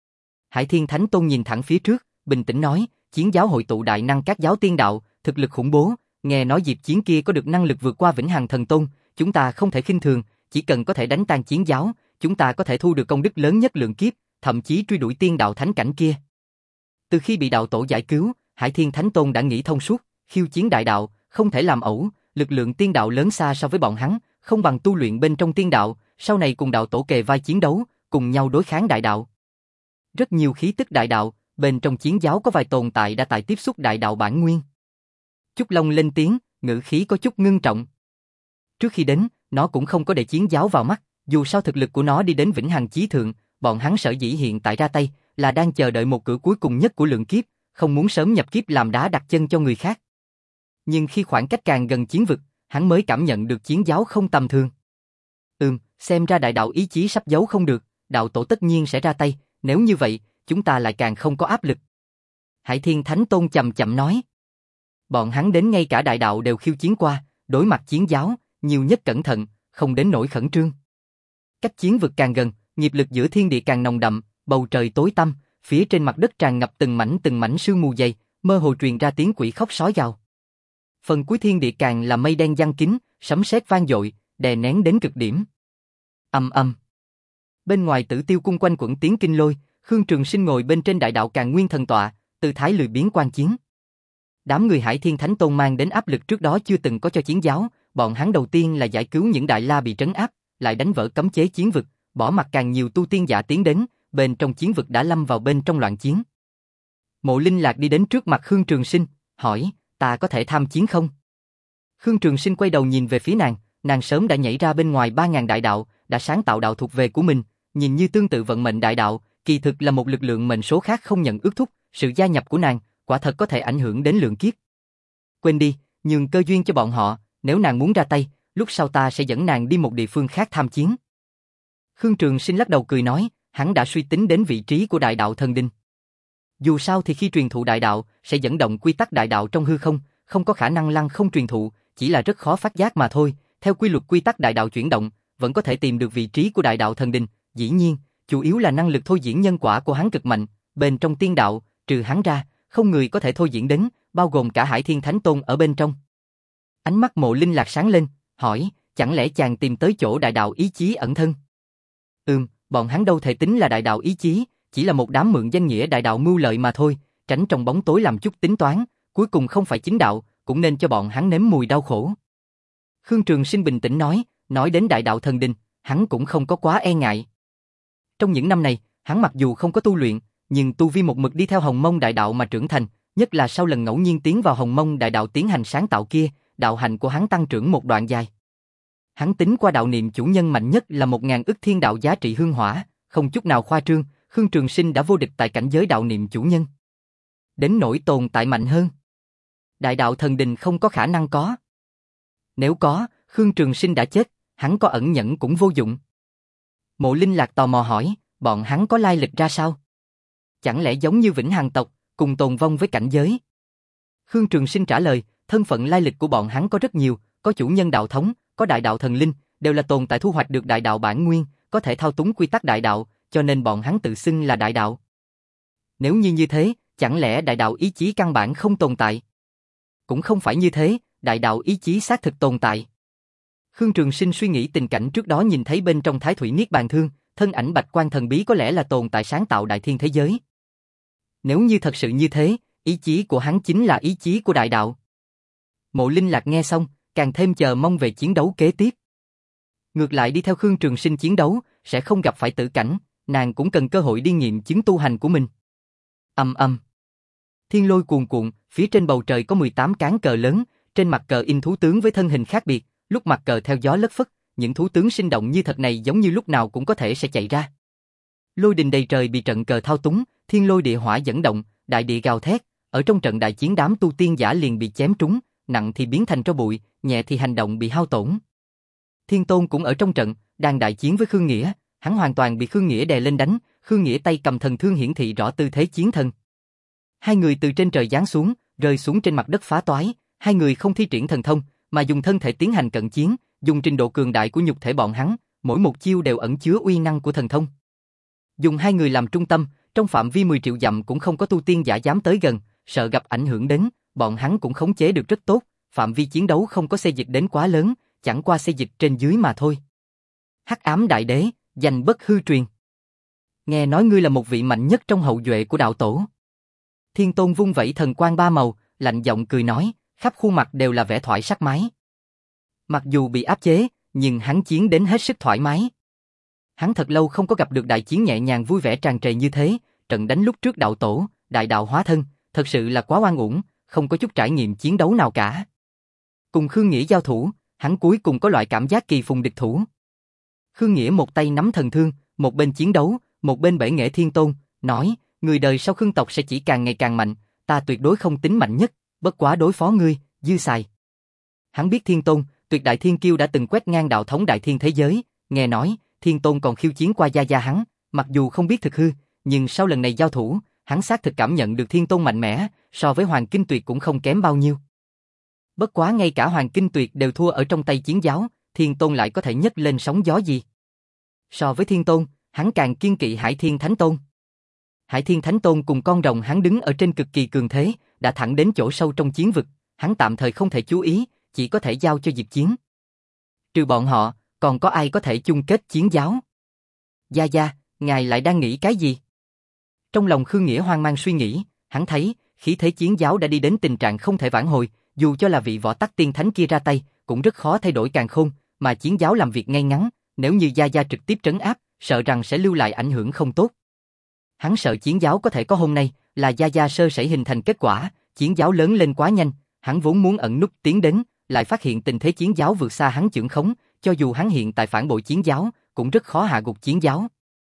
Hải Thiên Thánh Tôn nhìn thẳng phía trước, bình tĩnh nói, chiến giáo hội tụ đại năng các giáo tiên đạo, thực lực khủng bố, nghe nói Diệp Chiến kia có được năng lực vượt qua Vĩnh Hằng Thần Tôn, chúng ta không thể khinh thường, chỉ cần có thể đánh tan chiến giáo, chúng ta có thể thu được công đức lớn nhất lượng kiếp, thậm chí truy đuổi tiên đạo thánh cảnh kia. Từ khi bị đạo tổ giải cứu, Hải Thiên Thánh Tôn đã nghĩ thông suốt, khiêu chiến đại đạo, không thể làm ẩu, lực lượng tiên đạo lớn xa so với bọn hắn, không bằng tu luyện bên trong tiên đạo, sau này cùng đạo tổ kề vai chiến đấu, cùng nhau đối kháng đại đạo. Rất nhiều khí tức đại đạo, bên trong chiến giáo có vài tồn tại đã tại tiếp xúc đại đạo bản nguyên. Chúc Long lên tiếng, ngữ khí có chút ngưng trọng. Trước khi đến, nó cũng không có để chiến giáo vào mắt, dù sao thực lực của nó đi đến Vĩnh Hằng Chí Thượng, bọn hắn sở dĩ hiện tại ra tay, là đang chờ đợi một cửa cuối cùng nhất của lượng kiếp, không muốn sớm nhập kiếp làm đá đặt chân cho người khác. Nhưng khi khoảng cách càng gần chiến vực, hắn mới cảm nhận được chiến giáo không tầm thường. Ừm, xem ra đại đạo ý chí sắp giấu không được, đạo tổ tất nhiên sẽ ra tay, nếu như vậy, chúng ta lại càng không có áp lực. Hải Thiên Thánh Tôn chậm chậm nói. Bọn hắn đến ngay cả đại đạo đều khiêu chiến qua, đối mặt chiến giáo, nhiều nhất cẩn thận, không đến nỗi khẩn trương. Cách chiến vực càng gần, nghiệp lực giữa thiên địa càng nồng đậm, bầu trời tối tăm, phía trên mặt đất tràn ngập từng mảnh từng mảnh sương mù dày, mơ hồ truyền ra tiếng quỷ khóc sói gào. Phần cuối thiên địa càng là mây đen giăng kín, sấm sét vang dội, đè nén đến cực điểm. Ầm ầm. Bên ngoài Tử Tiêu cung quanh quẩn tiếng kinh lôi, Khương Trường Sinh ngồi bên trên đại đạo Càn Nguyên thần tọa, tư thái lười biếng quan chiến. Đám người Hải Thiên Thánh Tôn mang đến áp lực trước đó chưa từng có cho chiến giáo, bọn hắn đầu tiên là giải cứu những đại la bị trấn áp, lại đánh vỡ cấm chế chiến vực, bỏ mặc càng nhiều tu tiên giả tiến đến, bên trong chiến vực đã lâm vào bên trong loạn chiến. Mộ Linh Lạc đi đến trước mặt Khương Trường Sinh, hỏi, ta có thể tham chiến không? Khương Trường Sinh quay đầu nhìn về phía nàng, nàng sớm đã nhảy ra bên ngoài ba ngàn đại đạo, đã sáng tạo đạo thuộc về của mình, nhìn như tương tự vận mệnh đại đạo, kỳ thực là một lực lượng mệnh số khác không nhận ước thúc, sự gia nhập của nàng, quả thật có thể ảnh hưởng đến lượng kiếp. Quên đi, nhường cơ duyên cho bọn họ, nếu nàng muốn ra tay, lúc sau ta sẽ dẫn nàng đi một địa phương khác tham chiến. Khương Trường Sinh lắc đầu cười nói, hắn đã suy tính đến vị trí của đại đạo thần đinh. Dù sao thì khi truyền thụ đại đạo, sẽ dẫn động quy tắc đại đạo trong hư không, không có khả năng lăng không truyền thụ, chỉ là rất khó phát giác mà thôi. Theo quy luật quy tắc đại đạo chuyển động, vẫn có thể tìm được vị trí của đại đạo thần đinh. Dĩ nhiên, chủ yếu là năng lực thôi diễn nhân quả của hắn cực mạnh, bên trong tiên đạo, trừ hắn ra, không người có thể thôi diễn đến, bao gồm cả Hải Thiên Thánh Tôn ở bên trong. Ánh mắt Mộ Linh Lạc sáng lên, hỏi, chẳng lẽ chàng tìm tới chỗ đại đạo ý chí ẩn thân? Ừm, bọn hắn đâu thể tính là đại đạo ý chí, chỉ là một đám mượn danh nghĩa đại đạo mưu lợi mà thôi, tránh trong bóng tối làm chút tính toán, cuối cùng không phải chính đạo, cũng nên cho bọn hắn nếm mùi đau khổ. Khương Trường Sinh bình tĩnh nói, nói đến đại đạo thần đình, hắn cũng không có quá e ngại. Trong những năm này, hắn mặc dù không có tu luyện, nhưng tu vi một mực đi theo Hồng Mông đại đạo mà trưởng thành, nhất là sau lần ngẫu nhiên tiến vào Hồng Mông đại đạo tiến hành sáng tạo kia, đạo hành của hắn tăng trưởng một đoạn dài. Hắn tính qua đạo niệm chủ nhân mạnh nhất là một ngàn ức thiên đạo giá trị hương hỏa, không chút nào khoa trương, Khương Trường Sinh đã vô địch tại cảnh giới đạo niệm chủ nhân. Đến nỗi tồn tại mạnh hơn, đại đạo thần đình không có khả năng có. Nếu có, Khương Trường Sinh đã chết, hắn có ẩn nhẫn cũng vô dụng. Mộ Linh Lạc tò mò hỏi, bọn hắn có lai lịch ra sao? Chẳng lẽ giống như Vĩnh Hằng tộc, cùng tồn vong với cảnh giới? Khương Trường Sinh trả lời, thân phận lai lịch của bọn hắn có rất nhiều, có chủ nhân đạo thống, có đại đạo thần linh, đều là tồn tại thu hoạch được đại đạo bản nguyên, có thể thao túng quy tắc đại đạo, cho nên bọn hắn tự xưng là đại đạo. Nếu như như thế, chẳng lẽ đại đạo ý chí căn bản không tồn tại? Cũng không phải như thế, đại đạo ý chí xác thực tồn tại. Khương Trường Sinh suy nghĩ tình cảnh trước đó nhìn thấy bên trong Thái Thủy Niết Bàn Thương, thân ảnh Bạch Quan thần bí có lẽ là tồn tại sáng tạo đại thiên thế giới. Nếu như thật sự như thế, ý chí của hắn chính là ý chí của đại đạo. Mộ Linh Lạc nghe xong, càng thêm chờ mong về chiến đấu kế tiếp. Ngược lại đi theo Khương Trường Sinh chiến đấu, sẽ không gặp phải tử cảnh, nàng cũng cần cơ hội đi nghiệm chứng tu hành của mình. Ầm ầm. Thiên lôi cuồn cuộn, phía trên bầu trời có mười tám cán cờ lớn, trên mặt cờ in thú tướng với thân hình khác biệt, lúc mặt cờ theo gió lất phất, những thú tướng sinh động như thật này giống như lúc nào cũng có thể sẽ chạy ra. Lôi đình đầy trời bị trận cờ thao túng, thiên lôi địa hỏa dẫn động, đại địa gào thét, ở trong trận đại chiến đám tu tiên giả liền bị chém trúng, nặng thì biến thành tro bụi, nhẹ thì hành động bị hao tổn. Thiên Tôn cũng ở trong trận, đang đại chiến với Khương Nghĩa, hắn hoàn toàn bị Khương Nghĩa đè lên đánh, Khương Nghĩa tay cầm thần thương hiển thị rõ tư thế chiến thần. Hai người từ trên trời giáng xuống, rơi xuống trên mặt đất phá toái, hai người không thi triển thần thông, mà dùng thân thể tiến hành cận chiến, dùng trình độ cường đại của nhục thể bọn hắn, mỗi một chiêu đều ẩn chứa uy năng của thần thông. Dùng hai người làm trung tâm, trong phạm vi mười triệu dặm cũng không có tu tiên giả dám tới gần, sợ gặp ảnh hưởng đến, bọn hắn cũng khống chế được rất tốt, phạm vi chiến đấu không có xê dịch đến quá lớn, chẳng qua xê dịch trên dưới mà thôi. Hắc ám đại đế, danh bất hư truyền. Nghe nói ngươi là một vị mạnh nhất trong hậu duệ của đạo tổ. Thiên Tôn vung vẩy thần quang ba màu, lạnh giọng cười nói, khắp khuôn mặt đều là vẻ thoải sắc mái. Mặc dù bị áp chế, nhưng hắn chiến đến hết sức thoải mái. Hắn thật lâu không có gặp được đại chiến nhẹ nhàng vui vẻ tràn trề như thế, trận đánh lúc trước đạo tổ, đại đạo hóa thân, thật sự là quá oan uổng, không có chút trải nghiệm chiến đấu nào cả. Cùng Khương Nghĩa giao thủ, hắn cuối cùng có loại cảm giác kỳ phùng địch thủ. Khương Nghĩa một tay nắm thần thương, một bên chiến đấu, một bên bể nghệ Thiên Tôn, nói, người đời sau Khương tộc sẽ chỉ càng ngày càng mạnh, ta tuyệt đối không tính mạnh nhất, bất quá đối phó ngươi, dư xài. Hắn biết Thiên Tôn, tuyệt đại thiên kiêu đã từng quét ngang đạo thống đại thiên thế giới, nghe nói, Thiên Tôn còn khiêu chiến qua gia gia hắn, mặc dù không biết thực hư, nhưng sau lần này giao thủ, hắn xác thực cảm nhận được Thiên Tôn mạnh mẽ, so với Hoàng Kinh Tuyệt cũng không kém bao nhiêu. Bất quá ngay cả Hoàng Kinh Tuyệt đều thua ở trong tay chiến giáo, Thiên Tôn lại có thể nhấc lên sóng gió gì? So với Thiên Tôn, hắn càng kiên kỵ Hải Thiên Thánh Tôn. Hải Thiên Thánh Tôn cùng con rồng hắn đứng ở trên cực kỳ cường thế, đã thẳng đến chỗ sâu trong chiến vực, hắn tạm thời không thể chú ý, chỉ có thể giao cho Diệp Chiến. Trừ bọn họ, còn có ai có thể chung kết chiến giáo? Gia Gia, ngài lại đang nghĩ cái gì? Trong lòng Khương Nghĩa hoang mang suy nghĩ, hắn thấy, khí thế chiến giáo đã đi đến tình trạng không thể vãn hồi, dù cho là vị võ tắc tiên thánh kia ra tay, cũng rất khó thay đổi càn khôn, mà chiến giáo làm việc ngay ngắn, nếu như Gia Gia trực tiếp trấn áp, sợ rằng sẽ lưu lại ảnh hưởng không tốt. Hắn sợ chiến giáo có thể có hôm nay, là Gia Gia sơ sẩy hình thành kết quả, chiến giáo lớn lên quá nhanh, hắn vốn muốn ẩn núp tiến đến, lại phát hiện tình thế chiến giáo vượt xa hắn chưởng khống, cho dù hắn hiện tại phản bội chiến giáo, cũng rất khó hạ gục chiến giáo.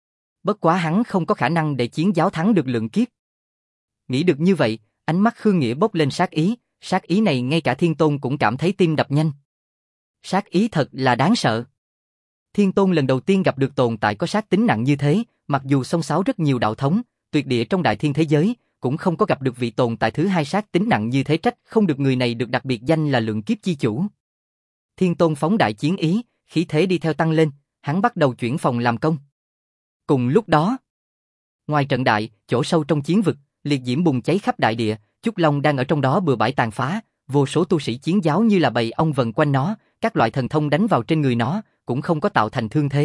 Bất quá hắn không có khả năng để chiến giáo thắng được lượng kiếp. Nghĩ được như vậy, ánh mắt Khương Nghĩa bốc lên sát ý, sát ý này ngay cả Thiên Tôn cũng cảm thấy tim đập nhanh. Sát ý thật là đáng sợ. Thiên Tôn lần đầu tiên gặp được tồn tại có sát tính nặng như thế, mặc dù xông xáo rất nhiều đạo thống, tuyệt địa trong đại thiên thế giới, cũng không có gặp được vị tồn tại thứ hai sát tính nặng như thế, trách không được người này được đặc biệt danh là lượng kiếp chi chủ. Thiên Tôn phóng đại chiến ý, khí thế đi theo tăng lên, hắn bắt đầu chuyển phòng làm công. Cùng lúc đó, ngoài trận đại, chỗ sâu trong chiến vực, liệt diễm bùng cháy khắp đại địa, Chúc Long đang ở trong đó bừa bãi tàn phá, vô số tu sĩ chiến giáo như là bầy ong vần quanh nó, các loại thần thông đánh vào trên người nó, cũng không có tạo thành thương thế.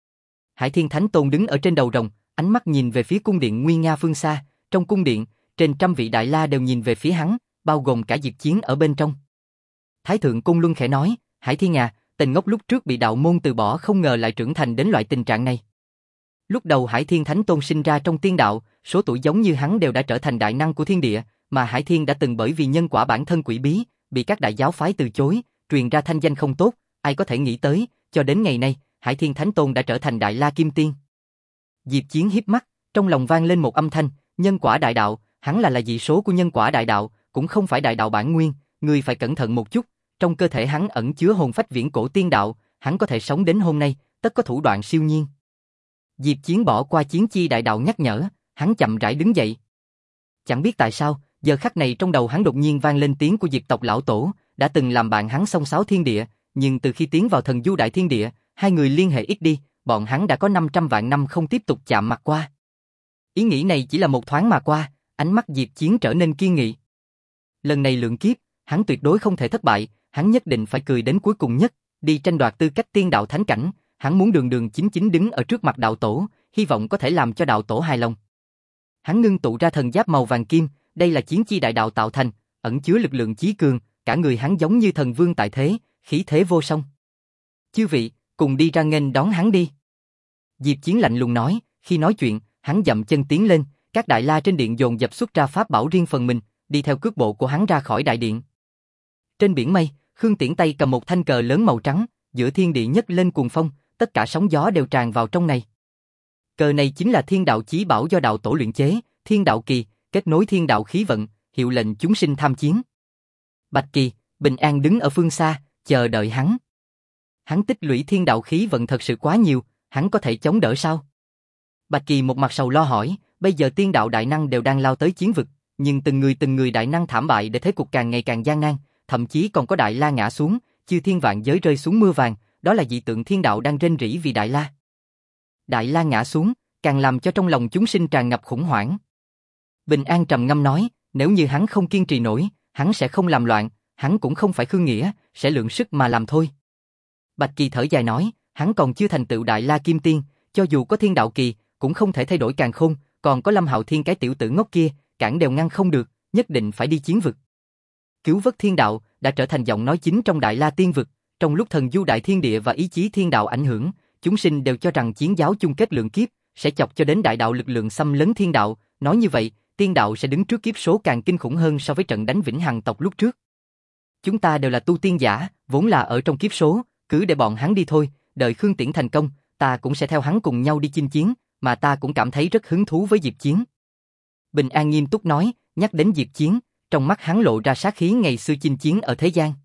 Hải Thiên Thánh Tôn đứng ở trên đầu rồng, ánh mắt nhìn về phía cung điện nguy nga phương xa, trong cung điện, trên trăm vị đại la đều nhìn về phía hắn, bao gồm cả Diệp Chiến ở bên trong. Thái thượng Côn Luân khẽ nói, Hải Thiên à, tên ngốc lúc trước bị đạo môn từ bỏ không ngờ lại trưởng thành đến loại tình trạng này. Lúc đầu Hải Thiên Thánh Tôn sinh ra trong tiên đạo, số tuổi giống như hắn đều đã trở thành đại năng của thiên địa, mà Hải Thiên đã từng bởi vì nhân quả bản thân quỷ bí, bị các đại giáo phái từ chối, truyền ra thanh danh không tốt, ai có thể nghĩ tới, cho đến ngày nay, Hải Thiên Thánh Tôn đã trở thành đại la kim tiên. Diệp Chiến híp mắt, trong lòng vang lên một âm thanh, nhân quả đại đạo, hắn là là dị số của nhân quả đại đạo, cũng không phải đại đạo bản nguyên, người phải cẩn thận một chút, trong cơ thể hắn ẩn chứa hồn phách viễn cổ tiên đạo, hắn có thể sống đến hôm nay, tất có thủ đoạn siêu nhiên. Diệp Chiến bỏ qua chiến chi đại đạo nhắc nhở, hắn chậm rãi đứng dậy. Chẳng biết tại sao, giờ khắc này trong đầu hắn đột nhiên vang lên tiếng của Diệp tộc lão tổ, đã từng làm bạn hắn xông xáo thiên địa, nhưng từ khi tiến vào thần du đại thiên địa, hai người liên hệ ít đi, bọn hắn đã có năm trăm vạn năm không tiếp tục chạm mặt qua. Ý nghĩ này chỉ là một thoáng mà qua, ánh mắt Diệp Chiến trở nên kiên nghị. Lần này lượng kiếp, hắn tuyệt đối không thể thất bại, hắn nhất định phải cười đến cuối cùng nhất, đi tranh đoạt tư cách tiên đạo thánh cảnh, hắn muốn đường đường chính chính đứng ở trước mặt đạo tổ, hy vọng có thể làm cho đạo tổ hài lòng. Hắn ngưng tụ ra thần giáp màu vàng kim, đây là chiến chi đại đạo tạo thành, ẩn chứa lực lượng chí cường, cả người hắn giống như thần vương tại thế, khí thế vô song. Chư vị, cùng đi ra nghênh đón hắn đi. Diệp Chiến lạnh lùng nói, Khi nói chuyện, hắn dậm chân tiến lên, các đại la trên điện dồn dập xuất ra pháp bảo riêng phần mình, đi theo cước bộ của hắn ra khỏi đại điện. Trên biển mây, Khương Tiễn tay cầm một thanh cờ lớn màu trắng, giữa thiên địa nhấc lên cuồng phong, tất cả sóng gió đều tràn vào trong này. Cờ này chính là thiên đạo chí bảo do đạo tổ luyện chế, thiên đạo kỳ, kết nối thiên đạo khí vận, hiệu lệnh chúng sinh tham chiến. Bạch Kỳ, Bình An đứng ở phương xa, chờ đợi hắn. Hắn tích lũy thiên đạo khí vận thật sự quá nhiều, hắn có thể chống đỡ sao? Bạch Kỳ một mặt sầu lo hỏi, bây giờ tiên đạo đại năng đều đang lao tới chiến vực, nhưng từng người từng người đại năng thảm bại để thế cục càng ngày càng gian nan, thậm chí còn có đại la ngã xuống, chư thiên vạn giới rơi xuống mưa vàng, đó là dị tượng thiên đạo đang rên rỉ vì đại la. Đại la ngã xuống, càng làm cho trong lòng chúng sinh tràn ngập khủng hoảng. Bình An trầm ngâm nói, nếu như hắn không kiên trì nổi, hắn sẽ không làm loạn, hắn cũng không phải Khương Nghĩa, sẽ lượng sức mà làm thôi. Bạch Kỳ thở dài nói, hắn còn chưa thành tựu đại la kim tiên, cho dù có thiên đạo kỳ, cũng không thể thay đổi càn khôn, còn có Lâm Hạo Thiên cái tiểu tử ngốc kia, cản đều ngăn không được, nhất định phải đi chiến vực. Cứu vớt thiên đạo đã trở thành giọng nói chính trong đại la tiên vực, trong lúc thần du đại thiên địa và ý chí thiên đạo ảnh hưởng, chúng sinh đều cho rằng chiến giáo chung kết lượng kiếp sẽ chọc cho đến đại đạo lực lượng xâm lấn thiên đạo, nói như vậy, tiên đạo sẽ đứng trước kiếp số càng kinh khủng hơn so với trận đánh Vĩnh Hằng tộc lúc trước. Chúng ta đều là tu tiên giả, vốn là ở trong kiếp số, cứ để bọn hắn đi thôi, đợi Khương Tiễn thành công, ta cũng sẽ theo hắn cùng nhau đi chinh chiến, mà ta cũng cảm thấy rất hứng thú với Diệp Chiến. Bình An nghiêm túc nói, nhắc đến Diệp Chiến, trong mắt hắn lộ ra sát khí ngày xưa chinh chiến ở thế gian.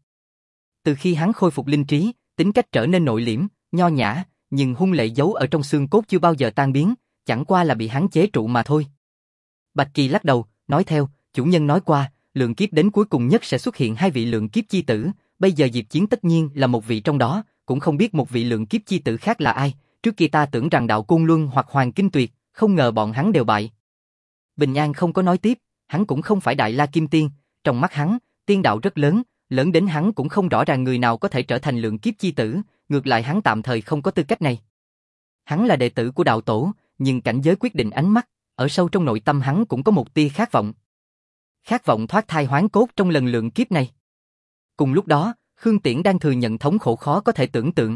Từ khi hắn khôi phục linh trí, tính cách trở nên nội liễm, nho nhã, nhưng hung lệ giấu ở trong xương cốt chưa bao giờ tan biến, chẳng qua là bị hắn chế trụ mà thôi. Bạch Kỳ lắc đầu, nói theo, chủ nhân nói qua, lượng kiếp đến cuối cùng nhất sẽ xuất hiện hai vị lượng kiếp chi tử, bây giờ Diệp Chiến tất nhiên là một vị trong đó, cũng không biết một vị lượng kiếp chi tử khác là ai, trước kia ta tưởng rằng đạo Côn Luân hoặc Hoàng Kinh Tuyệt, không ngờ bọn hắn đều bại. Bình An không có nói tiếp, hắn cũng không phải đại la kim tiên, trong mắt hắn, tiên đạo rất lớn, lớn đến hắn cũng không rõ ràng người nào có thể trở thành lượng kiếp chi tử, ngược lại hắn tạm thời không có tư cách này. Hắn là đệ tử của đạo tổ, nhưng cảnh giới quyết định ánh mắt, ở sâu trong nội tâm hắn cũng có một tia khát vọng. Khát vọng thoát thai hoán cốt trong lần lượng kiếp này. Cùng lúc đó, Khương Tiễn đang thừa nhận thống khổ khó có thể tưởng tượng.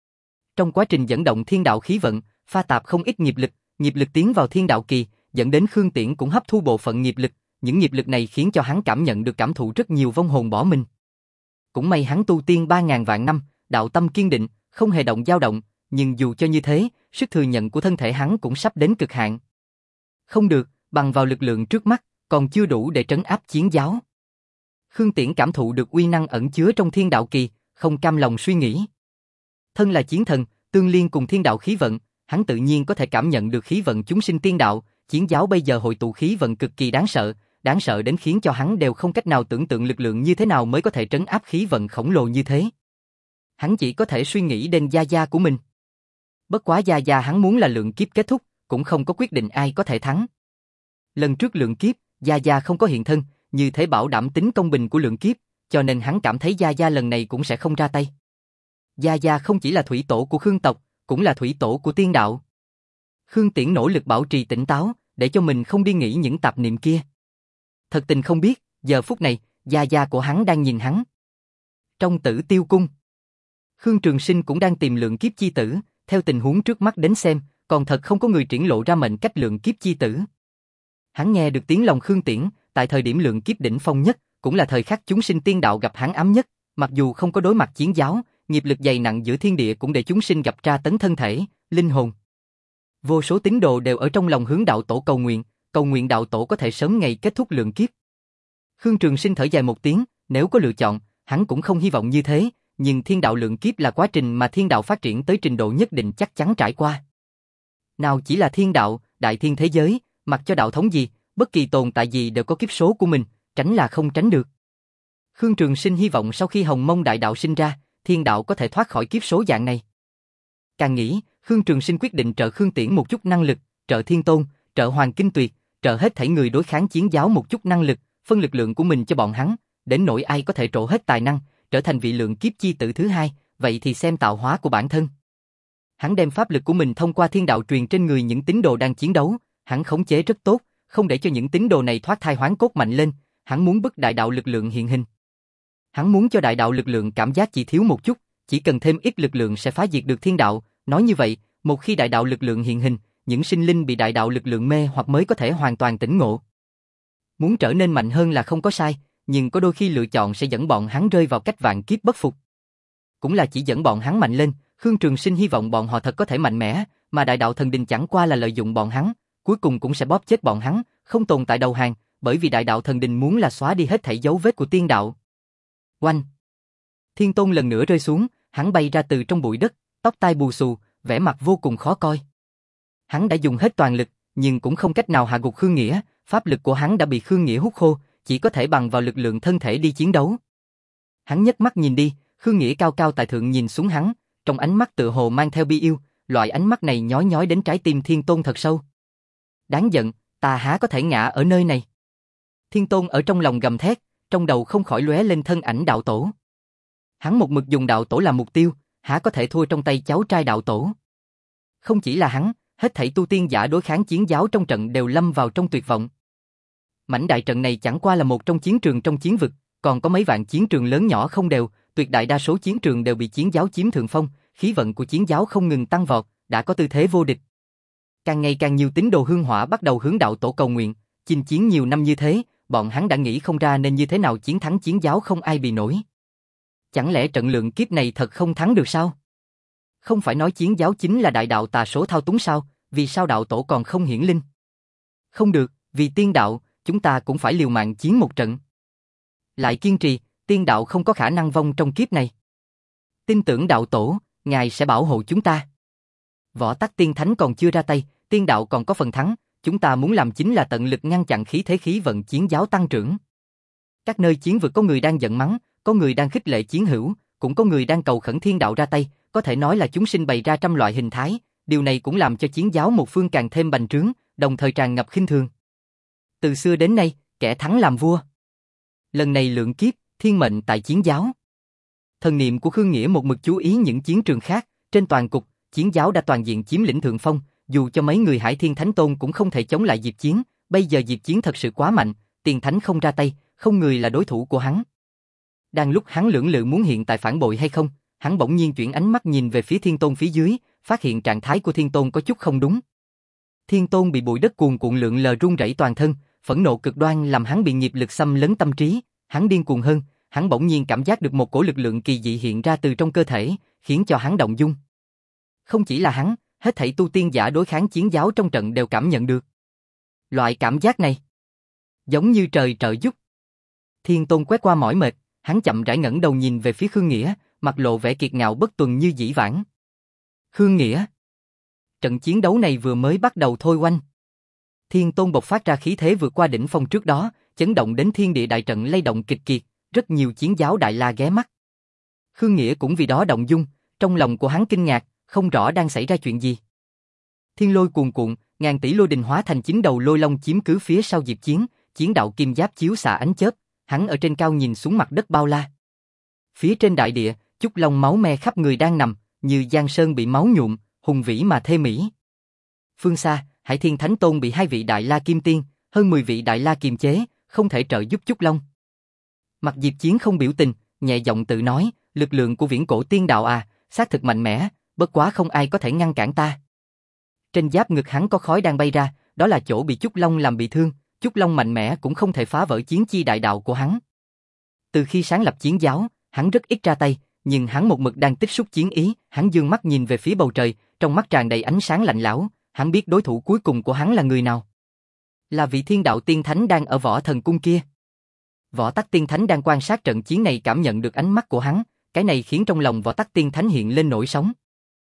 Trong quá trình dẫn động thiên đạo khí vận, pha tạp không ít nghiệp lực, nghiệp lực tiến vào thiên đạo kỳ, dẫn đến Khương Tiễn cũng hấp thu bộ phận nghiệp lực, những nghiệp lực này khiến cho hắn cảm nhận được cảm thụ rất nhiều vong hồn bỏ mình. Cũng may hắn tu tiên ba ngàn vạn năm, đạo tâm kiên định, không hề động dao động, nhưng dù cho như thế, sức thừa nhận của thân thể hắn cũng sắp đến cực hạn. Không được, bằng vào lực lượng trước mắt, còn chưa đủ để trấn áp chiến giáo. Khương Tiễn cảm thụ được uy năng ẩn chứa trong thiên đạo kỳ, không cam lòng suy nghĩ. Thân là chiến thần, tương liên cùng thiên đạo khí vận, hắn tự nhiên có thể cảm nhận được khí vận chúng sinh tiên đạo, chiến giáo bây giờ hội tụ khí vận cực kỳ đáng sợ, đáng sợ đến khiến cho hắn đều không cách nào tưởng tượng lực lượng như thế nào mới có thể trấn áp khí vận khổng lồ như thế. Hắn chỉ có thể suy nghĩ đến gia gia của mình. Bất quá gia gia hắn muốn là lượng kiếp kết thúc, cũng không có quyết định ai có thể thắng. Lần trước lượng kiếp, gia gia không có hiện thân, như thế bảo đảm tính công bình của lượng kiếp, cho nên hắn cảm thấy gia gia lần này cũng sẽ không ra tay. Gia gia không chỉ là thủy tổ của Khương tộc, cũng là thủy tổ của tiên đạo. Khương Tiễn nỗ lực bảo trì tỉnh táo, để cho mình không đi nghĩ những tạp niệm kia. Thật tình không biết, giờ phút này, gia gia của hắn đang nhìn hắn. Trong Tử Tiêu cung, Khương Trường Sinh cũng đang tìm lượng kiếp chi tử, theo tình huống trước mắt đến xem, còn thật không có người triển lộ ra mệnh cách lượng kiếp chi tử. Hắn nghe được tiếng lòng Khương Tiễn, tại thời điểm lượng kiếp đỉnh phong nhất, cũng là thời khắc chúng sinh tiên đạo gặp hắn ám nhất, mặc dù không có đối mặt chiến giáo, nghiệp lực dày nặng giữa thiên địa cũng để chúng sinh gặp tra tấn thân thể, linh hồn. Vô số tín đồ đều ở trong lòng hướng đạo tổ cầu nguyện, cầu nguyện đạo tổ có thể sớm ngày kết thúc lượng kiếp. Khương Trường Sinh thở dài một tiếng, nếu có lựa chọn, hắn cũng không hy vọng như thế, nhưng thiên đạo lượng kiếp là quá trình mà thiên đạo phát triển tới trình độ nhất định chắc chắn trải qua. Nào chỉ là thiên đạo, đại thiên thế giới, mặc cho đạo thống gì, bất kỳ tồn tại gì đều có kiếp số của mình, tránh là không tránh được. Khương Trường Sinh hy vọng sau khi Hồng Mông đại đạo sinh ra, thiên đạo có thể thoát khỏi kiếp số dạng này. Càng nghĩ, Khương Trường Sinh quyết định trợ Khương Tiễn một chút năng lực, trợ Thiên Tôn, trợ Hoàng Kinh Tuyệt, trợ hết thảy người đối kháng chiến giáo một chút năng lực, phân lực lượng của mình cho bọn hắn, đến nỗi ai có thể trổ hết tài năng, trở thành vị lượng kiếp chi tử thứ hai, vậy thì xem tạo hóa của bản thân. Hắn đem pháp lực của mình thông qua thiên đạo truyền trên người những tín đồ đang chiến đấu, hắn khống chế rất tốt, không để cho những tín đồ này thoát thai hoán cốt mạnh lên, hắn muốn bức đại đạo lực lượng hiện hình. Hắn muốn cho đại đạo lực lượng cảm giác chỉ thiếu một chút, chỉ cần thêm ít lực lượng sẽ phá diệt được thiên đạo, nói như vậy, một khi đại đạo lực lượng hiện hình, những sinh linh bị đại đạo lực lượng mê hoặc mới có thể hoàn toàn tỉnh ngộ. Muốn trở nên mạnh hơn là không có sai, nhưng có đôi khi lựa chọn sẽ dẫn bọn hắn rơi vào cách vạn kiếp bất phục. Cũng là chỉ dẫn bọn hắn mạnh lên, Khương Trường Sinh hy vọng bọn họ thật có thể mạnh mẽ, mà đại đạo thần đình chẳng qua là lợi dụng bọn hắn, cuối cùng cũng sẽ bóp chết bọn hắn, không tồn tại đầu hàng, bởi vì đại đạo thần đình muốn là xóa đi hết thảy dấu vết của tiên đạo. Oanh! Thiên Tôn lần nữa rơi xuống, hắn bay ra từ trong bụi đất, tóc tai bù xù, vẻ mặt vô cùng khó coi. Hắn đã dùng hết toàn lực, nhưng cũng không cách nào hạ gục Khương Nghĩa, pháp lực của hắn đã bị Khương Nghĩa hút khô, chỉ có thể bằng vào lực lượng thân thể đi chiến đấu. Hắn nhấc mắt nhìn đi, Khương Nghĩa cao cao tại thượng nhìn xuống hắn, trong ánh mắt tựa hồ mang theo bi yêu, loại ánh mắt này nhói nhói đến trái tim Thiên Tôn thật sâu. Đáng giận, ta há có thể ngã ở nơi này. Thiên Tôn ở trong lòng gầm thét, trong đầu không khỏi lóe lên thân ảnh đạo tổ. Hắn một mực dùng đạo tổ làm mục tiêu, há có thể thua trong tay cháu trai đạo tổ. Không chỉ là hắn, hết thảy tu tiên giả đối kháng chiến giáo trong trận đều lâm vào trong tuyệt vọng. Mảnh đại trận này chẳng qua là một trong chiến trường trong chiến vực, còn có mấy vạn chiến trường lớn nhỏ không đều, tuyệt đại đa số chiến trường đều bị chiến giáo chiếm thượng phong, khí vận của chiến giáo không ngừng tăng vọt, đã có tư thế vô địch. Càng ngày càng nhiều tín đồ hương hỏa bắt đầu hướng đạo tổ cầu nguyện, chinh chiến nhiều năm như thế, bọn hắn đã nghĩ không ra nên như thế nào chiến thắng chiến giáo không ai bị nổi. Chẳng lẽ trận lượng kiếp này thật không thắng được sao? Không phải nói chiến giáo chính là đại đạo tà số thao túng sao, vì sao đạo tổ còn không hiển linh? Không được, vì tiên đạo, chúng ta cũng phải liều mạng chiến một trận. Lại kiên trì, tiên đạo không có khả năng vong trong kiếp này. Tin tưởng đạo tổ, ngài sẽ bảo hộ chúng ta. Võ Tắc Tiên Thánh còn chưa ra tay, tiên đạo còn có phần thắng, chúng ta muốn làm chính là tận lực ngăn chặn khí thế khí vận chiến giáo tăng trưởng. Các nơi chiến vực có người đang giận mắng, có người đang khích lệ chiến hữu, cũng có người đang cầu khẩn thiên đạo ra tay, có thể nói là chúng sinh bày ra trăm loại hình thái, điều này cũng làm cho chiến giáo một phương càng thêm bành trướng, đồng thời tràn ngập khinh thường. Từ xưa đến nay, kẻ thắng làm vua. Lần này lượng kiếp, thiên mệnh tại chiến giáo. Thần niệm của Khương Nghĩa một mực chú ý những chiến trường khác, trên toàn cục, chiến giáo đã toàn diện chiếm lĩnh thượng phong, dù cho mấy người Hải Thiên Thánh Tôn cũng không thể chống lại Diệp Chiến, bây giờ Diệp Chiến thật sự quá mạnh, Tiền Thánh không ra tay, không người là đối thủ của hắn. Đang lúc hắn lưỡng lự muốn hiện tại phản bội hay không, hắn bỗng nhiên chuyển ánh mắt nhìn về phía Thiên Tôn phía dưới, phát hiện trạng thái của Thiên Tôn có chút không đúng. Thiên Tôn bị bụi đất cuồn cuộn lượn lờ run rẩy toàn thân, phẫn nộ cực đoan làm hắn bị nghiệp lực xâm lấn tâm trí, hắn điên cuồng hơn, hắn bỗng nhiên cảm giác được một cổ lực lượng kỳ dị hiện ra từ trong cơ thể, khiến cho hắn động dung. Không chỉ là hắn, hết thảy tu tiên giả đối kháng chiến giáo trong trận đều cảm nhận được. Loại cảm giác này, giống như trời trợ giúp. Thiên Tôn quét qua mỏi mệt, hắn chậm rãi ngẩng đầu nhìn về phía Khương Nghĩa, mặt lộ vẻ kiệt ngạo bất tuần như dĩ vãng. Khương Nghĩa, trận chiến đấu này vừa mới bắt đầu thôi oanh. Thiên Tôn bộc phát ra khí thế vượt qua đỉnh phong trước đó, chấn động đến thiên địa đại trận lay động kịch kiệt, rất nhiều chiến giáo đại la ghé mắt. Khương Nghĩa cũng vì đó động dung, trong lòng của hắn kinh ngạc, không rõ đang xảy ra chuyện gì. Thiên lôi cuồn cuộn, ngàn tỷ lôi đình hóa thành chín đầu lôi long chiếm cứ phía sau Diệp Chiến, chiến đạo kim giáp chiếu xạ ánh chớp, hắn ở trên cao nhìn xuống mặt đất bao la. Phía trên đại địa, chúc long máu me khắp người đang nằm, như giang sơn bị máu nhuộm, hùng vĩ mà thê mỹ. Phương xa, Hải Thiên Thánh Tôn bị hai vị đại la kim tiên, hơn mười vị đại la kiềm chế, không thể trợ giúp chúc long. Mặt Diệp Chiến không biểu tình, nhẹ giọng tự nói, lực lượng của viễn cổ tiên đạo à, xác thực mạnh mẽ, bất quá không ai có thể ngăn cản ta. Trên giáp ngực hắn có khói đang bay ra, đó là chỗ bị Chúc Long làm bị thương, Chúc Long mạnh mẽ cũng không thể phá vỡ chiến chi đại đạo của hắn. Từ khi sáng lập chiến giáo, hắn rất ít ra tay, nhưng hắn một mực đang tích xúc chiến ý, hắn dương mắt nhìn về phía bầu trời, trong mắt tràn đầy ánh sáng lạnh lẽo, hắn biết đối thủ cuối cùng của hắn là người nào. Là vị thiên đạo tiên thánh đang ở Võ Thần Cung kia. Võ Tắc Tiên Thánh đang quan sát trận chiến này cảm nhận được ánh mắt của hắn, cái này khiến trong lòng Võ Tắc Tiên Thánh hiện lên nỗi sóng.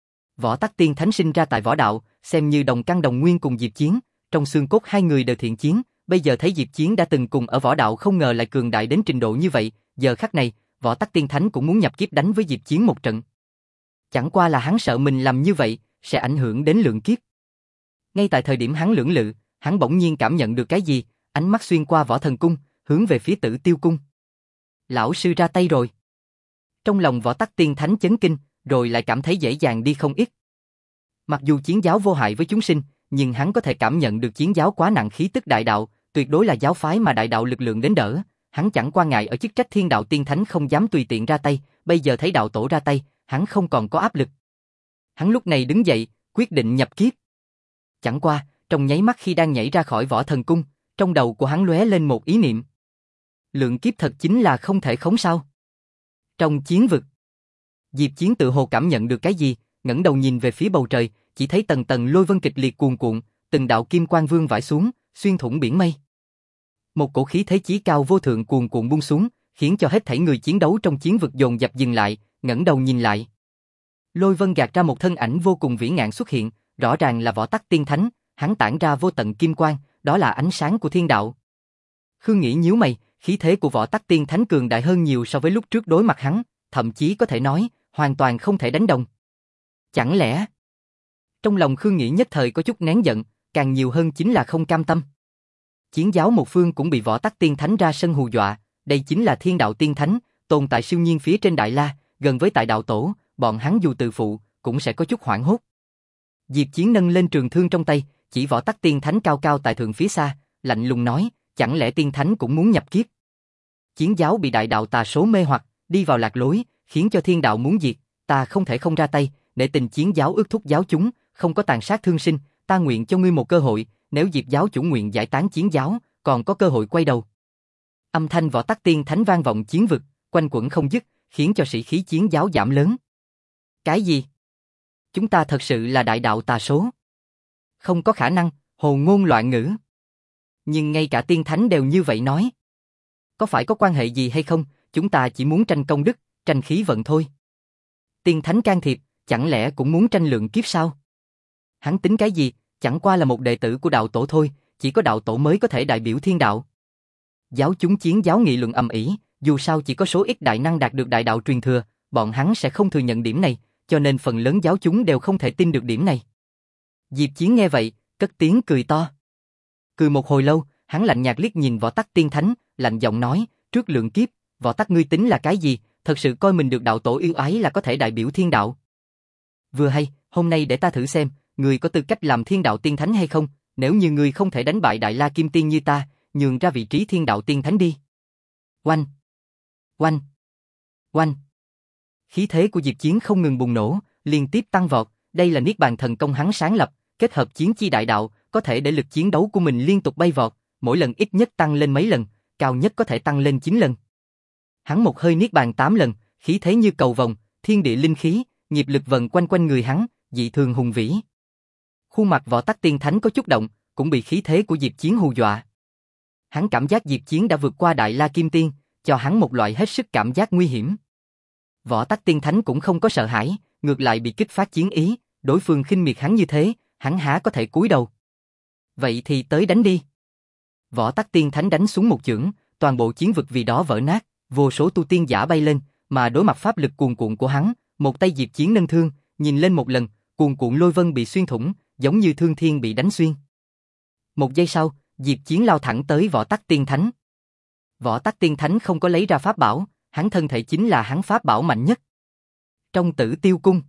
Võ Tắc Tiên Thánh sinh ra tại võ đạo, xem như đồng căn đồng nguyên cùng Diệp Chiến, trong xương cốt hai người đều thiện chiến, bây giờ thấy Diệp Chiến đã từng cùng ở võ đạo không ngờ lại cường đại đến trình độ như vậy, giờ khắc này, Võ Tắc Tiên Thánh cũng muốn nhập kiếp đánh với Diệp Chiến một trận. Chẳng qua là hắn sợ mình làm như vậy sẽ ảnh hưởng đến lượng kiếp. Ngay tại thời điểm hắn lưỡng lự, hắn bỗng nhiên cảm nhận được cái gì, ánh mắt xuyên qua Võ Thần Cung, hướng về phía Tử Tiêu Cung. Lão sư ra tay rồi. Trong lòng Võ Tắc Tiên Thánh chấn kinh, rồi lại cảm thấy dễ dàng đi không ít. Mặc dù chiến giáo vô hại với chúng sinh, nhưng hắn có thể cảm nhận được chiến giáo quá nặng khí tức đại đạo, tuyệt đối là giáo phái mà đại đạo lực lượng đến đỡ. Hắn chẳng qua ngại ở chức trách thiên đạo tiên thánh không dám tùy tiện ra tay, bây giờ thấy đạo tổ ra tay, hắn không còn có áp lực. Hắn lúc này đứng dậy, quyết định nhập kiếp. Chẳng qua, trong nháy mắt khi đang nhảy ra khỏi võ thần cung, trong đầu của hắn lóe lên một ý niệm. Lượng kiếp thật chính là không thể khống sao? Trong chiến vực, Diệp Chiến tự hồ cảm nhận được cái gì, ngẩng đầu nhìn về phía bầu trời, chỉ thấy tầng tầng lôi vân kịch liệt cuồn cuộn, từng đạo kim quang vương vãi xuống, xuyên thủng biển mây. Một cổ khí thế chí cao vô thượng cuồn cuộn buông xuống, khiến cho hết thảy người chiến đấu trong chiến vực dồn dập dừng lại, ngẩng đầu nhìn lại. Lôi vân gạt ra một thân ảnh vô cùng vĩ ngạn xuất hiện, rõ ràng là Võ Tắc Tiên Thánh, hắn tản ra vô tận kim quang, đó là ánh sáng của thiên đạo. Khương Nghĩ nhíu mày, khí thế của Võ Tắc Tiên Thánh cường đại hơn nhiều so với lúc trước đối mặt hắn, thậm chí có thể nói, hoàn toàn không thể đánh đồng. Chẳng lẽ... Trong lòng Khương Nghĩ nhất thời có chút nén giận, càng nhiều hơn chính là không cam tâm. Chiến giáo một phương cũng bị Võ Tắc Tiên Thánh ra sân hù dọa, đây chính là thiên đạo tiên thánh, tồn tại siêu nhiên phía trên Đại La, gần với tại đạo tổ, bọn hắn dù tự phụ, cũng sẽ có chút hoảng hốt. Diệp Chiến nâng lên trường thương trong tay, chỉ Võ Tắc Tiên Thánh cao cao tại thượng phía xa, lạnh lùng nói, chẳng lẽ Tiên Thánh cũng muốn nhập kiếp? Chiến giáo bị đại đạo tà số mê hoặc, đi vào lạc lối, khiến cho thiên đạo muốn diệt, ta không thể không ra tay, để tình chiến giáo ước thúc giáo chúng, không có tàn sát thương sinh, ta nguyện cho ngươi một cơ hội, nếu Diệp giáo chủ nguyện giải tán chiến giáo, còn có cơ hội quay đầu. Âm thanh Võ Tắc Tiên Thánh vang vọng chiến vực, quanh quẩn không dứt, khiến cho sĩ khí chiến giáo giảm lớn. Cái gì? Chúng ta thật sự là đại đạo tà số? Không có khả năng, hồ ngôn loạn ngữ. Nhưng ngay cả tiên thánh đều như vậy nói. Có phải có quan hệ gì hay không, chúng ta chỉ muốn tranh công đức, tranh khí vận thôi. Tiên thánh can thiệp, chẳng lẽ cũng muốn tranh lượng kiếp sao? Hắn tính cái gì, chẳng qua là một đệ tử của đạo tổ thôi, chỉ có đạo tổ mới có thể đại biểu thiên đạo. Giáo chúng chiến giáo nghị luận ầm ĩ, dù sao chỉ có số ít đại năng đạt được đại đạo truyền thừa, bọn hắn sẽ không thừa nhận điểm này, cho nên phần lớn giáo chúng đều không thể tin được điểm này. Diệp Chiến nghe vậy, cất tiếng cười to. Cười một hồi lâu, hắn lạnh nhạt liếc nhìn Võ Tắc Tiên Thánh, lạnh giọng nói, trước lượng kiếp, Võ Tắc ngươi tính là cái gì, thật sự coi mình được đạo tổ yêu ái là có thể đại biểu thiên đạo. Vừa hay, hôm nay để ta thử xem, ngươi có tư cách làm thiên đạo tiên thánh hay không, nếu như ngươi không thể đánh bại Đại La Kim Tiên như ta, nhường ra vị trí thiên đạo tiên thánh đi. Oanh! Oanh! Oanh! Khí thế của Diệp Chiến không ngừng bùng nổ, liên tiếp tăng vọt, đây là niết bàn thần công hắn sáng lập, kết hợp chiến chi đại đạo, có thể để lực chiến đấu của mình liên tục bay vọt, mỗi lần ít nhất tăng lên mấy lần, cao nhất có thể tăng lên chín lần. Hắn một hơi niết bàn tám lần, khí thế như cầu vồng, thiên địa linh khí, nghiệp lực vần quanh quanh người hắn, dị thường hùng vĩ. Khuôn mặt Võ Tắc Tiên Thánh có chút động, cũng bị khí thế của Diệp Chiến hù dọa. Hắn cảm giác Diệp Chiến đã vượt qua Đại La Kim Tiên, cho hắn một loại hết sức cảm giác nguy hiểm. Võ Tắc Tiên Thánh cũng không có sợ hãi, ngược lại bị kích phát chiến ý, đối phương khinh miệt hắn như thế, hắn há có thể cúi đầu. Vậy thì tới đánh đi. Võ Tắc Tiên Thánh đánh xuống một chưởng, toàn bộ chiến vực vì đó vỡ nát, vô số tu tiên giả bay lên, mà đối mặt pháp lực cuồn cuộn của hắn, một tay Diệp Chiến nâng thương, nhìn lên một lần, cuồn cuộn lôi vân bị xuyên thủng, giống như thương thiên bị đánh xuyên. Một giây sau, Diệp Chiến lao thẳng tới Võ Tắc Tiên Thánh. Võ Tắc Tiên Thánh không có lấy ra pháp bảo, hắn thân thể chính là hắn pháp bảo mạnh nhất. Trong Tử Tiêu Cung,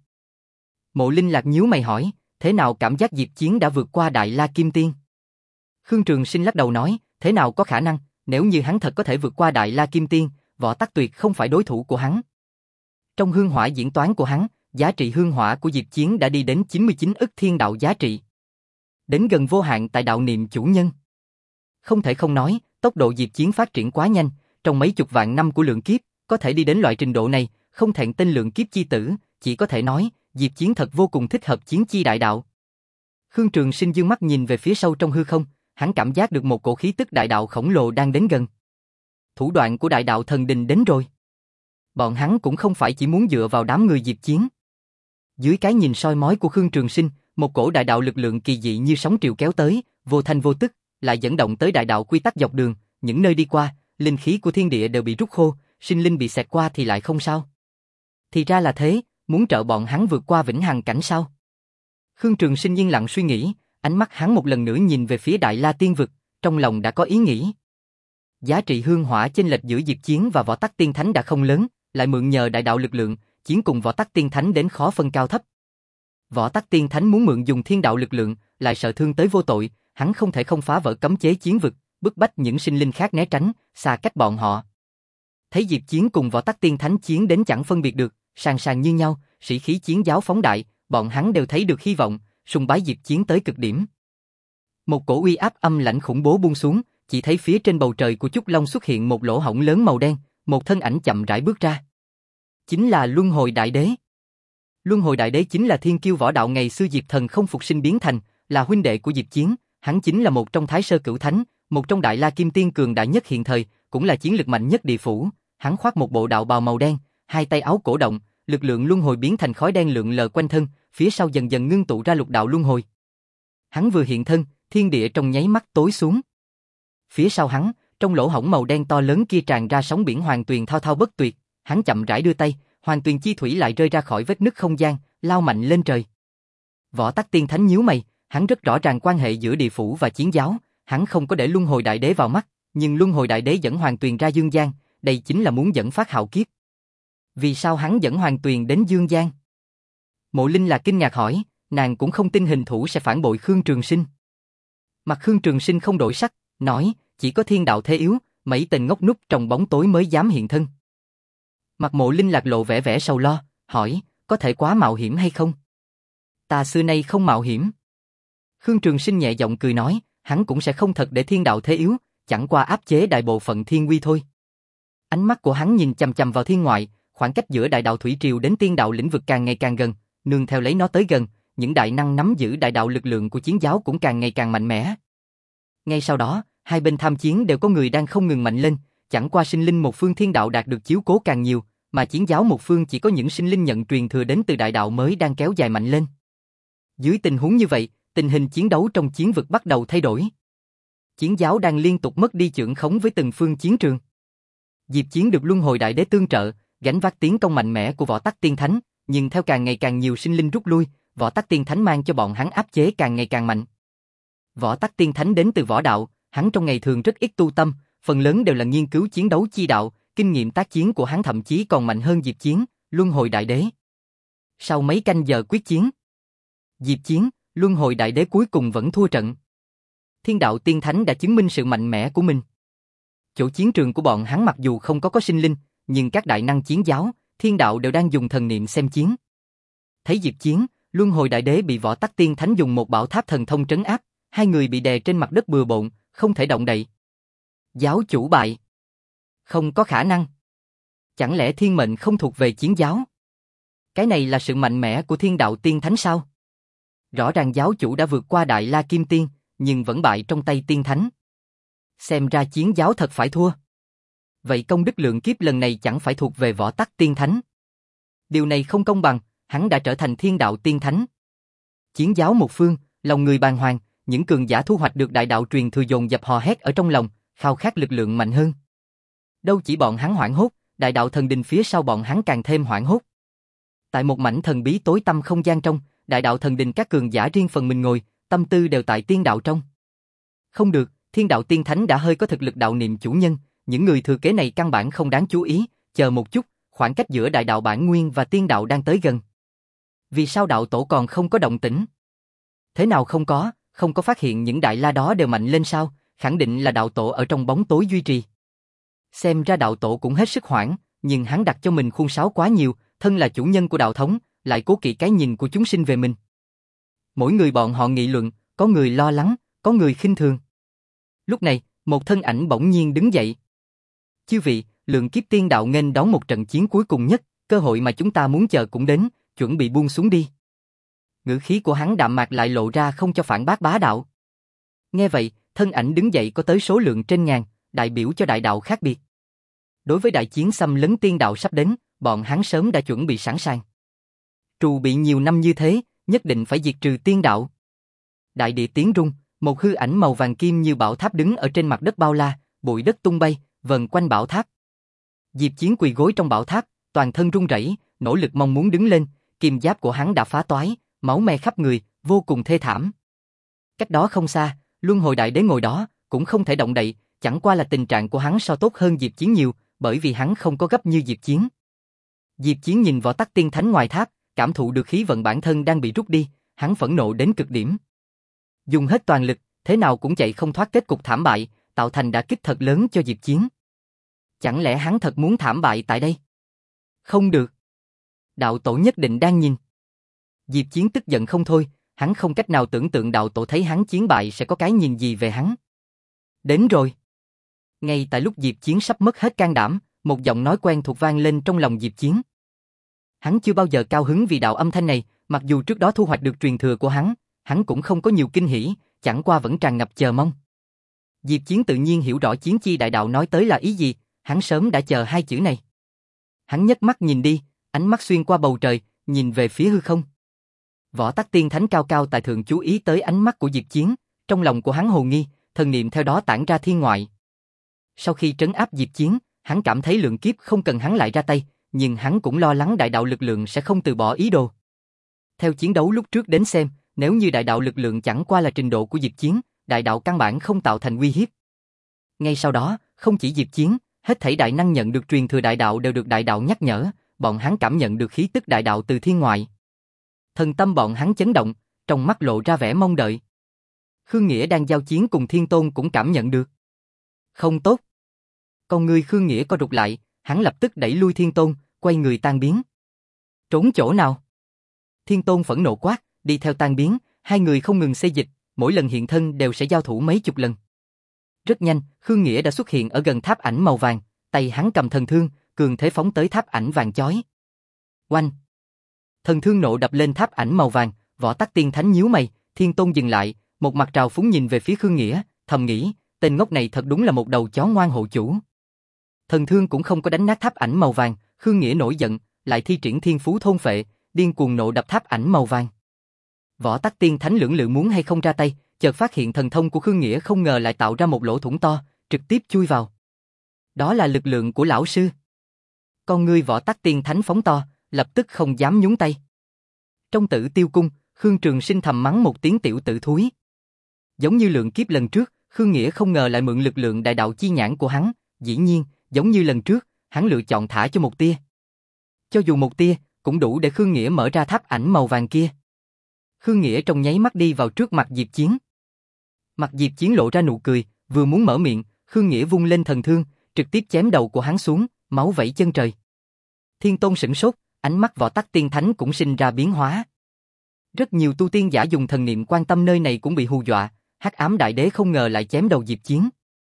Mộ Linh Lạc nhíu mày hỏi, thế nào cảm giác Diệp Chiến đã vượt qua Đại La Kim Tiên? Khương Trường Sinh lắc đầu nói, thế nào có khả năng, nếu như hắn thật có thể vượt qua Đại La Kim Tiên, Võ Tắc tuyệt không phải đối thủ của hắn. Trong hương hỏa diễn toán của hắn, giá trị hương hỏa của Diệp Chiến đã đi đến chín mươi chín ức thiên đạo giá trị. Đến gần vô hạn tại đạo niệm chủ nhân. Không thể không nói, tốc độ Diệp Chiến phát triển quá nhanh, trong mấy chục vạn năm của lượng kiếp, có thể đi đến loại trình độ này, không thẹn tên lượng kiếp chi tử, chỉ có thể nói, Diệp Chiến thật vô cùng thích hợp chiến chi đại đạo. Khương Trường Sinh dương mắt nhìn về phía sâu trong hư không, hắn cảm giác được một cổ khí tức đại đạo khổng lồ đang đến gần. Thủ đoạn của đại đạo thần đình đến rồi. Bọn hắn cũng không phải chỉ muốn dựa vào đám người Diệp Chiến. Dưới cái nhìn soi mói của Khương Trường Sinh, một cổ đại đạo lực lượng kỳ dị như sóng triều kéo tới, vô thanh vô tức, lại dẫn động tới đại đạo quy tắc dọc đường, những nơi đi qua, linh khí của thiên địa đều bị rút khô, sinh linh bị xẹt qua thì lại không sao. Thì ra là thế, muốn trợ bọn hắn vượt qua vĩnh hằng cảnh sao? Khương Trường Sinh yên lặng suy nghĩ, ánh mắt hắn một lần nữa nhìn về phía Đại La Tiên Vực, trong lòng đã có ý nghĩ. Giá trị hương hỏa chênh lệch giữa Diệp Chiến và Võ Tắc Tiên Thánh đã không lớn, lại mượn nhờ đại đạo lực lượng, chiến cùng Võ Tắc Tiên Thánh đến khó phân cao thấp. Võ Tắc Tiên Thánh muốn mượn dùng thiên đạo lực lượng, lại sợ thương tới vô tội, hắn không thể không phá vỡ cấm chế chiến vực, bức bách những sinh linh khác né tránh, xa cách bọn họ. Thấy Diệp Chiến cùng Võ Tắc Tiên Thánh chiến đến chẳng phân biệt được, sàn sàn như nhau, sĩ khí chiến giáo phóng đại, bọn hắn đều thấy được hy vọng, sùng bái Diệp Chiến tới cực điểm. Một cổ uy áp âm lãnh khủng bố buông xuống, chỉ thấy phía trên bầu trời của Chúc Long xuất hiện một lỗ hổng lớn màu đen, một thân ảnh chậm rãi bước ra. Chính là Luân Hồi Đại Đế. Luân Hồi Đại Đế chính là thiên kiêu võ đạo ngày xưa Diệp Thần không phục sinh biến thành, là huynh đệ của Diệp Chiến, hắn chính là một trong Thái Sơ Cửu Thánh, một trong Đại La Kim Tiên cường đại nhất hiện thời, cũng là chiến lực mạnh nhất địa phủ. Hắn khoác một bộ đạo bào màu đen, hai tay áo cổ động, lực lượng luân hồi biến thành khói đen lượn lờ quanh thân, phía sau dần dần ngưng tụ ra lục đạo luân hồi. Hắn vừa hiện thân, thiên địa trong nháy mắt tối xuống. Phía sau hắn, trong lỗ hổng màu đen to lớn kia tràn ra sóng biển hoàng tuyền thao thao bất tuyệt, hắn chậm rãi đưa tay, hoàng tuyền chi thủy lại rơi ra khỏi vết nứt không gian, lao mạnh lên trời. Võ Tắc Tiên Thánh nhíu mày, hắn rất rõ ràng quan hệ giữa địa phủ và chiến giáo, hắn không có để Luân Hồi Đại Đế vào mắt, nhưng Luân Hồi Đại Đế dẫn hoàng tuyền ra dương gian, đây chính là muốn dẫn phát hạo kiếp. Vì sao hắn dẫn hoàng tuyền đến dương gian? Mộ Linh là kinh ngạc hỏi, nàng cũng không tin hình thủ sẽ phản bội Khương Trường Sinh. Mặt Khương Trường Sinh không đổi sắc, nói, chỉ có thiên đạo thế yếu, mấy tên ngốc nút trong bóng tối mới dám hiện thân. Mặt Mộ Linh lạc lộ vẻ vẻ sầu lo, hỏi, có thể quá mạo hiểm hay không? Ta xưa nay không mạo hiểm. Khương Trường Sinh nhẹ giọng cười nói, hắn cũng sẽ không thật để thiên đạo thế yếu, chẳng qua áp chế đại bộ phận thiên uy thôi. Ánh mắt của hắn nhìn chằm chằm vào thiên ngoại, khoảng cách giữa đại đạo thủy triều đến tiên đạo lĩnh vực càng ngày càng gần, nương theo lấy nó tới gần, những đại năng nắm giữ đại đạo lực lượng của chiến giáo cũng càng ngày càng mạnh mẽ. Ngay sau đó, hai bên tham chiến đều có người đang không ngừng mạnh lên, chẳng qua sinh linh một phương thiên đạo đạt được chiếu cố càng nhiều, mà chiến giáo một phương chỉ có những sinh linh nhận truyền thừa đến từ đại đạo mới đang kéo dài mạnh lên. Dưới tình huống như vậy, tình hình chiến đấu trong chiến vực bắt đầu thay đổi. Chiến giáo đang liên tục mất đi chưởng khống với từng phương chiến trường. Diệp Chiến được Luân Hồi Đại Đế tương trợ, gánh vác tiến công mạnh mẽ của Võ Tắc Tiên Thánh, nhưng theo càng ngày càng nhiều sinh linh rút lui, Võ Tắc Tiên Thánh mang cho bọn hắn áp chế càng ngày càng mạnh. Võ Tắc Tiên Thánh đến từ võ đạo, hắn trong ngày thường rất ít tu tâm, phần lớn đều là nghiên cứu chiến đấu chi đạo, kinh nghiệm tác chiến của hắn thậm chí còn mạnh hơn Diệp Chiến, Luân Hồi Đại Đế. Sau mấy canh giờ quyết chiến, Diệp Chiến, Luân Hồi Đại Đế cuối cùng vẫn thua trận. Thiên đạo Tiên Thánh đã chứng minh sự mạnh mẽ của mình. Chỗ chiến trường của bọn hắn mặc dù không có có sinh linh, nhưng các đại năng chiến giáo, thiên đạo đều đang dùng thần niệm xem chiến. Thấy Diệp Chiến, Luân Hồi Đại Đế bị Võ Tắc Tiên Thánh dùng một bảo tháp thần thông trấn áp, hai người bị đè trên mặt đất bừa bộn, không thể động đậy. Giáo chủ bại. Không có khả năng. Chẳng lẽ thiên mệnh không thuộc về chiến giáo? Cái này là sự mạnh mẽ của thiên đạo tiên thánh sao? Rõ ràng giáo chủ đã vượt qua Đại La Kim Tiên, nhưng vẫn bại trong tay tiên thánh. Xem ra chiến giáo thật phải thua. Vậy công đức lượng kiếp lần này chẳng phải thuộc về Võ Tắc Tiên Thánh. Điều này không công bằng, hắn đã trở thành thiên đạo tiên thánh. Chiến giáo một phương, lòng người bàng hoàng, những cường giả thu hoạch được đại đạo truyền thừa dồn dập hò hét ở trong lòng, khao khát lực lượng mạnh hơn. Đâu chỉ bọn hắn hoảng hốt, đại đạo thần đình phía sau bọn hắn càng thêm hoảng hốt. Tại một mảnh thần bí tối tăm không gian trong, đại đạo thần đình các cường giả riêng phần mình ngồi, tâm tư đều tại tiên đạo trong. Không được, thiên đạo tiên thánh đã hơi có thực lực đạo niệm chủ nhân, những người thừa kế này căn bản không đáng chú ý, chờ một chút, khoảng cách giữa đại đạo bản nguyên và tiên đạo đang tới gần. Vì sao đạo tổ còn không có động tĩnh? Thế nào không có, không có phát hiện những đại la đó đều mạnh lên sao, khẳng định là đạo tổ ở trong bóng tối duy trì. Xem ra đạo tổ cũng hết sức hoảng, nhưng hắn đặt cho mình khuôn sáo quá nhiều, thân là chủ nhân của đạo thống, lại cố kỵ cái nhìn của chúng sinh về mình. Mỗi người bọn họ nghị luận, có người lo lắng, có người khinh thường. Lúc này, một thân ảnh bỗng nhiên đứng dậy. Chư vị, lượng kiếp tiên đạo nghênh đón một trận chiến cuối cùng nhất, cơ hội mà chúng ta muốn chờ cũng đến, chuẩn bị buông xuống đi. Ngữ khí của hắn đạm mạc lại lộ ra không cho phản bác bá đạo. Nghe vậy, thân ảnh đứng dậy có tới số lượng trên ngàn, đại biểu cho đại đạo khác biệt. Đối với đại chiến xâm lấn tiên đạo sắp đến, bọn hắn sớm đã chuẩn bị sẵn sàng. Trù bị nhiều năm như thế, nhất định phải diệt trừ tiên đạo. Đại địa tiếng rung, một hư ảnh màu vàng kim như bảo tháp đứng ở trên mặt đất bao la, bụi đất tung bay, vần quanh bảo tháp. Diệp Chiến quỳ gối trong bảo tháp, toàn thân run rẩy, nỗ lực mong muốn đứng lên, kim giáp của hắn đã phá toái, máu me khắp người, vô cùng thê thảm. Cách đó không xa, Luân Hồi Đại Đế ngồi đó, cũng không thể động đậy, chẳng qua là tình trạng của hắn so tốt hơn Diệp Chiến nhiều, bởi vì hắn không có gấp như Diệp Chiến. Diệp Chiến nhìn Võ Tắc Tiên Thánh ngoài tháp, cảm thụ được khí vận bản thân đang bị rút đi, hắn phẫn nộ đến cực điểm. Dùng hết toàn lực, thế nào cũng chạy không thoát kết cục thảm bại, tạo thành đả kích thật lớn cho Diệp Chiến. Chẳng lẽ hắn thật muốn thảm bại tại đây? Không được. Đạo tổ nhất định đang nhìn. Diệp Chiến tức giận không thôi, Hắn không cách nào tưởng tượng đạo tổ thấy hắn chiến bại sẽ có cái nhìn gì về hắn. Đến rồi. Ngay tại lúc Diệp Chiến sắp mất hết can đảm, một giọng nói quen thuộc vang lên trong lòng Diệp Chiến. Hắn chưa bao giờ cao hứng vì đạo âm thanh này, mặc dù trước đó thu hoạch được truyền thừa của hắn, hắn cũng không có nhiều kinh hỉ, chẳng qua vẫn tràn ngập chờ mong. Diệp Chiến tự nhiên hiểu rõ Chiến Chi đại đạo nói tới là ý gì, hắn sớm đã chờ hai chữ này. Hắn nhấc mắt nhìn đi, ánh mắt xuyên qua bầu trời, nhìn về phía hư không. Võ Tắc Tiên Thánh cao cao tại thượng chú ý tới ánh mắt của Diệp Chiến, trong lòng của hắn hồ nghi, thần niệm theo đó tản ra thiên ngoại. Sau khi trấn áp Diệp Chiến, hắn cảm thấy lượng kiếp không cần hắn lại ra tay, nhưng hắn cũng lo lắng đại đạo lực lượng sẽ không từ bỏ ý đồ. Theo chiến đấu lúc trước đến xem, nếu như đại đạo lực lượng chẳng qua là trình độ của Diệp Chiến, đại đạo căn bản không tạo thành uy hiếp. Ngay sau đó, không chỉ Diệp Chiến, hết thảy đại năng nhận được truyền thừa đại đạo đều được đại đạo nhắc nhở, bọn hắn cảm nhận được khí tức đại đạo từ thiên ngoại. Thần tâm bọn hắn chấn động, trong mắt lộ ra vẻ mong đợi. Khương Nghĩa đang giao chiến cùng Thiên Tôn cũng cảm nhận được. Không tốt. Con người Khương Nghĩa co rụt lại, hắn lập tức đẩy lui Thiên Tôn, quay người tan biến. Trốn chỗ nào? Thiên Tôn phẫn nộ quát, đi theo tan biến, hai người không ngừng xê dịch, mỗi lần hiện thân đều sẽ giao thủ mấy chục lần. Rất nhanh, Khương Nghĩa đã xuất hiện ở gần tháp ảnh màu vàng, tay hắn cầm thần thương, cường thế phóng tới tháp ảnh vàng chói. Oanh! Thần thương nộ đập lên tháp ảnh màu vàng, Võ Tắc Tiên Thánh nhíu mày, Thiên Tôn dừng lại, một mặt trào phúng nhìn về phía Khương Nghĩa, thầm nghĩ, tên ngốc này thật đúng là một đầu chó ngoan hộ chủ. Thần thương cũng không có đánh nát tháp ảnh màu vàng, Khương Nghĩa nổi giận, lại thi triển thiên phú thôn phệ, điên cuồng nộ đập tháp ảnh màu vàng. Võ Tắc Tiên Thánh lưỡng lự muốn hay không ra tay, chợt phát hiện thần thông của Khương Nghĩa không ngờ lại tạo ra một lỗ thủng to, trực tiếp chui vào. Đó là lực lượng của lão sư. Con ngươi Võ Tắc Tiên Thánh phóng to, lập tức không dám nhúng tay. Trong Tử Tiêu Cung, Khương Trường Sinh thầm mắng một tiếng tiểu tử thúi. Giống như lượng kiếp lần trước, Khương Nghĩa không ngờ lại mượn lực lượng đại đạo chi nhãn của hắn, dĩ nhiên, giống như lần trước, hắn lựa chọn thả cho một tia. Cho dù một tia, cũng đủ để Khương Nghĩa mở ra tháp ảnh màu vàng kia. Khương Nghĩa trong nháy mắt đi vào trước mặt Diệp Chiến. Mặt Diệp Chiến lộ ra nụ cười, vừa muốn mở miệng, Khương Nghĩa vung lên thần thương, trực tiếp chém đầu của hắn xuống, máu vẩy chân trời. Thiên Tôn sửng sốt, ánh mắt Võ Tắc Tiên Thánh cũng sinh ra biến hóa. Rất nhiều tu tiên giả dùng thần niệm quan tâm nơi này cũng bị hù dọa, Hắc Ám Đại Đế không ngờ lại chém đầu Diệp Chiến.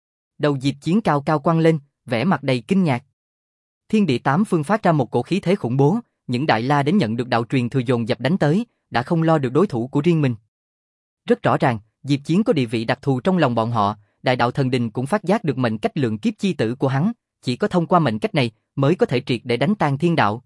Đầu Diệp Chiến cao cao quăng lên, vẻ mặt đầy kinh ngạc. Thiên địa tám phương phát ra một cổ khí thế khủng bố, những đại la đến nhận được đạo truyền thừa dồn dập đánh tới, đã không lo được đối thủ của riêng mình. Rất rõ ràng, Diệp Chiến có địa vị đặc thù trong lòng bọn họ, đại đạo thần đình cũng phát giác được mệnh cách lượng kiếp chi tử của hắn, chỉ có thông qua mệnh cách này mới có thể triệt để đánh tan thiên đạo.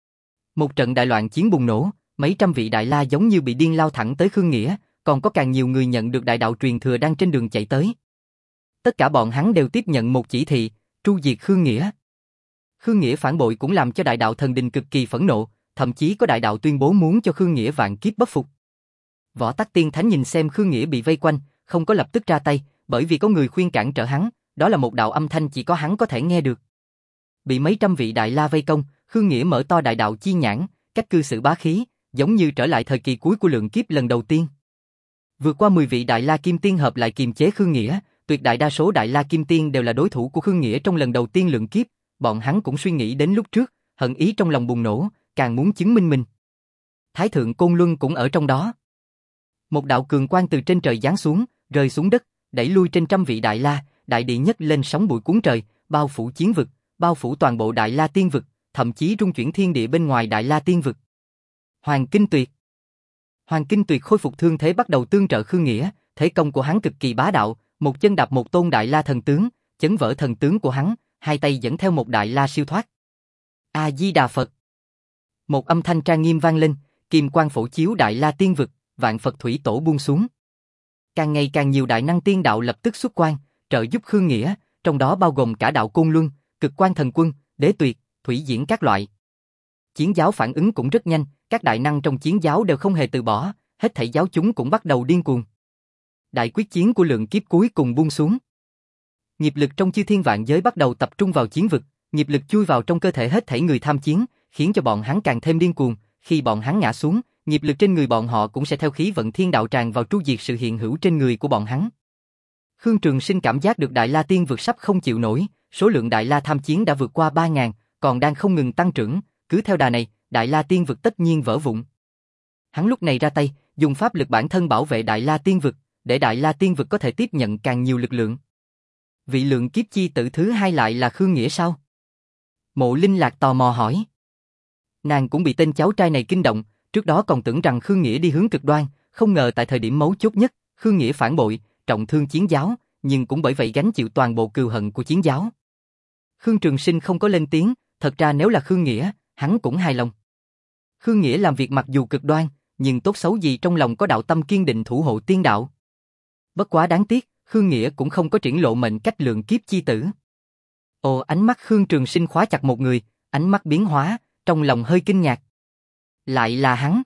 Một trận đại loạn chiến bùng nổ, mấy trăm vị đại la giống như bị điên lao thẳng tới Khương Nghĩa, còn có càng nhiều người nhận được đại đạo truyền thừa đang trên đường chạy tới. Tất cả bọn hắn đều tiếp nhận một chỉ thị, tru diệt Khương Nghĩa. Khương Nghĩa phản bội cũng làm cho đại đạo thần đình cực kỳ phẫn nộ, thậm chí có đại đạo tuyên bố muốn cho Khương Nghĩa vạn kiếp bất phục. Võ Tắc Tiên Thánh nhìn xem Khương Nghĩa bị vây quanh, không có lập tức ra tay, bởi vì có người khuyên cản trở hắn, đó là một đạo âm thanh chỉ có hắn có thể nghe được. Bị mấy trăm vị đại la vây công, Khương Nghĩa mở to đại đạo chi nhãn, cách cư xử bá khí, giống như trở lại thời kỳ cuối của lượng kiếp lần đầu tiên. Vượt qua mười vị đại la kim tiên hợp lại kiềm chế Khương Nghĩa, tuyệt đại đa số đại la kim tiên đều là đối thủ của Khương Nghĩa trong lần đầu tiên lượng kiếp, bọn hắn cũng suy nghĩ đến lúc trước, hận ý trong lòng bùng nổ, càng muốn chứng minh mình. Thái thượng Côn Luân cũng ở trong đó. Một đạo cường quang từ trên trời giáng xuống, rơi xuống đất, đẩy lui trên trăm vị đại la, đại địa nhấc lên sóng bụi cuốn trời, bao phủ chiến vực, bao phủ toàn bộ đại la tiên vực, thậm chí rung chuyển thiên địa bên ngoài đại la tiên vực. Hoàng Kinh Tuyệt. Hoàng Kinh Tuyệt khôi phục thương thế bắt đầu tương trợ Khương Nghĩa, thế công của hắn cực kỳ bá đạo, một chân đạp một tôn đại la thần tướng, chấn vỡ thần tướng của hắn, hai tay dẫn theo một đại la siêu thoát. A Di Đà Phật. Một âm thanh trang nghiêm vang lên, kim quang phổ chiếu đại la tiên vực, vạn Phật thủy tổ buông xuống. Càng ngày càng nhiều đại năng tiên đạo lập tức xuất quan, trợ giúp Khương Nghĩa, trong đó bao gồm cả đạo Côn Luân, Cực Quan Thần Quân, Đế Tuyệt, Thủy Diễn các loại. Chiến giáo phản ứng cũng rất nhanh, các đại năng trong chiến giáo đều không hề từ bỏ, hết thảy giáo chúng cũng bắt đầu điên cuồng. Đại quyết chiến của lượng kiếp cuối cùng buông xuống. Nghiệp lực trong chư thiên vạn giới bắt đầu tập trung vào chiến vực, nghiệp lực chui vào trong cơ thể hết thảy người tham chiến, khiến cho bọn hắn càng thêm điên cuồng, khi bọn hắn ngã xuống, nghiệp lực trên người bọn họ cũng sẽ theo khí vận thiên đạo tràn vào tru diệt sự hiện hữu trên người của bọn hắn. Khương Trường Sinh cảm giác được đại la tiên vực sắp không chịu nổi, số lượng đại la tham chiến đã vượt qua ba ngàn, còn đang không ngừng tăng trưởng, cứ theo đà này, đại la tiên vực tất nhiên vỡ vụn. Hắn lúc này ra tay, dùng pháp lực bản thân bảo vệ Đại La Tiên Vực, để Đại La Tiên Vực có thể tiếp nhận càng nhiều lực lượng. Vị lượng kiếp chi tử thứ hai lại là Khương Nghĩa sao? Mộ Linh Lạc tò mò hỏi. Nàng cũng bị tên cháu trai này kinh động, trước đó còn tưởng rằng Khương Nghĩa đi hướng cực đoan, không ngờ tại thời điểm mấu chốt nhất, Khương Nghĩa phản bội, trọng thương Chiến Giáo, nhưng cũng bởi vậy gánh chịu toàn bộ cừu hận của Chiến Giáo. Khương Trường Sinh không có lên tiếng, thật ra nếu là Khương Nghĩa, hắn cũng hài lòng. Khương Nghĩa làm việc mặc dù cực đoan, nhưng tốt xấu gì trong lòng có đạo tâm kiên định thủ hộ tiên đạo. Bất quá đáng tiếc, Khương Nghĩa cũng không có triển lộ mệnh cách lượng kiếp chi tử. Ồ, ánh mắt Khương Trường Sinh khóa chặt một người, ánh mắt biến hóa, trong lòng hơi kinh ngạc. Lại là hắn.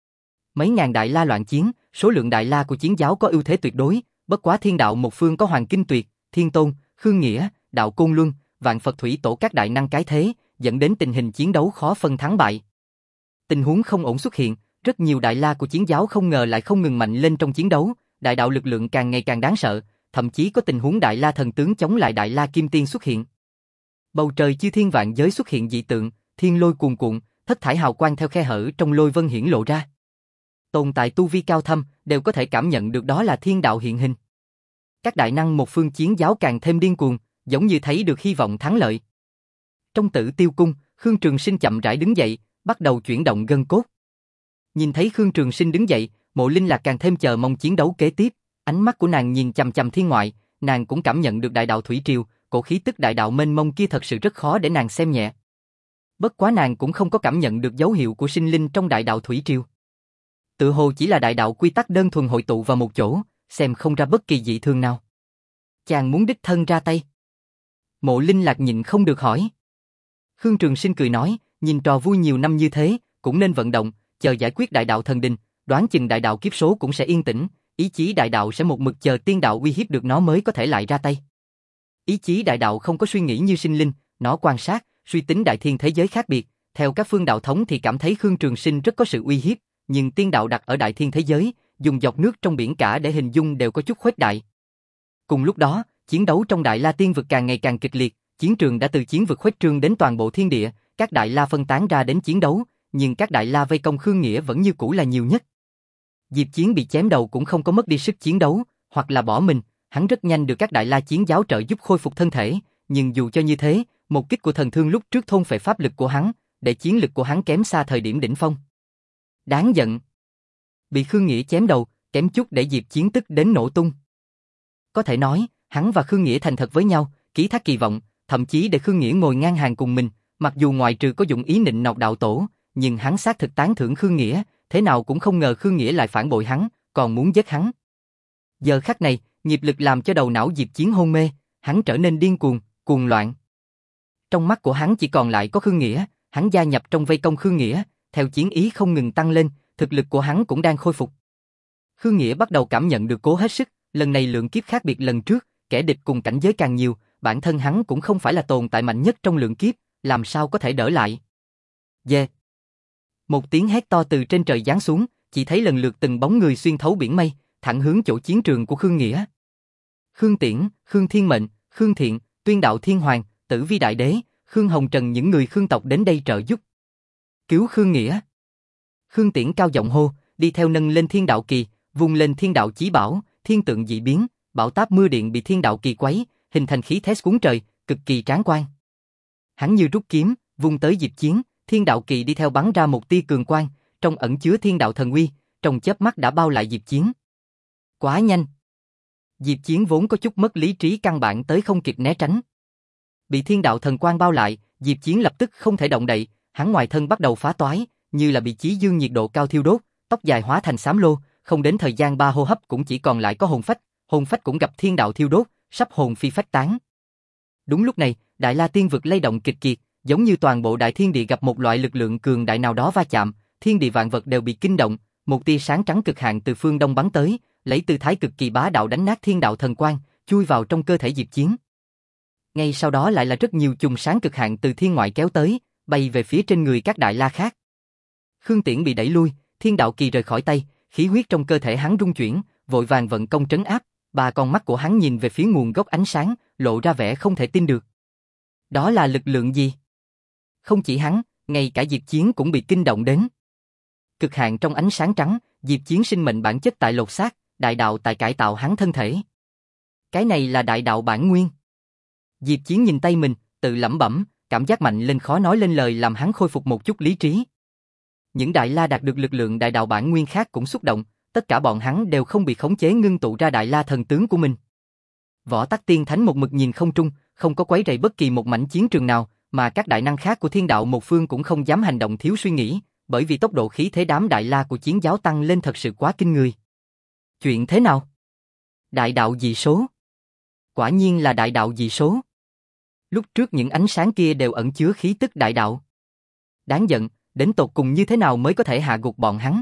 Mấy ngàn đại la loạn chiến, số lượng đại la của Chiến Giáo có ưu thế tuyệt đối, bất quá thiên đạo một phương có Hoàng Kinh Tuyệt, Thiên Tôn, Khương Nghĩa, Đạo Côn Luân, Vạn Phật Thủy Tổ các đại năng cái thế, dẫn đến tình hình chiến đấu khó phân thắng bại. Tình huống không ổn xuất hiện, rất nhiều đại la của Chiến Giáo không ngờ lại không ngừng mạnh lên trong chiến đấu, đại đạo lực lượng càng ngày càng đáng sợ, thậm chí có tình huống đại la thần tướng chống lại đại la kim tiên xuất hiện. Bầu trời chư thiên vạn giới xuất hiện dị tượng, thiên lôi cuồn cuộn, thất thải hào quang theo khe hở trong lôi vân hiển lộ ra. Tồn tại tu vi cao thâm đều có thể cảm nhận được đó là thiên đạo hiện hình. Các đại năng một phương Chiến Giáo càng thêm điên cuồng, giống như thấy được hy vọng thắng lợi. Trong Tử Tiêu Cung, Khương Trường Sinh chậm rãi đứng dậy, bắt đầu chuyển động gân cốt. Nhìn thấy Khương Trường Sinh đứng dậy, Mộ Linh Lạc càng thêm chờ mong chiến đấu kế tiếp, ánh mắt của nàng nhìn chằm chằm thiên ngoại, nàng cũng cảm nhận được đại đạo thủy triều, cổ khí tức đại đạo mênh mông kia thật sự rất khó để nàng xem nhẹ. Bất quá nàng cũng không có cảm nhận được dấu hiệu của sinh linh trong đại đạo thủy triều. Tự hồ chỉ là đại đạo quy tắc đơn thuần hội tụ vào một chỗ, xem không ra bất kỳ dị thường nào. Chàng muốn đích thân ra tay. Mộ Linh Lạc nhịn không được hỏi. Khương Trường Sinh cười nói, nhìn trò vui nhiều năm như thế, cũng nên vận động, chờ giải quyết đại đạo thần đình, đoán chừng đại đạo kiếp số cũng sẽ yên tĩnh, ý chí đại đạo sẽ một mực chờ tiên đạo uy hiếp được nó mới có thể lại ra tay. Ý chí đại đạo không có suy nghĩ như sinh linh, nó quan sát, suy tính đại thiên thế giới khác biệt, theo các phương đạo thống thì cảm thấy Khương Trường Sinh rất có sự uy hiếp, nhưng tiên đạo đặt ở đại thiên thế giới, dùng giọt nước trong biển cả để hình dung đều có chút khuếch đại. Cùng lúc đó, chiến đấu trong Đại La Tiên Vực càng ngày càng kịch liệt, chiến trường đã từ chiến vực khuếch trương đến toàn bộ thiên địa, các đại la phân tán ra đến chiến đấu, nhưng các đại la vây công Khương Nghĩa vẫn như cũ là nhiều nhất. Diệp Chiến bị chém đầu cũng không có mất đi sức chiến đấu, hoặc là bỏ mình, hắn rất nhanh được các đại la Chiến Giáo trợ giúp khôi phục thân thể, nhưng dù cho như thế, một kích của thần thương lúc trước thôn phệ pháp lực của hắn, để chiến lực của hắn kém xa thời điểm đỉnh phong. Đáng giận. Bị Khương Nghĩa chém đầu, kém chút để Diệp Chiến tức đến nổ tung. Có thể nói, hắn và Khương Nghĩa thành thật với nhau, ký thác kỳ vọng, thậm chí để Khương Nghĩa ngồi ngang hàng cùng mình, mặc dù ngoại trừ có dụng ý nịnh nọt đạo tổ, nhưng hắn xác thực tán thưởng Khương Nghĩa, thế nào cũng không ngờ Khương Nghĩa lại phản bội hắn, còn muốn giết hắn. Giờ khắc này, nghiệp lực làm cho đầu não Diệp Chiến hôn mê, hắn trở nên điên cuồng, cuồng loạn. Trong mắt của hắn chỉ còn lại có Khương Nghĩa, hắn gia nhập trong vây công Khương Nghĩa, theo chiến ý không ngừng tăng lên, thực lực của hắn cũng đang khôi phục. Khương Nghĩa bắt đầu cảm nhận được cố hết sức, lần này lượng kiếp khác biệt lần trước, kẻ địch cùng cảnh giới càng nhiều, bản thân hắn cũng không phải là tồn tại mạnh nhất trong lượng kiếp, làm sao có thể đỡ lại. Dê! Một tiếng hét to từ trên trời giáng xuống, chỉ thấy lần lượt từng bóng người xuyên thấu biển mây, thẳng hướng chỗ chiến trường của Khương Nghĩa. Khương Tiễn, Khương Thiên Mệnh, Khương Thiện, Tuyên Đạo Thiên Hoàng, Tử Vi Đại Đế, Khương Hồng Trần những người Khương tộc đến đây trợ giúp. Cứu Khương Nghĩa! Khương Tiễn cao giọng hô, đi theo nâng lên thiên đạo kỳ, vung lên thiên đạo chí bảo, thiên tượng dị biến, bão táp mưa điện bị thiên đạo kỳ quấy, hình thành khí thế cuốn trời, cực kỳ tráng quan. Hắn như rút kiếm, vung tới Diệp Chiến, thiên đạo kỳ đi theo bắn ra một tia cường quang, trong ẩn chứa thiên đạo thần uy, trong chớp mắt đã bao lại Diệp Chiến. Quá nhanh. Diệp Chiến vốn có chút mất lý trí căn bản tới không kịp né tránh. Bị thiên đạo thần quang bao lại, Diệp Chiến lập tức không thể động đậy, hắn ngoài thân bắt đầu phá toái, như là bị chí dương nhiệt độ cao thiêu đốt, tóc dài hóa thành xám lô, không đến thời gian ba hô hấp cũng chỉ còn lại có hồn phách, hồn phách cũng gặp thiên đạo thiêu đốt, sắp hồn phi phách tán. Đúng lúc này, Đại La Tiên Vực lay động kịch kiệt, giống như toàn bộ đại thiên địa gặp một loại lực lượng cường đại nào đó va chạm, thiên địa vạn vật đều bị kinh động, một tia sáng trắng cực hạn từ phương đông bắn tới, lấy tư thái cực kỳ bá đạo đánh nát thiên đạo thần quang, chui vào trong cơ thể Diệp Chiến. Ngay sau đó lại là rất nhiều chùm sáng cực hạn từ thiên ngoại kéo tới, bay về phía trên người các đại la khác. Khương Tiễn bị đẩy lui, thiên đạo kỳ rời khỏi tay, khí huyết trong cơ thể hắn rung chuyển, vội vàng vận công trấn áp, ba con mắt của hắn nhìn về phía nguồn gốc ánh sáng, lộ ra vẻ không thể tin được. Đó là lực lượng gì? Không chỉ hắn, ngay cả Diệp Chiến cũng bị kinh động đến. Cực hạn trong ánh sáng trắng, Diệp Chiến sinh mệnh bản chất tại lột xác, đại đạo tại cải tạo hắn thân thể. Cái này là đại đạo bản nguyên. Diệp Chiến nhìn tay mình, tự lẩm bẩm, cảm giác mạnh lên khó nói lên lời làm hắn khôi phục một chút lý trí. Những đại la đạt được lực lượng đại đạo bản nguyên khác cũng xúc động, tất cả bọn hắn đều không bị khống chế ngưng tụ ra đại la thần tướng của mình. Võ Tắc Tiên Thánh một mực nhìn không trung, không có quấy rầy bất kỳ một mảnh chiến trường nào, mà các đại năng khác của thiên đạo một phương cũng không dám hành động thiếu suy nghĩ, bởi vì tốc độ khí thế đám đại la của chiến giáo tăng lên thật sự quá kinh người. Chuyện thế nào? Đại đạo dị số. Quả nhiên là đại đạo dị số. Lúc trước những ánh sáng kia đều ẩn chứa khí tức đại đạo. Đáng giận, đến tột cùng như thế nào mới có thể hạ gục bọn hắn?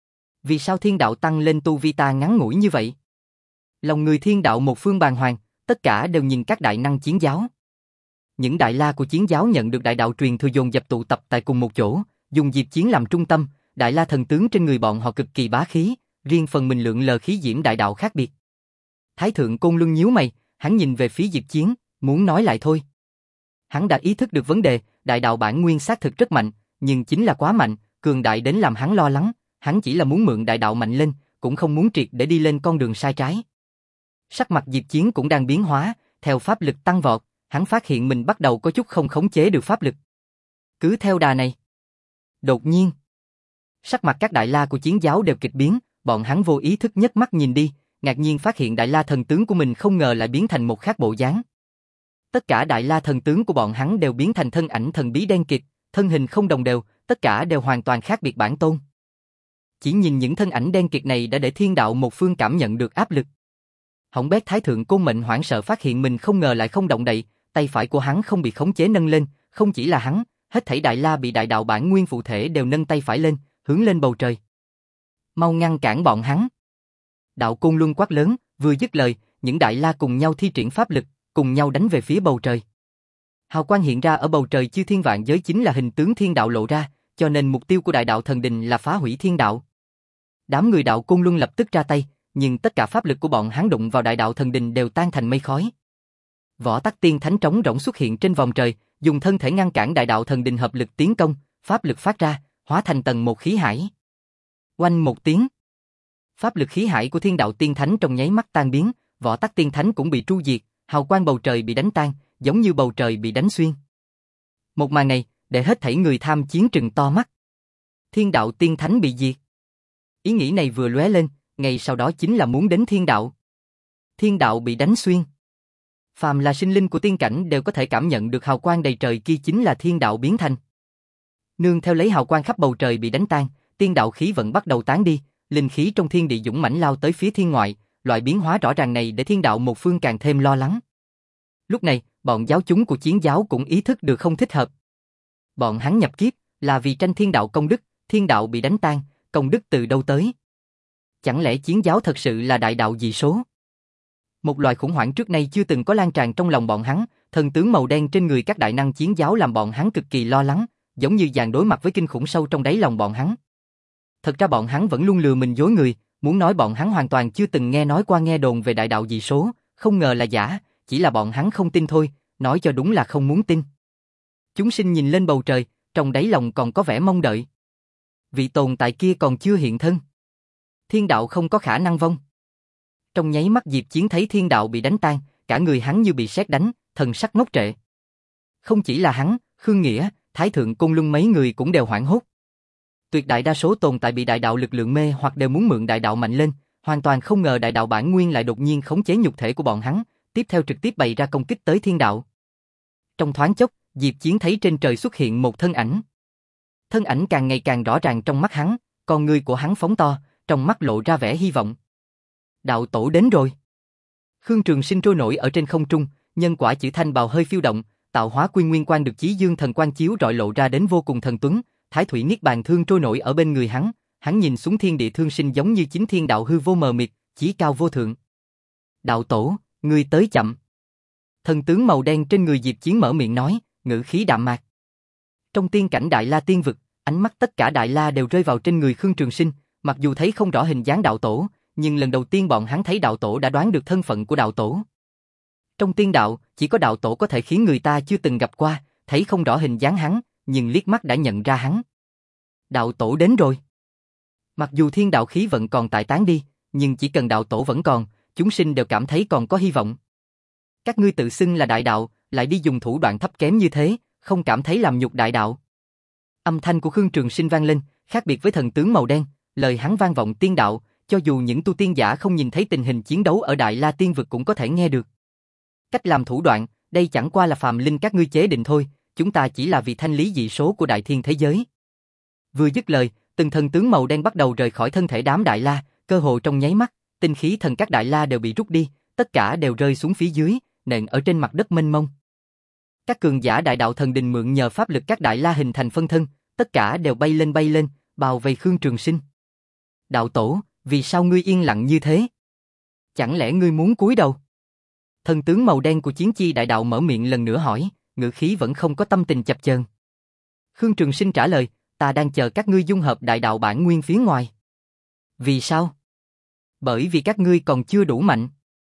Vì sao thiên đạo tăng lên tu vi ta ngắn ngủi như vậy? Lòng người thiên đạo một phương bàng hoàng, tất cả đều nhìn các đại năng chiến giáo. Những đại la của chiến giáo nhận được đại đạo truyền thừa dồn dập tụ tập tại cùng một chỗ, dùng Diệp Chiến làm trung tâm, đại la thần tướng trên người bọn họ cực kỳ bá khí, riêng phần mình lượng lờ khí diễm đại đạo khác biệt. Thái thượng Côn Luân nhíu mày, hắn nhìn về phía Diệp Chiến, muốn nói lại thôi. Hắn đã ý thức được vấn đề, đại đạo bản nguyên xác thực rất mạnh, nhưng chính là quá mạnh, cường đại đến làm hắn lo lắng, hắn chỉ là muốn mượn đại đạo mạnh lên, cũng không muốn triệt để đi lên con đường sai trái. Sắc mặt Diệp Chiến cũng đang biến hóa, theo pháp lực tăng vọt, hắn phát hiện mình bắt đầu có chút không khống chế được pháp lực. Cứ theo đà này. Đột nhiên, sắc mặt các đại la của chiến giáo đều kịch biến, bọn hắn vô ý thức nhấc mắt nhìn đi, ngạc nhiên phát hiện đại la thần tướng của mình không ngờ lại biến thành một khác bộ dáng. Tất cả đại la thần tướng của bọn hắn đều biến thành thân ảnh thần bí đen kịt, thân hình không đồng đều, tất cả đều hoàn toàn khác biệt bản tôn. Chỉ nhìn những thân ảnh đen kịt này đã để thiên đạo một phương cảm nhận được áp lực. Hỏng bét Thái thượng Côn Mệnh hoảng sợ phát hiện mình không ngờ lại không động đậy, tay phải của hắn không bị khống chế nâng lên, không chỉ là hắn, hết thảy đại la bị đại đạo bản nguyên phụ thể đều nâng tay phải lên, hướng lên bầu trời. Mau ngăn cản bọn hắn. Đạo Côn Luân quát lớn, vừa dứt lời, những đại la cùng nhau thi triển pháp lực, cùng nhau đánh về phía bầu trời. Hào quang hiện ra ở bầu trời chư thiên vạn giới chính là hình tướng thiên đạo lộ ra, cho nên mục tiêu của đại đạo thần đình là phá hủy thiên đạo. Đám người đạo Côn Luân lập tức ra tay, nhưng tất cả pháp lực của bọn hắn đụng vào đại đạo thần đình đều tan thành mây khói. Võ Tắc Tiên Thánh trống rỗng xuất hiện trên vòng trời, dùng thân thể ngăn cản đại đạo thần đình hợp lực tiến công, pháp lực phát ra, hóa thành tầng một khí hải. Oanh một tiếng. Pháp lực khí hải của thiên đạo tiên thánh trong nháy mắt tan biến, Võ Tắc Tiên Thánh cũng bị tru diệt, hào quang bầu trời bị đánh tan, giống như bầu trời bị đánh xuyên. Một màn này, để hết thảy người tham chiến trừng to mắt. Thiên đạo tiên thánh bị diệt. Ý nghĩ này vừa lóe lên, ngay sau đó chính là muốn đến thiên đạo. Thiên đạo bị đánh xuyên. Phàm là sinh linh của tiên cảnh đều có thể cảm nhận được hào quang đầy trời kia chính là thiên đạo biến thành. Nương theo lấy hào quang khắp bầu trời bị đánh tan, tiên đạo khí vận bắt đầu tán đi, linh khí trong thiên địa dũng mãnh lao tới phía thiên ngoại, loại biến hóa rõ ràng này để thiên đạo một phương càng thêm lo lắng. Lúc này, bọn giáo chúng của chiến giáo cũng ý thức được không thích hợp. Bọn hắn nhập kiếp là vì tranh thiên đạo công đức, thiên đạo bị đánh tan, công đức từ đâu tới? Chẳng lẽ chiến giáo thật sự là đại đạo dị số? Một loài khủng hoảng trước nay chưa từng có lan tràn trong lòng bọn hắn, thần tướng màu đen trên người các đại năng chiến giáo làm bọn hắn cực kỳ lo lắng, giống như dàn đối mặt với kinh khủng sâu trong đáy lòng bọn hắn. Thật ra bọn hắn vẫn luôn lừa mình dối người, muốn nói bọn hắn hoàn toàn chưa từng nghe nói qua nghe đồn về đại đạo dị số, không ngờ là giả, chỉ là bọn hắn không tin thôi, nói cho đúng là không muốn tin. Chúng sinh nhìn lên bầu trời, trong đáy lòng còn có vẻ mong đợi. Vị tồn tại kia còn chưa hiện thân. Thiên đạo không có khả năng vong. Trong nháy mắt Diệp Chiến thấy thiên đạo bị đánh tan, cả người hắn như bị sét đánh, thần sắc ngốc trệ. Không chỉ là hắn, Khương Nghĩa, Thái thượng Côn Luân mấy người cũng đều hoảng hốt. Tuyệt đại đa số tồn tại bị đại đạo lực lượng mê hoặc đều muốn mượn đại đạo mạnh lên, hoàn toàn không ngờ đại đạo bản nguyên lại đột nhiên khống chế nhục thể của bọn hắn, tiếp theo trực tiếp bày ra công kích tới thiên đạo. Trong thoáng chốc, Diệp Chiến thấy trên trời xuất hiện một thân ảnh. Thân ảnh càng ngày càng rõ ràng trong mắt hắn, con ngươi của hắn phóng to, trong mắt lộ ra vẻ hy vọng. Đạo tổ đến rồi. Khương Trường Sinh trôi nổi ở trên không trung, nhân quả chữ thanh bào hơi phiêu động, tạo hóa quy nguyên quan được chí dương thần quang chiếu rọi lộ ra đến vô cùng thần tuấn, Thái thủy niết bàn thương trôi nổi ở bên người hắn, hắn nhìn xuống thiên địa thương sinh giống như chính thiên đạo hư vô mờ mịt, chí cao vô thượng. Đạo tổ, ngươi tới chậm. Thần tướng màu đen trên người Diệp Chiến mở miệng nói, ngữ khí đạm mạc. Trong tiên cảnh Đại La tiên vực, ánh mắt tất cả Đại La đều rơi vào trên người Khương Trường Sinh, mặc dù thấy không rõ hình dáng đạo tổ, nhưng lần đầu tiên bọn hắn thấy đạo tổ đã đoán được thân phận của đạo tổ. Trong tiên đạo, chỉ có đạo tổ có thể khiến người ta chưa từng gặp qua, thấy không rõ hình dáng hắn, nhưng liếc mắt đã nhận ra hắn. Đạo tổ đến rồi. Mặc dù thiên đạo khí vận còn tại tán đi, nhưng chỉ cần đạo tổ vẫn còn, chúng sinh đều cảm thấy còn có hy vọng. Các ngươi tự xưng là đại đạo, lại đi dùng thủ đoạn thấp kém như thế, không cảm thấy làm nhục đại đạo. Âm thanh của Khương Trường Sinh vang lên, khác biệt với thần tướng màu đen, lời hắn vang vọng tiên đạo, cho dù những tu tiên giả không nhìn thấy tình hình chiến đấu ở Đại La Tiên Vực cũng có thể nghe được. Cách làm thủ đoạn, đây chẳng qua là phàm linh các ngươi chế định thôi, chúng ta chỉ là vì thanh lý dị số của đại thiên thế giới. Vừa dứt lời, từng thần tướng màu đen bắt đầu rời khỏi thân thể đám Đại La, cơ hồ trong nháy mắt, tinh khí thần các Đại La đều bị rút đi, tất cả đều rơi xuống phía dưới, nện ở trên mặt đất mênh mông. Các cường giả đại đạo thần đình mượn nhờ pháp lực các Đại La hình thành phân thân, tất cả đều bay lên bay lên, bao vây Khương Trường Sinh. Đạo tổ, vì sao ngươi yên lặng như thế? Chẳng lẽ ngươi muốn cúi đầu? Thần tướng màu đen của Chiến Chi đại đạo mở miệng lần nữa hỏi, ngữ khí vẫn không có tâm tình chập chờn. Khương Trường Sinh trả lời, ta đang chờ các ngươi dung hợp đại đạo bản nguyên phía ngoài. Vì sao? Bởi vì các ngươi còn chưa đủ mạnh.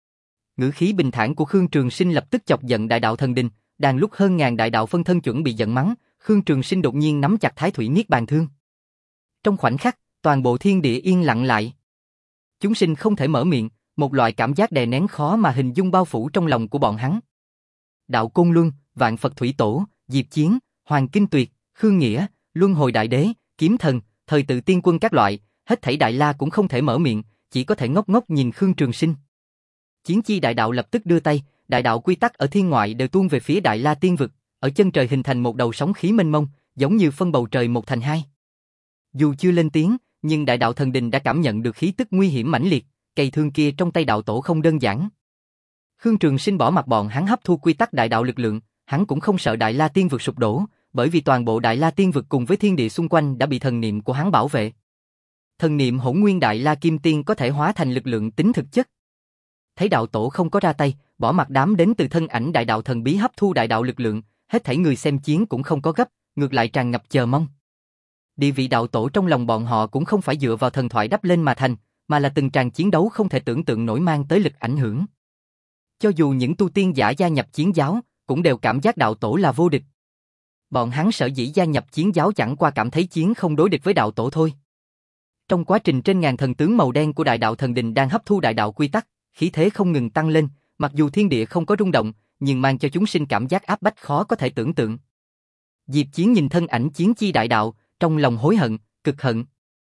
Ngữ khí bình thản của Khương Trường Sinh lập tức chọc giận đại đạo thần đình, đang lúc hơn ngàn đại đạo phân thân chuẩn bị giận mắng, Khương Trường Sinh đột nhiên nắm chặt Thái Thủy Niết Bàn Thương. Trong khoảnh khắc, toàn bộ thiên địa yên lặng lại. Chúng sinh không thể mở miệng, một loại cảm giác đè nén khó mà hình dung bao phủ trong lòng của bọn hắn. Đạo Côn Luân, Vạn Phật Thủy Tổ, Diệp Chiến, Hoàng Kinh Tuyệt, Khương Nghĩa, Luân Hồi Đại Đế, Kiếm Thần, Thời Tự Tiên Quân các loại, hết thảy Đại La cũng không thể mở miệng, chỉ có thể ngốc ngốc nhìn Khương Trường Sinh. Chiến Chi đại đạo lập tức đưa tay, đại đạo quy tắc ở thiên ngoại đều tuôn về phía Đại La Tiên Vực, ở chân trời hình thành một đầu sóng khí mênh mông, giống như phân bầu trời một thành hai. Dù chưa lên tiếng, nhưng đại đạo thần đình đã cảm nhận được khí tức nguy hiểm mãnh liệt, cây thương kia trong tay đạo tổ không đơn giản. Khương Trường Sinh bỏ mặc bọn hắn hấp thu quy tắc đại đạo lực lượng, hắn cũng không sợ Đại La Tiên Vực sụp đổ, bởi vì toàn bộ Đại La Tiên Vực cùng với thiên địa xung quanh đã bị thần niệm của hắn bảo vệ. Thần niệm Hỗn Nguyên Đại La Kim Tiên có thể hóa thành lực lượng tính thực chất. Thấy đạo tổ không có ra tay, bỏ mặc đám đến từ thân ảnh đại đạo thần bí hấp thu đại đạo lực lượng, hết thảy người xem chiến cũng không có gấp, ngược lại tràn ngập chờ mong. Địa vị đạo tổ trong lòng bọn họ cũng không phải dựa vào thần thoại đắp lên mà thành, mà là từng tràng chiến đấu không thể tưởng tượng nổi mang tới lực ảnh hưởng. Cho dù những tu tiên giả gia nhập chiến giáo, cũng đều cảm giác đạo tổ là vô địch. Bọn hắn sở dĩ gia nhập chiến giáo chẳng qua cảm thấy chiến không đối địch với đạo tổ thôi. Trong quá trình trên ngàn thần tướng màu đen của đại đạo thần đình đang hấp thu đại đạo quy tắc, khí thế không ngừng tăng lên, mặc dù thiên địa không có rung động, nhưng mang cho chúng sinh cảm giác áp bách khó có thể tưởng tượng. Diệp Chiến nhìn thân ảnh Chiến Chi đại đạo, trong lòng hối hận, cực hận.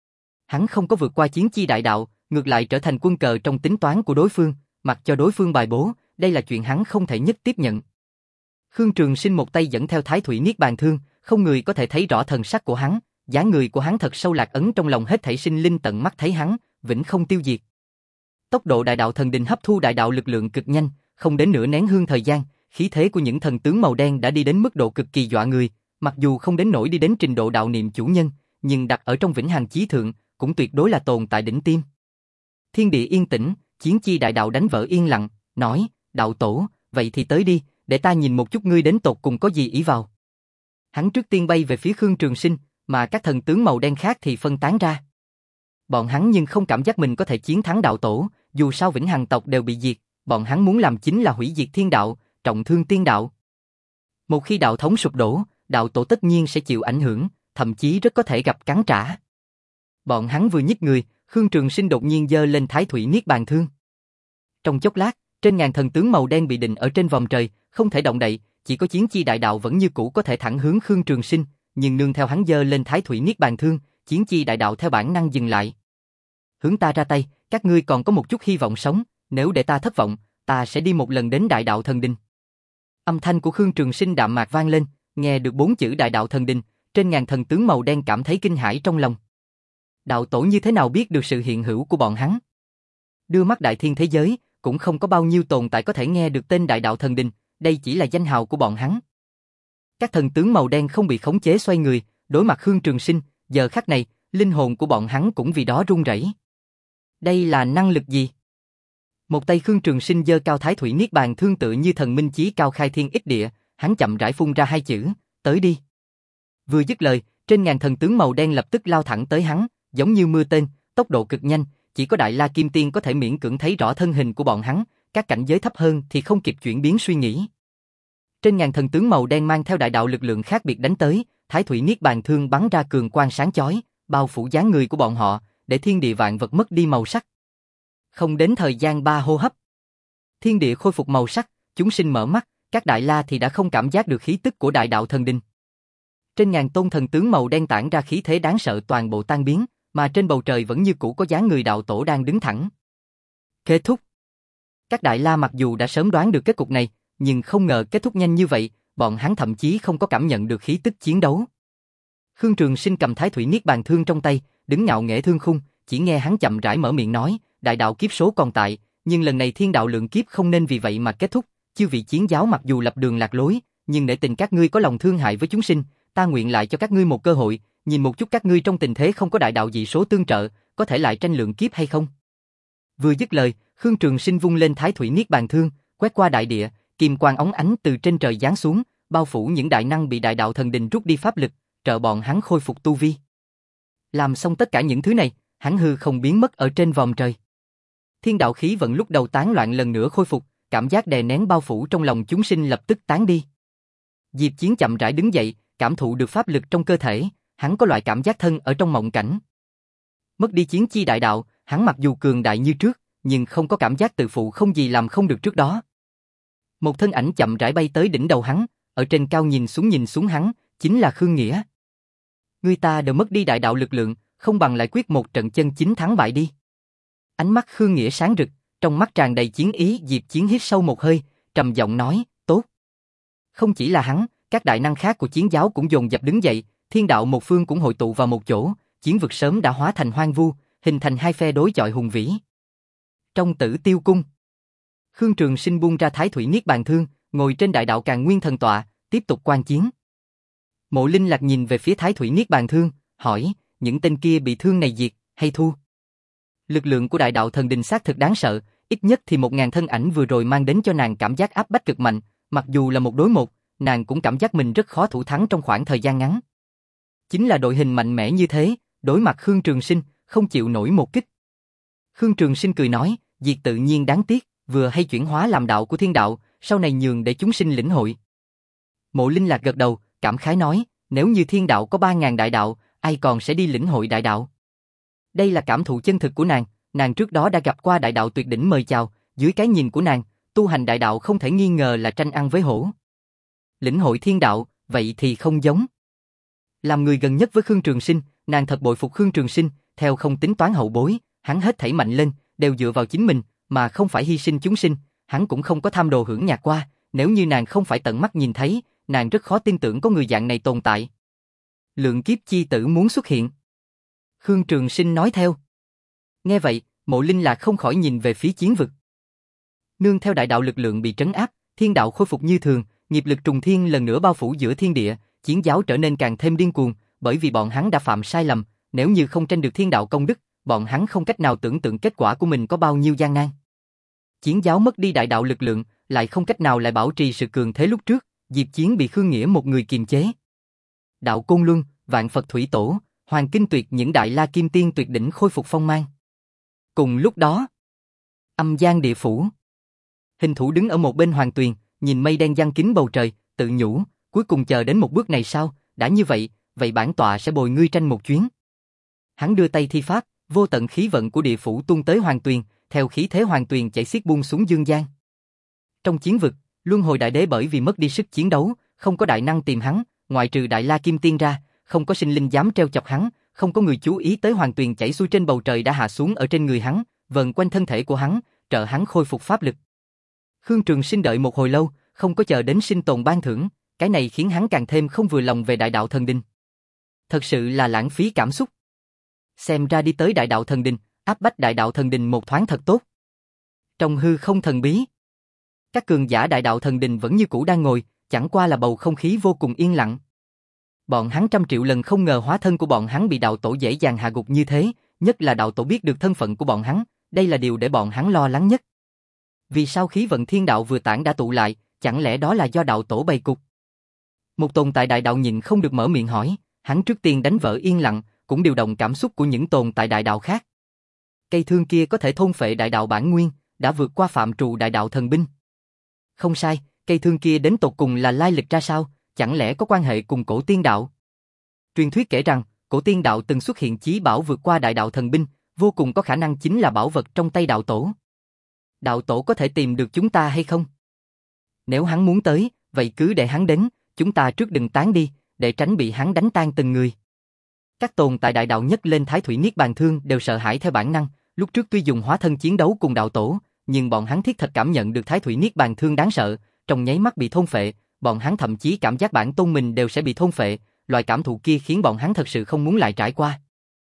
Hắn không có vượt qua Chiến Chi đại đạo, ngược lại trở thành quân cờ trong tính toán của đối phương, mặc cho đối phương bài bố, đây là chuyện hắn không thể nhất tiếp nhận. Khương Trường Sinh một tay dẫn theo Thái Thủy Niết Bàn Thương, không người có thể thấy rõ thần sắc của hắn, dáng người của hắn thật sâu lạc ấn trong lòng hết thảy sinh linh tận mắt thấy hắn, vĩnh không tiêu diệt. Tốc độ đại đạo thần đình hấp thu đại đạo lực lượng cực nhanh, không đến nửa nén hương thời gian, khí thế của những thần tướng màu đen đã đi đến mức độ cực kỳ dọa người, mặc dù không đến nỗi đi đến trình độ đạo niệm chủ nhân, nhưng đặt ở trong vĩnh hằng chí thượng, cũng tuyệt đối là tồn tại đỉnh tiêm. Thiên địa yên tĩnh, Chiến Chi đại đạo đánh vỡ yên lặng, nói, đạo tổ, vậy thì tới đi, để ta nhìn một chút ngươi đến tột cùng có gì ý vào. Hắn trước tiên bay về phía Khương Trường Sinh, mà các thần tướng màu đen khác thì phân tán ra. Bọn hắn nhưng không cảm giác mình có thể chiến thắng đạo tổ, dù sao vĩnh hằng tộc đều bị diệt, bọn hắn muốn làm chính là hủy diệt thiên đạo, trọng thương tiên đạo. Một khi đạo thống sụp đổ, đạo tổ tất nhiên sẽ chịu ảnh hưởng, thậm chí rất có thể gặp cắn trả. Bọn hắn vừa nhích người, Khương Trường Sinh đột nhiên giơ lên Thái Thủy Niết Bàn Thương. Trong chốc lát, trên ngàn thần tướng màu đen bị định ở trên vòm trời, không thể động đậy, chỉ có Chiến Chi đại đạo vẫn như cũ có thể thẳng hướng Khương Trường Sinh, nhưng nương theo hắn giơ lên Thái Thủy Niết Bàn Thương, Chiến Chi đại đạo theo bản năng dừng lại. Hướng ta ra tay, các ngươi còn có một chút hy vọng sống, nếu để ta thất vọng, ta sẽ đi một lần đến đại đạo thần đình. Âm thanh của Khương Trường Sinh đạm mạc vang lên, nghe được bốn chữ đại đạo thần đình, trên ngàn thần tướng màu đen cảm thấy kinh hãi trong lòng. Đạo tổ như thế nào biết được sự hiện hữu của bọn hắn? Đưa mắt đại thiên thế giới, cũng không có bao nhiêu tồn tại có thể nghe được tên đại đạo thần đình, đây chỉ là danh hào của bọn hắn. Các thần tướng màu đen không bị khống chế xoay người, đối mặt Khương Trường Sinh, giờ khắc này, linh hồn của bọn hắn cũng vì đó run rẩy. Đây là năng lực gì? Một tay Khương Trường Sinh giơ cao Thái Thủy Niết Bàn Thương tựa như thần minh chí cao khai thiên ích địa, hắn chậm rãi phun ra hai chữ, tới đi. Vừa dứt lời, trên ngàn thần tướng màu đen lập tức lao thẳng tới hắn, giống như mưa tên, tốc độ cực nhanh, chỉ có Đại La Kim Tiên có thể miễn cưỡng thấy rõ thân hình của bọn hắn, các cảnh giới thấp hơn thì không kịp chuyển biến suy nghĩ. Trên ngàn thần tướng màu đen mang theo đại đạo lực lượng khác biệt đánh tới, Thái Thủy Niết Bàn Thương bắn ra cường quang sáng chói, bao phủ dáng người của bọn họ, để thiên địa vạn vật mất đi màu sắc. Không đến thời gian ba hô hấp, thiên địa khôi phục màu sắc, chúng sinh mở mắt, các đại la thì đã không cảm giác được khí tức của đại đạo thần đình. Trên ngàn tôn thần tướng màu đen tản ra khí thế đáng sợ toàn bộ tan biến, mà trên bầu trời vẫn như cũ có dáng người đạo tổ đang đứng thẳng. Kết thúc. Các đại la mặc dù đã sớm đoán được kết cục này, nhưng không ngờ kết thúc nhanh như vậy, bọn hắn thậm chí không có cảm nhận được khí tức chiến đấu. Khương Trường Sinh cầm Thái Thủy Niết Bàn Thương trong tay, đứng ngạo nghễ thương khung, chỉ nghe hắn chậm rãi mở miệng nói, đại đạo kiếp số còn tại, nhưng lần này thiên đạo lượng kiếp không nên vì vậy mà kết thúc, chư vị chiến giáo mặc dù lập đường lạc lối, nhưng nể tình các ngươi có lòng thương hại với chúng sinh, ta nguyện lại cho các ngươi một cơ hội, nhìn một chút các ngươi trong tình thế không có đại đạo dị số tương trợ, có thể lại tranh lượng kiếp hay không. Vừa dứt lời, Khương Trường Sinh vung lên Thái Thủy Niết Bàn Thương, quét qua đại địa, kim quang óng ánh từ trên trời giáng xuống, bao phủ những đại năng bị đại đạo thần đình rút đi pháp lực, trợ bọn hắn khôi phục tu vi. Làm xong tất cả những thứ này, hắn hư không biến mất ở trên vòm trời. Thiên đạo khí vận lúc đầu tán loạn lần nữa khôi phục, cảm giác đè nén bao phủ trong lòng chúng sinh lập tức tán đi. Diệp Chiến chậm rãi đứng dậy, cảm thụ được pháp lực trong cơ thể, hắn có loại cảm giác thân ở trong mộng cảnh. Mất đi chiến chi đại đạo, hắn mặc dù cường đại như trước, nhưng không có cảm giác tự phụ không gì làm không được trước đó. Một thân ảnh chậm rãi bay tới đỉnh đầu hắn, ở trên cao nhìn xuống nhìn xuống hắn, chính là Khương Nghĩa. Người ta đều mất đi đại đạo lực lượng, không bằng lại quyết một trận chân chính thắng bại đi. Ánh mắt Khương Nghĩa sáng rực, trong mắt tràn đầy chiến ý. Diệp Chiến hít sâu một hơi, trầm giọng nói, tốt. Không chỉ là hắn, các đại năng khác của chiến giáo cũng dồn dập đứng dậy, thiên đạo một phương cũng hội tụ vào một chỗ, chiến vực sớm đã hóa thành hoang vu, hình thành hai phe đối chọi hùng vĩ. Trong Tử Tiêu Cung, Khương Trường Sinh buông ra Thái Thủy Niết Bàn Thương, ngồi trên đại đạo Càn Nguyên thần tọa, tiếp tục quan chiến. Mộ Linh Lạc nhìn về phía Thái Thủy Niết Bàn Thương, hỏi, những tên kia bị thương này diệt hay thu? Lực lượng của đại đạo thần đình xác thực đáng sợ, ít nhất thì một ngàn thân ảnh vừa rồi mang đến cho nàng cảm giác áp bách cực mạnh, mặc dù là một đối một, nàng cũng cảm giác mình rất khó thủ thắng trong khoảng thời gian ngắn. Chính là đội hình mạnh mẽ như thế, đối mặt Khương Trường Sinh, không chịu nổi một kích. Khương Trường Sinh cười nói, diệt tự nhiên đáng tiếc, vừa hay chuyển hóa làm đạo của thiên đạo, sau này nhường để chúng sinh lĩnh hội. Mộ Linh Lạc gật đầu, cảm khái nói, nếu như thiên đạo có ba ngàn đại đạo, ai còn sẽ đi lĩnh hội đại đạo. Đây là cảm thụ chân thực của nàng, nàng trước đó đã gặp qua đại đạo tuyệt đỉnh mời chào, dưới cái nhìn của nàng, tu hành đại đạo không thể nghi ngờ là tranh ăn với hổ. Lĩnh hội thiên đạo, vậy thì không giống. Làm người gần nhất với Khương Trường Sinh, nàng thật bội phục Khương Trường Sinh, theo không tính toán hậu bối, hắn hết thảy mạnh lên, đều dựa vào chính mình, mà không phải hy sinh chúng sinh, hắn cũng không có tham đồ hưởng nhạc qua, nếu như nàng không phải tận mắt nhìn thấy, nàng rất khó tin tưởng có người dạng này tồn tại. Lượng kiếp chi tử muốn xuất hiện. Khương Trường Sinh nói theo. Nghe vậy, Mộ Linh Lạc không khỏi nhìn về phía chiến vực. Nương theo đại đạo lực lượng bị trấn áp, thiên đạo khôi phục như thường, nghiệp lực trùng thiên lần nữa bao phủ giữa thiên địa, chiến giáo trở nên càng thêm điên cuồng, bởi vì bọn hắn đã phạm sai lầm, nếu như không tranh được thiên đạo công đức, bọn hắn không cách nào tưởng tượng kết quả của mình có bao nhiêu gian nan. Chiến giáo mất đi đại đạo lực lượng, lại không cách nào lại bảo trì sự cường thế lúc trước, Diệp Chiến bị Khương Nghĩa một người kiềm chế. Đạo Côn Luân, Vạn Phật Thủy Tổ, Hoàng Kinh Tuyệt những đại la kim tiên tuyệt đỉnh khôi phục phong mang. Cùng lúc đó, Âm Gian Địa Phủ, Hình Thủ đứng ở một bên hoàng tuyền, nhìn mây đen giăng kín bầu trời, tự nhủ, cuối cùng chờ đến một bước này sao, đã như vậy, vậy bản tọa sẽ bồi ngươi tranh một chuyến. Hắn đưa tay thi pháp, vô tận khí vận của địa phủ tuôn tới hoàng tuyền, theo khí thế hoàng tuyền chảy xiết buông xuống dương gian. Trong chiến vực, Luân Hồi Đại Đế bởi vì mất đi sức chiến đấu, không có đại năng tìm hắn, ngoại trừ Đại La Kim Tiên ra, không có sinh linh dám treo chọc hắn, không có người chú ý tới hoàng tuyền chảy xuôi trên bầu trời đã hạ xuống ở trên người hắn, vần quanh thân thể của hắn, trợ hắn khôi phục pháp lực. Khương Trường Sinh đợi một hồi lâu, không có chờ đến sinh tồn ban thưởng, cái này khiến hắn càng thêm không vừa lòng về đại đạo thần đình. Thật sự là lãng phí cảm xúc. Xem ra đi tới đại đạo thần đình, áp bách đại đạo thần đình một thoáng thật tốt. Trong hư không thần bí, các cường giả đại đạo thần đình vẫn như cũ đang ngồi, chẳng qua là bầu không khí vô cùng yên lặng. Bọn hắn trăm triệu lần không ngờ hóa thân của bọn hắn bị đạo tổ dễ dàng hạ gục như thế, nhất là đạo tổ biết được thân phận của bọn hắn, đây là điều để bọn hắn lo lắng nhất. Vì sao khí vận thiên đạo vừa tản đã tụ lại, chẳng lẽ đó là do đạo tổ bày cục? Một tồn tại đại đạo nhịn không được mở miệng hỏi, hắn trước tiên đánh vỡ yên lặng, cũng điều động cảm xúc của những tồn tại đại đạo khác. Cây thương kia có thể thôn phệ đại đạo bản nguyên, đã vượt qua phạm trù đại đạo thần binh. Không sai, cây thương kia đến tột cùng là lai lịch ra sao, chẳng lẽ có quan hệ cùng cổ tiên đạo? Truyền thuyết kể rằng, cổ tiên đạo từng xuất hiện chí bảo vượt qua đại đạo thần binh, vô cùng có khả năng chính là bảo vật trong tay đạo tổ. Đạo tổ có thể tìm được chúng ta hay không? Nếu hắn muốn tới, vậy cứ để hắn đến, chúng ta trước đừng tán đi, để tránh bị hắn đánh tan từng người. Các tồn tại đại đạo nhất lên Thái Thủy Niết Bàn Thương đều sợ hãi theo bản năng, lúc trước tuy dùng hóa thân chiến đấu cùng đạo tổ, nhưng bọn hắn thiết thật cảm nhận được Thái Thủy Niết Bàn Thương đáng sợ, trong nháy mắt bị thôn phệ, bọn hắn thậm chí cảm giác bản tôn mình đều sẽ bị thôn phệ, loại cảm thụ kia khiến bọn hắn thật sự không muốn lại trải qua.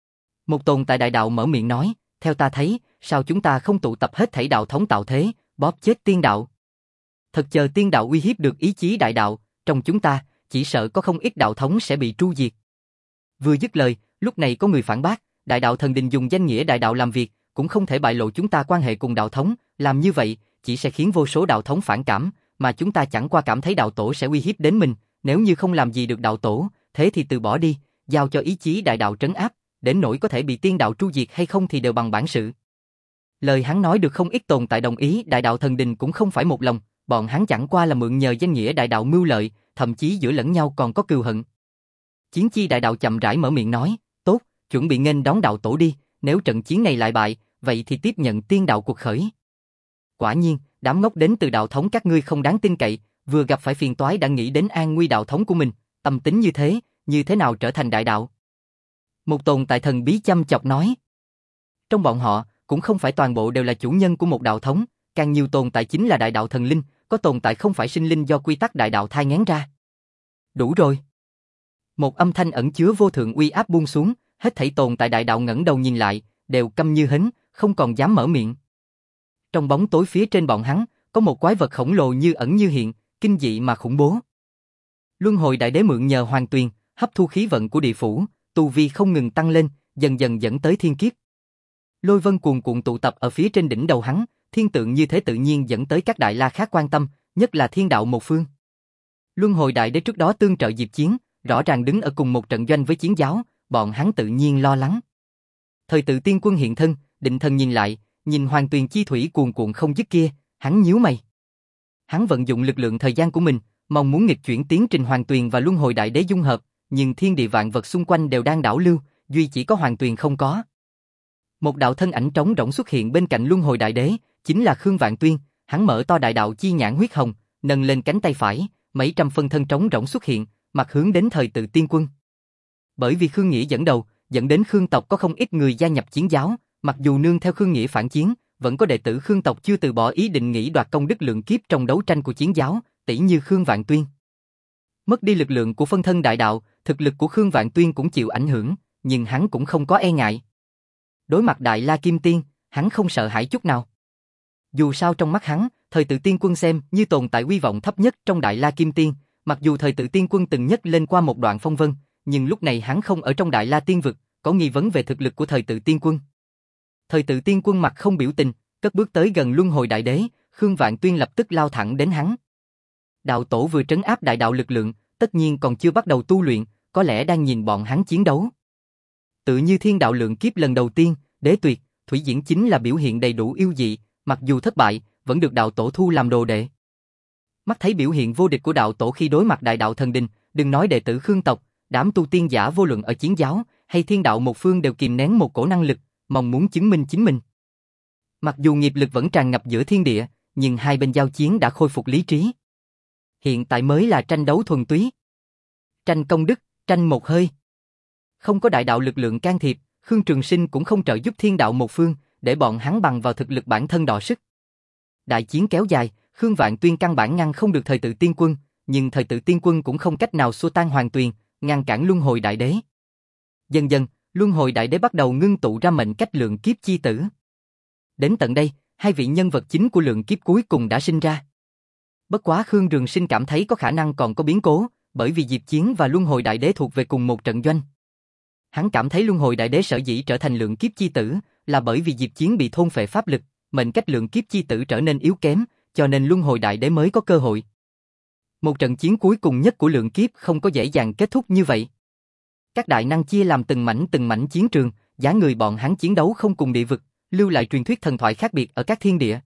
Một tồn tại đại đạo mở miệng nói, theo ta thấy, sao chúng ta không tụ tập hết thảy đạo thống tạo thế, bóp chết tiên đạo. Thật chờ tiên đạo uy hiếp được ý chí đại đạo, trong chúng ta, chỉ sợ có không ít đạo thống sẽ bị tru diệt. Vừa dứt lời, lúc này có người phản bác, đại đạo thần đình dùng danh nghĩa đại đạo làm việc, cũng không thể bại lộ chúng ta quan hệ cùng đạo thống, làm như vậy, chỉ sẽ khiến vô số đạo thống phản cảm, mà chúng ta chẳng qua cảm thấy đạo tổ sẽ uy hiếp đến mình, nếu như không làm gì được đạo tổ, thế thì từ bỏ đi, giao cho ý chí đại đạo trấn áp, đến nỗi có thể bị tiên đạo tru diệt hay không thì đều bằng bản sự. Lời hắn nói được không ít tồn tại đồng ý, đại đạo thần đình cũng không phải một lòng, bọn hắn chẳng qua là mượn nhờ danh nghĩa đại đạo mưu lợi, thậm chí giữa lẫn nhau còn có cừu hận. Chiến chi đại đạo chậm rãi mở miệng nói, tốt, chuẩn bị nghênh đón đạo tổ đi, nếu trận chiến này lại bại, vậy thì tiếp nhận tiên đạo cuộc khởi. Quả nhiên, đám ngốc đến từ đạo thống các ngươi không đáng tin cậy, vừa gặp phải phiền toái đã nghĩ đến an nguy đạo thống của mình, tâm tính như thế, như thế nào trở thành đại đạo? Một tồn tại thần bí chăm chọc nói. Trong bọn họ, cũng không phải toàn bộ đều là chủ nhân của một đạo thống, càng nhiều tồn tại chính là đại đạo thần linh, có tồn tại không phải sinh linh do quy tắc đại đạo thai nghén ra. Đủ rồi. Một âm thanh ẩn chứa vô thượng uy áp buông xuống, hết thảy tồn tại đại đạo ngẩng đầu nhìn lại, đều câm như hến, không còn dám mở miệng. Trong bóng tối phía trên bọn hắn, có một quái vật khổng lồ như ẩn như hiện, kinh dị mà khủng bố. Luân hồi đại đế mượn nhờ hoàng tuyền, hấp thu khí vận của địa phủ, tu vi không ngừng tăng lên, dần dần dẫn tới thiên kiếp. Lôi vân cuồn cuộn tụ tập ở phía trên đỉnh đầu hắn, thiên tượng như thế tự nhiên dẫn tới các đại la khác quan tâm, nhất là thiên đạo một phương. Luân hồi đại đế trước đó tương trợ Diệp Chiến, rõ ràng đứng ở cùng một trận doanh với chiến giáo, bọn hắn tự nhiên lo lắng. Thời tự tiên quân hiện thân, định thần nhìn lại, nhìn hoàng tuyền chi thủy cuồn cuộn không dứt kia, hắn nhíu mày. Hắn vận dụng lực lượng thời gian của mình, mong muốn nghịch chuyển tiến trình hoàng tuyền và luân hồi đại đế dung hợp, nhưng thiên địa vạn vật xung quanh đều đang đảo lưu, duy chỉ có hoàng tuyền không có. Một đạo thân ảnh trống rỗng xuất hiện bên cạnh luân hồi đại đế, chính là Khương Vạn Tuyên, hắn mở to đại đạo chi nhãn huyết hồng, nâng lên cánh tay phải, mấy trăm phân thân trống rỗng xuất hiện, mặt hướng đến thời tự tiên quân. Bởi vì Khương Nghĩa dẫn đầu, dẫn đến Khương tộc có không ít người gia nhập chiến giáo, mặc dù nương theo Khương Nghĩa phản chiến, vẫn có đệ tử Khương tộc chưa từ bỏ ý định nghĩ đoạt công đức lượng kiếp trong đấu tranh của chiến giáo, tỷ như Khương Vạn Tuyên. Mất đi lực lượng của phân thân đại đạo, thực lực của Khương Vạn Tuyên cũng chịu ảnh hưởng, nhưng hắn cũng không có e ngại. Đối mặt Đại La Kim Tiên, hắn không sợ hãi chút nào. Dù sao trong mắt hắn, thời tự tiên quân xem như tồn tại uy vọng thấp nhất trong Đại La Kim Tiên, mặc dù thời tự tiên quân từng nhấc lên qua một đoạn phong vân, nhưng lúc này hắn không ở trong Đại La Tiên vực, có nghi vấn về thực lực của thời tự tiên quân. Thời tự tiên quân mặt không biểu tình, cất bước tới gần luân hồi đại đế, Khương Vạn Tuyên lập tức lao thẳng đến hắn. Đạo tổ vừa trấn áp đại đạo lực lượng, tất nhiên còn chưa bắt đầu tu luyện, có lẽ đang nhìn bọn hắn chiến đấu. Tự như thiên đạo lượng kiếp lần đầu tiên, đế tuyệt, thủy diễn chính là biểu hiện đầy đủ yêu dị, mặc dù thất bại, vẫn được đạo tổ thu làm đồ đệ. Mắt thấy biểu hiện vô địch của đạo tổ khi đối mặt đại đạo thần đình, đừng nói đệ tử Khương tộc, đám tu tiên giả vô luận ở chiến giáo hay thiên đạo một phương đều kìm nén một cổ năng lực, mong muốn chứng minh chính mình. Mặc dù nghiệp lực vẫn tràn ngập giữa thiên địa, nhưng hai bên giao chiến đã khôi phục lý trí. Hiện tại mới là tranh đấu thuần túy. Tranh công đức, tranh một hơi. Không có đại đạo lực lượng can thiệp, Khương Trường Sinh cũng không trợ giúp thiên đạo một phương, để bọn hắn bằng vào thực lực bản thân đọ sức. Đại chiến kéo dài, Khương Vạn Tuyên căn bản ngăn không được thời tự tiên quân, nhưng thời tự tiên quân cũng không cách nào xua tan hoàng tuyền, ngăn cản luân hồi đại đế. Dần dần, luân hồi đại đế bắt đầu ngưng tụ ra mệnh cách lượng kiếp chi tử. Đến tận đây, hai vị nhân vật chính của lượng kiếp cuối cùng đã sinh ra. Bất quá Khương Trường Sinh cảm thấy có khả năng còn có biến cố, bởi vì Diệp Chiến và luân hồi đại đế thuộc về cùng một trận doanh. Hắn cảm thấy luân hồi đại đế sở dĩ trở thành lượng kiếp chi tử, là bởi vì Diệp Chiến bị thôn phệ pháp lực, mệnh cách lượng kiếp chi tử trở nên yếu kém, cho nên luân hồi đại đế mới có cơ hội. Một trận chiến cuối cùng nhất của lượng kiếp không có dễ dàng kết thúc như vậy. Các đại năng chia làm từng mảnh từng mảnh chiến trường, giá người bọn hắn chiến đấu không cùng địa vực, lưu lại truyền thuyết thần thoại khác biệt ở các thiên địa.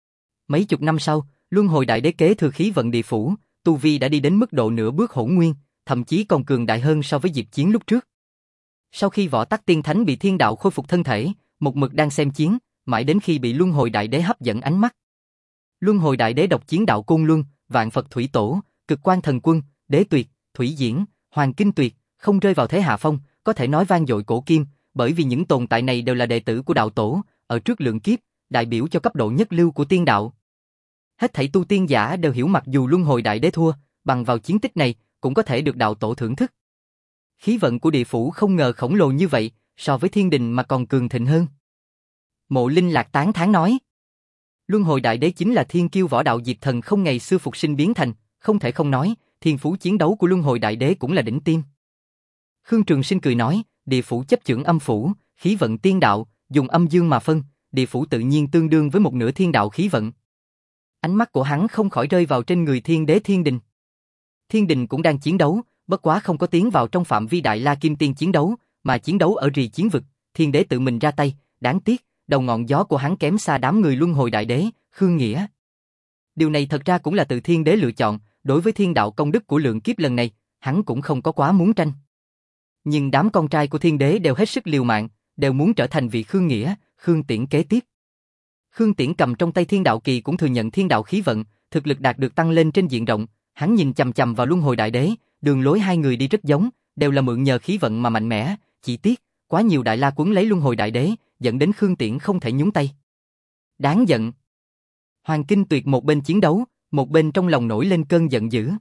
Mấy chục năm sau, luân hồi đại đế kế thừa khí vận địa phủ, tu vi đã đi đến mức độ nửa bước hỗn nguyên, thậm chí còn cường đại hơn so với Diệp Chiến lúc trước. Sau khi Võ Tắc Tiên Thánh bị thiên đạo khôi phục thân thể, một mực đang xem chiến, mãi đến khi bị Luân Hồi Đại Đế hấp dẫn ánh mắt. Luân Hồi Đại Đế độc chiến đạo Côn Luân, Vạn Phật Thủy Tổ, Cực Quan Thần Quân, Đế Tuyệt, Thủy Diễn, Hoàng Kinh Tuyệt, không rơi vào thế hạ phong, có thể nói vang dội cổ kim, bởi vì những tồn tại này đều là đệ tử của đạo tổ, ở trước lượng kiếp, đại biểu cho cấp độ nhất lưu của tiên đạo. Hết thảy tu tiên giả đều hiểu mặc dù Luân Hồi Đại Đế thua, bằng vào chiến tích này, cũng có thể được đạo tổ thưởng thức. Khí vận của địa phủ không ngờ khổng lồ như vậy, so với thiên đình mà còn cường thịnh hơn. Mộ Linh Lạc tán thán nói. Luân Hồi Đại Đế chính là thiên kiêu võ đạo diệt thần không ngày xưa phục sinh biến thành, không thể không nói, thiên phú chiến đấu của Luân Hồi Đại Đế cũng là đỉnh tiêm. Khương Trường Sinh cười nói, địa phủ chấp chưởng âm phủ, khí vận tiên đạo, dùng âm dương mà phân, địa phủ tự nhiên tương đương với một nửa thiên đạo khí vận. Ánh mắt của hắn không khỏi rơi vào trên người thiên đế thiên đình. Thiên đình cũng đang chiến đấu, bất quá không có tiến vào trong phạm vi Đại La Kim Tiên chiến đấu, mà chiến đấu ở rì chiến vực, thiên đế tự mình ra tay, đáng tiếc, đầu ngọn gió của hắn kém xa đám người Luân Hồi Đại Đế, Khương Nghĩa. Điều này thật ra cũng là từ thiên đế lựa chọn, đối với thiên đạo công đức của lượng kiếp lần này, hắn cũng không có quá muốn tranh. Nhưng đám con trai của thiên đế đều hết sức liều mạng, đều muốn trở thành vị Khương Nghĩa, Khương Tiễn kế tiếp. Khương Tiễn cầm trong tay thiên đạo kỳ cũng thừa nhận thiên đạo khí vận, thực lực đạt được tăng lên trên diện rộng, hắn nhìn chằm chằm vào Luân Hồi Đại Đế, đường lối hai người đi rất giống, đều là mượn nhờ khí vận mà mạnh mẽ, chỉ tiếc, quá nhiều đại la cuốn lấy Luân Hồi Đại Đế, dẫn đến Khương Tiễn không thể nhúng tay. Đáng giận. Hoàng Kinh Tuyệt một bên chiến đấu, một bên trong lòng nổi lên cơn giận dữ.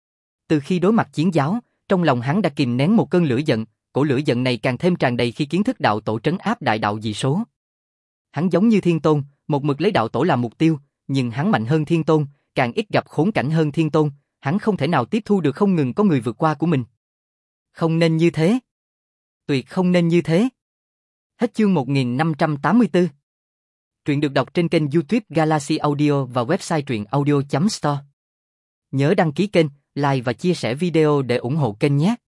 Từ khi đối mặt chiến giáo, trong lòng hắn đã kìm nén một cơn lửa giận, cổ lửa giận này càng thêm tràn đầy khi kiến thức đạo tổ trấn áp đại đạo dị số. Hắn giống như Thiên Tôn, một mực lấy đạo tổ làm mục tiêu, nhưng hắn mạnh hơn Thiên Tôn, càng ít gặp khốn cảnh hơn Thiên Tôn, hắn không thể nào tiếp thu được không ngừng có người vượt qua của mình. Không nên như thế. Tuyệt không nên như thế. Hết chương một nghìn năm trăm tám mươi tư. Truyện được đọc trên kênh YouTube Galaxy Audio và website truyện audio chấm store. Nhớ đăng ký kênh, like và chia sẻ video để ủng hộ kênh nhé.